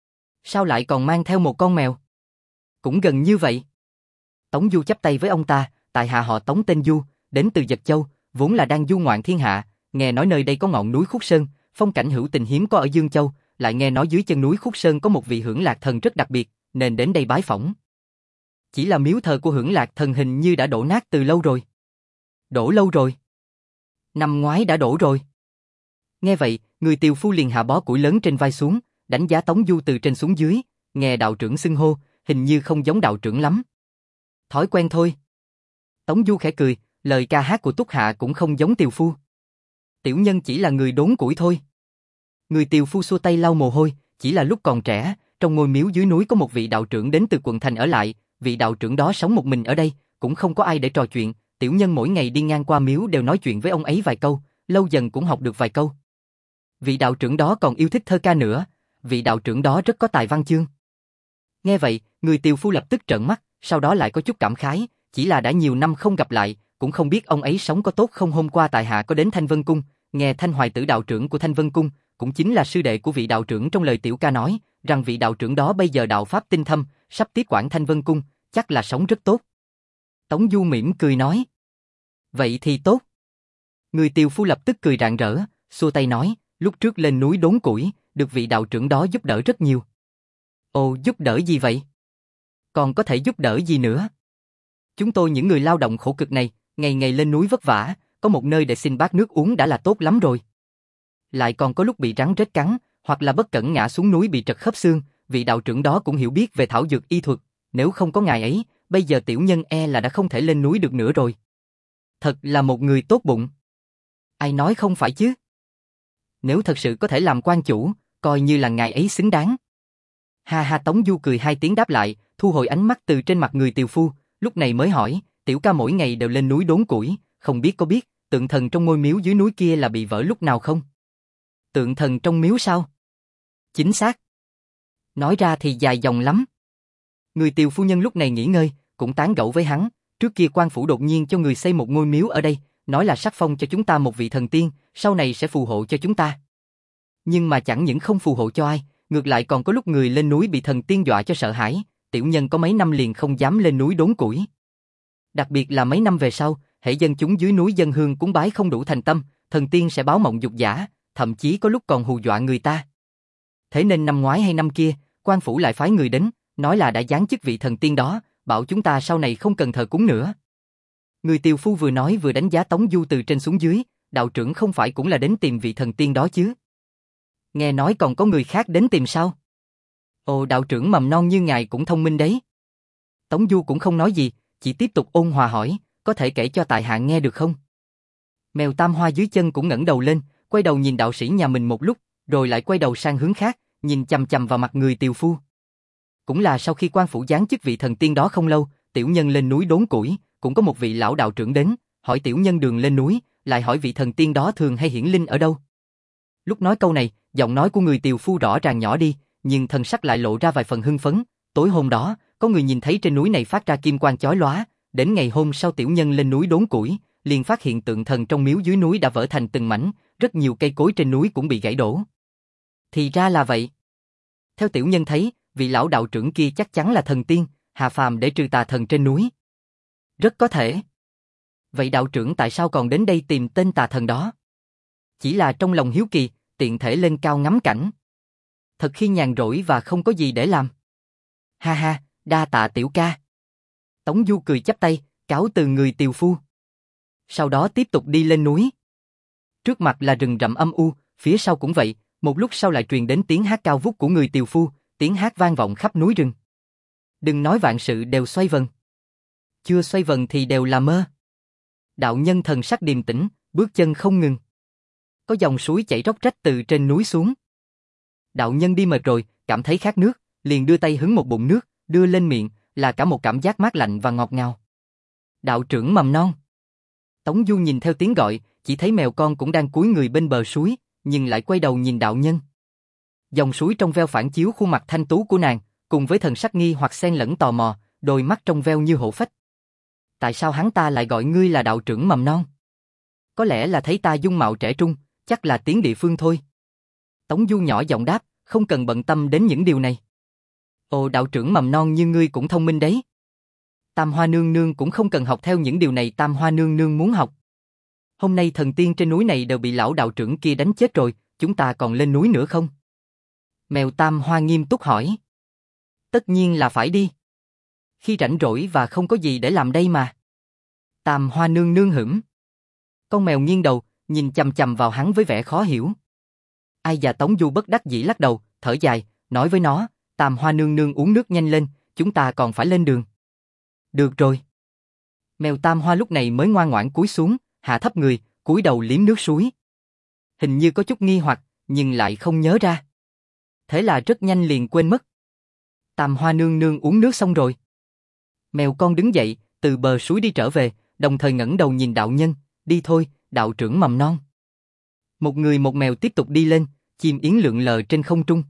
Sao lại còn mang theo một con mèo? Cũng gần như vậy. Tống Du chắp tay với ông ta, tại hạ họ Tống tên Du, đến từ Dật Châu, vốn là đang du ngoạn thiên hạ, nghe nói nơi đây có ngọn núi Khúc Sơn, phong cảnh hữu tình hiếm có ở Dương Châu, lại nghe nói dưới chân núi Khúc Sơn có một vị Hưởng Lạc thần rất đặc biệt, nên đến đây bái phỏng. Chỉ là miếu thờ của Hưởng Lạc thần hình như đã đổ nát từ lâu rồi. Đổ lâu rồi? Năm ngoái đã đổ rồi. Nghe vậy, người tiều phu liền hạ bó củi lớn trên vai xuống, đánh giá Tống Du từ trên xuống dưới, nghe đạo trưởng xưng hô, hình như không giống đạo trưởng lắm. Thói quen thôi. Tống Du khẽ cười, lời ca hát của Túc Hạ cũng không giống tiều phu. Tiểu nhân chỉ là người đốn củi thôi. Người tiều phu xua tay lau mồ hôi, chỉ là lúc còn trẻ, trong ngôi miếu dưới núi có một vị đạo trưởng đến từ quận thành ở lại, vị đạo trưởng đó sống một mình ở đây, cũng không có ai để trò chuyện, tiểu nhân mỗi ngày đi ngang qua miếu đều nói chuyện với ông ấy vài câu, lâu dần cũng học được vài câu. Vị đạo trưởng đó còn yêu thích thơ ca nữa, vị đạo trưởng đó rất có tài văn chương. Nghe vậy, người tiều phu lập tức trợn mắt, sau đó lại có chút cảm khái, chỉ là đã nhiều năm không gặp lại, cũng không biết ông ấy sống có tốt không. Hôm qua tại hạ có đến Thanh Vân Cung, nghe Thanh Hoài Tử đạo trưởng của Thanh Vân Cung, cũng chính là sư đệ của vị đạo trưởng trong lời tiểu ca nói, rằng vị đạo trưởng đó bây giờ đạo pháp tinh thâm, sắp tiếp quản Thanh Vân Cung, chắc là sống rất tốt. Tống Du mỉm cười nói. Vậy thì tốt. Người tiều phu lập tức cười rạng rỡ, xua tay nói, lúc trước lên núi đốn củi, được vị đạo trưởng đó giúp đỡ rất nhiều. Ồ, giúp đỡ gì vậy? Còn có thể giúp đỡ gì nữa? Chúng tôi những người lao động khổ cực này, ngày ngày lên núi vất vả, có một nơi để xin bát nước uống đã là tốt lắm rồi. Lại còn có lúc bị rắn rết cắn, hoặc là bất cẩn ngã xuống núi bị trật khớp xương, vị đạo trưởng đó cũng hiểu biết về thảo dược y thuật, nếu không có ngài ấy, bây giờ tiểu nhân e là đã không thể lên núi được nữa rồi. Thật là một người tốt bụng. Ai nói không phải chứ? Nếu thật sự có thể làm quan chủ, coi như là ngài ấy xứng đáng. Ha ha, Tống Du cười hai tiếng đáp lại, thu hồi ánh mắt từ trên mặt người tiều phu, lúc này mới hỏi, tiểu ca mỗi ngày đều lên núi đốn củi, không biết có biết, tượng thần trong ngôi miếu dưới núi kia là bị vỡ lúc nào không? Tượng thần trong miếu sao? Chính xác. Nói ra thì dài dòng lắm. Người tiều phu nhân lúc này nghỉ ngơi, cũng tán gẫu với hắn, trước kia quan phủ đột nhiên cho người xây một ngôi miếu ở đây, nói là sắc phong cho chúng ta một vị thần tiên, sau này sẽ phù hộ cho chúng ta. Nhưng mà chẳng những không phù hộ cho ai, ngược lại còn có lúc người lên núi bị thần tiên dọa cho sợ hãi, tiểu nhân có mấy năm liền không dám lên núi đốn củi. Đặc biệt là mấy năm về sau, hễ dân chúng dưới núi dân hương cúng bái không đủ thành tâm, thần tiên sẽ báo mộng dục giả, thậm chí có lúc còn hù dọa người ta. Thế nên năm ngoái hay năm kia, quan phủ lại phái người đến, nói là đã giáng chức vị thần tiên đó, bảo chúng ta sau này không cần thờ cúng nữa. Người tiều phu vừa nói vừa đánh giá Tống Du từ trên xuống dưới, đạo trưởng không phải cũng là đến tìm vị thần tiên đó chứ? Nghe nói còn có người khác đến tìm sao? Ồ, đạo trưởng mầm non như ngài cũng thông minh đấy. Tống Du cũng không nói gì, chỉ tiếp tục ôn hòa hỏi, có thể kể cho tại hạ nghe được không? Mèo Tam Hoa dưới chân cũng ngẩng đầu lên, quay đầu nhìn đạo sĩ nhà mình một lúc, rồi lại quay đầu sang hướng khác, nhìn chằm chằm vào mặt người tiều phu. Cũng là sau khi quan phủ giáng chức vị thần tiên đó không lâu, tiểu nhân lên núi đốn củi, cũng có một vị lão đạo trưởng đến, hỏi tiểu nhân đường lên núi, lại hỏi vị thần tiên đó thường hay hiển linh ở đâu. Lúc nói câu này, giọng nói của người tiều phu rõ ràng nhỏ đi, nhưng thần sắc lại lộ ra vài phần hưng phấn. Tối hôm đó, có người nhìn thấy trên núi này phát ra kim quang chói lóa, đến ngày hôm sau tiểu nhân lên núi đốn củi, liền phát hiện tượng thần trong miếu dưới núi đã vỡ thành từng mảnh, rất nhiều cây cối trên núi cũng bị gãy đổ. Thì ra là vậy. Theo tiểu nhân thấy, vị lão đạo trưởng kia chắc chắn là thần tiên, hạ phàm để trừ tà thần trên núi. Rất có thể. Vậy đạo trưởng tại sao còn đến đây tìm tên tà thần đó? Chỉ là trong lòng hiếu kỳ, tiện thể lên cao ngắm cảnh. Thật khi nhàn rỗi và không có gì để làm. Ha ha, đa tạ tiểu ca. Tống Du cười chắp tay, cáo từ người tiều phu. Sau đó tiếp tục đi lên núi. Trước mặt là rừng rậm âm u, phía sau cũng vậy, một lúc sau lại truyền đến tiếng hát cao vút của người tiều phu, tiếng hát vang vọng khắp núi rừng. Đừng nói vạn sự đều xoay vần. Chưa xoay vần thì đều là mơ. Đạo nhân thần sắc điềm tĩnh, bước chân không ngừng. Có dòng suối chảy róc rách từ trên núi xuống. Đạo nhân đi mệt rồi, cảm thấy khát nước, liền đưa tay hứng một bụng nước, đưa lên miệng, là cả một cảm giác mát lạnh và ngọt ngào. Đạo trưởng mầm non. Tống Du nhìn theo tiếng gọi, chỉ thấy mèo con cũng đang cúi người bên bờ suối, nhưng lại quay đầu nhìn đạo nhân. Dòng suối trong veo phản chiếu khuôn mặt thanh tú của nàng, cùng với thần sắc nghi hoặc xen lẫn tò mò, đôi mắt trong veo như hổ phách. Tại sao hắn ta lại gọi ngươi là đạo trưởng mầm non? Có lẽ là thấy ta dung mạo trẻ trung, chắc là tiếng địa phương thôi. Tống Du nhỏ giọng đáp, không cần bận tâm đến những điều này. Ồ, đạo trưởng mầm non như ngươi cũng thông minh đấy. Tam Hoa nương nương cũng không cần học theo những điều này Tam Hoa nương nương muốn học. Hôm nay thần tiên trên núi này đều bị lão đạo trưởng kia đánh chết rồi, chúng ta còn lên núi nữa không? Mèo Tam Hoa nghiêm túc hỏi. Tất nhiên là phải đi. Khi rảnh rỗi và không có gì để làm đây mà. Tam Hoa nương nương hửm. Con mèo nghiêng đầu, nhìn chằm chằm vào hắn với vẻ khó hiểu. Ai già Tống Du bất đắc dĩ lắc đầu, thở dài, nói với nó, Tam Hoa nương nương uống nước nhanh lên, chúng ta còn phải lên đường. Được rồi. Mèo Tam Hoa lúc này mới ngoan ngoãn cúi xuống, hạ thấp người, cúi đầu liếm nước suối. Hình như có chút nghi hoặc, nhưng lại không nhớ ra. Thế là rất nhanh liền quên mất. Tam Hoa nương nương uống nước xong rồi. Mèo con đứng dậy, từ bờ suối đi trở về, đồng thời ngẩng đầu nhìn đạo nhân, đi thôi, đạo trưởng mầm non. Một người một mèo tiếp tục đi lên, chim yến lượn lờ trên không trung.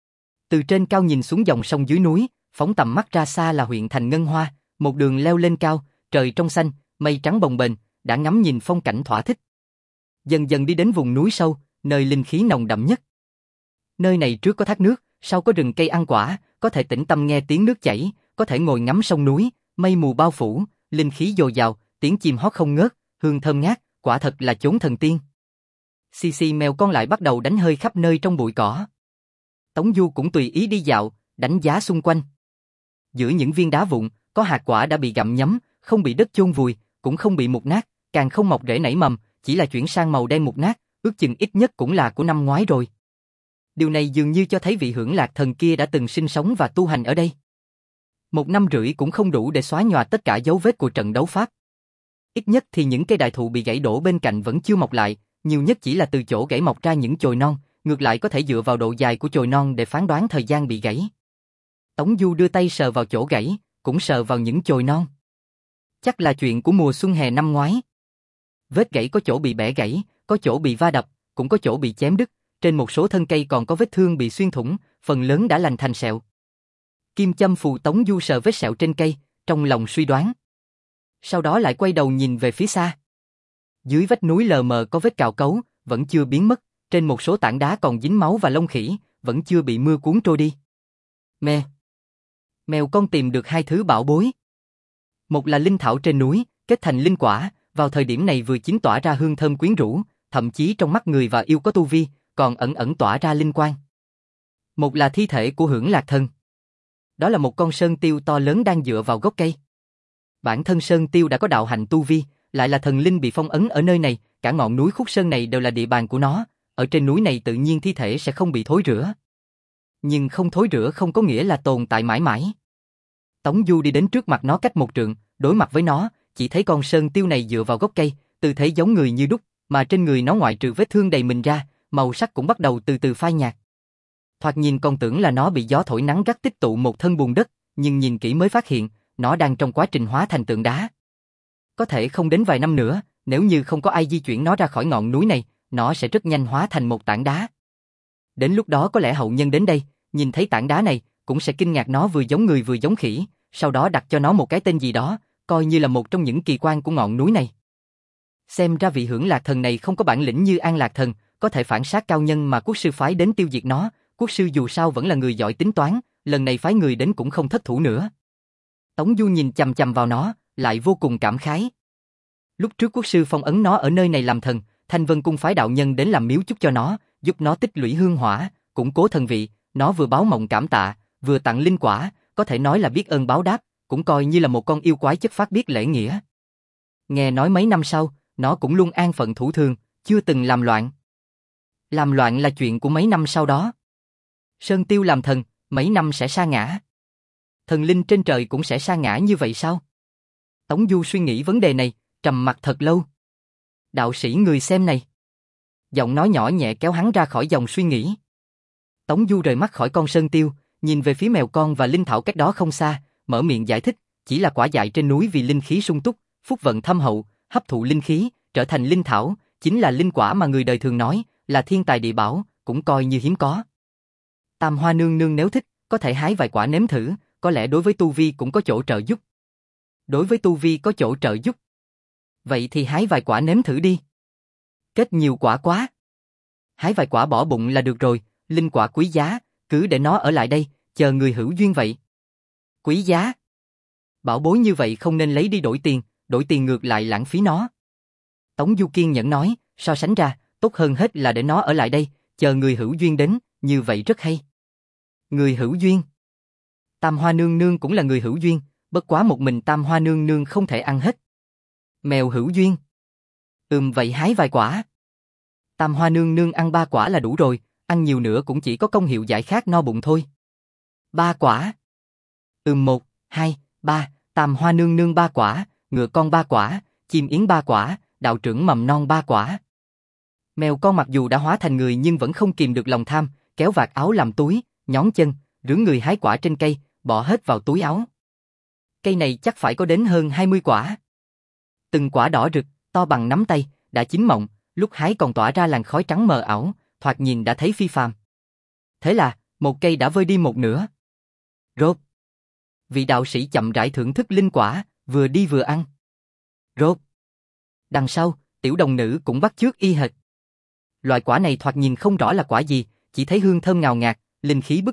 Từ trên cao nhìn xuống dòng sông dưới núi, phóng tầm mắt ra xa là huyện thành Ngân Hoa, một đường leo lên cao, trời trong xanh, mây trắng bồng bềnh, đã ngắm nhìn phong cảnh thỏa thích. Dần dần đi đến vùng núi sâu, nơi linh khí nồng đậm nhất. Nơi này trước có thác nước, sau có rừng cây ăn quả, có thể tĩnh tâm nghe tiếng nước chảy, có thể ngồi ngắm sông núi, mây mù bao phủ, linh khí dồi dào, tiếng chim hót không ngớt, hương thơm ngát, quả thật là chốn thần tiên. Xì xì mèo con lại bắt đầu đánh hơi khắp nơi trong bụi cỏ. Tống Du cũng tùy ý đi dạo, đánh giá xung quanh. Giữa những viên đá vụn, có hạt quả đã bị gặm nhấm, không bị đất chôn vùi, cũng không bị mục nát, càng không mọc rễ nảy mầm, chỉ là chuyển sang màu đen mục nát, ước chừng ít nhất cũng là của năm ngoái rồi. Điều này dường như cho thấy vị Hưởng Lạc Thần kia đã từng sinh sống và tu hành ở đây. Một năm rưỡi cũng không đủ để xóa nhòa tất cả dấu vết của trận đấu pháp. Ít nhất thì những cây đại thụ bị gãy đổ bên cạnh vẫn chưa mọc lại, nhiều nhất chỉ là từ chỗ gãy mọc ra những chồi non, ngược lại có thể dựa vào độ dài của chồi non để phán đoán thời gian bị gãy. Tống Du đưa tay sờ vào chỗ gãy, cũng sờ vào những chồi non. Chắc là chuyện của mùa xuân hè năm ngoái. Vết gãy có chỗ bị bẻ gãy, có chỗ bị va đập, cũng có chỗ bị chém đứt, trên một số thân cây còn có vết thương bị xuyên thủng, phần lớn đã lành thành sẹo. Kim châm phù Tống Du sờ vết sẹo trên cây, trong lòng suy đoán. Sau đó lại quay đầu nhìn về phía xa. Dưới vách núi lờ mờ có vết cào cấu, vẫn chưa biến mất, trên một số tảng đá còn dính máu và lông khỉ, vẫn chưa bị mưa cuốn trôi đi. Mè. Mèo con tìm được hai thứ bảo bối. Một là linh thảo trên núi, kết thành linh quả, vào thời điểm này vừa chín tỏa ra hương thơm quyến rũ, thậm chí trong mắt người và yêu có tu vi, còn ẩn ẩn tỏa ra linh quang. Một là thi thể của Hưởng Lạc Thần. Đó là một con sơn tiêu to lớn đang dựa vào gốc cây. Bản thân sơn tiêu đã có đạo hạnh tu vi, lại là thần linh bị phong ấn ở nơi này, cả ngọn núi Khúc Sơn này đều là địa bàn của nó, ở trên núi này tự nhiên thi thể sẽ không bị thối rữa. Nhưng không thối rữa không có nghĩa là tồn tại mãi mãi. Tống Du đi đến trước mặt nó cách một trượng, đối mặt với nó, chỉ thấy con sơn tiêu này dựa vào gốc cây, tư thế giống người như đúc, mà trên người nó ngoại trừ vết thương đầy mình ra, màu sắc cũng bắt đầu từ từ phai nhạt. Thoạt nhìn còn tưởng là nó bị gió thổi nắng gắt tích tụ một thân bùn đất, nhưng nhìn kỹ mới phát hiện, nó đang trong quá trình hóa thành tượng đá. Có thể không đến vài năm nữa, nếu như không có ai di chuyển nó ra khỏi ngọn núi này, nó sẽ rất nhanh hóa thành một tảng đá. Đến lúc đó có lẽ hậu nhân đến đây, nhìn thấy tảng đá này, cũng sẽ kinh ngạc nó vừa giống người vừa giống khỉ, sau đó đặt cho nó một cái tên gì đó, coi như là một trong những kỳ quan của ngọn núi này. Xem ra vị Hưởng Lạc Thần này không có bản lĩnh như An Lạc Thần, có thể phản sát cao nhân mà quốc sư phái đến tiêu diệt nó, quốc sư dù sao vẫn là người giỏi tính toán, lần này phái người đến cũng không thất thủ nữa. Tống Du nhìn chằm chằm vào nó, lại vô cùng cảm khái. Lúc trước quốc sư phong ấn nó ở nơi này làm thần, Thanh Vân cung phái đạo nhân đến làm miếu chúc cho nó, giúp nó tích lũy hương hỏa, củng cố thần vị, nó vừa báo mộng cảm tạ, vừa tặng linh quả, có thể nói là biết ơn báo đáp, cũng coi như là một con yêu quái chất phác biết lễ nghĩa. Nghe nói mấy năm sau, nó cũng luôn an phận thủ thường, chưa từng làm loạn. Làm loạn là chuyện của mấy năm sau đó. Sơn Tiêu làm thần, mấy năm sẽ sa ngã. Thần linh trên trời cũng sẽ sa ngã như vậy sao? Tống Du suy nghĩ vấn đề này, trầm mặc thật lâu. Đạo sĩ người xem này. Giọng nói nhỏ nhẹ kéo hắn ra khỏi dòng suy nghĩ. Tống Du rời mắt khỏi con Sơn Tiêu, nhìn về phía mèo con và linh thảo cách đó không xa, mở miệng giải thích, chỉ là quả dại trên núi vì linh khí sung túc, phúc vận thâm hậu, hấp thụ linh khí, trở thành linh thảo, chính là linh quả mà người đời thường nói, là thiên tài địa bảo, cũng coi như hiếm có. Tam Hoa nương nương nếu thích, có thể hái vài quả nếm thử, có lẽ đối với tu vi cũng có chỗ trợ giúp. Đối với tu vi có chỗ trợ giúp. Vậy thì hái vài quả nếm thử đi. Kết nhiều quả quá. Hái vài quả bỏ bụng là được rồi, linh quả quý giá, cứ để nó ở lại đây, chờ người hữu duyên vậy. Quý giá? Bảo bối như vậy không nên lấy đi đổi tiền, đổi tiền ngược lại lãng phí nó. Tống Du kiên nhẫn nói, so sánh ra, tốt hơn hết là để nó ở lại đây, chờ người hữu duyên đến, như vậy rất hay. Người hữu duyên? Tam Hoa nương nương cũng là người hữu duyên, bất quá một mình Tam Hoa nương nương không thể ăn hết. Mèo hữu duyên? Ừm vậy hái vài quả. Tam Hoa nương nương ăn ba quả là đủ rồi, ăn nhiều nữa cũng chỉ có công hiệu giải khát no bụng thôi. Ba quả? Ừm một, hai, ba, Tam Hoa nương nương ba quả, ngựa con ba quả, chim yến ba quả, đạo trưởng mầm non ba quả. Mèo con mặc dù đã hóa thành người nhưng vẫn không kìm được lòng tham, kéo vạt áo làm túi, nhón chân, rướn người hái quả trên cây, bỏ hết vào túi áo. Cây này chắc phải có đến hơn hai mươi quả. Từng quả đỏ rực, to bằng nắm tay, đã chín mọng, lúc hái còn tỏa ra làn khói trắng mờ ảo, thoạt nhìn đã thấy phi phàm. Thế là, một cây đã vơi đi một nửa. Rốt. Vị đạo sĩ chậm rãi thưởng thức linh quả, vừa đi vừa ăn. Rốt. Đằng sau, tiểu đồng nữ cũng bắt chước y hệt. Loại quả này thoạt nhìn không rõ là quả gì, chỉ thấy hương thơm ngào ngạt, linh khí bức người,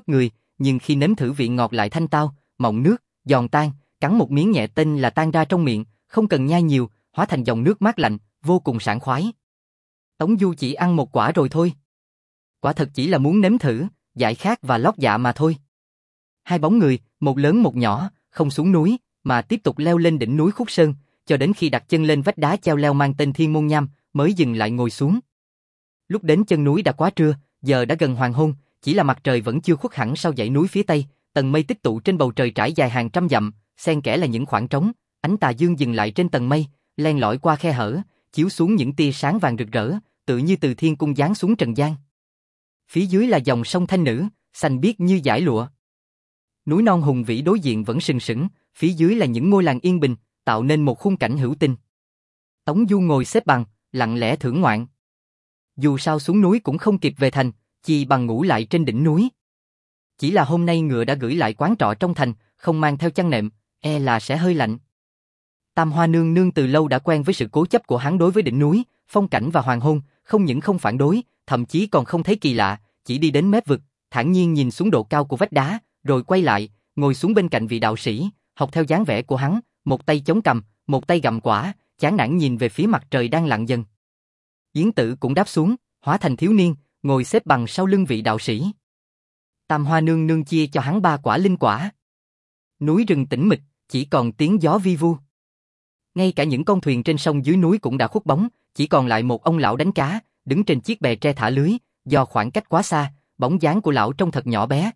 nhưng khi nếm thử vị ngọt lại thanh tao, mọng nước, giòn tan, cắn một miếng nhẹ tên là tan ra trong miệng, không cần nhai nhiều, hóa thành dòng nước mát lạnh, vô cùng sảng khoái. Tống Du chỉ ăn một quả rồi thôi. Quả thật chỉ là muốn nếm thử, giải khát và lót dạ mà thôi. Hai bóng người, một lớn một nhỏ, không xuống núi, mà tiếp tục leo lên đỉnh núi Khúc Sơn, cho đến khi đặt chân lên vách đá treo leo mang tên Thiên Môn Nham, mới dừng lại ngồi xuống. Lúc đến chân núi đã quá trưa, giờ đã gần hoàng hôn, chỉ là mặt trời vẫn chưa khuất hẳn sau dãy núi phía tây, tầng mây tích tụ trên bầu trời trải dài hàng trăm dặm, xen kẽ là những khoảng trống, ánh tà dương dừng lại trên tầng mây, len lỏi qua khe hở, chiếu xuống những tia sáng vàng rực rỡ, tự như từ thiên cung giáng xuống trần gian. Phía dưới là dòng sông Thanh Nữ, xanh biếc như dải lụa. Núi non hùng vĩ đối diện vẫn sừng sững, phía dưới là những ngôi làng yên bình, tạo nên một khung cảnh hữu tình. Tống Du ngồi xếp bằng, lặng lẽ thưởng ngoạn. Dù sao xuống núi cũng không kịp về thành, chi bằng ngủ lại trên đỉnh núi. Chỉ là hôm nay ngựa đã gửi lại quán trọ trong thành, không mang theo chăn nệm, e là sẽ hơi lạnh. Tam Hoa nương nương từ lâu đã quen với sự cố chấp của hắn đối với đỉnh núi, phong cảnh và hoàng hôn, không những không phản đối, thậm chí còn không thấy kỳ lạ, chỉ đi đến mép vực, thản nhiên nhìn xuống độ cao của vách đá, rồi quay lại, ngồi xuống bên cạnh vị đạo sĩ, học theo dáng vẻ của hắn, một tay chống cằm, một tay gặm quả, chán nản nhìn về phía mặt trời đang lặn dần. Yến Tử cũng đáp xuống, hóa thành thiếu niên, ngồi xếp bằng sau lưng vị đạo sĩ. Tam Hoa nương nương chia cho hắn ba quả linh quả. Núi rừng tĩnh mịch, chỉ còn tiếng gió vi vu. Ngay cả những con thuyền trên sông dưới núi cũng đã khuất bóng, chỉ còn lại một ông lão đánh cá, đứng trên chiếc bè tre thả lưới, do khoảng cách quá xa, bóng dáng của lão trông thật nhỏ bé.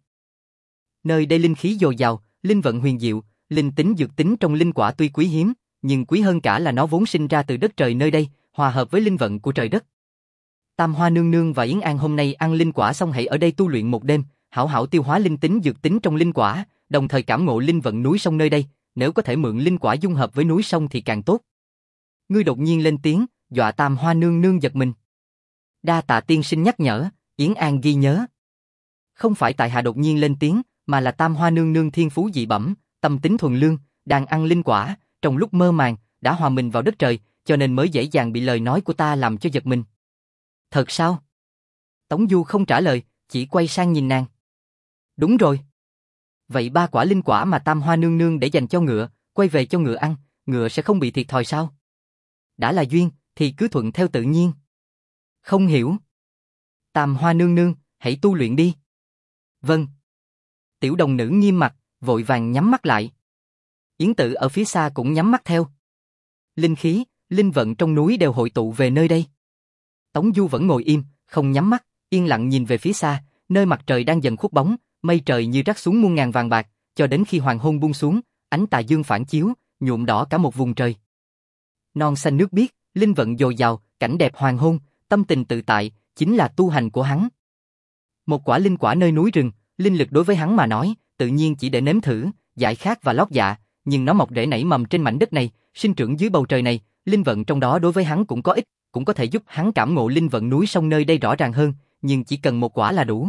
Nơi đây linh khí dồi dào, linh vận huyền diệu, linh tính dược tính trong linh quả tuy quý hiếm, nhưng quý hơn cả là nó vốn sinh ra từ đất trời nơi đây, hòa hợp với linh vận của trời đất. Tam Hoa nương nương và Yến An hôm nay ăn linh quả xong hãy ở đây tu luyện một đêm, hảo hảo tiêu hóa linh tính dược tính trong linh quả, đồng thời cảm ngộ linh vận núi sông nơi đây, nếu có thể mượn linh quả dung hợp với núi sông thì càng tốt. Ngươi đột nhiên lên tiếng, dọa Tam Hoa nương nương giật mình. Đa tạ tiên sinh nhắc nhở, Yến An ghi nhớ. Không phải tại hạ đột nhiên lên tiếng, mà là Tam Hoa nương nương thiên phú dị bẩm, tâm tính thuần lương, đang ăn linh quả, trong lúc mơ màng, đã hòa mình vào đất trời, cho nên mới dễ dàng bị lời nói của ta làm cho giật mình. Thật sao? Tống Du không trả lời, chỉ quay sang nhìn nàng. Đúng rồi. Vậy ba quả linh quả mà Tam Hoa nương nương để dành cho ngựa, quay về cho ngựa ăn, ngựa sẽ không bị thiệt thòi sao? Đã là duyên, thì cứ thuận theo tự nhiên. Không hiểu. Tam Hoa nương nương, hãy tu luyện đi. Vâng. Tiểu đồng nữ nghiêm mặt, vội vàng nhắm mắt lại. Yến Tử ở phía xa cũng nhắm mắt theo. Linh khí, linh vận trong núi đều hội tụ về nơi đây. Tống Du vẫn ngồi im, không nhắm mắt, yên lặng nhìn về phía xa, nơi mặt trời đang dần khuất bóng, mây trời như rắc xuống muôn ngàn vàng bạc, cho đến khi hoàng hôn buông xuống, ánh tà dương phản chiếu, nhuộm đỏ cả một vùng trời. Non xanh nước biếc, linh vận dồi dào, cảnh đẹp hoàng hôn, tâm tình tự tại, chính là tu hành của hắn. Một quả linh quả nơi núi rừng, linh lực đối với hắn mà nói, tự nhiên chỉ để nếm thử, giải khát và lót dạ, nhưng nó mọc rễ nảy mầm trên mảnh đất này, sinh trưởng dưới bầu trời này, linh vận trong đó đối với hắn cũng có ích, cũng có thể giúp hắn cảm ngộ linh vận núi sông nơi đây rõ ràng hơn, nhưng chỉ cần một quả là đủ.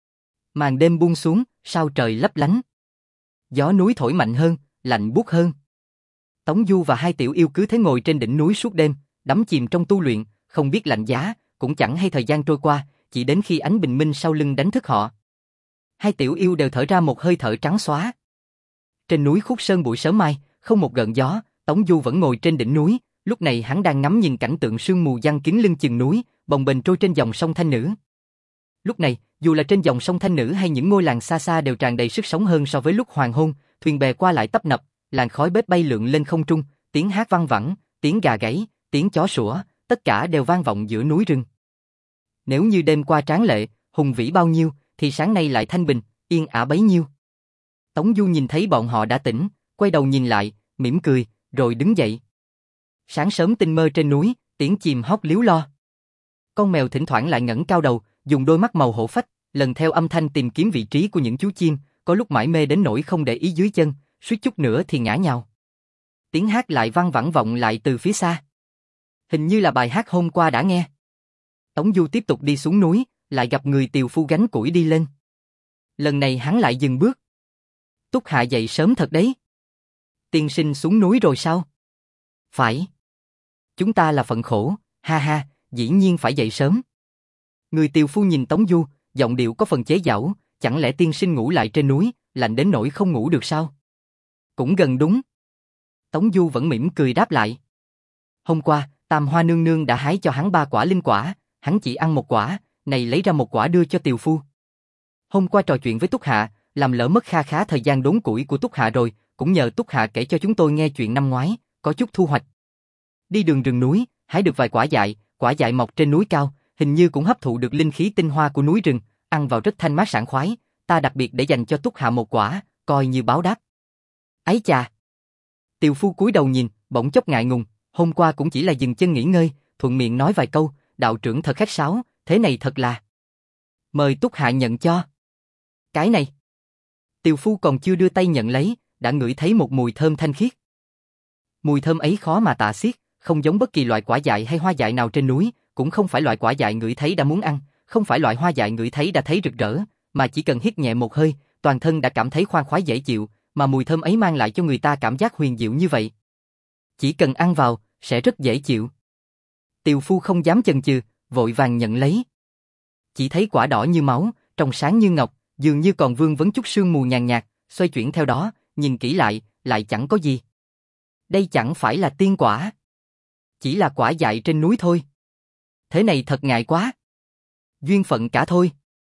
Màn đêm buông xuống, sao trời lấp lánh. Gió núi thổi mạnh hơn, lạnh buốt hơn. Tống Du và hai tiểu yêu cứ thế ngồi trên đỉnh núi suốt đêm, đắm chìm trong tu luyện, không biết lạnh giá, cũng chẳng hay thời gian trôi qua, chỉ đến khi ánh bình minh sau lưng đánh thức họ. Hai tiểu yêu đều thở ra một hơi thở trắng xóa. Trên núi Khúc Sơn buổi sớm mai, không một gợn gió, Tống Du vẫn ngồi trên đỉnh núi, lúc này hắn đang ngắm nhìn cảnh tượng sương mù giăng kín lưng chừng núi, bồng bềnh trôi trên dòng sông Thanh Nữ. Lúc này, dù là trên dòng sông Thanh Nữ hay những ngôi làng xa xa đều tràn đầy sức sống hơn so với lúc hoàng hôn, thuyền bè qua lại tấp nập, làn khói bếp bay lượn lên không trung, tiếng hát vang vẳng, tiếng gà gáy, tiếng chó sủa, tất cả đều vang vọng giữa núi rừng. Nếu như đêm qua tráng lệ, hùng vĩ bao nhiêu, thì sáng nay lại thanh bình, yên ả bấy nhiêu. Tống Du nhìn thấy bọn họ đã tỉnh, quay đầu nhìn lại, mỉm cười, rồi đứng dậy. Sáng sớm tinh mơ trên núi, tiếng chim hót líu lo. Con mèo thỉnh thoảng lại ngẩng cao đầu, dùng đôi mắt màu hổ phách, lần theo âm thanh tìm kiếm vị trí của những chú chim, có lúc mải mê đến nỗi không để ý dưới chân, suýt chút nữa thì ngã nhào. Tiếng hát lại vang vẳng vọng lại từ phía xa. Hình như là bài hát hôm qua đã nghe. Tống Du tiếp tục đi xuống núi, lại gặp người tiều phu gánh củi đi lên. Lần này hắn lại dừng bước. Túc Hạ dậy sớm thật đấy. Tiên sinh xuống núi rồi sao? Phải. Chúng ta là phận khổ, ha ha, dĩ nhiên phải dậy sớm. Người tiều phu nhìn Tống Du, giọng điệu có phần chế giễu, chẳng lẽ tiên sinh ngủ lại trên núi, lạnh đến nỗi không ngủ được sao? Cũng gần đúng. Tống Du vẫn mỉm cười đáp lại. Hôm qua, Tam Hoa nương nương đã hái cho hắn ba quả linh quả, hắn chỉ ăn một quả, này lấy ra một quả đưa cho tiều phu. Hôm qua trò chuyện với Túc Hạ, làm lỡ mất kha khá thời gian đốn củi của Túc Hạ rồi, cũng nhờ Túc Hạ kể cho chúng tôi nghe chuyện năm ngoái, có chút thu hoạch. Đi đường rừng núi, hái được vài quả dại, quả dại mọc trên núi cao, hình như cũng hấp thụ được linh khí tinh hoa của núi rừng, ăn vào rất thanh mát sảng khoái, ta đặc biệt để dành cho Túc Hạ một quả, coi như báo đáp. Ấy chà! Tiều phu cúi đầu nhìn, bỗng chốc ngại ngùng, hôm qua cũng chỉ là dừng chân nghỉ ngơi, thuận miệng nói vài câu, đạo trưởng thật khách sáo, thế này thật là. Mời Túc Hạ nhận cho. Cái này. Tiều phu còn chưa đưa tay nhận lấy, đã ngửi thấy một mùi thơm thanh khiết. Mùi thơm ấy khó mà tả xiết, không giống bất kỳ loại quả dại hay hoa dại nào trên núi, cũng không phải loại quả dại ngửi thấy đã muốn ăn, không phải loại hoa dại ngửi thấy đã thấy rực rỡ, mà chỉ cần hít nhẹ một hơi, toàn thân đã cảm thấy khoan khoái dễ chịu, mà mùi thơm ấy mang lại cho người ta cảm giác huyền diệu như vậy. Chỉ cần ăn vào, sẽ rất dễ chịu. Tiều phu không dám chần chừ, vội vàng nhận lấy. Chỉ thấy quả đỏ như máu, trong sáng như ngọc, dường như còn vương vấn chút sương mù nhàn nhạt, xoay chuyển theo đó, nhìn kỹ lại, lại chẳng có gì. Đây chẳng phải là tiên quả. Chỉ là quả dại trên núi thôi. Thế này thật ngại quá. Duyên phận cả thôi.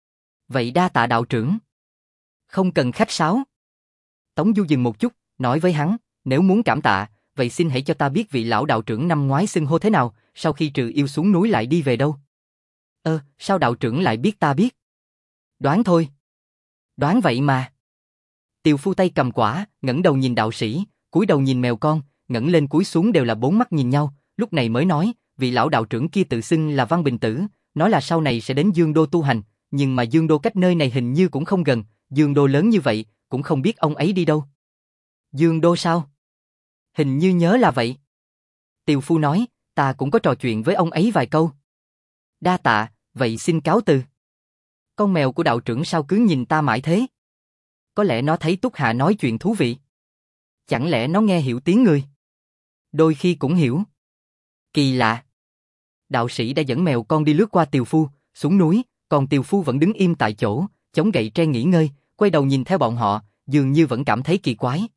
Vậy đa tạ đạo trưởng. Không cần khách sáo. Tống Du dừng một chút, nói với hắn, nếu muốn cảm tạ, vậy xin hãy cho ta biết vị lão đạo trưởng năm ngoái xưng hô thế nào, sau khi trừ yêu xuống núi lại đi về đâu. Ơ, sao đạo trưởng lại biết ta biết? Đoán thôi. Đoán vậy mà. Tiều phu tay cầm quả, ngẩng đầu nhìn đạo sĩ, cúi đầu nhìn mèo con, ngẩng lên cúi xuống đều là bốn mắt nhìn nhau, lúc này mới nói, vị lão đạo trưởng kia tự xưng là Văn Bình Tử, nói là sau này sẽ đến Dương Đô tu hành, nhưng mà Dương Đô cách nơi này hình như cũng không gần, Dương Đô lớn như vậy, cũng không biết ông ấy đi đâu. Dương Đô sao? Hình như nhớ là vậy. Tiều phu nói, ta cũng có trò chuyện với ông ấy vài câu. Đa tạ, vậy xin cáo từ. Con mèo của đạo trưởng sao cứ nhìn ta mãi thế? Có lẽ nó thấy Túc Hạ nói chuyện thú vị. Chẳng lẽ nó nghe hiểu tiếng người? Đôi khi cũng hiểu. Kỳ lạ. Đạo sĩ đã dẫn mèo con đi lướt qua tiều phu, xuống núi, còn tiều phu vẫn đứng im tại chỗ, chống gậy tre nghỉ ngơi, quay đầu nhìn theo bọn họ, dường như vẫn cảm thấy kỳ quái.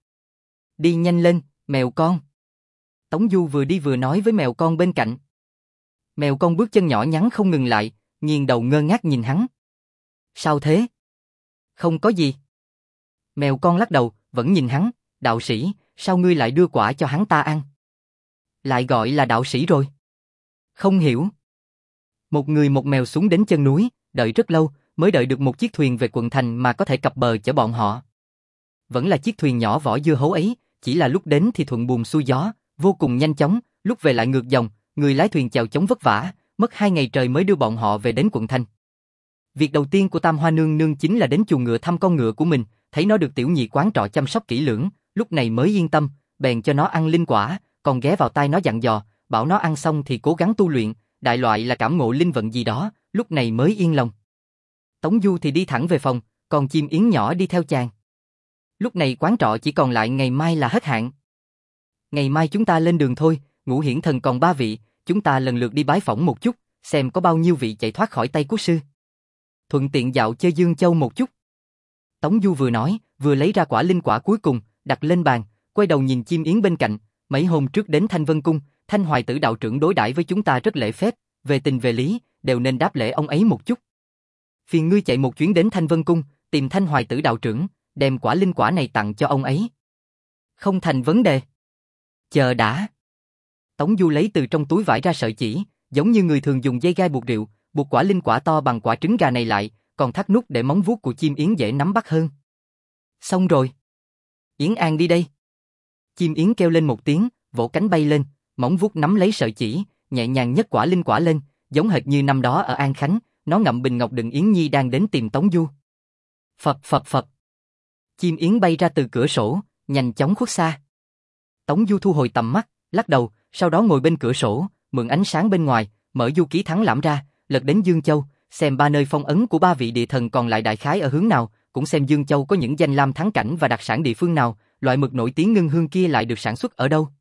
Đi nhanh lên, mèo con. Tống Du vừa đi vừa nói với mèo con bên cạnh. Mèo con bước chân nhỏ nhắn không ngừng lại, nghiêng đầu ngơ ngác nhìn hắn. Sao thế? Không có gì. Mèo con lắc đầu, vẫn nhìn hắn, đạo sĩ, sao ngươi lại đưa quả cho hắn ta ăn? Lại gọi là đạo sĩ rồi. Không hiểu. Một người một mèo xuống đến chân núi, đợi rất lâu, mới đợi được một chiếc thuyền về quận thành mà có thể cập bờ chở bọn họ. Vẫn là chiếc thuyền nhỏ vỏ dưa hấu ấy, chỉ là lúc đến thì thuận buồm xuôi gió, vô cùng nhanh chóng, lúc về lại ngược dòng, người lái thuyền chèo chống vất vả, mất hai ngày trời mới đưa bọn họ về đến quận thành. Việc đầu tiên của Tam Hoa nương nương chính là đến chuồng ngựa thăm con ngựa của mình, thấy nó được tiểu nhị quán trọ chăm sóc kỹ lưỡng, lúc này mới yên tâm, bèn cho nó ăn linh quả, còn ghé vào tai nó dặn dò, bảo nó ăn xong thì cố gắng tu luyện, đại loại là cảm ngộ linh vận gì đó, lúc này mới yên lòng. Tống Du thì đi thẳng về phòng, còn chim yến nhỏ đi theo chàng. Lúc này quán trọ chỉ còn lại ngày mai là hết hạn. Ngày mai chúng ta lên đường thôi, Ngũ Hiển Thần còn ba vị, chúng ta lần lượt đi bái phỏng một chút, xem có bao nhiêu vị chạy thoát khỏi tay quốc sư. Thuận tiện dạo chơi Dương Châu một chút. Tống Du vừa nói, vừa lấy ra quả linh quả cuối cùng, đặt lên bàn, quay đầu nhìn chim yến bên cạnh. Mấy hôm trước đến Thanh Vân Cung, Thanh Hoài Tử đạo trưởng đối đãi với chúng ta rất lễ phép, về tình về lý, đều nên đáp lễ ông ấy một chút. Phiền ngươi chạy một chuyến đến Thanh Vân Cung, tìm Thanh Hoài Tử đạo trưởng, đem quả linh quả này tặng cho ông ấy. Không thành vấn đề. Chờ đã. Tống Du lấy từ trong túi vải ra sợi chỉ, giống như người thường dùng dây gai buộc rượu, buộc quả linh quả to bằng quả trứng gà này lại, còn thắt nút để móng vuốt của chim yến dễ nắm bắt hơn. Xong rồi. Yến An đi đây. Chim yến kêu lên một tiếng, vỗ cánh bay lên, móng vuốt nắm lấy sợi chỉ, nhẹ nhàng nhấc quả linh quả lên, giống hệt như năm đó ở An Khánh, nó ngậm bình ngọc đựng Yến Nhi đang đến tìm Tống Du. Phập phập phập. Chim yến bay ra từ cửa sổ, nhanh chóng khuất xa. Tống Du thu hồi tầm mắt, lắc đầu, sau đó ngồi bên cửa sổ, mượn ánh sáng bên ngoài, mở du ký thắng lãm ra, lật đến Dương Châu, xem ba nơi phong ấn của ba vị địa thần còn lại đại khái ở hướng nào, cũng xem Dương Châu có những danh lam thắng cảnh và đặc sản địa phương nào, loại mực nổi tiếng ngân hương kia lại được sản xuất ở đâu.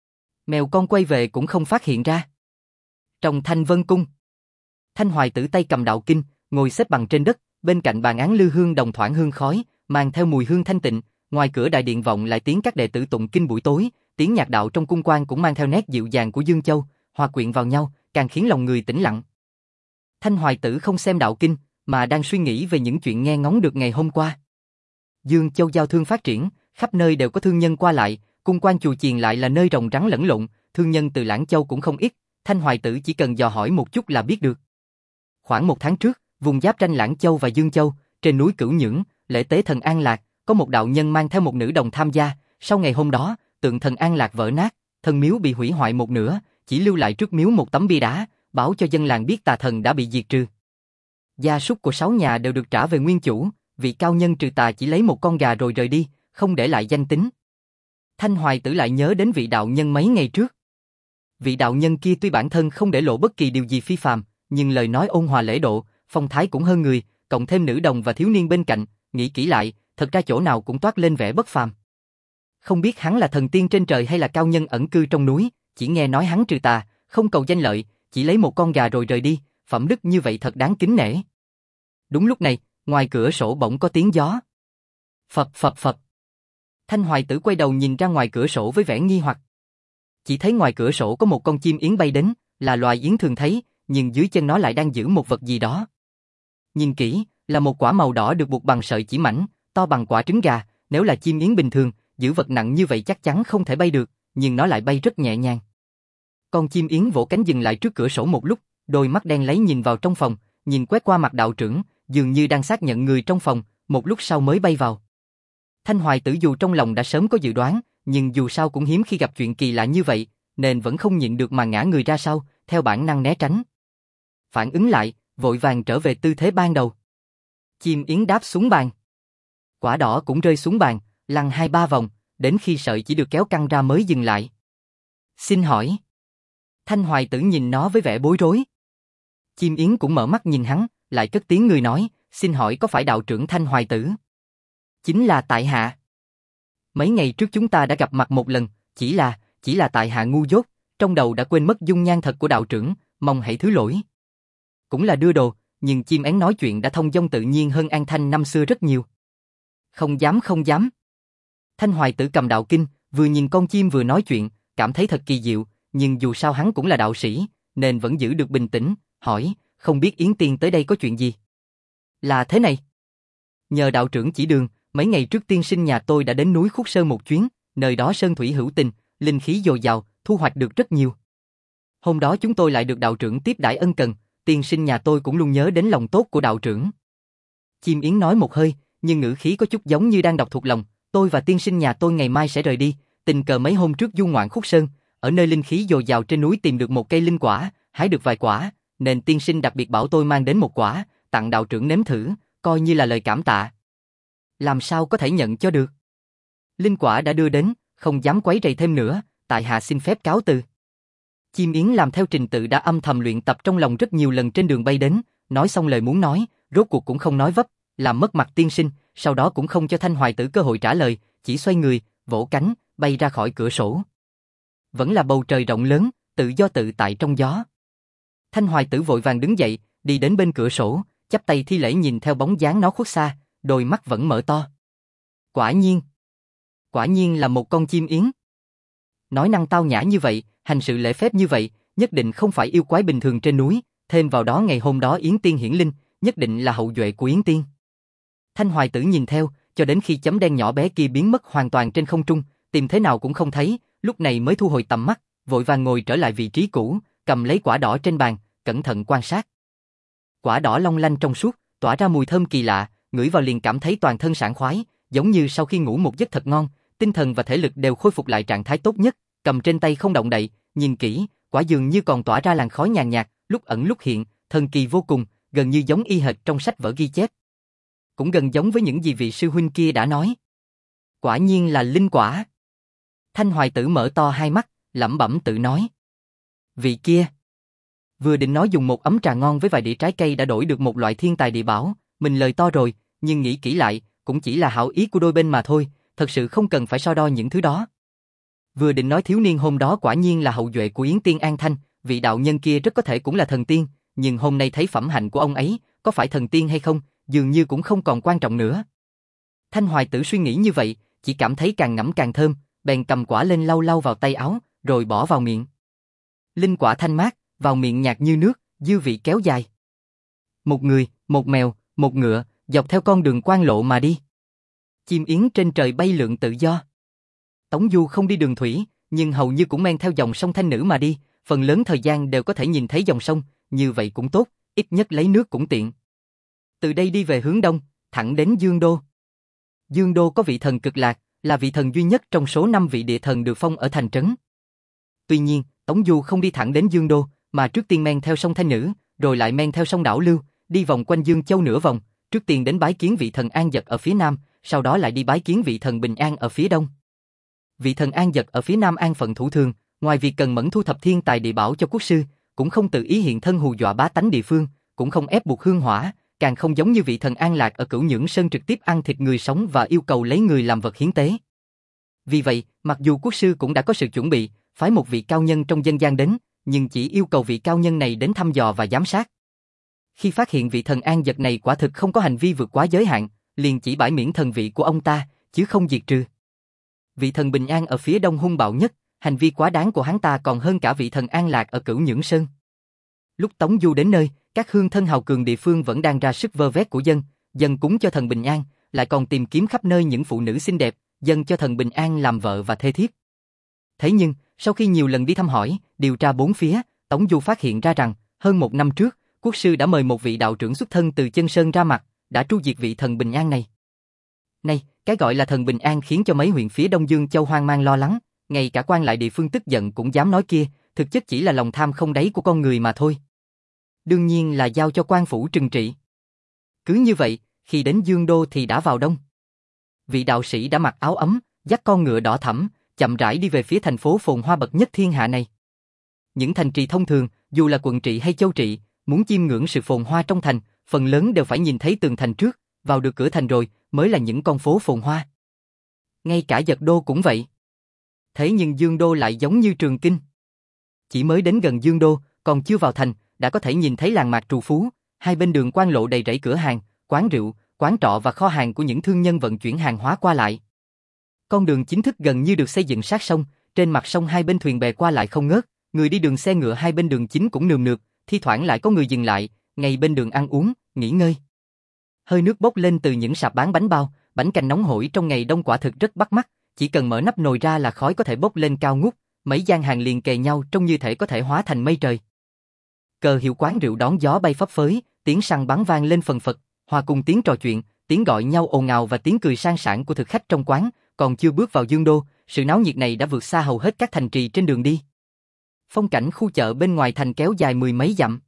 Mèo con quay về cũng không phát hiện ra. Trong Thanh Vân Cung, Thanh Hoài Tử tay cầm đạo kinh, ngồi xếp bằng trên đất, bên cạnh bàn án lư hương đồng thoảng hương khói, mang theo mùi hương thanh tịnh, ngoài cửa đại điện vọng lại tiếng các đệ tử tụng kinh buổi tối, tiếng nhạc đạo trong cung quan cũng mang theo nét dịu dàng của Dương Châu, hòa quyện vào nhau, càng khiến lòng người tĩnh lặng. Thanh Hoài Tử không xem đạo kinh, mà đang suy nghĩ về những chuyện nghe ngóng được ngày hôm qua. Dương Châu giao thương phát triển, khắp nơi đều có thương nhân qua lại, cung quan chùa chiền lại là nơi rồng rắn lẫn lộn, thương nhân từ Lãng Châu cũng không ít, Thanh Hoài Tử chỉ cần dò hỏi một chút là biết được. Khoảng một tháng trước, vùng giáp ranh Lãng Châu và Dương Châu, trên núi Cửu Nhưỡng, lễ tế thần An Lạc, có một đạo nhân mang theo một nữ đồng tham gia, sau ngày hôm đó, tượng thần An Lạc vỡ nát, thần miếu bị hủy hoại một nửa, chỉ lưu lại trước miếu một tấm bia đá, báo cho dân làng biết tà thần đã bị diệt trừ. Gia súc của sáu nhà đều được trả về nguyên chủ, vị cao nhân trừ tà chỉ lấy một con gà rồi rời đi, không để lại danh tính. Thanh Hoài Tử lại nhớ đến vị đạo nhân mấy ngày trước. Vị đạo nhân kia tuy bản thân không để lộ bất kỳ điều gì phi phàm, nhưng lời nói ôn hòa lễ độ, phong thái cũng hơn người, cộng thêm nữ đồng và thiếu niên bên cạnh, nghĩ kỹ lại, thật ra chỗ nào cũng toát lên vẻ bất phàm. Không biết hắn là thần tiên trên trời hay là cao nhân ẩn cư trong núi, chỉ nghe nói hắn trừ tà, không cầu danh lợi, chỉ lấy một con gà rồi rời đi, phẩm đức như vậy thật đáng kính nể. Đúng lúc này, ngoài cửa sổ bỗng có tiếng gió. Phập phập phập. Thanh Hoài Tử quay đầu nhìn ra ngoài cửa sổ với vẻ nghi hoặc. Chỉ thấy ngoài cửa sổ có một con chim yến bay đến, là loài yến thường thấy, nhưng dưới chân nó lại đang giữ một vật gì đó. Nhìn kỹ, là một quả màu đỏ được buộc bằng sợi chỉ mảnh, to bằng quả trứng gà, nếu là chim yến bình thường, giữ vật nặng như vậy chắc chắn không thể bay được, nhưng nó lại bay rất nhẹ nhàng. Con chim yến vỗ cánh dừng lại trước cửa sổ một lúc, đôi mắt đen lấy nhìn vào trong phòng, nhìn quét qua mặt đạo trưởng, dường như đang xác nhận người trong phòng, một lúc sau mới bay vào. Thanh Hoài Tử dù trong lòng đã sớm có dự đoán, nhưng dù sao cũng hiếm khi gặp chuyện kỳ lạ như vậy, nên vẫn không nhịn được mà ngã người ra sau, theo bản năng né tránh. Phản ứng lại, vội vàng trở về tư thế ban đầu. Chim yến đáp xuống bàn. Quả đỏ cũng rơi xuống bàn, lăn hai ba vòng, đến khi sợi chỉ được kéo căng ra mới dừng lại. Xin hỏi. Thanh Hoài Tử nhìn nó với vẻ bối rối. Chim yến cũng mở mắt nhìn hắn, lại cất tiếng người nói, xin hỏi có phải đạo trưởng Thanh Hoài Tử? Chính là tại hạ. Mấy ngày trước chúng ta đã gặp mặt một lần, chỉ là, chỉ là tại hạ ngu dốt, trong đầu đã quên mất dung nhan thật của đạo trưởng, mong hãy thứ lỗi. Cũng là đưa đồ, nhưng chim én nói chuyện đã thông dong tự nhiên hơn An Thanh năm xưa rất nhiều. Không dám không dám. Thanh Hoài Tử cầm đạo kinh, vừa nhìn con chim vừa nói chuyện, cảm thấy thật kỳ diệu, nhưng dù sao hắn cũng là đạo sĩ, nên vẫn giữ được bình tĩnh, hỏi, không biết Yến Tiên tới đây có chuyện gì? Là thế này. Nhờ đạo trưởng chỉ đường, mấy ngày trước tiên sinh nhà tôi đã đến núi Khúc Sơn một chuyến, nơi đó sơn thủy hữu tình, linh khí dồi dào, thu hoạch được rất nhiều. Hôm đó chúng tôi lại được đạo trưởng tiếp đãi ân cần, tiên sinh nhà tôi cũng luôn nhớ đến lòng tốt của đạo trưởng. Chim yến nói một hơi, nhưng ngữ khí có chút giống như đang đọc thuộc lòng, tôi và tiên sinh nhà tôi ngày mai sẽ rời đi, tình cờ mấy hôm trước du ngoạn Khúc Sơn, ở nơi linh khí dồi dào trên núi tìm được một cây linh quả, hái được vài quả, nên tiên sinh đặc biệt bảo tôi mang đến một quả, tặng đạo trưởng nếm thử, coi như là lời cảm tạ. Làm sao có thể nhận cho được? Linh quả đã đưa đến, không dám quấy rầy thêm nữa, tại hạ xin phép cáo từ. Chim yến làm theo trình tự đã âm thầm luyện tập trong lòng rất nhiều lần trên đường bay đến, nói xong lời muốn nói, rốt cuộc cũng không nói vấp, làm mất mặt tiên sinh, sau đó cũng không cho Thanh Hoài Tử cơ hội trả lời, chỉ xoay người, vỗ cánh, bay ra khỏi cửa sổ. Vẫn là bầu trời rộng lớn, tự do tự tại trong gió. Thanh Hoài Tử vội vàng đứng dậy, đi đến bên cửa sổ, chắp tay thi lễ nhìn theo bóng dáng nó khuất xa, đôi mắt vẫn mở to. Quả nhiên, quả nhiên là một con chim yến. Nói năng tao nhã như vậy, hành sự lễ phép như vậy, nhất định không phải yêu quái bình thường trên núi, thêm vào đó ngày hôm đó Yến Tiên hiển linh, nhất định là hậu duệ của Yến Tiên. Thanh Hoài Tử nhìn theo, cho đến khi chấm đen nhỏ bé kia biến mất hoàn toàn trên không trung, tìm thế nào cũng không thấy, lúc này mới thu hồi tầm mắt, vội vàng ngồi trở lại vị trí cũ, cầm lấy quả đỏ trên bàn, cẩn thận quan sát. Quả đỏ long lanh trong suốt, tỏa ra mùi thơm kỳ lạ, ngửi vào liền cảm thấy toàn thân sảng khoái, giống như sau khi ngủ một giấc thật ngon, tinh thần và thể lực đều khôi phục lại trạng thái tốt nhất, cầm trên tay không động đậy, nhìn kỹ, quả dường như còn tỏa ra làn khói nhàn nhạt, lúc ẩn lúc hiện, thần kỳ vô cùng, gần như giống y hệt trong sách vở ghi chép. Cũng gần giống với những gì vị sư huynh kia đã nói. Quả nhiên là linh quả. Thanh Hoài Tử mở to hai mắt, lẩm bẩm tự nói. Vị kia. Vừa định nói dùng một ấm trà ngon với vài đĩa trái cây đã đổi được một loại thiên tài địa bảo, mình lời to rồi, nhưng nghĩ kỹ lại, cũng chỉ là hảo ý của đôi bên mà thôi, thật sự không cần phải so đo những thứ đó. Vừa định nói thiếu niên hôm đó quả nhiên là hậu duệ của Yến Tiên An Thanh, vị đạo nhân kia rất có thể cũng là thần tiên, nhưng hôm nay thấy phẩm hạnh của ông ấy, có phải thần tiên hay không, dường như cũng không còn quan trọng nữa. Thanh Hoài Tử suy nghĩ như vậy, chỉ cảm thấy càng ngẫm càng thơm, bèn cầm quả lên lau lau vào tay áo, rồi bỏ vào miệng. Linh quả thanh mát, vào miệng nhạt như nước, dư vị kéo dài. Một người, một mèo, một ngựa, dọc theo con đường quan lộ mà đi. Chim yến trên trời bay lượn tự do. Tống Du không đi đường thủy, nhưng hầu như cũng men theo dòng sông Thanh Nữ mà đi, phần lớn thời gian đều có thể nhìn thấy dòng sông, như vậy cũng tốt, ít nhất lấy nước cũng tiện. Từ đây đi về hướng đông, thẳng đến Dương Đô. Dương Đô có vị thần Cực Lạc, là vị thần duy nhất trong số năm vị địa thần được phong ở thành trấn. Tuy nhiên, Tống Du không đi thẳng đến Dương Đô, mà trước tiên men theo sông Thanh Nữ, rồi lại men theo sông Đảo Lưu, đi vòng quanh Dương Châu nửa vòng, trước tiên đến bái kiến vị thần An Dật ở phía nam, sau đó lại đi bái kiến vị thần Bình An ở phía đông. Vị thần An Dật ở phía nam an phận thủ thường, ngoài việc cần mẫn thu thập thiên tài địa bảo cho quốc sư, cũng không tự ý hiện thân hù dọa bá tánh địa phương, cũng không ép buộc hương hỏa, càng không giống như vị thần An Lạc ở Cửu Nhưỡng Sơn trực tiếp ăn thịt người sống và yêu cầu lấy người làm vật hiến tế. Vì vậy, mặc dù quốc sư cũng đã có sự chuẩn bị, phái một vị cao nhân trong dân gian đến, nhưng chỉ yêu cầu vị cao nhân này đến thăm dò và giám sát. Khi phát hiện vị thần An Dật này quả thực không có hành vi vượt quá giới hạn, liền chỉ bãi miễn thần vị của ông ta, chứ không diệt trừ. Vị thần Bình An ở phía đông hung bạo nhất, hành vi quá đáng của hắn ta còn hơn cả vị thần An Lạc ở Cửu Nhưỡng Sơn. Lúc Tống Du đến nơi, các hương thân hào cường địa phương vẫn đang ra sức vơ vét của dân, dân cúng cho thần Bình An, lại còn tìm kiếm khắp nơi những phụ nữ xinh đẹp, dân cho thần Bình An làm vợ và thê thiếp. Thế nhưng, sau khi nhiều lần đi thăm hỏi, điều tra bốn phía, Tống Du phát hiện ra rằng, hơn một năm trước, quốc sư đã mời một vị đạo trưởng xuất thân từ chân sơn ra mặt, đã tru diệt vị thần Bình An này. Này, cái gọi là thần Bình An khiến cho mấy huyện phía Đông Dương Châu hoang mang lo lắng, ngay cả quan lại địa phương tức giận cũng dám nói kia, thực chất chỉ là lòng tham không đáy của con người mà thôi. Đương nhiên là giao cho quan phủ trừng trị. Cứ như vậy, khi đến Dương Đô thì đã vào đông. Vị đạo sĩ đã mặc áo ấm, dắt con ngựa đỏ thẫm, chậm rãi đi về phía thành phố phồn hoa bậc nhất thiên hạ này. Những thành trì thông thường, dù là quận trị hay châu trị, muốn chiêm ngưỡng sự phồn hoa trong thành, phần lớn đều phải nhìn thấy tường thành trước, vào được cửa thành rồi mới là những con phố phồn hoa. Ngay cả Dật Đô cũng vậy. Thế nhưng Dương Đô lại giống như Trường Kinh. Chỉ mới đến gần Dương Đô, còn chưa vào thành, đã có thể nhìn thấy làng mạc trù phú, hai bên đường quan lộ đầy rẫy cửa hàng, quán rượu, quán trọ và kho hàng của những thương nhân vận chuyển hàng hóa qua lại. Con đường chính thức gần như được xây dựng sát sông, trên mặt sông hai bên thuyền bè qua lại không ngớt, người đi đường xe ngựa hai bên đường chính cũng nườm nượp, thi thoảng lại có người dừng lại, ngay bên đường ăn uống, nghỉ ngơi. Hơi nước bốc lên từ những sạp bán bánh bao, bánh canh nóng hổi trong ngày đông quả thực rất bắt mắt, chỉ cần mở nắp nồi ra là khói có thể bốc lên cao ngút, mấy gian hàng liền kề nhau trông như thể có thể hóa thành mây trời. Cờ hiệu quán rượu đón gió bay phấp phới, tiếng săn bắn vang lên phần phật, hòa cùng tiếng trò chuyện, tiếng gọi nhau ồn ào và tiếng cười sang sảng của thực khách trong quán, còn chưa bước vào Dương Đô, sự náo nhiệt này đã vượt xa hầu hết các thành trì trên đường đi. Phong cảnh khu chợ bên ngoài thành kéo dài mười mấy dặm.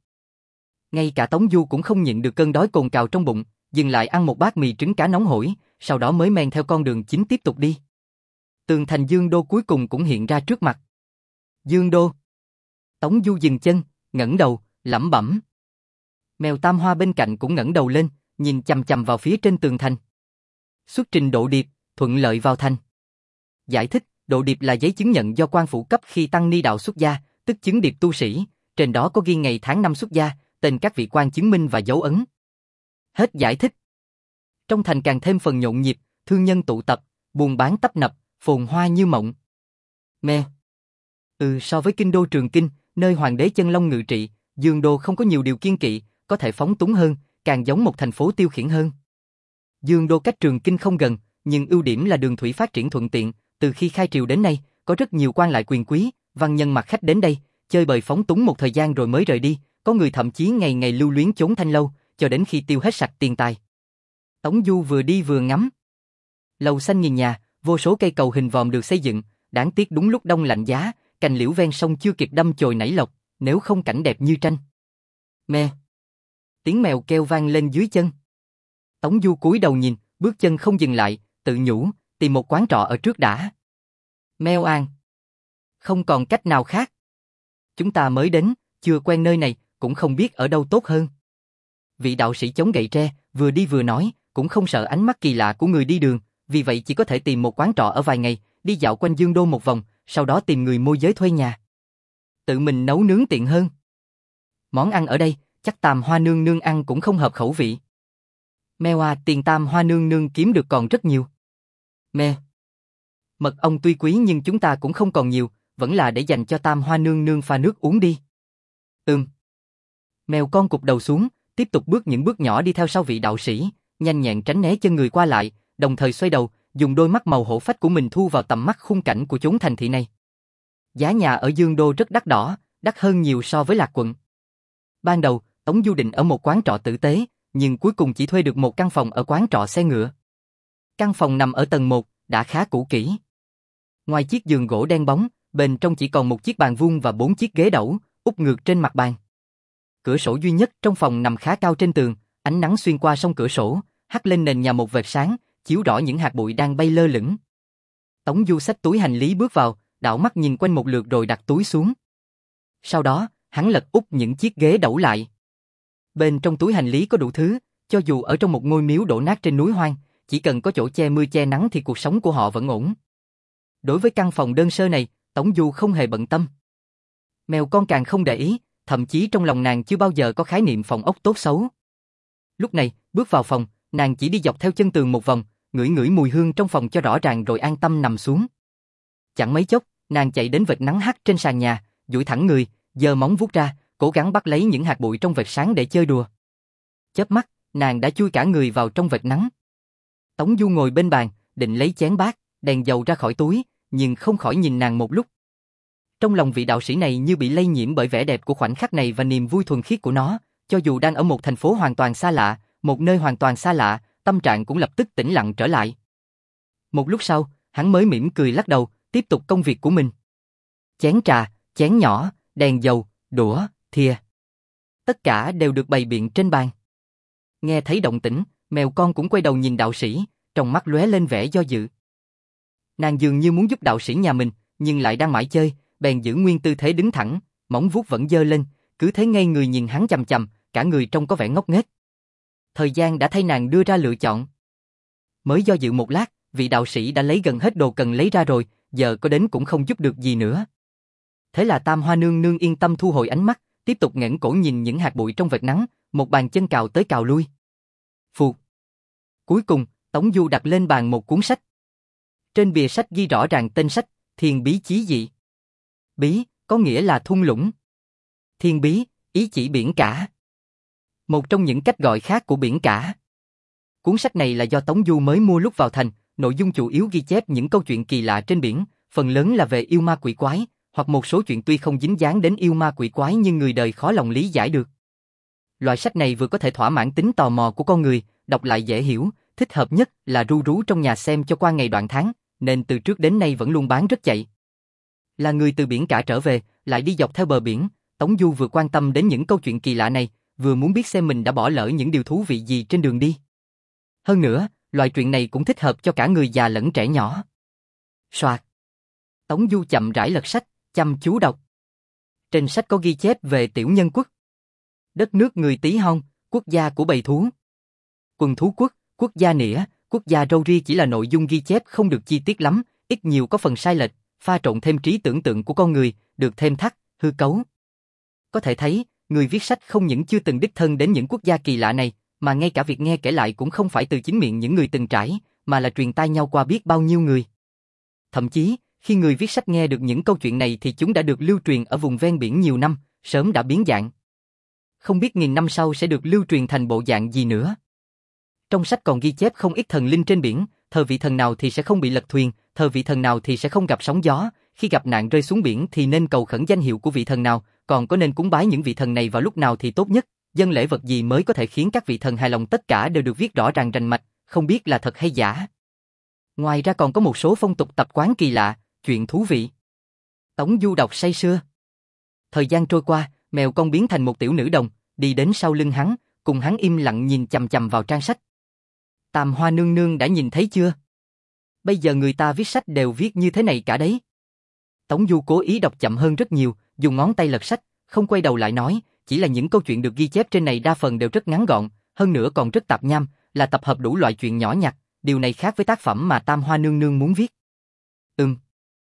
Ngay cả Tống Du cũng không nhịn được cơn đói cồn cào trong bụng, dừng lại ăn một bát mì trứng cá nóng hổi, sau đó mới men theo con đường chính tiếp tục đi. Tường thành Dương Đô cuối cùng cũng hiện ra trước mặt. Dương Đô. Tống Du dừng chân, ngẩng đầu, lẩm bẩm. Mèo Tam Hoa bên cạnh cũng ngẩng đầu lên, nhìn chằm chằm vào phía trên tường thành. Xuất trình độ điệp, thuận lợi vào thành. Giải thích, độ điệp là giấy chứng nhận do quan phủ cấp khi tăng ni đạo xuất gia, tức chứng điệp tu sĩ, trên đó có ghi ngày tháng năm xuất gia, tên các vị quan chứng minh và dấu ấn. Hết giải thích. Trong thành càng thêm phần nhộn nhịp, thương nhân tụ tập, buôn bán tấp nập, phồn hoa như mộng. Mèo. Ừ, so với kinh đô Trường Kinh, nơi hoàng đế Chân Long ngự trị, Dương Đô không có nhiều điều kiêng kỵ, có thể phóng túng hơn, càng giống một thành phố tiêu khiển hơn. Dương Đô cách Trường Kinh không gần, nhưng ưu điểm là đường thủy phát triển thuận tiện, từ khi khai triều đến nay, có rất nhiều quan lại quyền quý, văn nhân mặc khách đến đây, chơi bời phóng túng một thời gian rồi mới rời đi, có người thậm chí ngày ngày lưu luyến chốn thanh lâu, cho đến khi tiêu hết sạch tiền tài. Tống Du vừa đi vừa ngắm. Lầu xanh nghìn nhà, vô số cây cầu hình vòm được xây dựng, đáng tiếc đúng lúc đông lạnh giá, cành liễu ven sông chưa kịp đâm chồi nảy lộc, nếu không cảnh đẹp như tranh. Mè. Tiếng mèo kêu vang lên dưới chân. Tống Du cúi đầu nhìn, bước chân không dừng lại, tự nhủ, tìm một quán trọ ở trước đã. Mèo an. Không còn cách nào khác. Chúng ta mới đến, chưa quen nơi này, cũng không biết ở đâu tốt hơn. Vị đạo sĩ chống gậy tre, vừa đi vừa nói, cũng không sợ ánh mắt kỳ lạ của người đi đường, vì vậy chỉ có thể tìm một quán trọ ở vài ngày, đi dạo quanh Dương Đô một vòng, sau đó tìm người môi giới thuê nhà. Tự mình nấu nướng tiện hơn. Món ăn ở đây, chắc Tam Hoa nương nương ăn cũng không hợp khẩu vị. Mèo à, tiền Tam Hoa nương nương kiếm được còn rất nhiều. Mè. Mật ong tuy quý nhưng chúng ta cũng không còn nhiều, vẫn là để dành cho Tam Hoa nương nương pha nước uống đi. Ừm. Mèo con cụp đầu xuống, tiếp tục bước những bước nhỏ đi theo sau vị đạo sĩ, nhanh nhẹn tránh né chân người qua lại, đồng thời xoay đầu, dùng đôi mắt màu hổ phách của mình thu vào tầm mắt khung cảnh của chốn thành thị này. Giá nhà ở Dương Đô rất đắt đỏ, đắt hơn nhiều so với Lạc quận. Ban đầu, Tống Du định ở một quán trọ tử tế, nhưng cuối cùng chỉ thuê được một căn phòng ở quán trọ xe ngựa. Căn phòng nằm ở tầng một, đã khá cũ kỹ. Ngoài chiếc giường gỗ đen bóng, bên trong chỉ còn một chiếc bàn vuông và bốn chiếc ghế đẩu, úp ngược trên mặt bàn. Cửa sổ duy nhất trong phòng nằm khá cao trên tường, ánh nắng xuyên qua song cửa sổ, hắt lên nền nhà một vệt sáng, chiếu rõ những hạt bụi đang bay lơ lửng. Tống Du xách túi hành lý bước vào, đảo mắt nhìn quanh một lượt rồi đặt túi xuống. Sau đó, hắn lật úp những chiếc ghế đẩu lại. Bên trong túi hành lý có đủ thứ, cho dù ở trong một ngôi miếu đổ nát trên núi hoang, chỉ cần có chỗ che mưa che nắng thì cuộc sống của họ vẫn ổn. Đối với căn phòng đơn sơ này, Tống Du không hề bận tâm. Mèo con càng không để ý, thậm chí trong lòng nàng chưa bao giờ có khái niệm phòng ốc tốt xấu. Lúc này, bước vào phòng, nàng chỉ đi dọc theo chân tường một vòng, ngửi ngửi mùi hương trong phòng cho rõ ràng rồi an tâm nằm xuống. Chẳng mấy chốc, nàng chạy đến vệt nắng hắt trên sàn nhà, duỗi thẳng người, giơ móng vuốt ra, cố gắng bắt lấy những hạt bụi trong vệt sáng để chơi đùa. Chớp mắt, nàng đã chui cả người vào trong vệt nắng. Tống Du ngồi bên bàn, định lấy chén bát, đèn dầu ra khỏi túi, nhưng không khỏi nhìn nàng một lúc. Trong lòng vị đạo sĩ này như bị lây nhiễm bởi vẻ đẹp của khoảnh khắc này và niềm vui thuần khiết của nó, cho dù đang ở một thành phố hoàn toàn xa lạ, một nơi hoàn toàn xa lạ, tâm trạng cũng lập tức tĩnh lặng trở lại. Một lúc sau, hắn mới mỉm cười lắc đầu, tiếp tục công việc của mình. Chén trà, chén nhỏ, đèn dầu, đũa, thìa. Tất cả đều được bày biện trên bàn. Nghe thấy động tĩnh, mèo con cũng quay đầu nhìn đạo sĩ, trong mắt lóe lên vẻ do dự. Nàng dường như muốn giúp đạo sĩ nhà mình, nhưng lại đang mãi chơi, bèn giữ nguyên tư thế đứng thẳng, móng vuốt vẫn giơ lên, cứ thế ngây người nhìn hắn chằm chằm, cả người trông có vẻ ngốc nghếch. Thời gian đã thay nàng đưa ra lựa chọn. Mới do dự một lát, vị đạo sĩ đã lấy gần hết đồ cần lấy ra rồi, giờ có đến cũng không giúp được gì nữa. Thế là Tam Hoa nương nương yên tâm thu hồi ánh mắt, tiếp tục nghển cổ nhìn những hạt bụi trong vệt nắng, một bàn chân cào tới cào lui. Phụt. Cuối cùng, Tống Du đặt lên bàn một cuốn sách. Trên bìa sách ghi rõ ràng tên sách, Thiên Bí Chí Dị. Bí, có nghĩa là thung lũng. Thiên Bí, ý chỉ biển cả. Một trong những cách gọi khác của biển cả. Cuốn sách này là do Tống Du mới mua lúc vào thành, nội dung chủ yếu ghi chép những câu chuyện kỳ lạ trên biển, phần lớn là về yêu ma quỷ quái, hoặc một số chuyện tuy không dính dáng đến yêu ma quỷ quái nhưng người đời khó lòng lý giải được. Loại sách này vừa có thể thỏa mãn tính tò mò của con người, đọc lại dễ hiểu, thích hợp nhất là ru rú trong nhà xem cho qua ngày đoạn tháng, nên từ trước đến nay vẫn luôn bán rất chạy. Là người từ biển cả trở về, lại đi dọc theo bờ biển, Tống Du vừa quan tâm đến những câu chuyện kỳ lạ này, vừa muốn biết xem mình đã bỏ lỡ những điều thú vị gì trên đường đi. Hơn nữa, loại truyện này cũng thích hợp cho cả người già lẫn trẻ nhỏ. Soạt. Tống Du chậm rãi lật sách, chăm chú đọc. Trên sách có ghi chép về Tiểu Nhân Quốc, đất nước người Tí Hon, quốc gia của bầy thú. Quần thú quốc, quốc gia nĩa, quốc gia râu ria chỉ là nội dung ghi chép không được chi tiết lắm, ít nhiều có phần sai lệch, pha trộn thêm trí tưởng tượng của con người, được thêm thắt, hư cấu. Có thể thấy, người viết sách không những chưa từng đích thân đến những quốc gia kỳ lạ này, mà ngay cả việc nghe kể lại cũng không phải từ chính miệng những người từng trải, mà là truyền tai nhau qua biết bao nhiêu người. Thậm chí, khi người viết sách nghe được những câu chuyện này thì chúng đã được lưu truyền ở vùng ven biển nhiều năm, sớm đã biến dạng. Không biết nghìn năm sau sẽ được lưu truyền thành bộ dạng gì nữa. Trong sách còn ghi chép không ít thần linh trên biển, thờ vị thần nào thì sẽ không bị lật thuyền, thờ vị thần nào thì sẽ không gặp sóng gió, khi gặp nạn rơi xuống biển thì nên cầu khẩn danh hiệu của vị thần nào, còn có nên cúng bái những vị thần này vào lúc nào thì tốt nhất, dâng lễ vật gì mới có thể khiến các vị thần hài lòng, tất cả đều được viết rõ ràng rành mạch, không biết là thật hay giả. Ngoài ra còn có một số phong tục tập quán kỳ lạ, chuyện thú vị. Tống Du đọc say sưa. Thời gian trôi qua, mèo con biến thành một tiểu nữ đồng, đi đến sau lưng hắn, cùng hắn im lặng nhìn chằm chằm vào trang sách. Tam Hoa nương nương đã nhìn thấy chưa? Bây giờ người ta viết sách đều viết như thế này cả đấy. Tống Du cố ý đọc chậm hơn rất nhiều, dùng ngón tay lật sách, không quay đầu lại nói, chỉ là những câu chuyện được ghi chép trên này đa phần đều rất ngắn gọn, hơn nữa còn rất tạp nham, là tập hợp đủ loại chuyện nhỏ nhặt, điều này khác với tác phẩm mà Tam Hoa nương nương muốn viết. Ừm.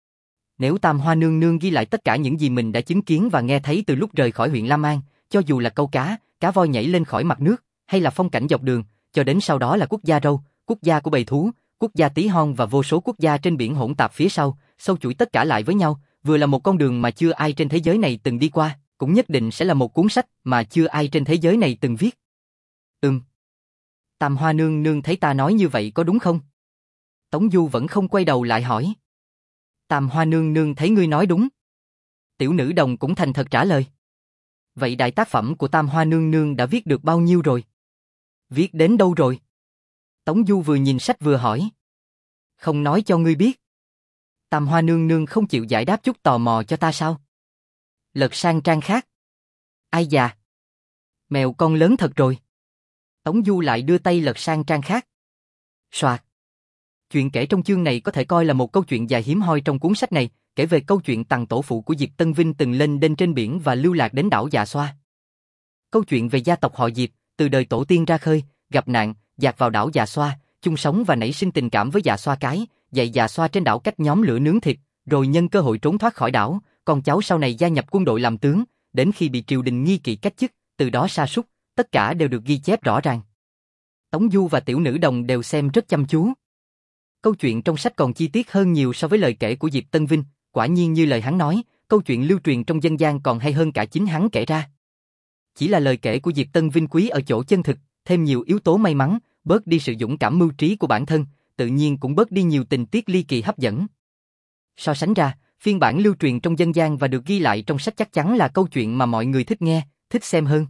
Nếu Tam Hoa nương nương ghi lại tất cả những gì mình đã chứng kiến và nghe thấy từ lúc rời khỏi huyện Lam An, cho dù là câu cá, cá voi nhảy lên khỏi mặt nước, hay là phong cảnh dọc đường, cho đến sau đó là quốc gia râu, quốc gia của bầy thú, quốc gia tí hon và vô số quốc gia trên biển hỗn tạp phía sau, sâu chuỗi tất cả lại với nhau, vừa là một con đường mà chưa ai trên thế giới này từng đi qua, cũng nhất định sẽ là một cuốn sách mà chưa ai trên thế giới này từng viết. Ừm. Tam Hoa nương nương thấy ta nói như vậy có đúng không? Tống Du vẫn không quay đầu lại hỏi. Tam Hoa nương nương thấy ngươi nói đúng. Tiểu nữ đồng cũng thành thật trả lời. Vậy đại tác phẩm của Tam Hoa nương nương đã viết được bao nhiêu rồi? Viết đến đâu rồi? Tống Du vừa nhìn sách vừa hỏi. Không nói cho ngươi biết. Tam Hoa nương nương không chịu giải đáp chút tò mò cho ta sao? Lật sang trang khác. Ai già? Mèo con lớn thật rồi. Tống Du lại đưa tay lật sang trang khác. Soạt. Chuyện kể trong chương này có thể coi là một câu chuyện dài hiếm hoi trong cuốn sách này, kể về câu chuyện tằng tổ phụ của Diệp Tân Vinh từng lên đên trên biển và lưu lạc đến đảo Dạ Xoa. Câu chuyện về gia tộc họ Diệp, từ đời tổ tiên ra khơi, gặp nạn, dạt vào đảo Dạ Xoa, chung sống và nảy sinh tình cảm với Dạ Xoa cái, dạy Dạ Xoa trên đảo cách nhóm lửa nướng thịt, rồi nhân cơ hội trốn thoát khỏi đảo, con cháu sau này gia nhập quân đội làm tướng, đến khi bị triều đình nghi kỵ cách chức, từ đó sa sút, tất cả đều được ghi chép rõ ràng. Tống Du và tiểu nữ đồng đều xem rất chăm chú. Câu chuyện trong sách còn chi tiết hơn nhiều so với lời kể của Diệp Tân Vinh, quả nhiên như lời hắn nói, câu chuyện lưu truyền trong dân gian còn hay hơn cả chính hắn kể ra. Chỉ là lời kể của Diệp Tân Vinh quý ở chỗ chân thực, thêm nhiều yếu tố may mắn, bớt đi sự dũng cảm mưu trí của bản thân, tự nhiên cũng bớt đi nhiều tình tiết ly kỳ hấp dẫn. So sánh ra, phiên bản lưu truyền trong dân gian và được ghi lại trong sách chắc chắn là câu chuyện mà mọi người thích nghe, thích xem hơn.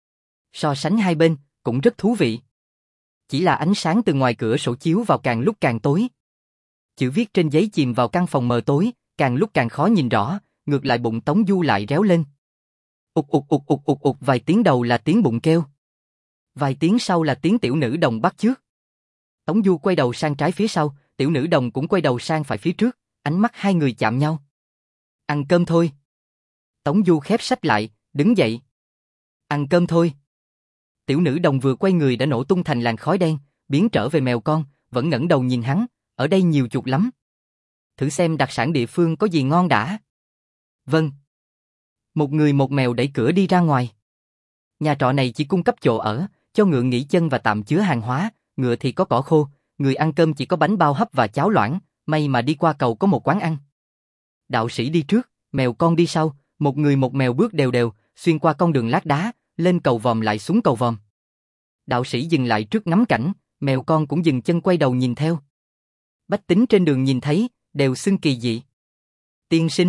So sánh hai bên, cũng rất thú vị. Chỉ là ánh sáng từ ngoài cửa sổ chiếu vào càng lúc càng tối. Chữ viết trên giấy chìm vào căn phòng mờ tối, càng lúc càng khó nhìn rõ, ngược lại bụng Tống Du lại réo lên. Ụt ụt ụt ụt ụt ụt vài tiếng đầu là tiếng bụng kêu. Vài tiếng sau là tiếng tiểu nữ đồng bắt chước. Tống Du quay đầu sang trái phía sau, tiểu nữ đồng cũng quay đầu sang phải phía trước, ánh mắt hai người chạm nhau. Ăn cơm thôi. Tống Du khép sách lại, đứng dậy. Ăn cơm thôi. Tiểu nữ đồng vừa quay người đã nổ tung thành làn khói đen, biến trở về mèo con, vẫn ngẩng đầu nhìn hắn, ở đây nhiều chuột lắm. Thử xem đặc sản địa phương có gì ngon đã. Vâng. Một người một mèo đẩy cửa đi ra ngoài. Nhà trọ này chỉ cung cấp chỗ ở, cho ngựa nghỉ chân và tạm chứa hàng hóa, ngựa thì có cỏ khô, người ăn cơm chỉ có bánh bao hấp và cháo loãng, may mà đi qua cầu có một quán ăn. Đạo sĩ đi trước, mèo con đi sau, một người một mèo bước đều đều, xuyên qua con đường lát đá, lên cầu vòm lại xuống cầu vòm. Đạo sĩ dừng lại trước ngắm cảnh, mèo con cũng dừng chân quay đầu nhìn theo. Bách tính trên đường nhìn thấy, đều xưng kỳ dị. Tiên sinh.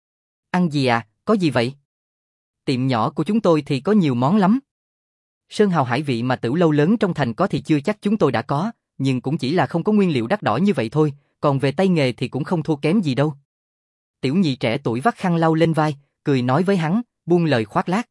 Ăn gì à, có gì vậy? Tiệm nhỏ của chúng tôi thì có nhiều món lắm. Sơn hào hải vị mà Tử Lâu lớn trong thành có thì chưa chắc chúng tôi đã có, nhưng cũng chỉ là không có nguyên liệu đắt đỏ như vậy thôi, còn về tay nghề thì cũng không thua kém gì đâu. Tiểu nhị trẻ tuổi vắt khăn lau lên vai, cười nói với hắn, buông lời khoác lác.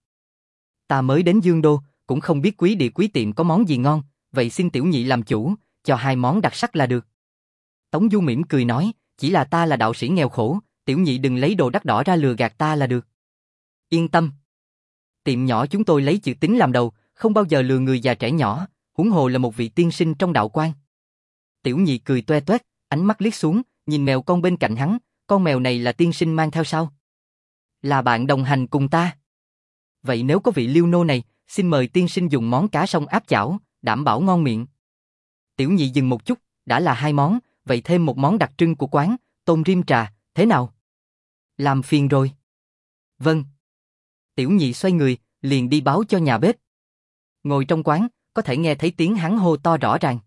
Ta mới đến Dương Đô, cũng không biết quý địa quý tiệm có món gì ngon, vậy xin tiểu nhị làm chủ, cho hai món đặc sắc là được. Tống Du mỉm cười nói, chỉ là ta là đạo sĩ nghèo khổ, tiểu nhị đừng lấy đồ đắt đỏ ra lừa gạt ta là được. Yên tâm. Tiệm nhỏ chúng tôi lấy chữ tín làm đầu, không bao giờ lừa người già trẻ nhỏ, huống hồ là một vị tiên sinh trong đạo quan. Tiểu nhị cười toe toét, ánh mắt liếc xuống, nhìn mèo con bên cạnh hắn, con mèo này là tiên sinh mang theo sao? Là bạn đồng hành cùng ta. Vậy nếu có vị liêu nô này, xin mời tiên sinh dùng món cá sông áp chảo, đảm bảo ngon miệng. Tiểu nhị dừng một chút, đã là hai món, vậy thêm một món đặc trưng của quán, tôm rim trà, thế nào? Làm phiền rồi. Vâng. Tiểu nhị xoay người, liền đi báo cho nhà bếp. Ngồi trong quán, có thể nghe thấy tiếng hắn hô to rõ ràng.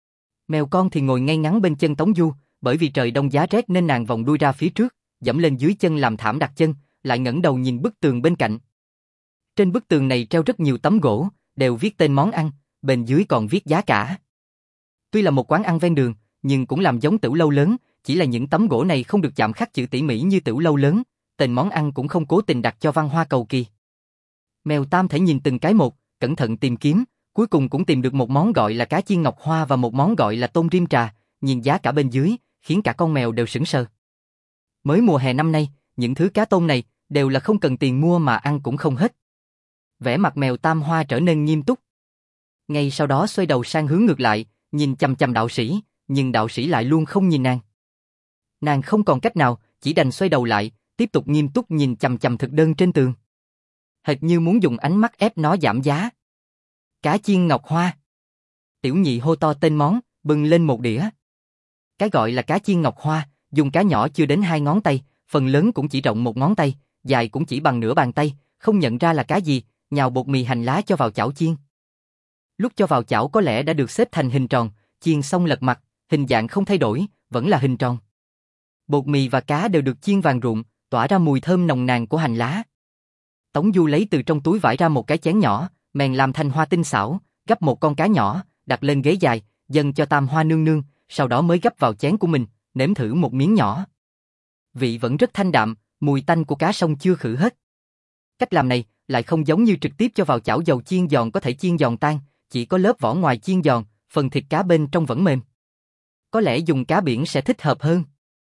Mèo con thì ngồi ngay ngắn bên chân Tống Du, bởi vì trời đông giá rét nên nàng vòng đuôi ra phía trước, dẫm lên dưới chân làm thảm đặt chân, lại ngẩng đầu nhìn bức tường bên cạnh. Trên bức tường này treo rất nhiều tấm gỗ, đều viết tên món ăn, bên dưới còn viết giá cả. Tuy là một quán ăn ven đường, nhưng cũng làm giống Tử Lâu lớn, chỉ là những tấm gỗ này không được chạm khắc chữ tỉ mỉ như Tử Lâu lớn, tên món ăn cũng không cố tình đặt cho văn hoa cầu kỳ. Mèo Tam thể nhìn từng cái một, cẩn thận tìm kiếm, cuối cùng cũng tìm được một món gọi là cá chiên ngọc hoa và một món gọi là tôm rim trà, nhìn giá cả bên dưới, khiến cả con mèo đều sững sờ. Mới mùa hè năm nay, những thứ cá tôm này đều là không cần tiền mua mà ăn cũng không hết. Vẻ mặt mèo Tam Hoa trở nên nghiêm túc. Ngay sau đó xoay đầu sang hướng ngược lại, nhìn chằm chằm đạo sĩ, nhưng đạo sĩ lại luôn không nhìn nàng. Nàng không còn cách nào, chỉ đành xoay đầu lại, tiếp tục nghiêm túc nhìn chằm chằm thực đơn trên tường. Hệt như muốn dùng ánh mắt ép nó giảm giá. Cá chiên ngọc hoa. Tiểu nhị hô to tên món, bưng lên một đĩa. Cái gọi là cá chiên ngọc hoa, dùng cá nhỏ chưa đến hai ngón tay, phần lớn cũng chỉ rộng một ngón tay, dài cũng chỉ bằng nửa bàn tay, không nhận ra là cá gì, nhào bột mì hành lá cho vào chảo chiên. Lúc cho vào chảo có lẽ đã được xếp thành hình tròn, chiên xong lật mặt, hình dạng không thay đổi, vẫn là hình tròn. Bột mì và cá đều được chiên vàng rụm, tỏa ra mùi thơm nồng nàn của hành lá. Tống Du lấy từ trong túi vải ra một cái chén nhỏ, mèn làm thành hoa tinh xảo, gấp một con cá nhỏ, đặt lên ghế dài, dâng cho Tam Hoa nương nương, sau đó mới gấp vào chén của mình, nếm thử một miếng nhỏ. Vị vẫn rất thanh đạm, mùi tanh của cá sông chưa khử hết. Cách làm này lại không giống như trực tiếp cho vào chảo dầu chiên giòn có thể chiên giòn tan, chỉ có lớp vỏ ngoài chiên giòn, phần thịt cá bên trong vẫn mềm. Có lẽ dùng cá biển sẽ thích hợp hơn.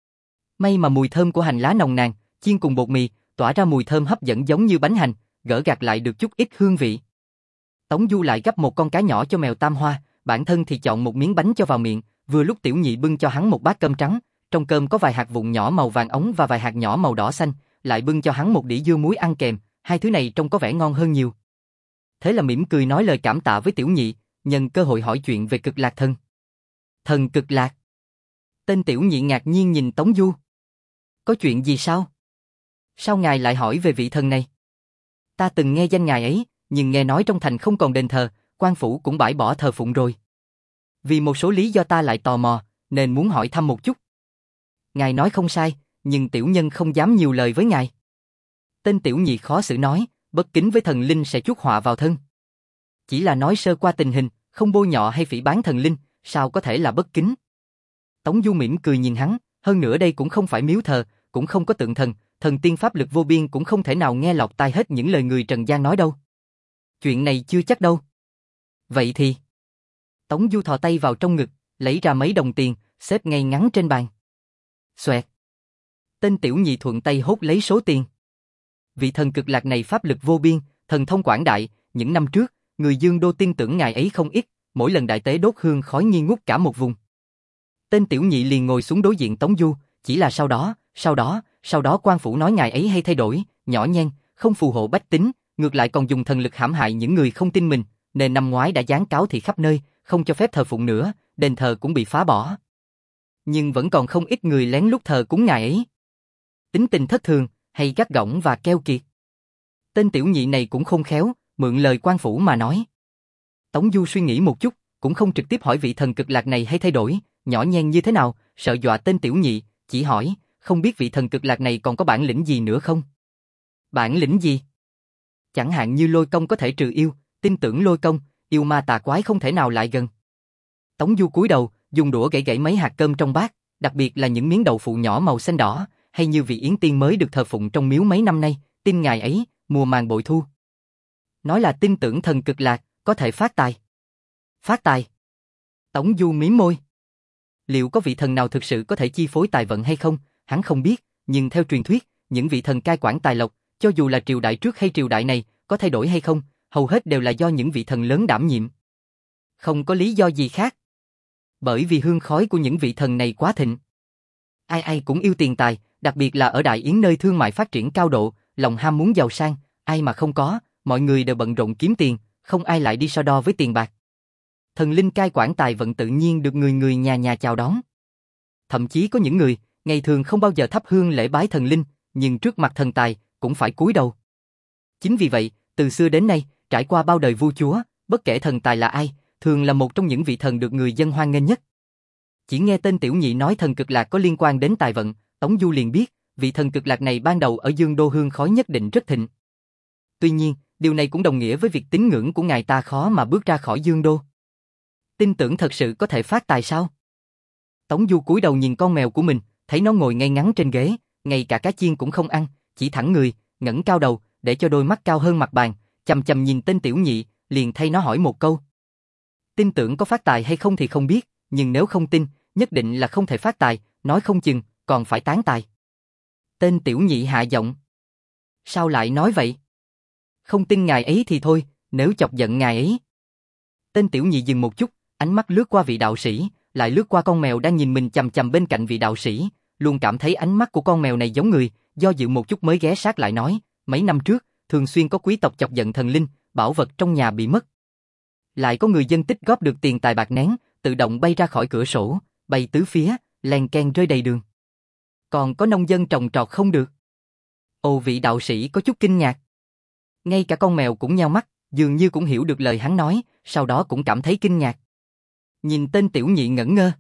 May mà mùi thơm của hành lá nồng nàn, chiên cùng bột mì, tỏa ra mùi thơm hấp dẫn giống như bánh hành, gỡ gạc lại được chút ít hương vị. Tống Du lại gấp một con cá nhỏ cho mèo Tam Hoa, bản thân thì chọn một miếng bánh cho vào miệng, vừa lúc Tiểu nhị bưng cho hắn một bát cơm trắng, trong cơm có vài hạt vụn nhỏ màu vàng ống và vài hạt nhỏ màu đỏ xanh, lại bưng cho hắn một đĩa dưa muối ăn kèm, hai thứ này trông có vẻ ngon hơn nhiều. Thế là mỉm cười nói lời cảm tạ với Tiểu nhị, nhân cơ hội hỏi chuyện về Cực Lạc Thần. Thần Cực Lạc? Tên Tiểu nhị ngạc nhiên nhìn Tống Du. Có chuyện gì sao? Sao ngài lại hỏi về vị thần này? Ta từng nghe danh ngài ấy, nhưng nghe nói trong thành không còn đền thờ, quan phủ cũng bãi bỏ thờ phụng rồi. Vì một số lý do ta lại tò mò, nên muốn hỏi thăm một chút. Ngài nói không sai, nhưng tiểu nhân không dám nhiều lời với ngài. Tên Tiểu nhị khó xử nói, bất kính với thần linh sẽ chuốc họa vào thân. Chỉ là nói sơ qua tình hình, không bôi nhọ hay phỉ báng thần linh, sao có thể là bất kính? Tống Du mỉm cười nhìn hắn, hơn nữa đây cũng không phải miếu thờ, cũng không có tượng thần, thần tiên pháp lực vô biên cũng không thể nào nghe lọt tai hết những lời người trần gian nói đâu. Chuyện này chưa chắc đâu. Vậy thì... Tống Du thò tay vào trong ngực, lấy ra mấy đồng tiền, xếp ngay ngắn trên bàn. Xoẹt. Tên Tiểu nhị thuận tay hốt lấy số tiền. Vị thần Cực Lạc này pháp lực vô biên, thần thông quảng đại, những năm trước, người Dương Đô tin tưởng ngài ấy không ít, mỗi lần đại tế đốt hương khói nghi ngút cả một vùng. Tên Tiểu nhị liền ngồi xuống đối diện Tống Du, chỉ là sau đó, sau đó, sau đó quan phủ nói ngài ấy hay thay đổi, nhỏ nhen, không phù hộ bách tính, ngược lại còn dùng thần lực hãm hại những người không tin mình, nên năm ngoái đã giáng cáo thị khắp nơi, không cho phép thờ phụng nữa, đền thờ cũng bị phá bỏ. Nhưng vẫn còn không ít người lén lút thờ cúng ngài ấy. Tính tình thất thường, hay gắt gỏng và keo kiệt. Tên Tiểu nhị này cũng khôn khéo, mượn lời quan phủ mà nói. Tống Du suy nghĩ một chút, cũng không trực tiếp hỏi vị thần Cực Lạc này hay thay đổi, nhỏ nhen như thế nào, sợ dọa tên Tiểu nhị, chỉ hỏi, không biết vị thần Cực Lạc này còn có bản lĩnh gì nữa không? Bản lĩnh gì? Chẳng hạn như lôi công có thể trừ yêu, tin tưởng lôi công, yêu ma tà quái không thể nào lại gần. Tống Du cúi đầu, dùng đũa gãy gãy mấy hạt cơm trong bát, đặc biệt là những miếng đậu phụ nhỏ màu xanh đỏ, hay như vị Yến Tiên mới được thờ phụng trong miếu mấy năm nay, tin ngài ấy, mùa màng bội thu. Nói là tin tưởng thần Cực Lạc, có thể phát tài. Phát tài? Tống Du mím môi. Liệu có vị thần nào thực sự có thể chi phối tài vận hay không, hắn không biết, nhưng theo truyền thuyết, những vị thần cai quản tài lộc, cho dù là triều đại trước hay triều đại này, có thay đổi hay không, hầu hết đều là do những vị thần lớn đảm nhiệm. Không có lý do gì khác. Bởi vì hương khói của những vị thần này quá thịnh. Ai ai cũng yêu tiền tài, đặc biệt là ở Đại Yến nơi thương mại phát triển cao độ, lòng ham muốn giàu sang, ai mà không có, mọi người đều bận rộn kiếm tiền, không ai lại đi so đo với tiền bạc. Thần linh cai quản tài vận tự nhiên được người người nhà nhà chào đón. Thậm chí có những người, ngày thường không bao giờ thắp hương lễ bái thần linh, nhưng trước mặt thần tài, cũng phải cúi đầu. Chính vì vậy, từ xưa đến nay, trải qua bao đời vua chúa, bất kể thần tài là ai, thường là một trong những vị thần được người dân hoan nghênh nhất. Chỉ nghe tên Tiểu nhị nói thần Cực Lạc có liên quan đến tài vận, Tống Du liền biết, vị thần Cực Lạc này ban đầu ở Dương Đô hương khói nhất định rất thịnh. Tuy nhiên, điều này cũng đồng nghĩa với việc tín ngưỡng của ngài ta khó mà bước ra khỏi Dương Đô. Tin tưởng thật sự có thể phát tài sao? Tống Du cúi đầu nhìn con mèo của mình, thấy nó ngồi ngay ngắn trên ghế, ngay cả cá chiên cũng không ăn, chỉ thẳng người, ngẩng cao đầu, để cho đôi mắt cao hơn mặt bàn, chằm chằm nhìn tên Tiểu nhị, liền thay nó hỏi một câu. Tin tưởng có phát tài hay không thì không biết, nhưng nếu không tin, nhất định là không thể phát tài, nói không chừng, còn phải tán tài. Tên Tiểu nhị hạ giọng. Sao lại nói vậy? Không tin ngài ấy thì thôi, nếu chọc giận ngài ấy. Tên Tiểu nhị dừng một chút, ánh mắt lướt qua vị đạo sĩ, lại lướt qua con mèo đang nhìn mình chằm chằm bên cạnh vị đạo sĩ, luôn cảm thấy ánh mắt của con mèo này giống người, do dự một chút mới ghé sát lại nói, mấy năm trước, thường xuyên có quý tộc chọc giận thần linh, bảo vật trong nhà bị mất. Lại có người dân tích góp được tiền tài bạc nén, tự động bay ra khỏi cửa sổ, bay tứ phía, len ken rơi đầy đường. Còn có nông dân trồng trọt không được. Ồ, vị đạo sĩ có chút kinh ngạc. Ngay cả con mèo cũng nheo mắt, dường như cũng hiểu được lời hắn nói, sau đó cũng cảm thấy kinh ngạc. Nhìn tên tiểu nhị ngẩn ngơ.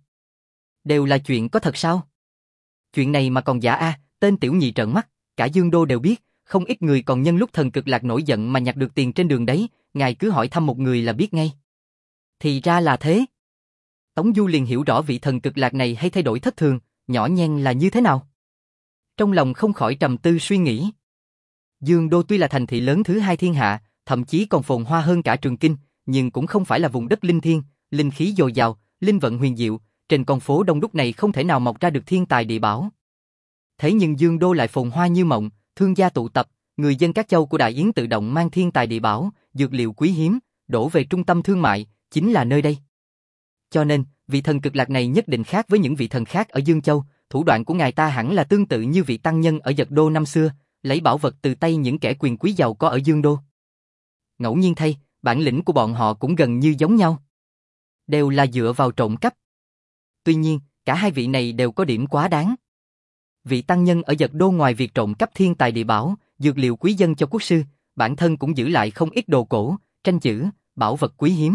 Đều là chuyện có thật sao? Chuyện này mà còn giả a? À, tên tiểu nhị trợn mắt, cả Dương Đô đều biết, không ít người còn nhân lúc thần cực lạc nổi giận mà nhặt được tiền trên đường đấy, ngài cứ hỏi thăm một người là biết ngay. Thì ra là thế. Tống Du liền hiểu rõ vị thần cực lạc này hay thay đổi thất thường, nhỏ nhen là như thế nào. Trong lòng không khỏi trầm tư suy nghĩ. Dương Đô tuy là thành thị lớn thứ hai thiên hạ, thậm chí còn phồn hoa hơn cả Trường Kinh, nhưng cũng không phải là vùng đất linh thiêng, linh khí dồi dào, linh vận huyền diệu, trên con phố đông đúc này không thể nào mọc ra được thiên tài địa bảo. Thế nhưng Dương Đô lại phồn hoa như mộng, thương gia tụ tập, người dân các châu của Đại Yến tự động mang thiên tài địa bảo, dược liệu quý hiếm, đổ về trung tâm thương mại, chính là nơi đây. Cho nên, vị thần cực lạc này nhất định khác với những vị thần khác ở Dương Châu, thủ đoạn của ngài ta hẳn là tương tự như vị tăng nhân ở Dật Đô năm xưa, lấy bảo vật từ tay những kẻ quyền quý giàu có ở Dương Đô. Ngẫu nhiên thay, bản lĩnh của bọn họ cũng gần như giống nhau. Đều là dựa vào trộm cắp. Tuy nhiên, cả hai vị này đều có điểm quá đáng. Vị tăng nhân ở Dật Đô ngoài việc trộm cắp thiên tài địa bảo, dược liệu quý dân cho quốc sư, bản thân cũng giữ lại không ít đồ cổ, tranh chữ, bảo vật quý hiếm.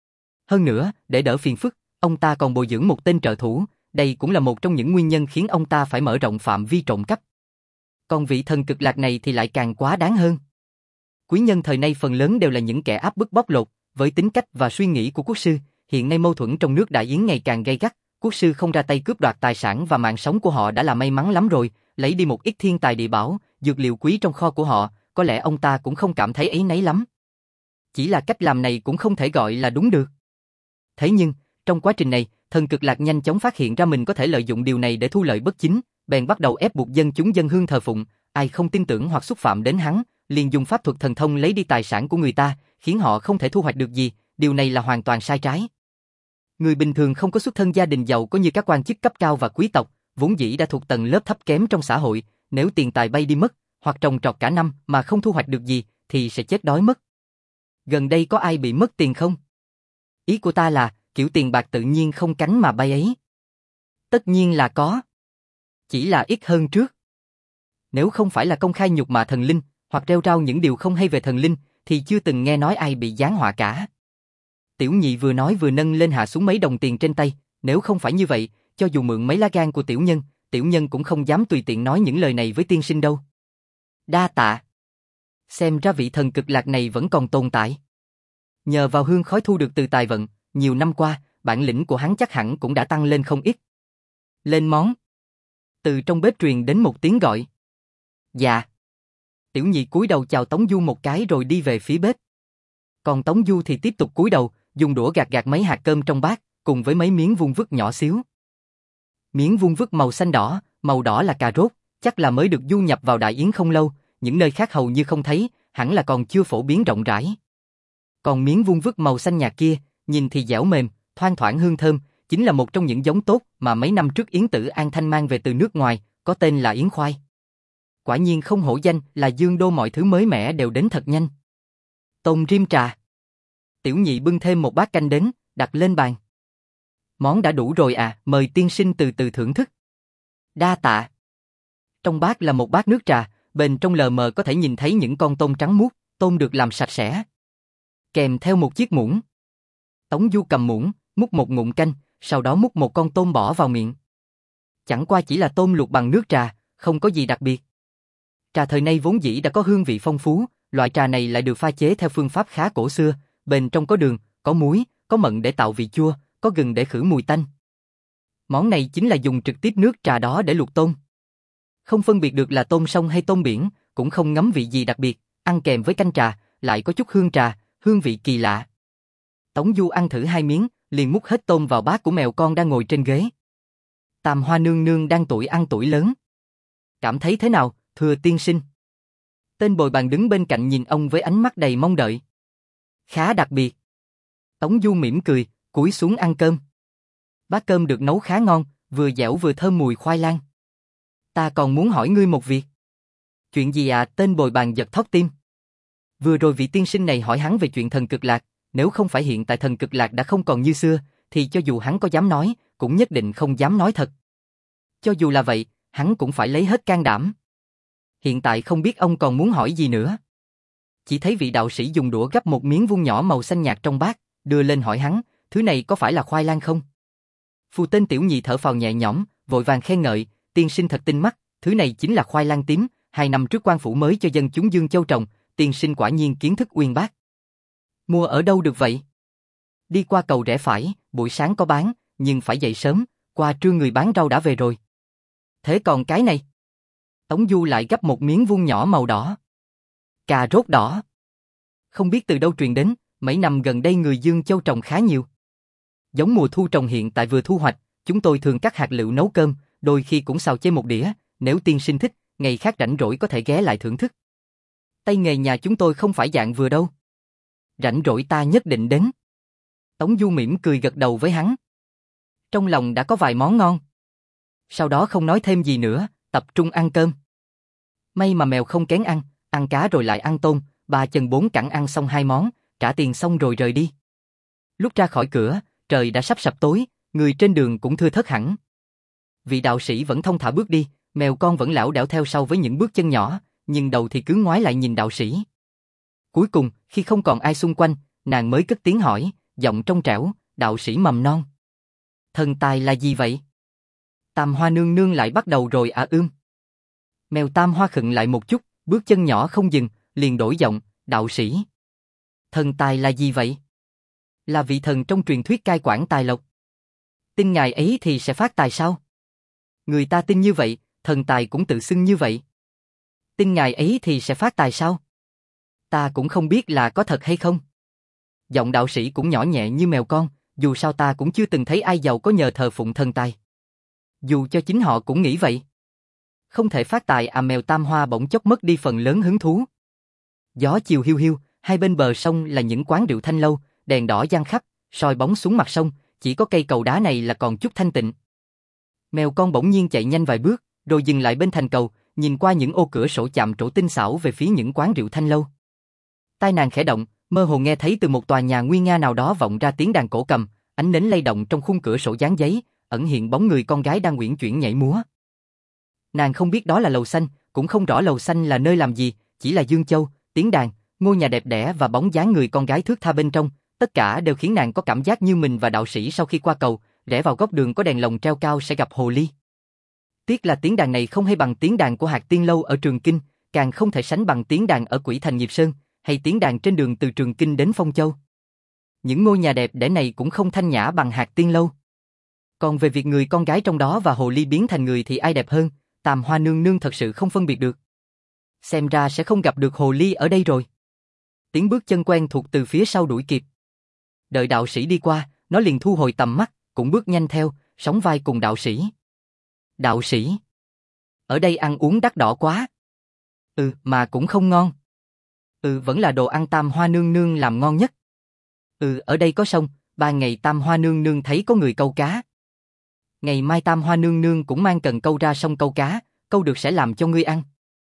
Hơn nữa, để đỡ phiền phức, ông ta còn bồi dưỡng một tên trợ thủ, đây cũng là một trong những nguyên nhân khiến ông ta phải mở rộng phạm vi trộm cắp. Còn vị thần cực lạc này thì lại càng quá đáng hơn. Quý nhân thời nay phần lớn đều là những kẻ áp bức bóc lột, với tính cách và suy nghĩ của quốc sư, hiện nay mâu thuẫn trong nước Đại Yến ngày càng gay gắt, quốc sư không ra tay cướp đoạt tài sản và mạng sống của họ đã là may mắn lắm rồi, lấy đi một ít thiên tài địa bảo, dược liệu quý trong kho của họ, có lẽ ông ta cũng không cảm thấy áy náy lắm. Chỉ là cách làm này cũng không thể gọi là đúng được. Thế nhưng, trong quá trình này, thần cực lạc nhanh chóng phát hiện ra mình có thể lợi dụng điều này để thu lợi bất chính, bèn bắt đầu ép buộc dân chúng dân hương thờ phụng, ai không tin tưởng hoặc xúc phạm đến hắn, liền dùng pháp thuật thần thông lấy đi tài sản của người ta, khiến họ không thể thu hoạch được gì, điều này là hoàn toàn sai trái. Người bình thường không có xuất thân gia đình giàu có như các quan chức cấp cao và quý tộc, vốn dĩ đã thuộc tầng lớp thấp kém trong xã hội, nếu tiền tài bay đi mất, hoặc trồng trọt cả năm mà không thu hoạch được gì, thì sẽ chết đói mất. Gần đây có ai bị mất tiền không? Ý của ta là, kiểu tiền bạc tự nhiên không cánh mà bay ấy. Tất nhiên là có. Chỉ là ít hơn trước. Nếu không phải là công khai nhục mạ thần linh, hoặc rêu rao những điều không hay về thần linh, thì chưa từng nghe nói ai bị giáng họa cả. Tiểu nhị vừa nói vừa nâng lên hạ xuống mấy đồng tiền trên tay, nếu không phải như vậy, cho dù mượn mấy lá gan của tiểu nhân, tiểu nhân cũng không dám tùy tiện nói những lời này với tiên sinh đâu. Đa tạ. Xem ra vị thần cực lạc này vẫn còn tồn tại. Nhờ vào hương khói thu được từ tài vận, nhiều năm qua, bản lĩnh của hắn chắc hẳn cũng đã tăng lên không ít. Lên món. Từ trong bếp truyền đến một tiếng gọi. Dạ. Tiểu nhị cúi đầu chào Tống Du một cái rồi đi về phía bếp. Còn Tống Du thì tiếp tục cúi đầu, dùng đũa gạt gạt mấy hạt cơm trong bát, cùng với mấy miếng vuông vức nhỏ xíu. Miếng vuông vức màu xanh đỏ, màu đỏ là cà rốt, chắc là mới được du nhập vào Đại Yến không lâu, những nơi khác hầu như không thấy, hẳn là còn chưa phổ biến rộng rãi. Còn miếng vuông vức màu xanh nhạt kia, nhìn thì dẻo mềm, thoang thoảng hương thơm, chính là một trong những giống tốt mà mấy năm trước Yến Tử An Thanh mang về từ nước ngoài, có tên là Yến Khoai. Quả nhiên không hổ danh là Dương Đô, mọi thứ mới mẻ đều đến thật nhanh. Tôm rim trà. Tiểu nhị bưng thêm một bát canh đến, đặt lên bàn. Món đã đủ rồi à, mời tiên sinh từ từ thưởng thức. Đa tạ. Trong bát là một bát nước trà, bên trong lờ mờ có thể nhìn thấy những con tôm trắng muốt, tôm được làm sạch sẽ. Kèm theo một chiếc muỗng. Tống Du cầm muỗng, múc một ngụm canh, sau đó múc một con tôm bỏ vào miệng. Chẳng qua chỉ là tôm luộc bằng nước trà, không có gì đặc biệt. Trà thời nay vốn dĩ đã có hương vị phong phú, loại trà này lại được pha chế theo phương pháp khá cổ xưa, bên trong có đường, có muối, có mận để tạo vị chua, có gừng để khử mùi tanh. Món này chính là dùng trực tiếp nước trà đó để luộc tôm. Không phân biệt được là tôm sông hay tôm biển, cũng không ngấm vị gì đặc biệt, ăn kèm với canh trà, lại có chút hương trà, hương vị kỳ lạ. Tống Du ăn thử hai miếng, liền múc hết tôm vào bát của mèo con đang ngồi trên ghế. Tam Hoa nương nương đang tuổi ăn tuổi lớn. Cảm thấy thế nào, thưa tiên sinh? Tên bồi bàn đứng bên cạnh nhìn ông với ánh mắt đầy mong đợi. Khá đặc biệt. Tống Du mỉm cười, cúi xuống ăn cơm. Bát cơm được nấu khá ngon, vừa dẻo vừa thơm mùi khoai lang. Ta còn muốn hỏi ngươi một việc. Chuyện gì à? Tên bồi bàn giật thót tim. Vừa rồi vị tiên sinh này hỏi hắn về chuyện thần cực lạc, nếu không phải hiện tại thần cực lạc đã không còn như xưa, thì cho dù hắn có dám nói, cũng nhất định không dám nói thật. Cho dù là vậy, hắn cũng phải lấy hết can đảm. Hiện tại không biết ông còn muốn hỏi gì nữa. Chỉ thấy vị đạo sĩ dùng đũa gắp một miếng vuông nhỏ màu xanh nhạt trong bát, đưa lên hỏi hắn, thứ này có phải là khoai lang không? Phù tên tiểu nhị thở phào nhẹ nhõm, vội vàng khen ngợi, tiên sinh thật tinh mắt, thứ này chính là khoai lang tím, hai năm trước quan phủ mới cho dân chúng Dương Châu trồng, tiên sinh quả nhiên kiến thức uyên bác. Mua ở đâu được vậy? Đi qua cầu rẽ phải, buổi sáng có bán, nhưng phải dậy sớm, qua trưa người bán rau đã về rồi. Thế còn cái này? Tống Du lại gắp một miếng vuông nhỏ màu đỏ. Cà rốt đỏ. Không biết từ đâu truyền đến, mấy năm gần đây người Dương Châu trồng khá nhiều. Giống mùa thu trồng hiện tại vừa thu hoạch, chúng tôi thường cắt hạt lựu nấu cơm, đôi khi cũng xào chay một đĩa, nếu tiên sinh thích, ngày khác rảnh rỗi có thể ghé lại thưởng thức. Tay nghề nhà chúng tôi không phải dạng vừa đâu. Rảnh rỗi ta nhất định đến. Tống Du mỉm cười gật đầu với hắn. Trong lòng đã có vài món ngon. Sau đó không nói thêm gì nữa, tập trung ăn cơm. May mà mèo không kén ăn, ăn cá rồi lại ăn tôm, ba chân bốn cẳng ăn xong hai món, trả tiền xong rồi rời đi. Lúc ra khỏi cửa, trời đã sắp sập tối, người trên đường cũng thưa thớt hẳn. Vị đạo sĩ vẫn thong thả bước đi, mèo con vẫn lảo đảo theo sau với những bước chân nhỏ, nhưng đầu thì cứ ngoái lại nhìn đạo sĩ. Cuối cùng, khi không còn ai xung quanh, nàng mới cất tiếng hỏi, giọng trong trẻo, đạo sĩ mầm non. Thần tài là gì vậy? Tam Hoa nương nương lại bắt đầu rồi à ưm. Mèo Tam Hoa khựng lại một chút, bước chân nhỏ không dừng, liền đổi giọng, đạo sĩ. Thần tài là gì vậy? Là vị thần trong truyền thuyết cai quản tài lộc. Tin ngài ấy thì sẽ phát tài sao? Người ta tin như vậy, thần tài cũng tự xưng như vậy. Tin ngài ấy thì sẽ phát tài sao? Ta cũng không biết là có thật hay không. Giọng đạo sĩ cũng nhỏ nhẹ như mèo con, dù sao ta cũng chưa từng thấy ai giàu có nhờ thờ phụng thần tài. Dù cho chính họ cũng nghĩ vậy. Không thể phát tài à, mèo Tam Hoa bỗng chốc mất đi phần lớn hứng thú. Gió chiều hiu hiu, hai bên bờ sông là những quán rượu thanh lâu, đèn đỏ giăng khắp, soi bóng xuống mặt sông, chỉ có cây cầu đá này là còn chút thanh tịnh. Mèo con bỗng nhiên chạy nhanh vài bước, rồi dừng lại bên thành cầu, nhìn qua những ô cửa sổ chạm trổ tinh xảo về phía những quán rượu thanh lâu. Tai nàng khẽ động, mơ hồ nghe thấy từ một tòa nhà nguy nga nào đó vọng ra tiếng đàn cổ cầm, ánh nến lay động trong khung cửa sổ dán giấy, ẩn hiện bóng người con gái đang uyển chuyển nhảy múa. Nàng không biết đó là lầu xanh, cũng không rõ lầu xanh là nơi làm gì, chỉ là Dương Châu, tiếng đàn, ngôi nhà đẹp đẽ và bóng dáng người con gái thướt tha bên trong, tất cả đều khiến nàng có cảm giác như mình và đạo sĩ sau khi qua cầu, rẽ vào góc đường có đèn lồng treo cao sẽ gặp hồ ly. Tiếc là tiếng đàn này không hay bằng tiếng đàn của Hạc Tiên Lâu ở Trường Kinh, càng không thể sánh bằng tiếng đàn ở Quỷ Thành Nhịp Sơn, hay tiếng đàn trên đường từ Trường Kinh đến Phong Châu. Những ngôi nhà đẹp đẽ này cũng không thanh nhã bằng Hạc Tiên Lâu. Còn về việc người con gái trong đó và hồ ly biến thành người thì ai đẹp hơn, Tam Hoa nương nương thật sự không phân biệt được. Xem ra sẽ không gặp được hồ ly ở đây rồi. Tiếng bước chân quen thuộc từ phía sau đuổi kịp. Đợi đạo sĩ đi qua, nó liền thu hồi tầm mắt, cũng bước nhanh theo, sóng vai cùng đạo sĩ. Đạo sĩ, ở đây ăn uống đắt đỏ quá. Ừ, mà cũng không ngon. Ừ, vẫn là đồ ăn Tam Hoa nương nương làm ngon nhất. Ừ, ở đây có sông, ba ngày Tam Hoa nương nương thấy có người câu cá. Ngày mai Tam Hoa nương nương cũng mang cần câu ra sông câu cá, câu được sẽ làm cho ngươi ăn.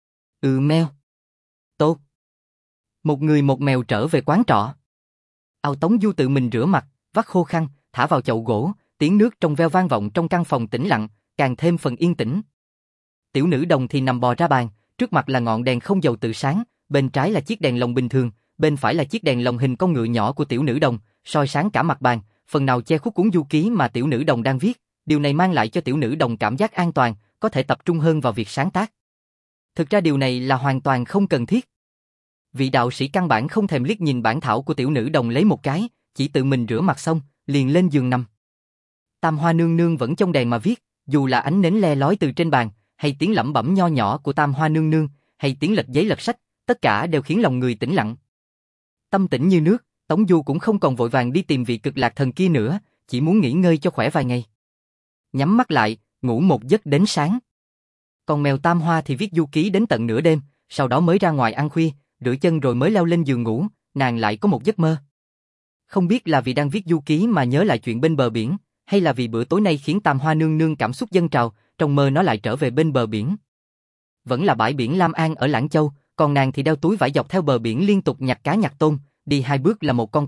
Ừ mèo. Tốt. Một người một mèo trở về quán trọ. Ao Tống Du tự mình rửa mặt, vắt khô khăn, thả vào chậu gỗ, tiếng nước trong veo vang vọng trong căn phòng tĩnh lặng, càng thêm phần yên tĩnh. Tiểu nữ đồng thì nằm bò ra bàn, trước mặt là ngọn đèn không dầu tự sáng, bên trái là chiếc đèn lồng bình thường, bên phải là chiếc đèn lồng hình con ngựa nhỏ của tiểu nữ đồng, soi sáng cả mặt bàn, phần nào che khuất cuốn du ký mà tiểu nữ đồng đang viết. Điều này mang lại cho tiểu nữ đồng cảm giác an toàn, có thể tập trung hơn vào việc sáng tác. Thực ra điều này là hoàn toàn không cần thiết. Vị đạo sĩ căn bản không thèm liếc nhìn bản thảo của tiểu nữ đồng lấy một cái, chỉ tự mình rửa mặt xong, liền lên giường nằm. Tam Hoa nương nương vẫn trong đèn mà viết, dù là ánh nến le lói từ trên bàn, hay tiếng lẩm bẩm nho nhỏ của Tam Hoa nương nương, hay tiếng lật giấy lật sách, tất cả đều khiến lòng người tĩnh lặng. Tâm tĩnh như nước, Tống Du cũng không còn vội vàng đi tìm vị cực lạc thần kia nữa, chỉ muốn nghỉ ngơi cho khỏe vài ngày. Nhắm mắt lại, ngủ một giấc đến sáng. Còn mèo Tam Hoa thì viết du ký đến tận nửa đêm, sau đó mới ra ngoài ăn khuya, rửa chân rồi mới leo lên giường ngủ, nàng lại có một giấc mơ. Không biết là vì đang viết du ký mà nhớ lại chuyện bên bờ biển, hay là vì bữa tối nay khiến Tam Hoa nương nương cảm xúc dâng trào, trong mơ nó lại trở về bên bờ biển. Vẫn là bãi biển Lam An ở Lảng Châu, còn nàng thì đeo túi vải dọc theo bờ biển liên tục nhặt cá nhặt tôm, đi hai bước là một con cá,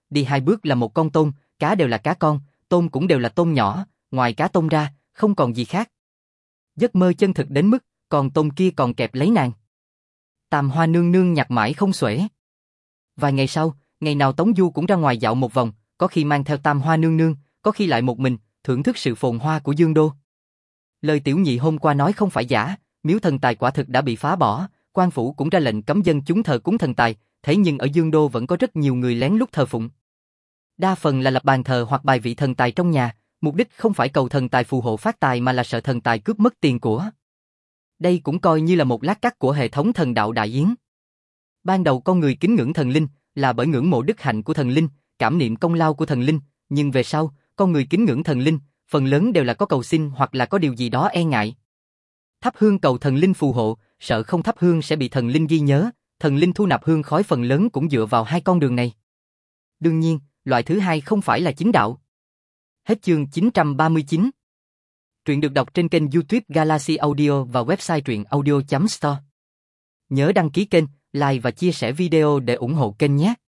Đi hai bước là một con tôm, cá đều là cá con, tôm cũng đều là tôm nhỏ, ngoài cá tôm ra, không còn gì khác. Giấc mơ chân thực đến mức, còn tôm kia còn kẹp lấy nàng. Tam Hoa nương nương nhặt mãi không xuể. Vài ngày sau, ngày nào Tống Du cũng ra ngoài dạo một vòng, có khi mang theo Tam Hoa nương nương, có khi lại một mình, thưởng thức sự phồn hoa của Dương Đô. Lời tiểu nhị hôm qua nói không phải giả, miếu thần tài quả thực đã bị phá bỏ, quan phủ cũng ra lệnh cấm dân chúng thờ cúng thần tài, thế nhưng ở Dương Đô vẫn có rất nhiều người lén lút thờ phụng. Đa phần là lập bàn thờ hoặc bài vị thần tài trong nhà, mục đích không phải cầu thần tài phù hộ phát tài mà là sợ thần tài cướp mất tiền của. Đây cũng coi như là một lát cắt của hệ thống thần đạo Đại Yến. Ban đầu con người kính ngưỡng thần linh là bởi ngưỡng mộ đức hạnh của thần linh, cảm niệm công lao của thần linh, nhưng về sau, con người kính ngưỡng thần linh, phần lớn đều là có cầu xin hoặc là có điều gì đó e ngại. Thắp hương cầu thần linh phù hộ, sợ không thắp hương sẽ bị thần linh ghi nhớ, thần linh thu nạp hương khói phần lớn cũng dựa vào hai con đường này. Đương nhiên, loại thứ hai không phải là chính đạo. Hết chương chín trăm ba mươi chín. Truyện được đọc trên kênh YouTube Galaxy Audio và website truyện audio chấm store. Nhớ đăng ký kênh, like và chia sẻ video để ủng hộ kênh nhé.